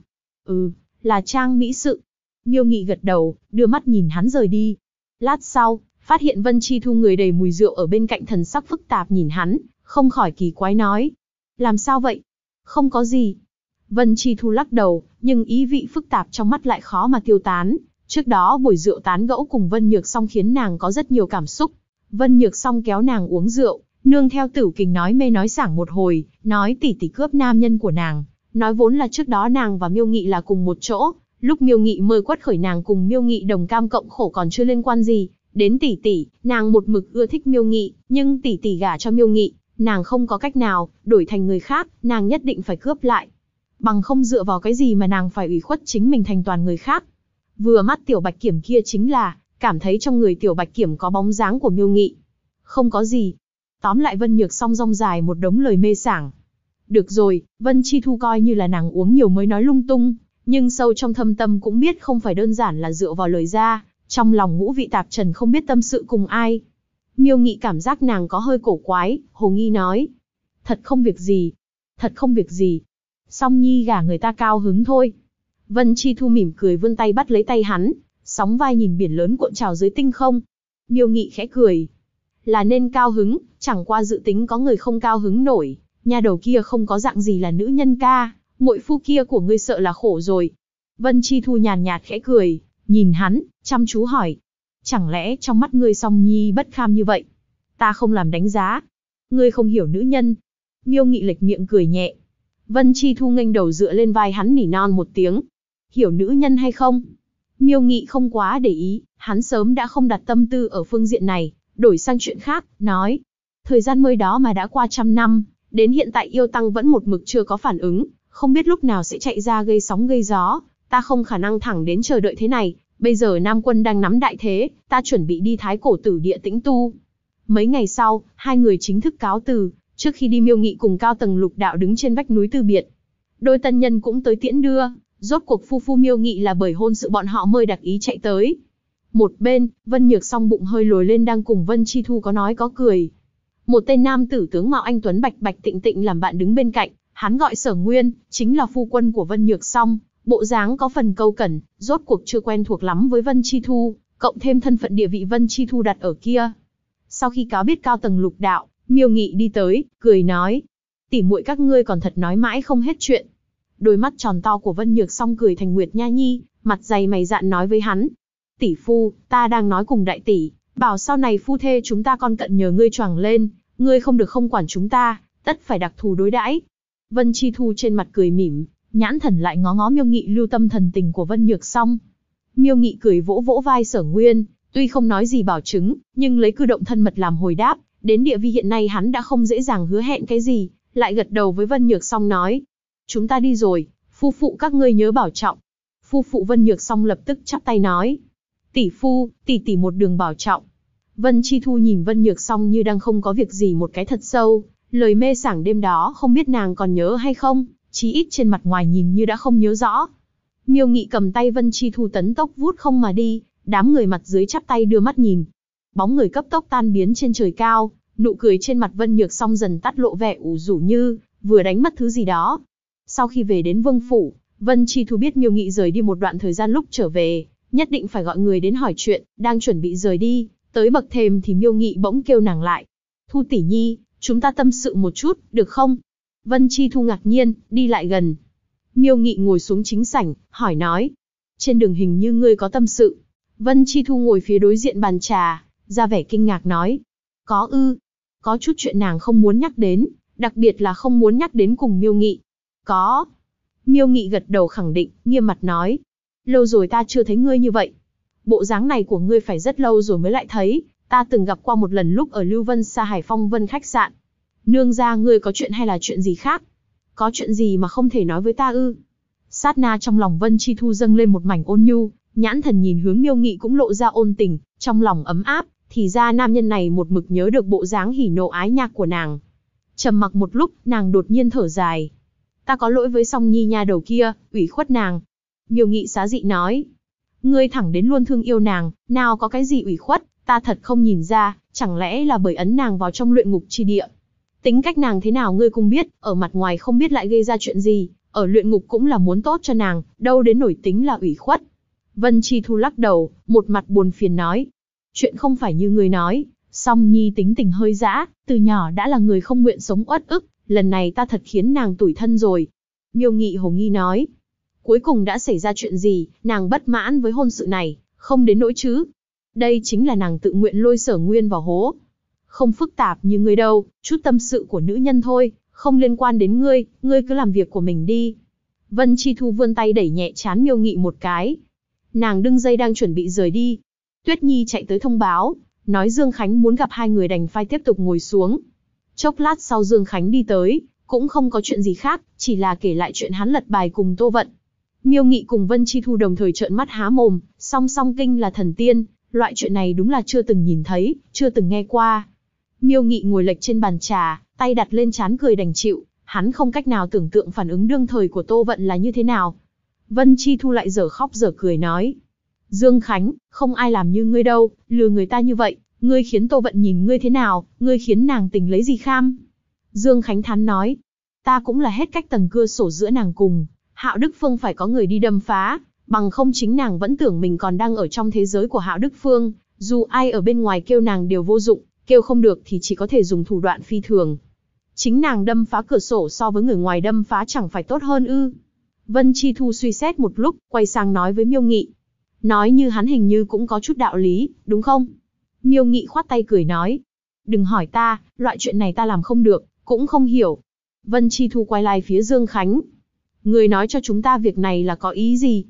Là trang mỹ sự. Miêu Nghị gật đầu, đưa mắt nhìn hắn rời đi. Lát sau, phát hiện Vân Chi Thu người đầy mùi rượu ở bên cạnh, thần sắc phức tạp nhìn hắn, không khỏi kỳ quái nói. Làm sao vậy? Không có gì. Vân Chi Thu lắc đầu, nhưng ý vị phức tạp trong mắt lại khó mà tiêu tán. Trước đó buổi rượu tán gẫu cùng Vân Nhược Song khiến nàng có rất nhiều cảm xúc. Vân Nhược Song kéo nàng uống rượu, nương theo Tửu Kình nói mê nói sảng một hồi, nói tỷ tỷ cướp nam nhân của nàng. Nói vốn là trước đó nàng và Miêu Nghị là cùng một chỗ, lúc Miêu Nghị mời quất khởi nàng cùng Miêu Nghị đồng cam cộng khổ còn chưa liên quan gì đến tỷ tỷ, nàng một mực ưa thích Miêu Nghị, nhưng tỷ tỷ gả cho Miêu Nghị, nàng không có cách nào, đổi thành người khác, nàng nhất định phải cướp lại. Bằng không dựa vào cái gì mà nàng phải ủy khuất chính mình thành toàn người khác. Vừa mắt Tiểu Bạch Kiểm kia chính là, cảm thấy trong người Tiểu Bạch Kiểm có bóng dáng của Miêu Nghị. Không có gì. Tóm lại Vân Nhược Song rong dài một đống lời mê sảng. Được rồi, Vân Chi Thu coi như là nàng uống nhiều mới nói lung tung, nhưng sâu trong thâm tâm cũng biết không phải đơn giản là dựa vào lời ra, trong lòng ngũ vị tạp trần không biết tâm sự cùng ai. Miêu Nghị cảm giác nàng có hơi cổ quái, hồ nghi nói. Thật không việc gì. Thật không việc gì. Song Nhi gả người ta cao hứng thôi. Vân Chi Thu mỉm cười vươn tay bắt lấy tay hắn, sóng vai nhìn biển lớn cuộn trào dưới tinh không. Miêu Nghị khẽ cười. Là nên cao hứng, chẳng qua dự tính có người không cao hứng nổi. Nhà đầu kia không có dạng gì là nữ nhân ca, muội phu kia của ngươi sợ là khổ rồi. Vân Chi Thu nhàn nhạt khẽ cười, nhìn hắn, chăm chú hỏi. Chẳng lẽ trong mắt ngươi Song Nhi bất kham như vậy? Ta không làm đánh giá. Ngươi không hiểu nữ nhân. Miêu Nghị lệch miệng cười nhẹ. Vân Chi Thu nghênh đầu dựa lên vai hắn nỉ non một tiếng. hiểu nữ nhân hay không? Miêu Nghị không quá để ý, hắn sớm đã không đặt tâm tư ở phương diện này, đổi sang chuyện khác, nói. Thời gian mới đó mà đã qua 100 năm, đến hiện tại yêu tăng vẫn một mực chưa có phản ứng, không biết lúc nào sẽ chạy ra gây sóng gây gió, ta không khả năng thẳng đến chờ đợi thế này, bây giờ Nam quân đang nắm đại thế, ta chuẩn bị đi Thái Cổ Tử Địa tĩnh tu. Mấy ngày sau, hai người chính thức cáo từ, trước khi đi Miêu Nghị cùng Cao Tầng Lục Đạo đứng trên vách núi từ biệt. Đôi tân nhân cũng tới tiễn đưa, rốt cuộc phu phu Miêu Nghị là bởi hôn sự bọn họ mới đặc ý chạy tới. Một bên, Vân Nhược Song bụng hơi lồi lên đang cùng Vân Chi Thu có nói có cười. Một tên nam tử tướng mạo anh tuấn bạch bạch tịnh tịnh làm bạn đứng bên cạnh, hắn gọi Sở Nguyên, chính là phu quân của Vân Nhược Song, bộ dáng có phần câu cẩn, rốt cuộc chưa quen thuộc lắm với Vân Chi Thu, cộng thêm thân phận địa vị Vân Chi Thu đặt ở kia. Sau khi cáo biết Cao Tầng Lục Đạo, Miêu Nghị đi tới, cười nói: "Tỉ muội các ngươi còn thật nói mãi không hết chuyện." Đôi mắt tròn to của Vân Nhược Song cười thành Nguyệt Nha Nhi, mặt dày mày dạn nói với hắn: "Tỷ phu, ta đang nói cùng đại tỷ, bảo sau này phu thê chúng ta con cận nhờ ngươi choàng lên, ngươi không được không quản chúng ta, tất phải đặc thù đối đãi." Vân Chi Thu trên mặt cười mỉm, nhãn thần lại ngó ngó Miêu Nghị lưu tâm thần tình của Vân Nhược Song. Miêu Nghị cười vỗ vỗ vai Sở Nguyên, tuy không nói gì bảo chứng, nhưng lấy cử động thân mật làm hồi đáp, đến địa vị hiện nay hắn đã không dễ dàng hứa hẹn cái gì, lại gật đầu với Vân Nhược Song nói: "Chúng ta đi rồi, phu phụ các ngươi nhớ bảo trọng." Phu phụ Vân Nhược Song lập tức chắp tay nói: "Tỷ phu, tỷ tỷ một đường bảo trọng." Vân Chi Thu nhìn Vân Nhược Song như đang không có việc gì một cái thật sâu, lời mê sảng đêm đó không biết nàng còn nhớ hay không, chí ít trên mặt ngoài nhìn như đã không nhớ rõ. Miêu Nghị cầm tay Vân Chi Thu tấn tốc vút không mà đi, đám người mặt dưới chắp tay đưa mắt nhìn. Bóng người cấp tốc tan biến trên trời cao, nụ cười trên mặt Vân Nhược Song dần tắt lộ vẻ ủ rũ như vừa đánh mất thứ gì đó. Sau khi về đến Vương phủ, Vân Chi Thu biết Miêu Nghị rời đi một đoạn thời gian, lúc trở về, nhất định phải gọi người đến hỏi chuyện, đang chuẩn bị rời đi, tới bậc thềm thì Miêu Nghị bỗng kêu nàng lại. "Thu tỷ nhi, chúng ta tâm sự một chút, được không?" Vân Chi Thu ngạc nhiên, đi lại gần. Miêu Nghị ngồi xuống chính sảnh, hỏi nói: "Trên đường hình như ngươi có tâm sự." Vân Chi Thu ngồi phía đối diện bàn trà, ra vẻ kinh ngạc nói: "Có ư?" Có chút chuyện nàng không muốn nhắc đến, đặc biệt là không muốn nhắc đến cùng Miêu Nghị. "Có." Miêu Nghị gật đầu khẳng định, nghiêm mặt nói: "Lâu rồi ta chưa thấy ngươi như vậy. Bộ dáng này của ngươi phải rất lâu rồi mới lại thấy, ta từng gặp qua một lần lúc ở Lưu Vân Sa Hải Phong Vân khách sạn. Nương gia ngươi có chuyện hay là chuyện gì khác? Có chuyện gì mà không thể nói với ta ư?" Sát na trong lòng Vân Chi Thu dâng lên một mảnh ôn nhu, nhãn thần nhìn hướng Miêu Nghị cũng lộ ra ôn tình, trong lòng ấm áp, thì ra nam nhân này một mực nhớ được bộ dáng hỉ nộ ái nhạc của nàng. Trầm mặc một lúc, nàng đột nhiên thở dài: "Ta có lỗi với Song Nhi nha đầu kia, ủy khuất nàng." Miêu Nghị xá dị nói: "Ngươi thẳng đến luôn thương yêu nàng, nào có cái gì ủy khuất, ta thật không nhìn ra, chẳng lẽ là bởi ấn nàng vào trong luyện ngục chi địa. Tính cách nàng thế nào ngươi cũng biết, ở mặt ngoài không biết lại gây ra chuyện gì, ở luyện ngục cũng là muốn tốt cho nàng, đâu đến nổi tính là ủy khuất." Vân Chi Thu lắc đầu, một mặt buồn phiền nói: "Chuyện không phải như ngươi nói, Song Nhi tính tình hơi dã, từ nhỏ đã là người không nguyện sống uất ức, lần này ta thật khiến nàng tủi thân rồi." Miêu Nghị hồ nghi nói: "Cuối cùng đã xảy ra chuyện gì, nàng bất mãn với hôn sự này, không đến nỗi chứ?" "Đây chính là nàng tự nguyện lôi Sở Nguyên vào hố. Không phức tạp như ngươi đâu, chút tâm sự của nữ nhân thôi, không liên quan đến ngươi, ngươi cứ làm việc của mình đi." Vân Chi Thu vươn tay đẩy nhẹ trán Miêu Nghị một cái. Nàng đương dây đang chuẩn bị rời đi. Tuyết Nhi chạy tới thông báo, nói Dương Khánh muốn gặp hai người, đành phải tiếp tục ngồi xuống. Chốc lát sau Dương Khánh đi tới, cũng không có chuyện gì khác, chỉ là kể lại chuyện hắn lật bài cùng Tô Vận. Miêu Nghị cùng Vân Chi Thu đồng thời trợn mắt há mồm, song song kinh là thần tiên, loại chuyện này đúng là chưa từng nhìn thấy, chưa từng nghe qua. Miêu Nghị ngồi lệch trên bàn trà, tay đặt lên trán cười đành chịu, hắn không cách nào tưởng tượng phản ứng đương thời của Tô Vận là như thế nào. Vân Chi Thu lại dở khóc dở cười nói: "Dương Khánh, không ai làm như ngươi đâu, lừa người ta như vậy, ngươi khiến Tô Vận nhìn ngươi thế nào, ngươi khiến nàng tình lấy gì kham?" Dương Khánh thán nói: "Ta cũng là hết cách tầng cưa sổ giữa nàng cùng Hạo Đức Phương phải có người đi đâm phá, bằng không chính nàng vẫn tưởng mình còn đang ở trong thế giới của Hạo Đức Phương, dù ai ở bên ngoài kêu nàng đều vô dụng, kêu không được thì chỉ có thể dùng thủ đoạn phi thường. Chính nàng đâm phá cửa sổ so với người ngoài đâm phá chẳng phải tốt hơn ư?" Vân Chi Thu suy xét một lúc, quay sang nói với Miêu Nghị: "Nói như hắn hình như cũng có chút đạo lý, đúng không?" Miêu Nghị khoát tay cười nói: "Đừng hỏi ta, loại chuyện này ta làm không được, cũng không hiểu." Vân Chi Thu quay lại phía Dương Khánh: "Người nói cho chúng ta việc này là có ý gì?"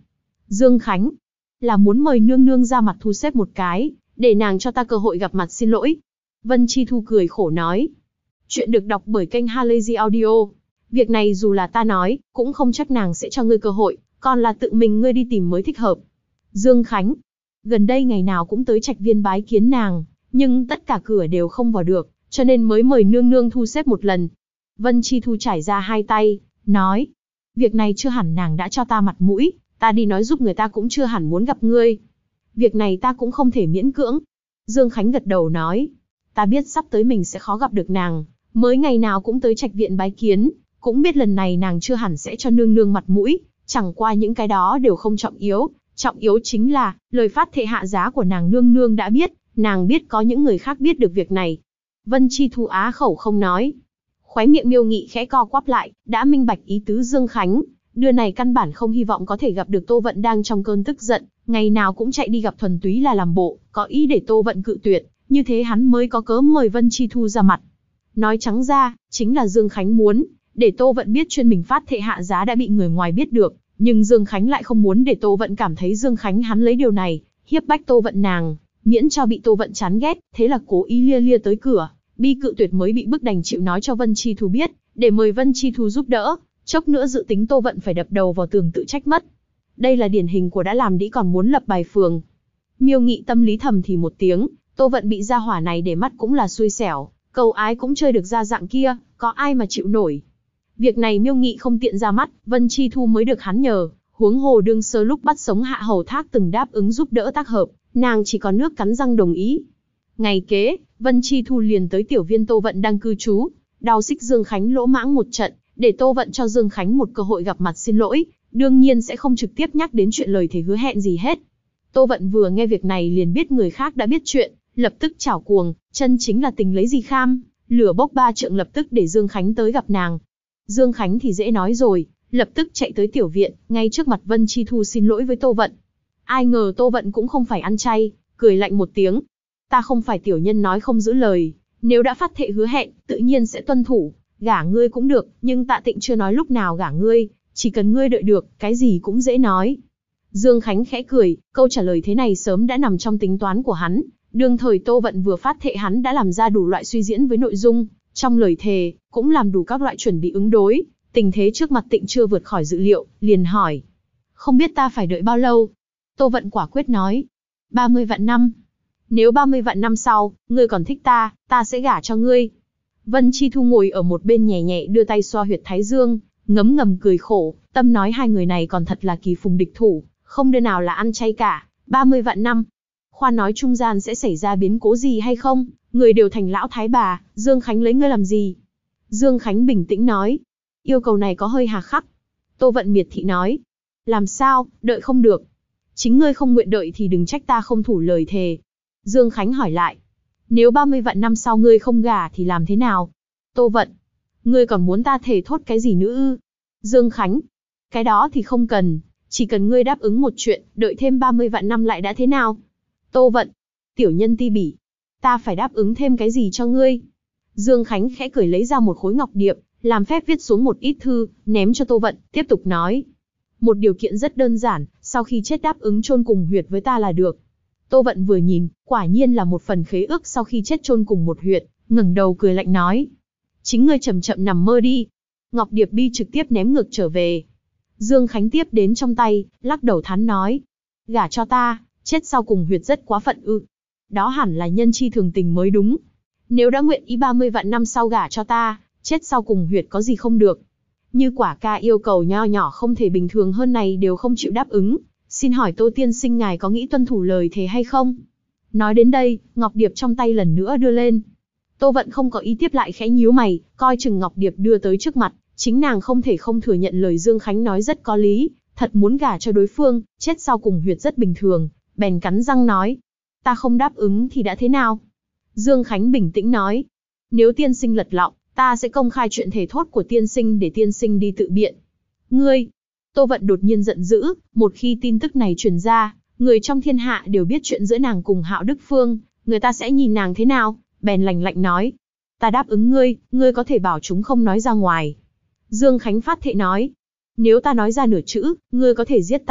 Dương Khánh, là muốn mời nương nương ra mặt thu xếp một cái, để nàng cho ta cơ hội gặp mặt xin lỗi. Vân Chi Thu cười khổ nói. Chuyện được đọc bởi kênh Halazy Audio. Việc này dù là ta nói, cũng không chắc nàng sẽ cho ngươi cơ hội, còn là tự mình ngươi đi tìm mới thích hợp. Dương Khánh, gần đây ngày nào cũng tới Trạch Viên bái kiến nàng, nhưng tất cả cửa đều không vào được, cho nên mới mời nương nương thu xếp một lần. Vân Chi Thu trải ra hai tay, nói. Việc này chưa hẳn nàng đã cho ta mặt mũi, ta đi nói giúp người ta cũng chưa hẳn muốn gặp ngươi. Việc này ta cũng không thể miễn cưỡng. Dương Khánh gật đầu nói. Ta biết sắp tới mình sẽ khó gặp được nàng, mới ngày nào cũng tới Trạch Viện bái kiến, cũng biết lần này nàng chưa hẳn sẽ cho nương nương mặt mũi, chẳng qua những cái đó đều không trọng yếu chính là, lời phát thệ hạ giá của nàng nương nương đã biết, nàng biết có những người khác biết được việc này. Vân Chi Thu á khẩu không nói. Khóe miệng Miêu Nghị khẽ co quắp lại, đã minh bạch ý tứ Dương Khánh, đưa này căn bản không hy vọng có thể gặp được Tô Vận đang trong cơn tức giận, ngày nào cũng chạy đi gặp thuần túy là làm bộ, có ý để Tô Vận cự tuyệt, như thế hắn mới có cớ mời Vân Chi Thu ra mặt. Nói trắng ra, chính là Dương Khánh muốn, để Tô Vận biết chuyên mình phát thệ hạ giá đã bị người ngoài biết được, nhưng Dương Khánh lại không muốn để Tô Vận cảm thấy Dương Khánh hắn lấy điều này, hiếp bách Tô Vận nàng, miễn cho bị Tô Vận chán ghét, thế là cố ý lia tới cửa, bi cự tuyệt mới bị bức đành chịu nói cho Vân Chi Thu biết, để mời Vân Chi Thu giúp đỡ, chốc nữa dự tính Tô Vận phải đập đầu vào tường tự trách mất. Đây là điển hình của đã làm đĩ còn muốn lập bài phường. Miêu Nghị tâm lý thầm thì một tiếng, Tô Vận bị gia hỏa này để mắt cũng là xui xẻo, cầu ái cũng chơi được ra dạng kia, có ai mà chịu nổi. Việc này Miêu Nghị không tiện ra mắt, Vân Chi Thu mới được hắn nhờ, huống hồ đương sơ lúc bắt sống Hạ Hầu Thác từng đáp ứng giúp đỡ tác hợp, nàng chỉ có nước cắn răng đồng ý. Ngày kế, Vân Chi Thu liền tới tiểu viên Tô Vận đang cư trú, đào xích Dương Khánh lỗ mãng một trận, để Tô Vận cho Dương Khánh một cơ hội gặp mặt xin lỗi, đương nhiên sẽ không trực tiếp nhắc đến chuyện lời thề hứa hẹn gì hết. Tô Vận vừa nghe việc này liền biết người khác đã biết chuyện, lập tức chảo cuồng, chân chính là tình lấy gì kham, lửa bốc ba trượng lập tức để Dương Khánh tới gặp nàng. Dương Khánh thì dễ nói rồi, lập tức chạy tới tiểu viện, ngay trước mặt Vân Chi Thu xin lỗi với Tô Vận. Ai ngờ Tô Vận cũng không phải ăn chay, cười lạnh một tiếng. Ta không phải tiểu nhân nói không giữ lời, nếu đã phát thệ hứa hẹn, tự nhiên sẽ tuân thủ, gả ngươi cũng được, nhưng Tạ Tịnh chưa nói lúc nào gả ngươi, chỉ cần ngươi đợi được, cái gì cũng dễ nói. Dương Khánh khẽ cười, câu trả lời thế này sớm đã nằm trong tính toán của hắn, đương thời Tô Vận vừa phát thệ hắn đã làm ra đủ loại suy diễn với nội dung, trong lời thề, cũng làm đủ các loại chuẩn bị ứng đối, tình thế trước mặt Tịnh chưa vượt khỏi dự liệu, liền hỏi. Không biết ta phải đợi bao lâu? Tô Vận quả quyết nói. 30 vạn năm. Nếu 30 vạn năm sau, ngươi còn thích ta, ta sẽ gả cho ngươi. Vân Chi Thu ngồi ở một bên nhẹ nhẹ đưa tay xoa huyệt thái dương, ngấm ngầm cười khổ, tâm nói hai người này còn thật là kỳ phùng địch thủ, không đứa nào là ăn chay cả, 30 vạn năm. Khoan nói trung gian sẽ xảy ra biến cố gì hay không, người đều thành lão thái bà, Dương Khánh lấy ngươi làm gì? Dương Khánh bình tĩnh nói, yêu cầu này có hơi hà khắc. Tô Vận miệt thị nói, làm sao, đợi không được. Chính ngươi không nguyện đợi thì đừng trách ta không thủ lời thề. Dương Khánh hỏi lại, nếu 30 vạn năm sau ngươi không gả thì làm thế nào? Tô Vận, ngươi còn muốn ta thề thốt cái gì nữa ư? Dương Khánh, cái đó thì không cần, chỉ cần ngươi đáp ứng một chuyện, đợi thêm 30 vạn năm lại đã thế nào? Tô Vận, tiểu nhân ti bỉ, ta phải đáp ứng thêm cái gì cho ngươi? Dương Khánh khẽ cười lấy ra một khối ngọc điệp, làm phép viết xuống một ít thư, ném cho Tô Vận, tiếp tục nói. Một điều kiện rất đơn giản, sau khi chết đáp ứng chôn cùng huyệt với ta là được. Tô Vận vừa nhìn, quả nhiên là một phần khế ước sau khi chết chôn cùng một huyệt, ngẩng đầu cười lạnh nói. Chính ngươi chậm chậm nằm mơ đi. Ngọc điệp bi trực tiếp ném ngược trở về. Dương Khánh tiếp đến trong tay, lắc đầu thán nói. Gả cho ta, chết sau cùng huyệt rất quá phận ư. Đó hẳn là nhân chi thường tình mới đúng. Nếu đã nguyện ý 30 vạn năm sau gả cho ta, chết sau cùng huyệt có gì không được. Như Quả ca yêu cầu nho nhỏ không thể bình thường hơn này đều không chịu đáp ứng. Xin hỏi Tô tiên sinh ngài có nghĩ tuân thủ lời thề hay không? Nói đến đây, ngọc điệp trong tay lần nữa đưa lên. Tô Vận không có ý tiếp lại khẽ nhíu mày, coi chừng ngọc điệp đưa tới trước mặt, chính nàng không thể không thừa nhận lời Dương Khánh nói rất có lý, thật muốn gả cho đối phương, chết sau cùng huyệt rất bình thường, bèn cắn răng nói. Ta không đáp ứng thì đã thế nào? Dương Khánh bình tĩnh nói. Nếu tiên sinh lật lọng, ta sẽ công khai chuyện thề thốt của tiên sinh để tiên sinh đi tự biện. Ngươi! Tô Vận đột nhiên giận dữ, một khi tin tức này truyền ra, người trong thiên hạ đều biết chuyện giữa nàng cùng Hạo Đức Phương, người ta sẽ nhìn nàng thế nào, bèn lạnh lạnh nói. Ta đáp ứng ngươi, ngươi có thể bảo chúng không nói ra ngoài. Dương Khánh phát thệ nói. Nếu ta nói ra nửa chữ, ngươi có thể giết ta,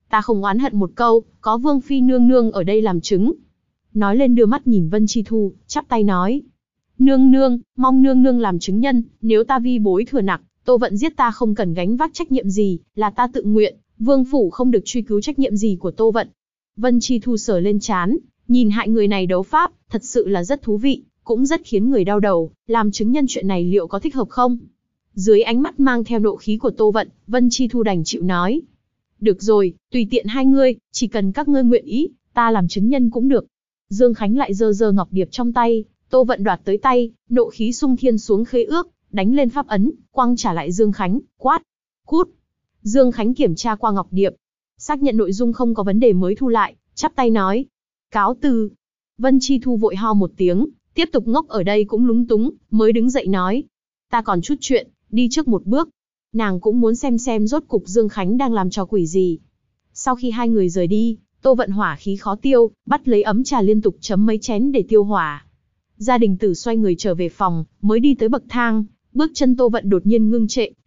ta không oán hận một câu, có Vương Phi nương nương ở đây làm chứng. Nói lên đưa mắt nhìn Vân Chi Thu, chắp tay nói. Nương nương, mong nương nương làm chứng nhân, nếu ta vi bối thừa nặng, Tô Vận giết ta không cần gánh vác trách nhiệm gì, là ta tự nguyện, Vương Phủ không được truy cứu trách nhiệm gì của Tô Vận. Vân Chi Thu sờ lên trán, nhìn hai người này đấu pháp, thật sự là rất thú vị, cũng rất khiến người đau đầu, làm chứng nhân chuyện này liệu có thích hợp không? Dưới ánh mắt mang theo nộ khí của Tô Vận, Vân Chi Thu đành chịu nói. Được rồi, tùy tiện hai ngươi, chỉ cần các ngươi nguyện ý, ta làm chứng nhân cũng được. Dương Khánh lại giơ giơ ngọc điệp trong tay, Tô Vận đoạt tới tay, nộ khí xung thiên xuống khế ước, đánh lên pháp ấn, quăng trả lại Dương Khánh, quát. Cút. Dương Khánh kiểm tra qua ngọc điệp, xác nhận nội dung không có vấn đề mới thu lại, chắp tay nói. Cáo từ. Vân Chi Thu vội ho một tiếng, tiếp tục ngốc ở đây cũng lúng túng, mới đứng dậy nói. Ta còn chút chuyện, đi trước một bước. Nàng cũng muốn xem rốt cục Dương Khánh đang làm trò quỷ gì. Sau khi hai người rời đi, Tô Vận hỏa khí khó tiêu, bắt lấy ấm trà liên tục chấm mấy chén để tiêu hỏa. Gia Đình Tử xoay người trở về phòng, mới đi tới bậc thang, bước chân Tô Vận đột nhiên ngưng trệ,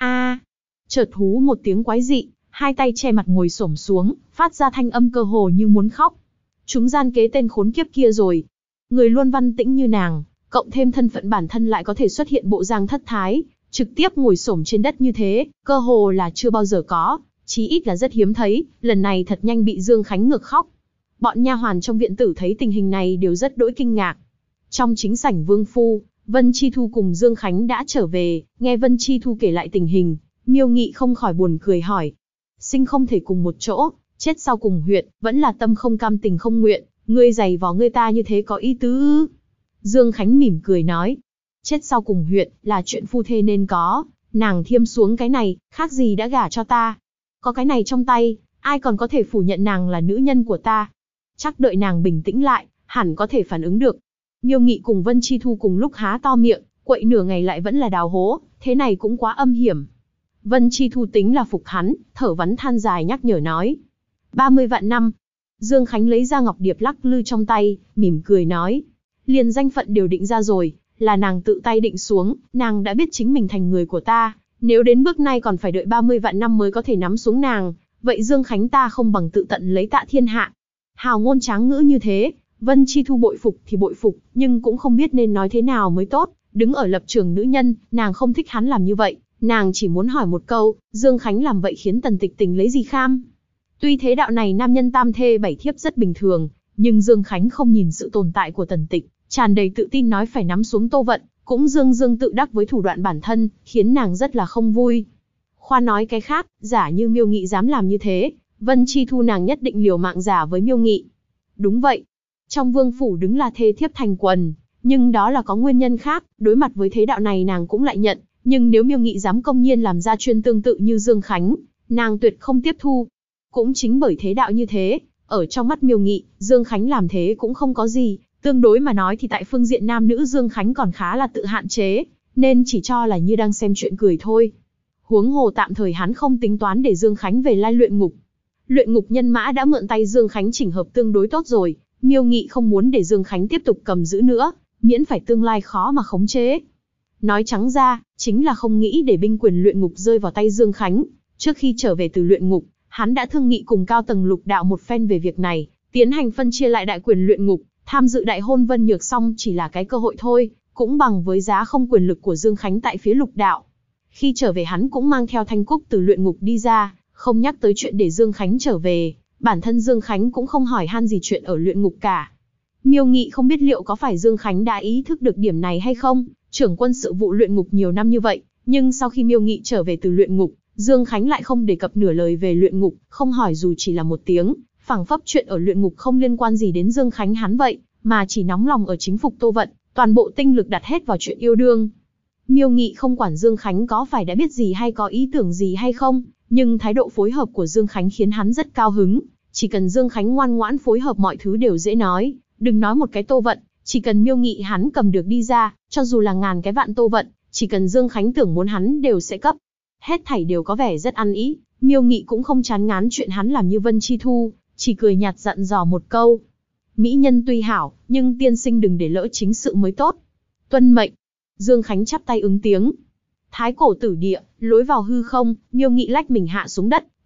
chợt hú một tiếng quái dị, hai tay che mặt ngồi xổm xuống, phát ra thanh âm cơ hồ như muốn khóc. Chúng gian kế tên khốn kiếp kia rồi. Người luôn văn tĩnh như nàng, cộng thêm thân phận bản thân lại có thể xuất hiện bộ dạng thất thái, trực tiếp ngồi xổm trên đất như thế, cơ hồ là chưa bao giờ có, chí ít là rất hiếm thấy, lần này thật nhanh bị Dương Khánh ngược khóc. Bọn nha hoàn trong viện tử thấy tình hình này đều rất đỗi kinh ngạc. Trong chính sảnh Vương phu, Vân Chi Thu cùng Dương Khánh đã trở về, nghe Vân Chi Thu kể lại tình hình, Miêu Nghị không khỏi buồn cười hỏi. Sinh không thể cùng một chỗ, chết sau cùng huyệt, vẫn là tâm không cam tình không nguyện, ngươi giày vò ngươi ta như thế có ý tứ ư? Dương Khánh mỉm cười nói. Chết sau cùng huyệt, là chuyện phu thê nên có, nàng thiêm xuống cái này, khác gì đã gả cho ta. Có cái này trong tay, ai còn có thể phủ nhận nàng là nữ nhân của ta. Chắc đợi nàng bình tĩnh lại, hẳn có thể phản ứng được. Miêu Nghị cùng Vân Chi Thu cùng lúc há to miệng, quậy nửa ngày lại vẫn là đào hố, thế này cũng quá âm hiểm. Vân Chi Thu tính là phục hắn, thở vắn than dài nhắc nhở nói. 30 vạn năm. Dương Khánh lấy ra ngọc điệp lắc lư trong tay, mỉm cười nói. Liền danh phận đều định ra rồi, là nàng tự tay định xuống, nàng đã biết chính mình thành người của ta. Nếu đến bước này còn phải đợi 30 vạn năm mới có thể nắm xuống nàng, vậy Dương Khánh ta không bằng tự tận lấy tạ thiên hạ. Hào ngôn tráng ngữ như thế, Vân Chi Thu bội phục thì bội phục, nhưng cũng không biết nên nói thế nào mới tốt. Đứng ở lập trường nữ nhân, nàng không thích hắn làm như vậy, nàng chỉ muốn hỏi một câu, Dương Khánh làm vậy khiến Tần Tịch Tình lấy gì kham? Tuy thế đạo này nam nhân tam thê bảy thiếp rất bình thường, nhưng Dương Khánh không nhìn sự tồn tại của Tần Tịch, tràn đầy tự tin nói phải nắm xuống Tô Vận, cũng dương tự đắc với thủ đoạn bản thân, khiến nàng rất là không vui. Khoa nói cái khác, giả như Miêu Nghị dám làm như thế, Vân Chi Thu nàng nhất định liều mạng giả với Miêu Nghị. Đúng vậy, trong vương phủ đứng là thê thiếp thành quần, nhưng đó là có nguyên nhân khác, đối mặt với thế đạo này nàng cũng lại nhận, nhưng nếu Miêu Nghị dám công nhiên làm ra chuyên tương tự như Dương Khánh, nàng tuyệt không tiếp thu. Cũng chính bởi thế đạo như thế, ở trong mắt Miêu Nghị, Dương Khánh làm thế cũng không có gì, tương đối mà nói thì tại phương diện nam nữ Dương Khánh còn khá là tự hạn chế, nên chỉ cho là như đang xem chuyện cười thôi. Huống hồ tạm thời hắn không tính toán để Dương Khánh về lai luyện ngục. Luyện ngục nhân mã đã mượn tay Dương Khánh chỉnh hợp tương đối tốt rồi, Miêu Nghị không muốn để Dương Khánh tiếp tục cầm giữ nữa, miễn phải tương lai khó mà khống chế. Nói trắng ra, chính là không nghĩ để binh quyền luyện ngục rơi vào tay Dương Khánh. Trước khi trở về từ luyện ngục, hắn đã thương nghị cùng cao tầng lục đạo một phen về việc này, tiến hành phân chia lại đại quyền luyện ngục, tham dự đại hôn Vân Nhược Song chỉ là cái cơ hội thôi, cũng bằng với giá không quyền lực của Dương Khánh tại phía lục đạo. Khi trở về hắn cũng mang theo Thanh Cúc từ luyện ngục đi ra, không nhắc tới chuyện để Dương Khánh trở về, bản thân Dương Khánh cũng không hỏi han gì chuyện ở luyện ngục cả. Miêu Nghị không biết liệu có phải Dương Khánh đã ý thức được điểm này hay không, trưởng quân sự vụ luyện ngục nhiều năm như vậy, nhưng sau khi Miêu Nghị trở về từ luyện ngục, Dương Khánh lại không đề cập nửa lời về luyện ngục, không hỏi dù chỉ là một tiếng, phảng phất chuyện ở luyện ngục không liên quan gì đến Dương Khánh hắn vậy, mà chỉ nóng lòng ở chính phục Tô Vận, toàn bộ tinh lực đặt hết vào chuyện yêu đương. Miêu Nghị không quản Dương Khánh có phải đã biết gì hay có ý tưởng gì hay không, nhưng thái độ phối hợp của Dương Khánh khiến hắn rất cao hứng, chỉ cần Dương Khánh ngoan ngoãn phối hợp mọi thứ đều dễ nói, đừng nói một cái Tô Vận, chỉ cần Miêu Nghị hắn cầm được đi ra, cho dù là ngàn cái vạn Tô Vận, chỉ cần Dương Khánh tưởng muốn hắn đều sẽ cấp. Hết thảy đều có vẻ rất ăn ý, Miêu Nghị cũng không chán ngán chuyện hắn làm như Vân Chi Thu, chỉ cười nhạt dặn dò một câu. Mỹ nhân tuy hảo, nhưng tiên sinh đừng để lỡ chính sự mới tốt. Tuân mệnh. Dương Khánh chắp tay ứng tiếng. Thái cổ tử địa, lối vào hư không, Miêu Nghị lách mình hạ xuống đất,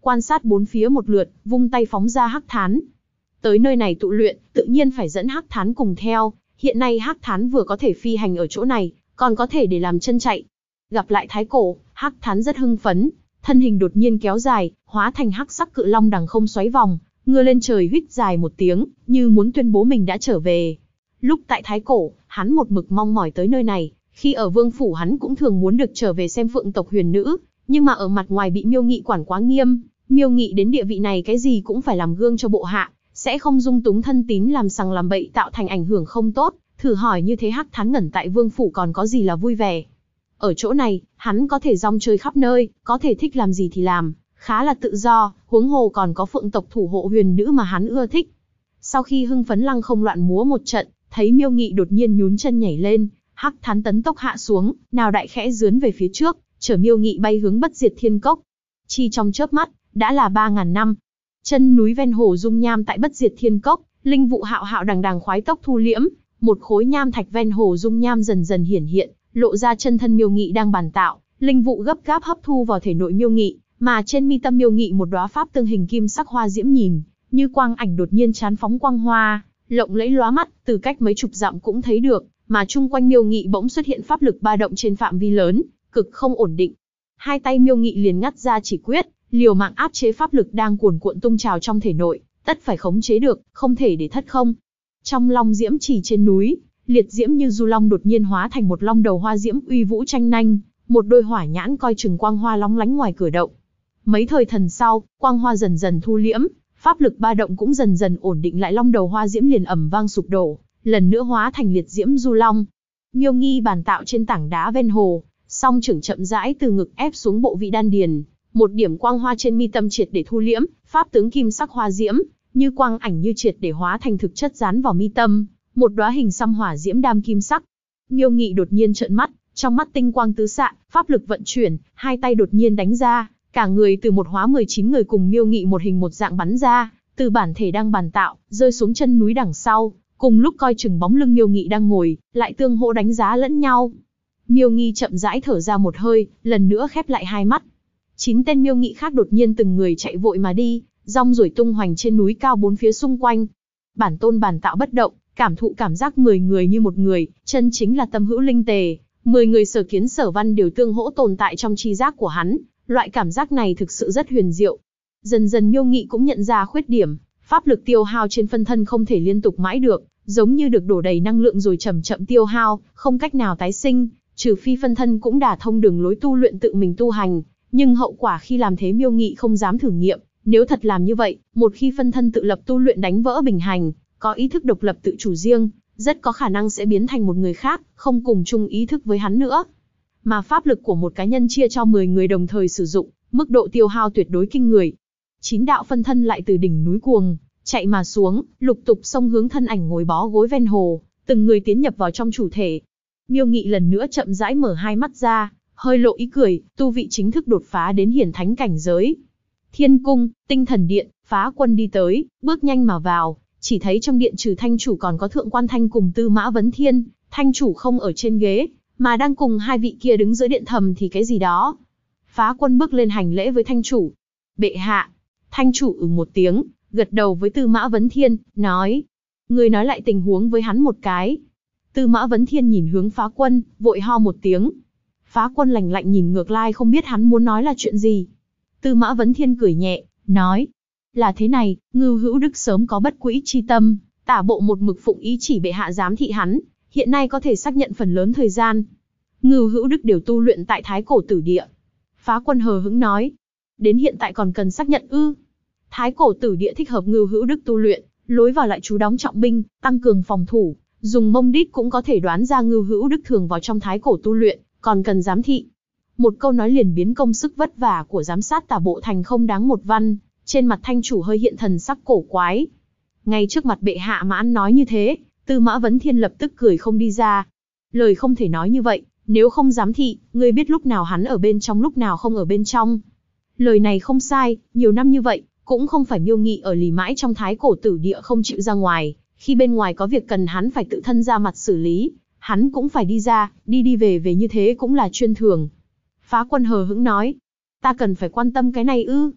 quan sát bốn phía một lượt, vung tay phóng ra hắc thán. Tới nơi này tụ luyện, tự nhiên phải dẫn hắc thán cùng theo, hiện nay hắc thán vừa có thể phi hành ở chỗ này, còn có thể để làm chân chạy. Gặp lại thái cổ, hắc thán rất hưng phấn, thân hình đột nhiên kéo dài, hóa thành hắc sắc cự long đằng không xoáy vòng, ngửa lên trời huýt dài một tiếng, như muốn tuyên bố mình đã trở về. Lúc tại thái cổ, hắn một mực mong mỏi tới nơi này, khi ở vương phủ hắn cũng thường muốn được trở về xem phượng tộc huyền nữ, nhưng mà ở mặt ngoài bị Miêu Nghị quản quá nghiêm, Miêu Nghị đến địa vị này cái gì cũng phải làm gương cho bộ hạ, sẽ không dung túng thân tín làm sằng làm bậy tạo thành ảnh hưởng không tốt, thử hỏi như thế hắc thán ngẩn tại vương phủ còn có gì là vui vẻ. Ở chỗ này, hắn có thể rong chơi khắp nơi, có thể thích làm gì thì làm, khá là tự do, huống hồ còn có phượng tộc thủ hộ huyền nữ mà hắn ưa thích. Sau khi hưng phấn lăng không loạn múa một trận, thấy Miêu Nghị đột nhiên nhún chân nhảy lên, hắc thán tấn tốc hạ xuống, nào đại khẽ dướn về phía trước, chở Miêu Nghị bay hướng Bất Diệt Thiên Cốc. Chi trong chớp mắt, đã là 3000 năm. Chân núi ven hồ dung nham tại Bất Diệt Thiên Cốc, linh vụ hạo hạo đằng đằng khoái tốc thu liễm, một khối nham thạch ven hồ dung nham dần dần hiển hiện, lộ ra chân thân Miêu Nghị đang bàn tạo, linh vụ gấp gáp hấp thu vào thể nội Miêu Nghị, mà trên mi tâm Miêu Nghị một đóa pháp tương hình kim sắc hoa diễm nhìn, như quang ảnh đột nhiên chán phóng quang hoa, lộng lẫy lóa mắt, từ cách mấy chục dặm cũng thấy được, mà chung quanh Miêu Nghị bỗng xuất hiện pháp lực ba động trên phạm vi lớn, cực không ổn định. Hai tay Miêu Nghị liền ngắt ra chỉ quyết, liều mạng áp chế pháp lực đang cuồn cuộn tung trào trong thể nội, tất phải khống chế được, không thể để thất không. Trong long diễm trì trên núi, liệt diễm như du long đột nhiên hóa thành một long đầu hoa diễm uy vũ tranh nanh, một đôi hỏa nhãn coi chừng quang hoa lóng lánh ngoài cửa động. Mấy thời thần sau, quang hoa dần dần thu liễm, pháp lực ba động cũng dần dần ổn định lại, long đầu hoa diễm liền ầm vang sụp đổ, lần nữa hóa thành liệt diễm du long. Miêu Nghi bàn tạo trên tảng đá ven hồ, song trưởng chậm rãi từ ngực ép xuống bộ vị đan điền, một điểm quang hoa trên mi tâm triệt để thu liễm, pháp tướng kim sắc hoa diễm, như quang ảnh như triệt để hóa thành thực chất dán vào mi tâm, một đóa hình xăm hỏa diễm đam kim sắc. Miêu Nghị đột nhiên trợn mắt, trong mắt tinh quang tứ xạ, pháp lực vận chuyển, hai tay đột nhiên đánh ra, cả người từ một hóa 19 người cùng Miêu Nghị một hình một dạng bắn ra, từ bản thể đang bàn tạo, rơi xuống chân núi đằng sau, cùng lúc coi chừng bóng lưng Miêu Nghị đang ngồi, lại tương hỗ đánh giá lẫn nhau. Miêu Nghị chậm rãi thở ra một hơi, lần nữa khép lại hai mắt. 9 tên Miêu Nghị khác đột nhiên từng người chạy vội mà đi, rong ruổi tung hoành trên núi cao bốn phía xung quanh. Bản tôn bàn tạo bất động, cảm thụ cảm giác 10 người như một người, chân chính là tâm hữu linh tề, 10 người sở kiến sở văn đều tương hỗ tồn tại trong tri giác của hắn, loại cảm giác này thực sự rất huyền diệu. Dần dần Miêu Nghị cũng nhận ra khuyết điểm, pháp lực tiêu hao trên phân thân không thể liên tục mãi được, giống như được đổ đầy năng lượng rồi chậm chậm tiêu hao, không cách nào tái sinh, trừ phi phân thân cũng đả thông đường lối tu luyện tự mình tu hành, nhưng hậu quả khi làm thế Miêu Nghị không dám thử nghiệm, nếu thật làm như vậy, một khi phân thân tự lập tu luyện đánh vỡ bình hành, có ý thức độc lập tự chủ riêng, rất có khả năng sẽ biến thành một người khác, không cùng chung ý thức với hắn nữa. Mà pháp lực của một cá nhân chia cho 10 người đồng thời sử dụng, mức độ tiêu hao tuyệt đối kinh người. 9 đạo phân thân lại từ đỉnh núi cuồng chạy mà xuống, lục tục xông hướng thân ảnh ngồi bó gối ven hồ, từng người tiến nhập vào trong chủ thể. Miêu Nghị lần nữa chậm rãi mở hai mắt ra, hơi lộ ý cười, tu vị chính thức đột phá đến hiển thánh cảnh giới. Thiên cung, tinh thần điện, Phá Quân đi tới, bước nhanh mà vào, chỉ thấy trong điện trừ thanh chủ còn có thượng quan Thanh cùng Tư Mã Vấn Thiên, thanh chủ không ở trên ghế, mà đang cùng hai vị kia đứng giữa điện thầm thì cái gì đó. Phá Quân bước lên hành lễ với thanh chủ. Bệ hạ. Thanh chủ một tiếng, gật đầu với Tư Mã Vấn Thiên, nói. Người nói lại tình huống với hắn một cái. Tư Mã Vấn Thiên nhìn hướng Phá Quân, vội ho một tiếng. Phá Quân lạnh lạnh nhìn ngược lại không biết hắn muốn nói là chuyện gì. Tư Mã Vấn Thiên cười nhẹ, nói. Là thế này, Ngưu Hữu Đức sớm có bất quỹ chi tâm, tả bộ một mực phụng ý chỉ bệ hạ giám thị hắn, hiện nay có thể xác nhận phần lớn thời gian. Ngưu Hữu Đức đều tu luyện tại Thái Cổ Tử Địa. Phá Quân hờ hững nói. Đến hiện tại còn cần xác nhận ư? Thái Cổ Tử Địa thích hợp Ngưu Hữu Đức tu luyện, lối vào lại trú đóng trọng binh, tăng cường phòng thủ, dùng mông đít cũng có thể đoán ra Ngưu Hữu Đức thường vào trong Thái Cổ tu luyện, còn cần giám thị. Một câu nói liền biến công sức vất vả của giám sát tả bộ thành không đáng một văn, trên mặt thanh chủ hơi hiện thần sắc cổ quái. Ngay trước mặt bệ hạ mà ăn nói như thế, Tư Mã Vấn Thiên lập tức cười không đi ra. Lời không thể nói như vậy, nếu không giám thị, ngươi biết lúc nào hắn ở bên trong lúc nào không ở bên trong. Lời này không sai, nhiều năm như vậy, cũng không phải Miêu Nghị ở lì mãi trong Thái Cổ Tử Địa không chịu ra ngoài, khi bên ngoài có việc cần hắn phải tự thân ra mặt xử lý, hắn cũng phải đi ra, đi về về như thế cũng là chuyên thường. Phá Quân hờ hững nói, ta cần phải quan tâm cái này ư?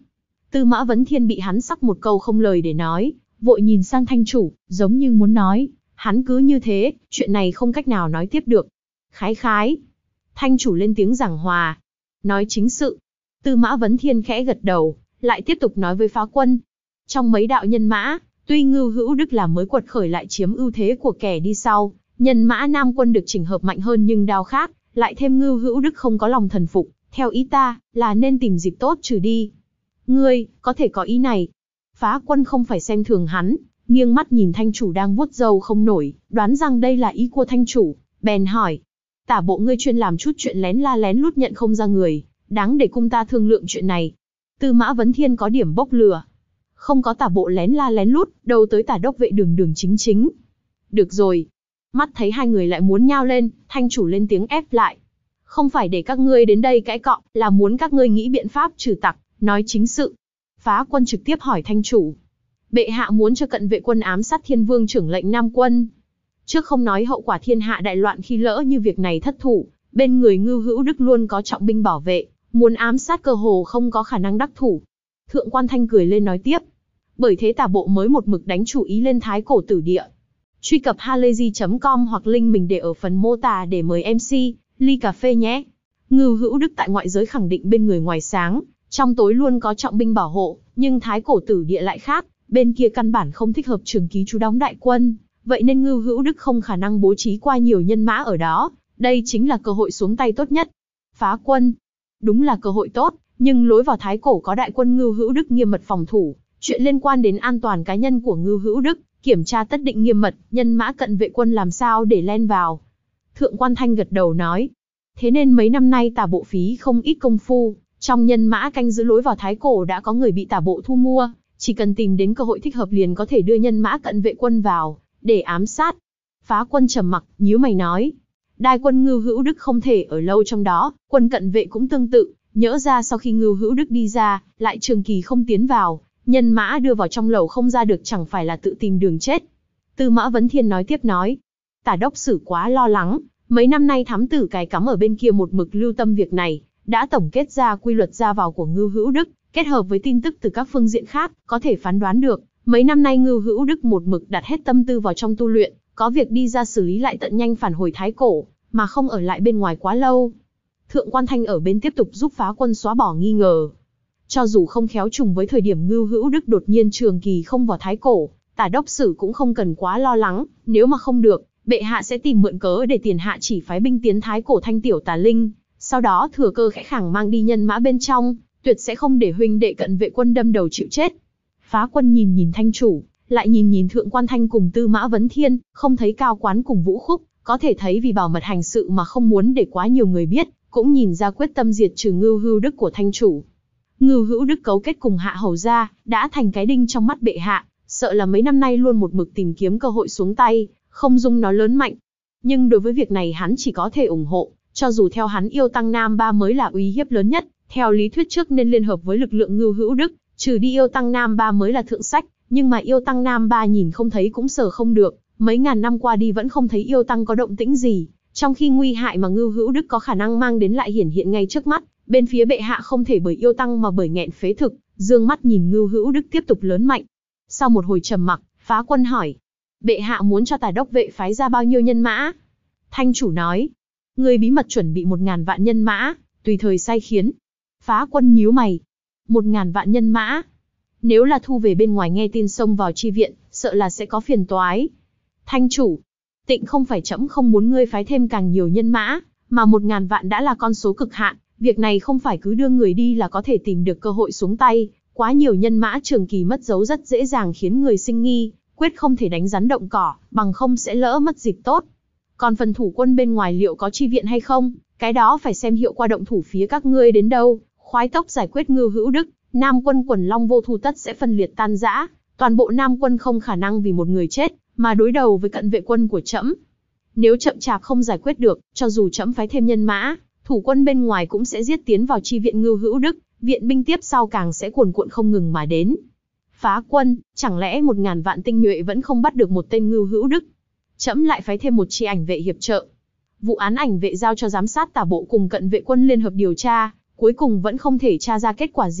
Tư Mã Vấn Thiên bị hắn sặc một câu không lời để nói, vội nhìn sang Thanh chủ, giống như muốn nói, hắn cứ như thế, chuyện này không cách nào nói tiếp được. Khái khái. Thanh chủ lên tiếng giảng hòa. Nói chính sự. Tư Mã Vấn Thiên khẽ gật đầu, lại tiếp tục nói với Phá Quân. Trong mấy đạo nhân mã, tuy Ngưu Hữu Đức là mới quật khởi lại chiếm ưu thế của kẻ đi sau, nhân mã Nam Quân được chỉnh hợp mạnh hơn nhưng đao khác, lại thêm Ngưu Hữu Đức không có lòng thần phục, theo ý ta, là nên tìm dịp tốt trừ đi. Ngươi, có thể có ý này. Phá Quân không phải xem thường hắn, nghiêng mắt nhìn Thanh chủ đang vuốt râu không nổi, đoán rằng đây là ý của Thanh chủ, bèn hỏi. Tả bộ ngươi chuyên làm chút chuyện lén la lén lút nhận không ra người, đáng để cung ta thương lượng chuyện này. Tư Mã Vấn Thiên có điểm bốc lửa. Không có tả bộ lén la lén lút, đâu tới tả đốc vệ đường đường chính chính. Được rồi. Mắt thấy hai người lại muốn nhao lên, Thanh chủ lên tiếng ép lại. Không phải để các ngươi đến đây cãi cọ, là muốn các ngươi nghĩ biện pháp trừ tặc, nói chính sự. Phá Quân trực tiếp hỏi Thanh chủ. Bệ hạ muốn cho cận vệ quân ám sát Thiên Vương trưởng lệnh Nam Quân. Trước không nói hậu quả thiên hạ đại loạn khi lỡ như việc này thất thủ, bên người Ngưu Hữu Đức luôn có trọng binh bảo vệ, muốn ám sát cơ hồ không có khả năng đắc thủ. Thượng quan Thanh cười lên nói tiếp. Bởi thế tả bộ mới một mực đánh chủ ý lên Thái Cổ Tử Địa. Truy cập halayzi.com hoặc link mình để ở phần mô tả để mời MC, ly cà phê nhé. Ngưu Hữu Đức tại ngoại giới khẳng định bên người ngoài sáng, trong tối luôn có trọng binh bảo hộ, nhưng Thái Cổ Tử Địa lại khác, bên kia căn bản không thích hợp trường ký trú đóng đại quân, vậy nên Ngưu Hữu Đức không khả năng bố trí qua nhiều nhân mã ở đó, đây chính là cơ hội xuống tay tốt nhất. Phá Quân, đúng là cơ hội tốt, nhưng lối vào Thái Cổ có đại quân Ngưu Hữu Đức nghiêm mật phòng thủ, chuyện liên quan đến an toàn cá nhân của Ngưu Hữu Đức, kiểm tra tất định nghiêm mật, nhân mã cận vệ quân làm sao để len vào. Thượng quan Thanh gật đầu nói, thế nên mấy năm nay tả bộ phí không ít công phu, trong nhân mã canh giữ lối vào Thái Cổ đã có người bị tả bộ thu mua, chỉ cần tìm đến cơ hội thích hợp liền có thể đưa nhân mã cận vệ quân vào, để ám sát. Phá Quân trầm mặc, nhíu mày nói, đại quân Ngưu Hữu Đức không thể ở lâu trong đó, quân cận vệ cũng tương tự, nhỡ ra sau khi Ngưu Hữu Đức đi ra, lại trường kỳ không tiến vào, nhân mã đưa vào trong lầu không ra được chẳng phải là tự tìm đường chết. Tư Mã Vấn Thiên nói tiếp nói, tả đốc sử quá lo lắng, mấy năm nay thám tử cái cắm ở bên kia một mực lưu tâm việc này, đã tổng kết ra quy luật ra vào của Ngưu Hữu Đức, kết hợp với tin tức từ các phương diện khác, có thể phán đoán được, mấy năm nay Ngưu Hữu Đức một mực đặt hết tâm tư vào trong tu luyện, có việc đi ra xử lý lại tận nhanh phản hồi Thái Cổ, mà không ở lại bên ngoài quá lâu. Thượng quan Thanh ở bên tiếp tục giúp Phá Quân xóa bỏ nghi ngờ. Cho dù không khéo trùng với thời điểm Ngưu Hữu Đức đột nhiên trường kỳ không vào Thái Cổ, tả đốc sử cũng không cần quá lo lắng, nếu mà không được, bệ hạ sẽ tìm mượn cớ để tiền hạ chỉ phái binh tiến Thái Cổ thanh tiểu tà linh, sau đó thừa cơ khẽ khàng mang đi nhân mã bên trong, tuyệt sẽ không để huynh đệ cận vệ quân đâm đầu chịu chết. Phá Quân nhìn Thanh chủ, lại nhìn Thượng quan Thanh cùng Tư Mã Vấn Thiên, không thấy Cao Quán cùng Vũ Khúc, có thể thấy vì bảo mật hành sự mà không muốn để quá nhiều người biết, cũng nhìn ra quyết tâm diệt trừ Ngưu Hữu Đức của Thanh chủ. Ngưu Hữu Đức cấu kết cùng Hạ Hầu gia, đã thành cái đinh trong mắt bệ hạ, sợ là mấy năm nay luôn một mực tìm kiếm cơ hội xuống tay, không dung nó lớn mạnh. Nhưng đối với việc này hắn chỉ có thể ủng hộ, cho dù theo hắn Yêu Tăng Nam Ba mới là uy hiếp lớn nhất, theo lý thuyết trước nên liên hợp với lực lượng Ngưu Hữu Đức, trừ đi Yêu Tăng Nam Ba mới là thượng sách, nhưng mà Yêu Tăng Nam Ba nhìn không thấy cũng sờ không được, mấy ngàn năm qua đi vẫn không thấy Yêu Tăng có động tĩnh gì, trong khi nguy hại mà Ngưu Hữu Đức có khả năng mang đến lại hiển hiện ngay trước mắt, bên phía bệ hạ không thể bởi Yêu Tăng mà bởi nghẹn phế thực, dương mắt nhìn Ngưu Hữu Đức tiếp tục lớn mạnh. Sau một hồi trầm mặc, Phá Quân hỏi, bệ hạ muốn cho tả đốc vệ phái ra bao nhiêu nhân mã? Thanh chủ nói, người bí mật chuẩn bị 1000 vạn nhân mã, tùy thời sai khiến. Phá Quân nhíu mày, 1000 vạn nhân mã. Nếu là thu về bên ngoài nghe tin xông vào chi viện, sợ là sẽ có phiền toái. Thanh chủ, tịnh không phải trẫm không muốn ngươi phái thêm càng nhiều nhân mã, mà 1000 vạn đã là con số cực hạn, việc này không phải cứ đưa người đi là có thể tìm được cơ hội xuống tay, quá nhiều nhân mã trường kỳ mất dấu rất dễ dàng khiến người sinh nghi, quyết không thể đánh rắn động cỏ, bằng không sẽ lỡ mất dịp tốt. Còn phần thủ quân bên ngoài liệu có chi viện hay không, cái đó phải xem hiệu quả động thủ phía các ngươi đến đâu, khoái tốc giải quyết Ngưu Hữu Đức, Nam quân Quần Long Vô Thu tất sẽ phân liệt tan rã, toàn bộ Nam quân không khả năng vì một người chết mà đối đầu với cận vệ quân của trẫm. Nếu chậm chạp không giải quyết được, cho dù trẫm phái thêm nhân mã, thủ quân bên ngoài cũng sẽ giết tiến vào chi viện Ngưu Hữu Đức, viện binh tiếp sau càng sẽ cuồn cuộn không ngừng mà đến. Phá Quân, chẳng lẽ 1000 vạn tinh nhuệ vẫn không bắt được một tên Ngưu Hữu Đức? Trẫm lại phái thêm một chi ảnh vệ hiệp trợ. Vụ án ảnh vệ giao cho giám sát tả bộ cùng cận vệ quân liên hợp điều tra, cuối cùng vẫn không thể tra ra kết quả gì,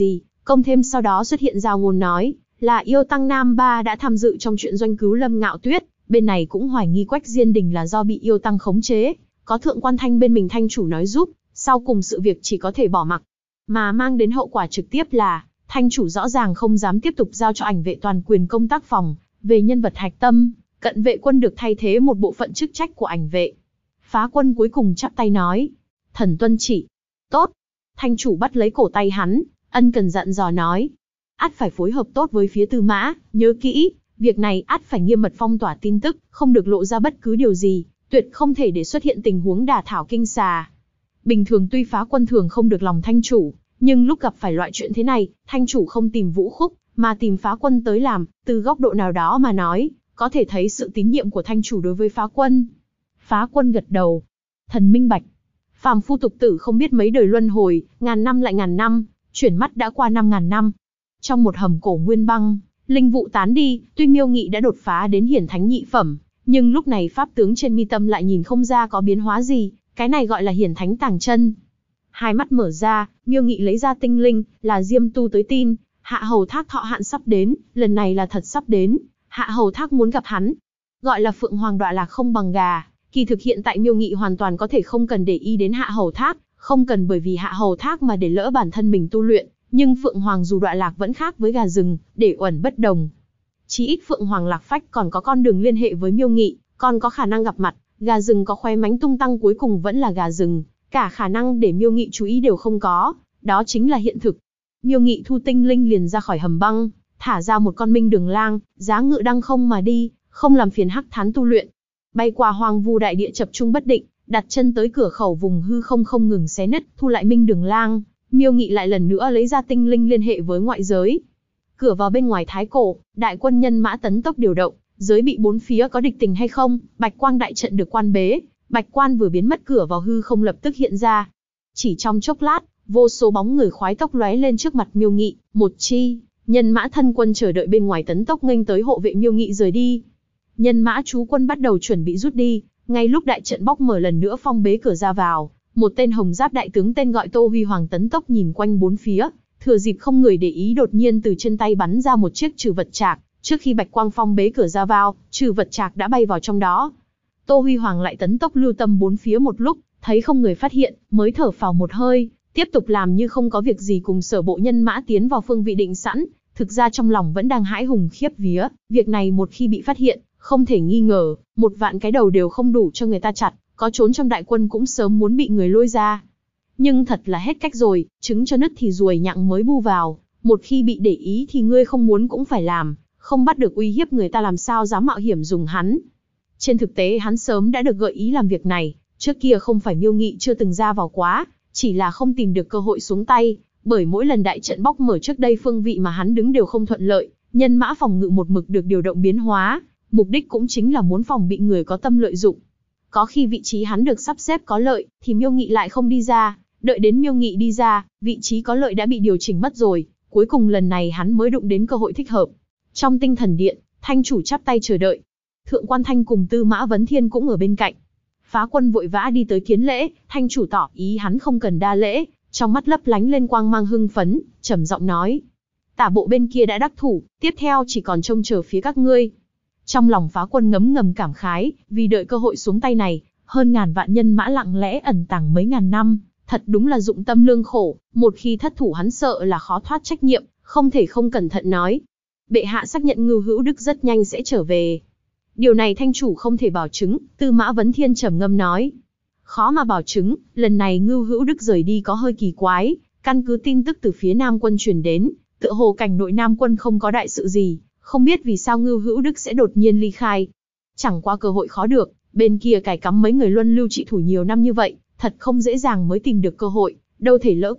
Công thêm sau đó xuất hiện giao ngôn nói, là yêu tăng Nam Ba đã tham dự trong chuyện doanh cứu Lâm Ngạo Tuyết, bên này cũng hoài nghi Quách Diên Đình là do bị yêu tăng khống chế, có Thượng Quan Thanh bên mình thanh chủ nói giúp, sau cùng sự việc chỉ có thể bỏ mặc. Mà mang đến hậu quả trực tiếp là, thanh chủ rõ ràng không dám tiếp tục giao cho ảnh vệ toàn quyền công tác phòng, về nhân vật hạch tâm, cận vệ quân được thay thế một bộ phận chức trách của ảnh vệ. Phá Quân cuối cùng chắp tay nói, thần tuân chỉ. Tốt. Thanh chủ bắt lấy cổ tay hắn, ân cần dặn dò nói, ắt phải phối hợp tốt với phía Tư Mã, nhớ kỹ, việc này ắt phải nghiêm mật phong tỏa tin tức, không được lộ ra bất cứ điều gì, tuyệt không thể để xuất hiện tình huống đả thảo kinh xà. Bình thường tuy Phá Quân thường không được lòng thanh chủ, nhưng lúc gặp phải loại chuyện thế này, thanh chủ không tìm Vũ Khúc, mà tìm Phá Quân tới làm, từ góc độ nào đó mà nói, có thể thấy sự tín nhiệm của thanh chủ đối với Phá Quân. Phá Quân gật đầu. Thần minh bạch. Phàm phu tục tử không biết mấy đời luân hồi, ngàn năm lại ngàn năm, chuyển mắt đã qua 5.000 năm. Trong một hầm cổ nguyên băng, linh vụ tán đi, tuy Miêu Nghị đã đột phá đến hiển thánh nhị phẩm, nhưng lúc này pháp tướng trên mi tâm lại nhìn không ra có biến hóa gì, cái này gọi là hiển thánh tàng chân. Hai mắt mở ra, Miêu Nghị lấy ra tinh linh, là Diêm Tu tới tin, Hạ Hầu Thác thọ hạn sắp đến, lần này là thật sắp đến, Hạ Hầu Thác muốn gặp hắn. Gọi là Phượng Hoàng đọa lạc không bằng gà, kỳ thực hiện tại Miêu Nghị hoàn toàn có thể không cần để ý đến Hạ Hầu Thác, không cần bởi vì Hạ Hầu Thác mà để lỡ bản thân mình tu luyện, nhưng Phượng Hoàng dù đọa lạc vẫn khác với gà rừng, để uẩn bất đồng. Chí ít Phượng Hoàng lạc phách còn có con đường liên hệ với Miêu Nghị, còn có khả năng gặp mặt, gà rừng có khoe mánh tung tăng cuối cùng vẫn là gà rừng, cả khả năng để Miêu Nghị chú ý đều không có, đó chính là hiện thực. Miêu Nghị thu tinh linh liền ra khỏi hầm băng, thả ra một con minh đường lang, giá ngự đăng không mà đi, không làm phiền Hắc Thán tu luyện. Bay qua hoang vu đại địa chập trung bất định, đặt chân tới cửa khẩu vùng hư không không ngừng xé nứt, thu lại minh đường lang, Miêu Nghị lại lần nữa lấy ra tinh linh liên hệ với ngoại giới. Cửa vào bên ngoài Thái Cổ, đại quân nhân mã tấn tốc điều động, giới bị bốn phía có địch tình hay không, Bạch Quang đại trận được quan bế, Bạch Quan vừa biến mất cửa vào hư không lập tức hiện ra. Chỉ trong chốc lát, vô số bóng người khoái tốc lóe lên trước mặt Miêu Nghị, một chi nhân mã thân quân chờ đợi bên ngoài tấn tốc nghênh tới hộ vệ Miêu Nghị rời đi. Nhân mã trú quân bắt đầu chuẩn bị rút đi, ngay lúc đại trận bóc mở lần nữa phong bế cửa ra vào, một tên hồng giáp đại tướng tên gọi Tô Huy Hoàng tấn tốc nhìn quanh bốn phía, thừa dịp không người để ý đột nhiên từ trên tay bắn ra một chiếc trừ vật trạc, trước khi Bạch Quang phong bế cửa ra vào, trừ vật trạc đã bay vào trong đó. Tô Huy Hoàng lại tấn tốc lưu tâm bốn phía một lúc, thấy không người phát hiện, mới thở phào một hơi, tiếp tục làm như không có việc gì cùng sở bộ nhân mã tiến vào phương vị định sẵn, thực ra trong lòng vẫn đang hãi hùng khiếp vía, việc này một khi bị phát hiện, không thể nghi ngờ, 1.000 cái đầu đều không đủ cho người ta chặt, có trốn trong đại quân cũng sớm muốn bị người lôi ra. Nhưng thật là hết cách rồi, trứng cho nứt thì ruồi nhặng mới bu vào, một khi bị để ý thì ngươi không muốn cũng phải làm, không bắt được uy hiếp người ta làm sao dám mạo hiểm dùng hắn. Trên thực tế hắn sớm đã được gợi ý làm việc này, trước kia không phải Miêu Nghị chưa từng ra vào quá, chỉ là không tìm được cơ hội xuống tay, bởi mỗi lần đại trận bóc mở trước đây phương vị mà hắn đứng đều không thuận lợi, nhân mã phòng ngự một mực được điều động biến hóa, mục đích cũng chính là muốn phòng bị người có tâm lợi dụng. Có khi vị trí hắn được sắp xếp có lợi, thì Miêu Nghị lại không đi ra, đợi đến Miêu Nghị đi ra, vị trí có lợi đã bị điều chỉnh mất rồi, cuối cùng lần này hắn mới đụng đến cơ hội thích hợp. Trong tinh thần điện, Thanh chủ chắp tay chờ đợi. Thượng Quan Thanh cùng Tư Mã Vấn Thiên cũng ở bên cạnh. Phá Quân vội vã đi tới kiến lễ, Thanh chủ tỏ ý hắn không cần đa lễ, trong mắt lấp lánh lên quang mang hưng phấn, trầm giọng nói: "Tả bộ bên kia đã đắc thủ, tiếp theo chỉ còn trông chờ phía các ngươi." Trong lòng Phá Quân ngấm ngầm cảm khái, vì đợi cơ hội xuống tay này, hơn ngàn vạn nhân mã lặng lẽ ẩn tàng mấy ngàn năm, thật đúng là dụng tâm lương khổ, một khi thất thủ hắn sợ là khó thoát trách nhiệm, không thể không cẩn thận nói: "Bệ hạ xác nhận Ngưu Hữu Đức rất nhanh sẽ trở về." Điều này Thanh chủ không thể bảo chứng, Tư Mã Vấn Thiên trầm ngâm nói: "Khó mà bảo chứng, lần này Ngưu Hữu Đức rời đi có hơi kỳ quái, căn cứ tin tức từ phía Nam quân truyền đến, tựa hồ cảnh nội Nam quân không có đại sự gì, không biết vì sao Ngưu Hữu Đức sẽ đột nhiên ly khai. Chẳng qua cơ hội khó được, bên kia cài cắm mấy người luân lưu trị thủ nhiều năm như vậy, thật không dễ dàng mới tìm được cơ hội, đâu thể lỡ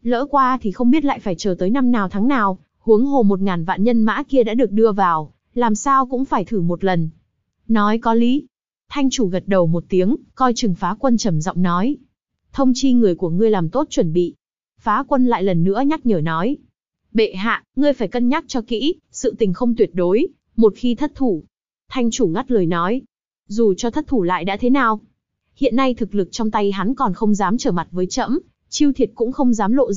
qua thì không biết lại phải chờ tới năm nào tháng nào, huống hồ 1.000 vạn nhân mã kia đã được đưa vào, làm sao cũng phải thử một lần." Nói có lý. Thanh chủ gật đầu một tiếng, coi chừng Phá Quân trầm giọng nói: "Thông chi người của ngươi làm tốt chuẩn bị." Phá Quân lại lần nữa nhắc nhở nói: "Bệ hạ, ngươi phải cân nhắc cho kỹ, sự tình không tuyệt đối, một khi thất thủ." Thanh chủ ngắt lời nói: "Dù cho thất thủ lại đã thế nào? Hiện nay thực lực trong tay hắn còn không dám trở mặt với trẫm, chiêu thiệt cũng không dám lộ ra,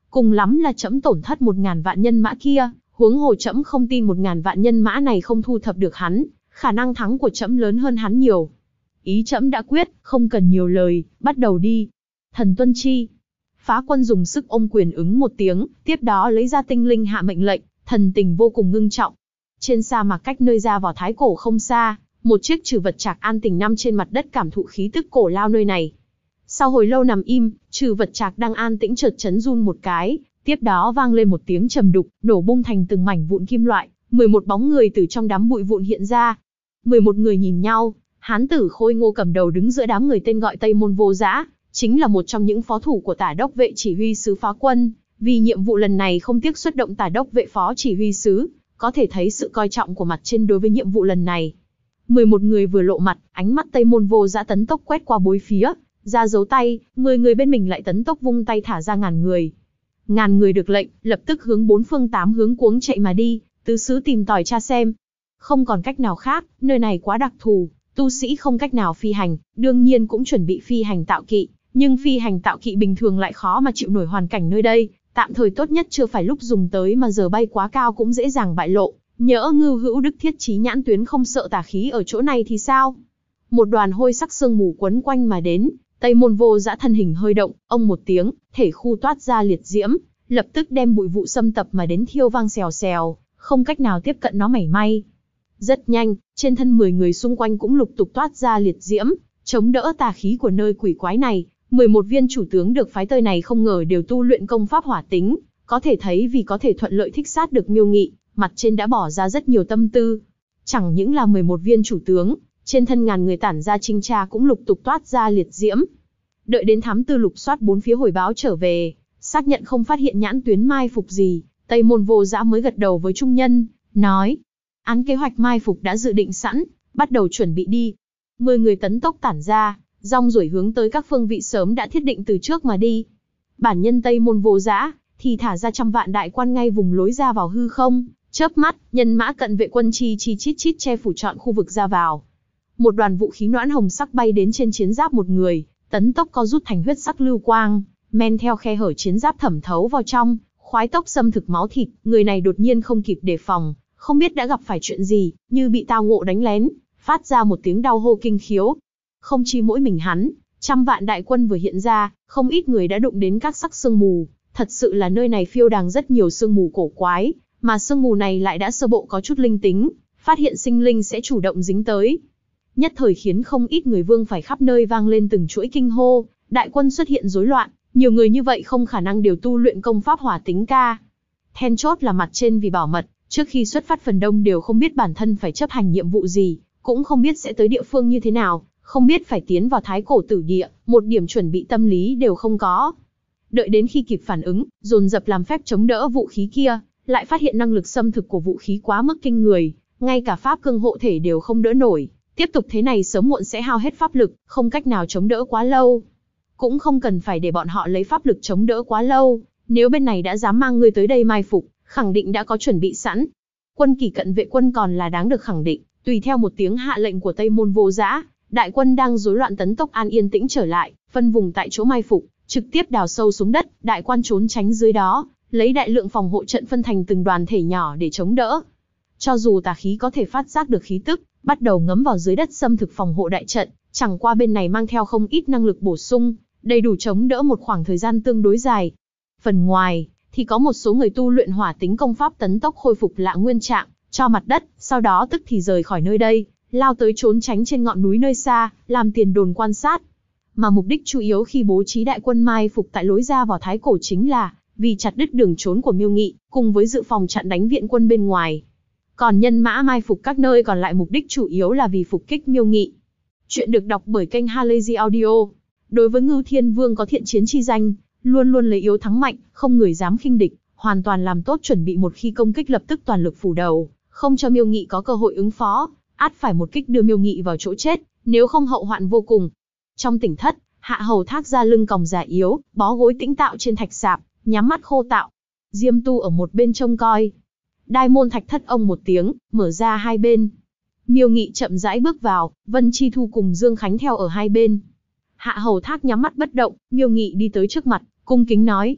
cùng lắm là trẫm tổn thất 1000 vạn nhân mã kia, huống hồ trẫm không tin 1000 vạn nhân mã này không thu thập được hắn, khả năng thắng của trẫm lớn hơn hắn nhiều. Ý trẫm đã quyết, không cần nhiều lời, bắt đầu đi. Thần tuân chi. Phá Quân dùng sức ôm quyền ứng một tiếng, tiếp đó lấy ra tinh linh hạ mệnh lệnh, thần tình vô cùng ngưng trọng. Trên sa mạc cách nơi ra vào Thái Cổ không xa, một chiếc trừ vật trạc an tĩnh nằm trên mặt đất cảm thụ khí tức cổ lao nơi này. Sau hồi lâu nằm im, trừ vật trạc đang an tĩnh chợt chấn run một cái, tiếp đó vang lên một tiếng trầm đục, nổ bung thành từng mảnh vụn kim loại, 11 bóng người từ trong đám bụi vụn hiện ra. 11 người nhìn nhau, hán tử khôi ngô cầm đầu đứng giữa đám người tên gọi Tây Môn Vô Dã, chính là một trong những phó thủ của Tả Đốc vệ chỉ huy sứ Phá Quân, vì nhiệm vụ lần này không tiếc xuất động Tả Đốc vệ phó chỉ huy sứ, có thể thấy sự coi trọng của mặt trên đối với nhiệm vụ lần này. 11 người vừa lộ mặt, ánh mắt Tây Môn Vô Dã tấn tốc quét qua bốn phía, ra dấu tay, 10 người bên mình lại tấn tốc vung tay thả ra ngàn người. Ngàn người được lệnh, lập tức hướng bốn phương tám hướng cuống chạy mà đi, tứ xứ tìm tòi tra xem. Không còn cách nào khác, nơi này quá đặc thù, tu sĩ không cách nào phi hành, đương nhiên cũng chuẩn bị phi hành tạo kỵ, nhưng phi hành tạo kỵ bình thường lại khó mà chịu nổi hoàn cảnh nơi đây, tạm thời tốt nhất chưa phải lúc dùng tới mà giờ bay quá cao cũng dễ dàng bại lộ, nhỡ Ngưu Hữu Đức thiết chí nhãn tuyến không sợ tà khí ở chỗ này thì sao? Một đoàn hôi sắc sương mù quấn quanh mà đến, Tây Môn Vô Dã thân hình hơi động, ông một tiếng, thể khu toát ra liệt diễm, lập tức đem bụi vụ xâm tập mà đến thiêu vang xèo xèo, không cách nào tiếp cận nó mảy may. Rất nhanh, trên thân 10 người xung quanh cũng lục tục toát ra liệt diễm, chống đỡ tà khí của nơi quỷ quái này. 11 viên chủ tướng được phái tới này không ngờ đều tu luyện công pháp hỏa tính, có thể thấy vì có thể thuận lợi thích sát được Miêu Nghị, mặt trên đã bỏ ra rất nhiều tâm tư. Chẳng những là 11 viên chủ tướng, trên thân ngàn người tản ra trinh tra cũng lục tục toát ra liệt diễm. Đợi đến thám tư lục soát bốn phía hồi báo trở về, xác nhận không phát hiện nhãn tuyến mai phục gì, Tây Môn Vô Dã mới gật đầu với trung nhân, nói: án kế hoạch mai phục đã dự định sẵn, bắt đầu chuẩn bị đi. 10 người tấn tốc tản ra, rong ruổi hướng tới các phương vị sớm đã thiết định từ trước mà đi. Bản nhân Tây Môn Vô Dã thì thả ra trăm vạn đại quan ngay vùng lối ra vào hư không, chớp mắt, nhân mã cận vệ quân chi chít chít che phủ trọn khu vực ra vào. Một đoàn vũ khí noãn hồng sắc bay đến trên chiến giáp một người, tấn tốc co rút thành huyết sắc lưu quang, men theo khe hở chiến giáp thẩm thấu vào trong, khoái tốc xâm thực máu thịt. Người này đột nhiên không kịp đề phòng, không biết đã gặp phải chuyện gì, như bị tao ngộ đánh lén, phát ra một tiếng đau hô kinh khiếu. Không chỉ mỗi mình hắn, trăm vạn đại quân vừa hiện ra, không ít người đã đụng đến các sắc sương mù. Thật sự là nơi này phiêu đàng rất nhiều sương mù cổ quái, mà sương mù này lại đã sơ bộ có chút linh tính, phát hiện sinh linh sẽ chủ động dính tới. Nhất thời khiến không ít người vương phải khắp nơi vang lên từng chuỗi kinh hô, đại quân xuất hiện rối loạn, nhiều người như vậy không khả năng đều tu luyện công pháp hỏa tính ca. Then chốt là mặt trên vì bảo mật, trước khi xuất phát phần đông đều không biết bản thân phải chấp hành nhiệm vụ gì, cũng không biết sẽ tới địa phương như thế nào, không biết phải tiến vào Thái Cổ Tử Địa, một điểm chuẩn bị tâm lý đều không có. Đợi đến khi kịp phản ứng, dồn dập làm phép chống đỡ vũ khí kia, lại phát hiện năng lực xâm thực của vũ khí quá mức kinh người, ngay cả pháp cương hộ thể đều không đỡ nổi. Tiếp tục thế này sớm muộn sẽ hao hết pháp lực, không cách nào chống đỡ quá lâu. Cũng không cần phải để bọn họ lấy pháp lực chống đỡ quá lâu, nếu bên này đã dám mang người tới đây mai phục, khẳng định đã có chuẩn bị sẵn. Quân Kỷ cận vệ quân còn là đáng được khẳng định, tùy theo một tiếng hạ lệnh của Tây Môn Vô Dã, đại quân đang rối loạn tấn tốc an yên tĩnh trở lại, phân vùng tại chỗ mai phục, trực tiếp đào sâu xuống đất, đại quan trốn tránh dưới đó, lấy đại lượng phòng hộ trận phân thành từng đoàn thể nhỏ để chống đỡ. Cho dù tà khí có thể phát giác được khí tức, bắt đầu ngấm vào dưới đất xâm thực phòng hộ đại trận, chẳng qua bên này mang theo không ít năng lực bổ sung, đầy đủ chống đỡ một khoảng thời gian tương đối dài. Phần ngoài, thì có một số người tu luyện hỏa tính công pháp tấn tốc khôi phục lại nguyên trạng, cho mặt đất, sau đó tức thì rời khỏi nơi đây, lao tới trốn tránh trên ngọn núi nơi xa, làm tiền đồn quan sát. Mà mục đích chủ yếu khi bố trí đại quân mai phục tại lối ra vào Thái Cổ chính là vì chặt đứt đường trốn của Miêu Nghị, cùng với dự phòng chặn đánh viện quân bên ngoài. Còn nhân mã mai phục các nơi còn lại mục đích chủ yếu là vì phục kích Miêu Nghị. Chuyện được đọc bởi kênh Halazy Audio. Đối với Ngưu Thiên Vương có thiện chiến chi danh, luôn luôn lấy yếu thắng mạnh, không người dám khinh địch, hoàn toàn làm tốt chuẩn bị một khi công kích lập tức toàn lực phủ đầu, không cho Miêu Nghị có cơ hội ứng phó, ắt phải một kích đưa Miêu Nghị vào chỗ chết, nếu không hậu hoạn vô cùng. Trong tỉnh thất, Hạ Hầu Thác ra lưng còng già yếu, bó gối tĩnh tạo trên thạch sạp, nhắm mắt khô tạo. Diêm Tu ở một bên trông coi. Đai môn thạch thất ông một tiếng, mở ra hai bên. Miêu Nghị chậm rãi bước vào, Vân Chi Thu cùng Dương Khánh theo ở hai bên. Hạ Hầu Thác nhắm mắt bất động, Miêu Nghị đi tới trước mặt, cung kính nói: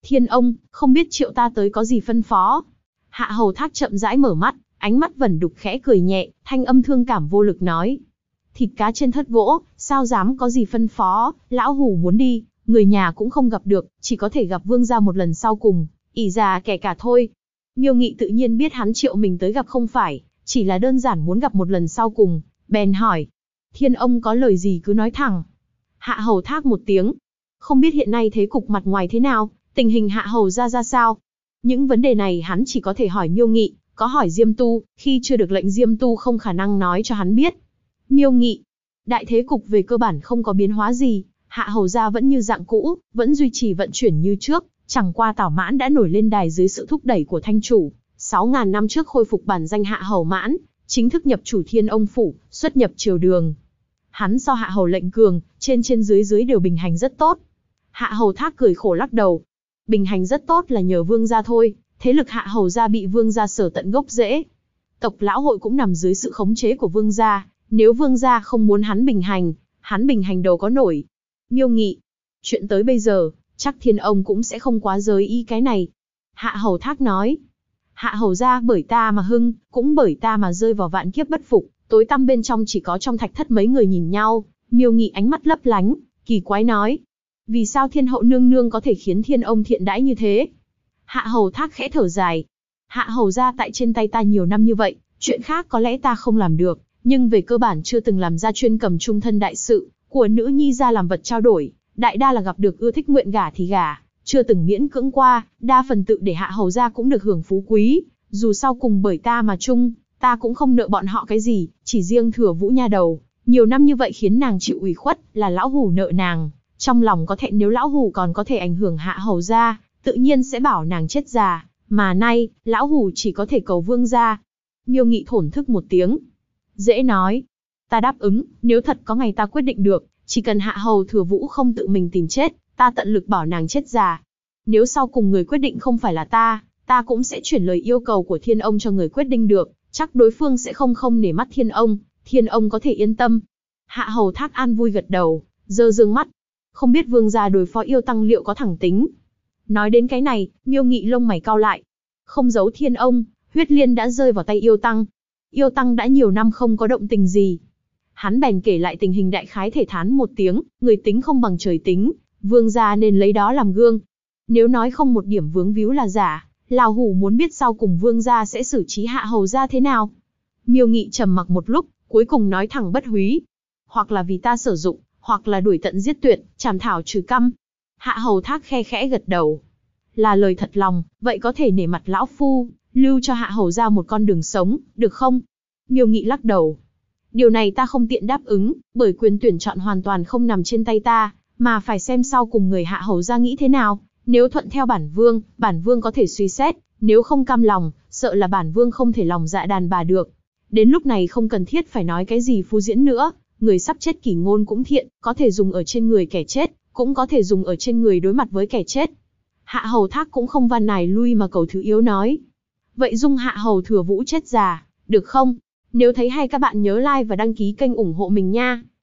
Thiên ông, không biết triệu ta tới có gì phân phó. Hạ hầu thác chậm rãi mở mắt, ánh mắt vẩn đục khẽ cười nhẹ, thanh âm thương cảm vô lực nói. Thịt cá trên thớt gỗ, sao dám có gì phân phó, lão hủ muốn đi, người nhà cũng không gặp được, chỉ có thể gặp vương gia một lần sau cùng, ỷ già kẻ cả thôi. Miêu Nghị tự nhiên biết hắn triệu mình tới gặp không phải, chỉ là đơn giản muốn gặp một lần sau cùng, bèn hỏi. Thiên ông có lời gì cứ nói thẳng. Hạ hầu thác một tiếng. Không biết hiện nay thế cục mặt ngoài thế nào, tình hình hạ hầu ra sao. Những vấn đề này hắn chỉ có thể hỏi Miêu Nghị, có hỏi Diêm Tu, khi chưa được lệnh Diêm Tu không khả năng nói cho hắn biết. Miêu Nghị, đại thế cục về cơ bản không có biến hóa gì, hạ hầu gia vẫn như dạng cũ, vẫn duy trì vận chuyển như trước, chẳng qua Tảo Mãn đã nổi lên đài dưới sự thúc đẩy của thanh chủ, 6.000 năm trước khôi phục bản danh Hạ Hầu Mãn, chính thức nhập chủ Thiên Ông phủ, xuất nhập triều đường. Hắn so Hạ Hầu lệnh cường, trên dưới đều bình hành rất tốt. Hạ Hầu Thác cười khổ lắc đầu. Bình hành rất tốt là nhờ vương gia thôi, thế lực Hạ Hầu gia bị vương gia sở tận gốc rễ. Tộc lão hội cũng nằm dưới sự khống chế của vương gia, nếu vương gia không muốn hắn bình hành đâu có nổi. Miêu Nghị, chuyện tới bây giờ, chắc Thiên ông cũng sẽ không quá giới ý cái này. Hạ Hầu Thác nói, Hạ Hầu gia bởi ta mà hưng, cũng bởi ta mà rơi vào vạn kiếp bất phục, tối tăm bên trong chỉ có trong thạch thất mấy người nhìn nhau. Miêu Nghị ánh mắt lấp lánh, kỳ quái nói, vì sao Thiên hậu nương nương có thể khiến Thiên ông thiện đãi như thế? Hạ Hầu Thác khẽ thở dài, Hạ Hầu gia tại trên tay ta nhiều năm như vậy, chuyện khác có lẽ ta không làm được, nhưng về cơ bản chưa từng làm ra chuyên cầm trung thân đại sự, của nữ nhi ra làm vật trao đổi, đại đa là gặp được ưa thích nguyện gả thì gả, chưa từng miễn cưỡng qua, đa phần tự để Hạ Hầu gia cũng được hưởng phú quý, dù sau cùng bởi ta mà chung, ta cũng không nợ bọn họ cái gì, chỉ riêng Thừa Vũ nha đầu, nhiều năm như vậy khiến nàng chịu ủy khuất, là lão hủ nợ nàng, trong lòng có thẹn nếu lão hủ còn có thể ảnh hưởng Hạ Hầu gia, tự nhiên sẽ bảo nàng chết già, mà nay, lão hủ chỉ có thể cầu vương gia. Miêu Nghị thổn thức một tiếng. Dễ nói. Ta đáp ứng, nếu thật có ngày ta quyết định được, chỉ cần Hạ Hầu Thừa Vũ không tự mình tìm chết, ta tận lực bảo nàng chết già. Nếu sau cùng người quyết định không phải là ta cũng sẽ chuyển lời yêu cầu của Thiên ông cho người quyết định được, chắc đối phương sẽ không nể mắt Thiên ông có thể yên tâm. Hạ Hầu Thác an vui gật đầu, giơ dương mắt. Không biết vương gia đối phó yêu tăng liệu có thẳng tính. Nói đến cái này, Miêu Nghị lông mày cau lại. Không giấu Thiên ông, huyết liên đã rơi vào tay yêu tăng. Yêu tăng đã nhiều năm không có động tình gì. Hắn bèn kể lại tình hình đại khái thể thán một tiếng, người tính không bằng trời tính, vương gia nên lấy đó làm gương. Nếu nói không một điểm vướng víu là giả, lão hủ muốn biết sau cùng vương gia sẽ xử trí Hạ Hầu gia thế nào. Miêu Nghị trầm mặc một lúc, cuối cùng nói thẳng bất húy. Hoặc là vì ta sử dụng, hoặc là đuổi tận giết tuyệt, trảm thảo trừ căm. Hạ Hầu Thác khe khẽ gật đầu. Là lời thật lòng, vậy có thể nể mặt lão phu, lưu cho Hạ Hầu gia một con đường sống, được không? Miêu Nghị lắc đầu. Điều này ta không tiện đáp ứng, bởi quyền tuyển chọn hoàn toàn không nằm trên tay ta, mà phải xem sau cùng người Hạ Hầu gia nghĩ thế nào. Nếu thuận theo bản vương có thể suy xét, nếu không cam lòng, sợ là bản vương không thể lòng dạ đàn bà được. Đến lúc này không cần thiết phải nói cái gì phu diễn nữa, người sắp chết kỷ ngôn cũng thiện, có thể dùng ở trên người kẻ chết, cũng có thể dùng ở trên người đối mặt với kẻ chết. Hạ Hầu Thác cũng không van nài lui mà cầu thứ yếu nói. Vậy dung Hạ Hầu Thừa Vũ chết già, được không? Nếu thấy hay các bạn nhớ like và đăng ký kênh ủng hộ mình nha.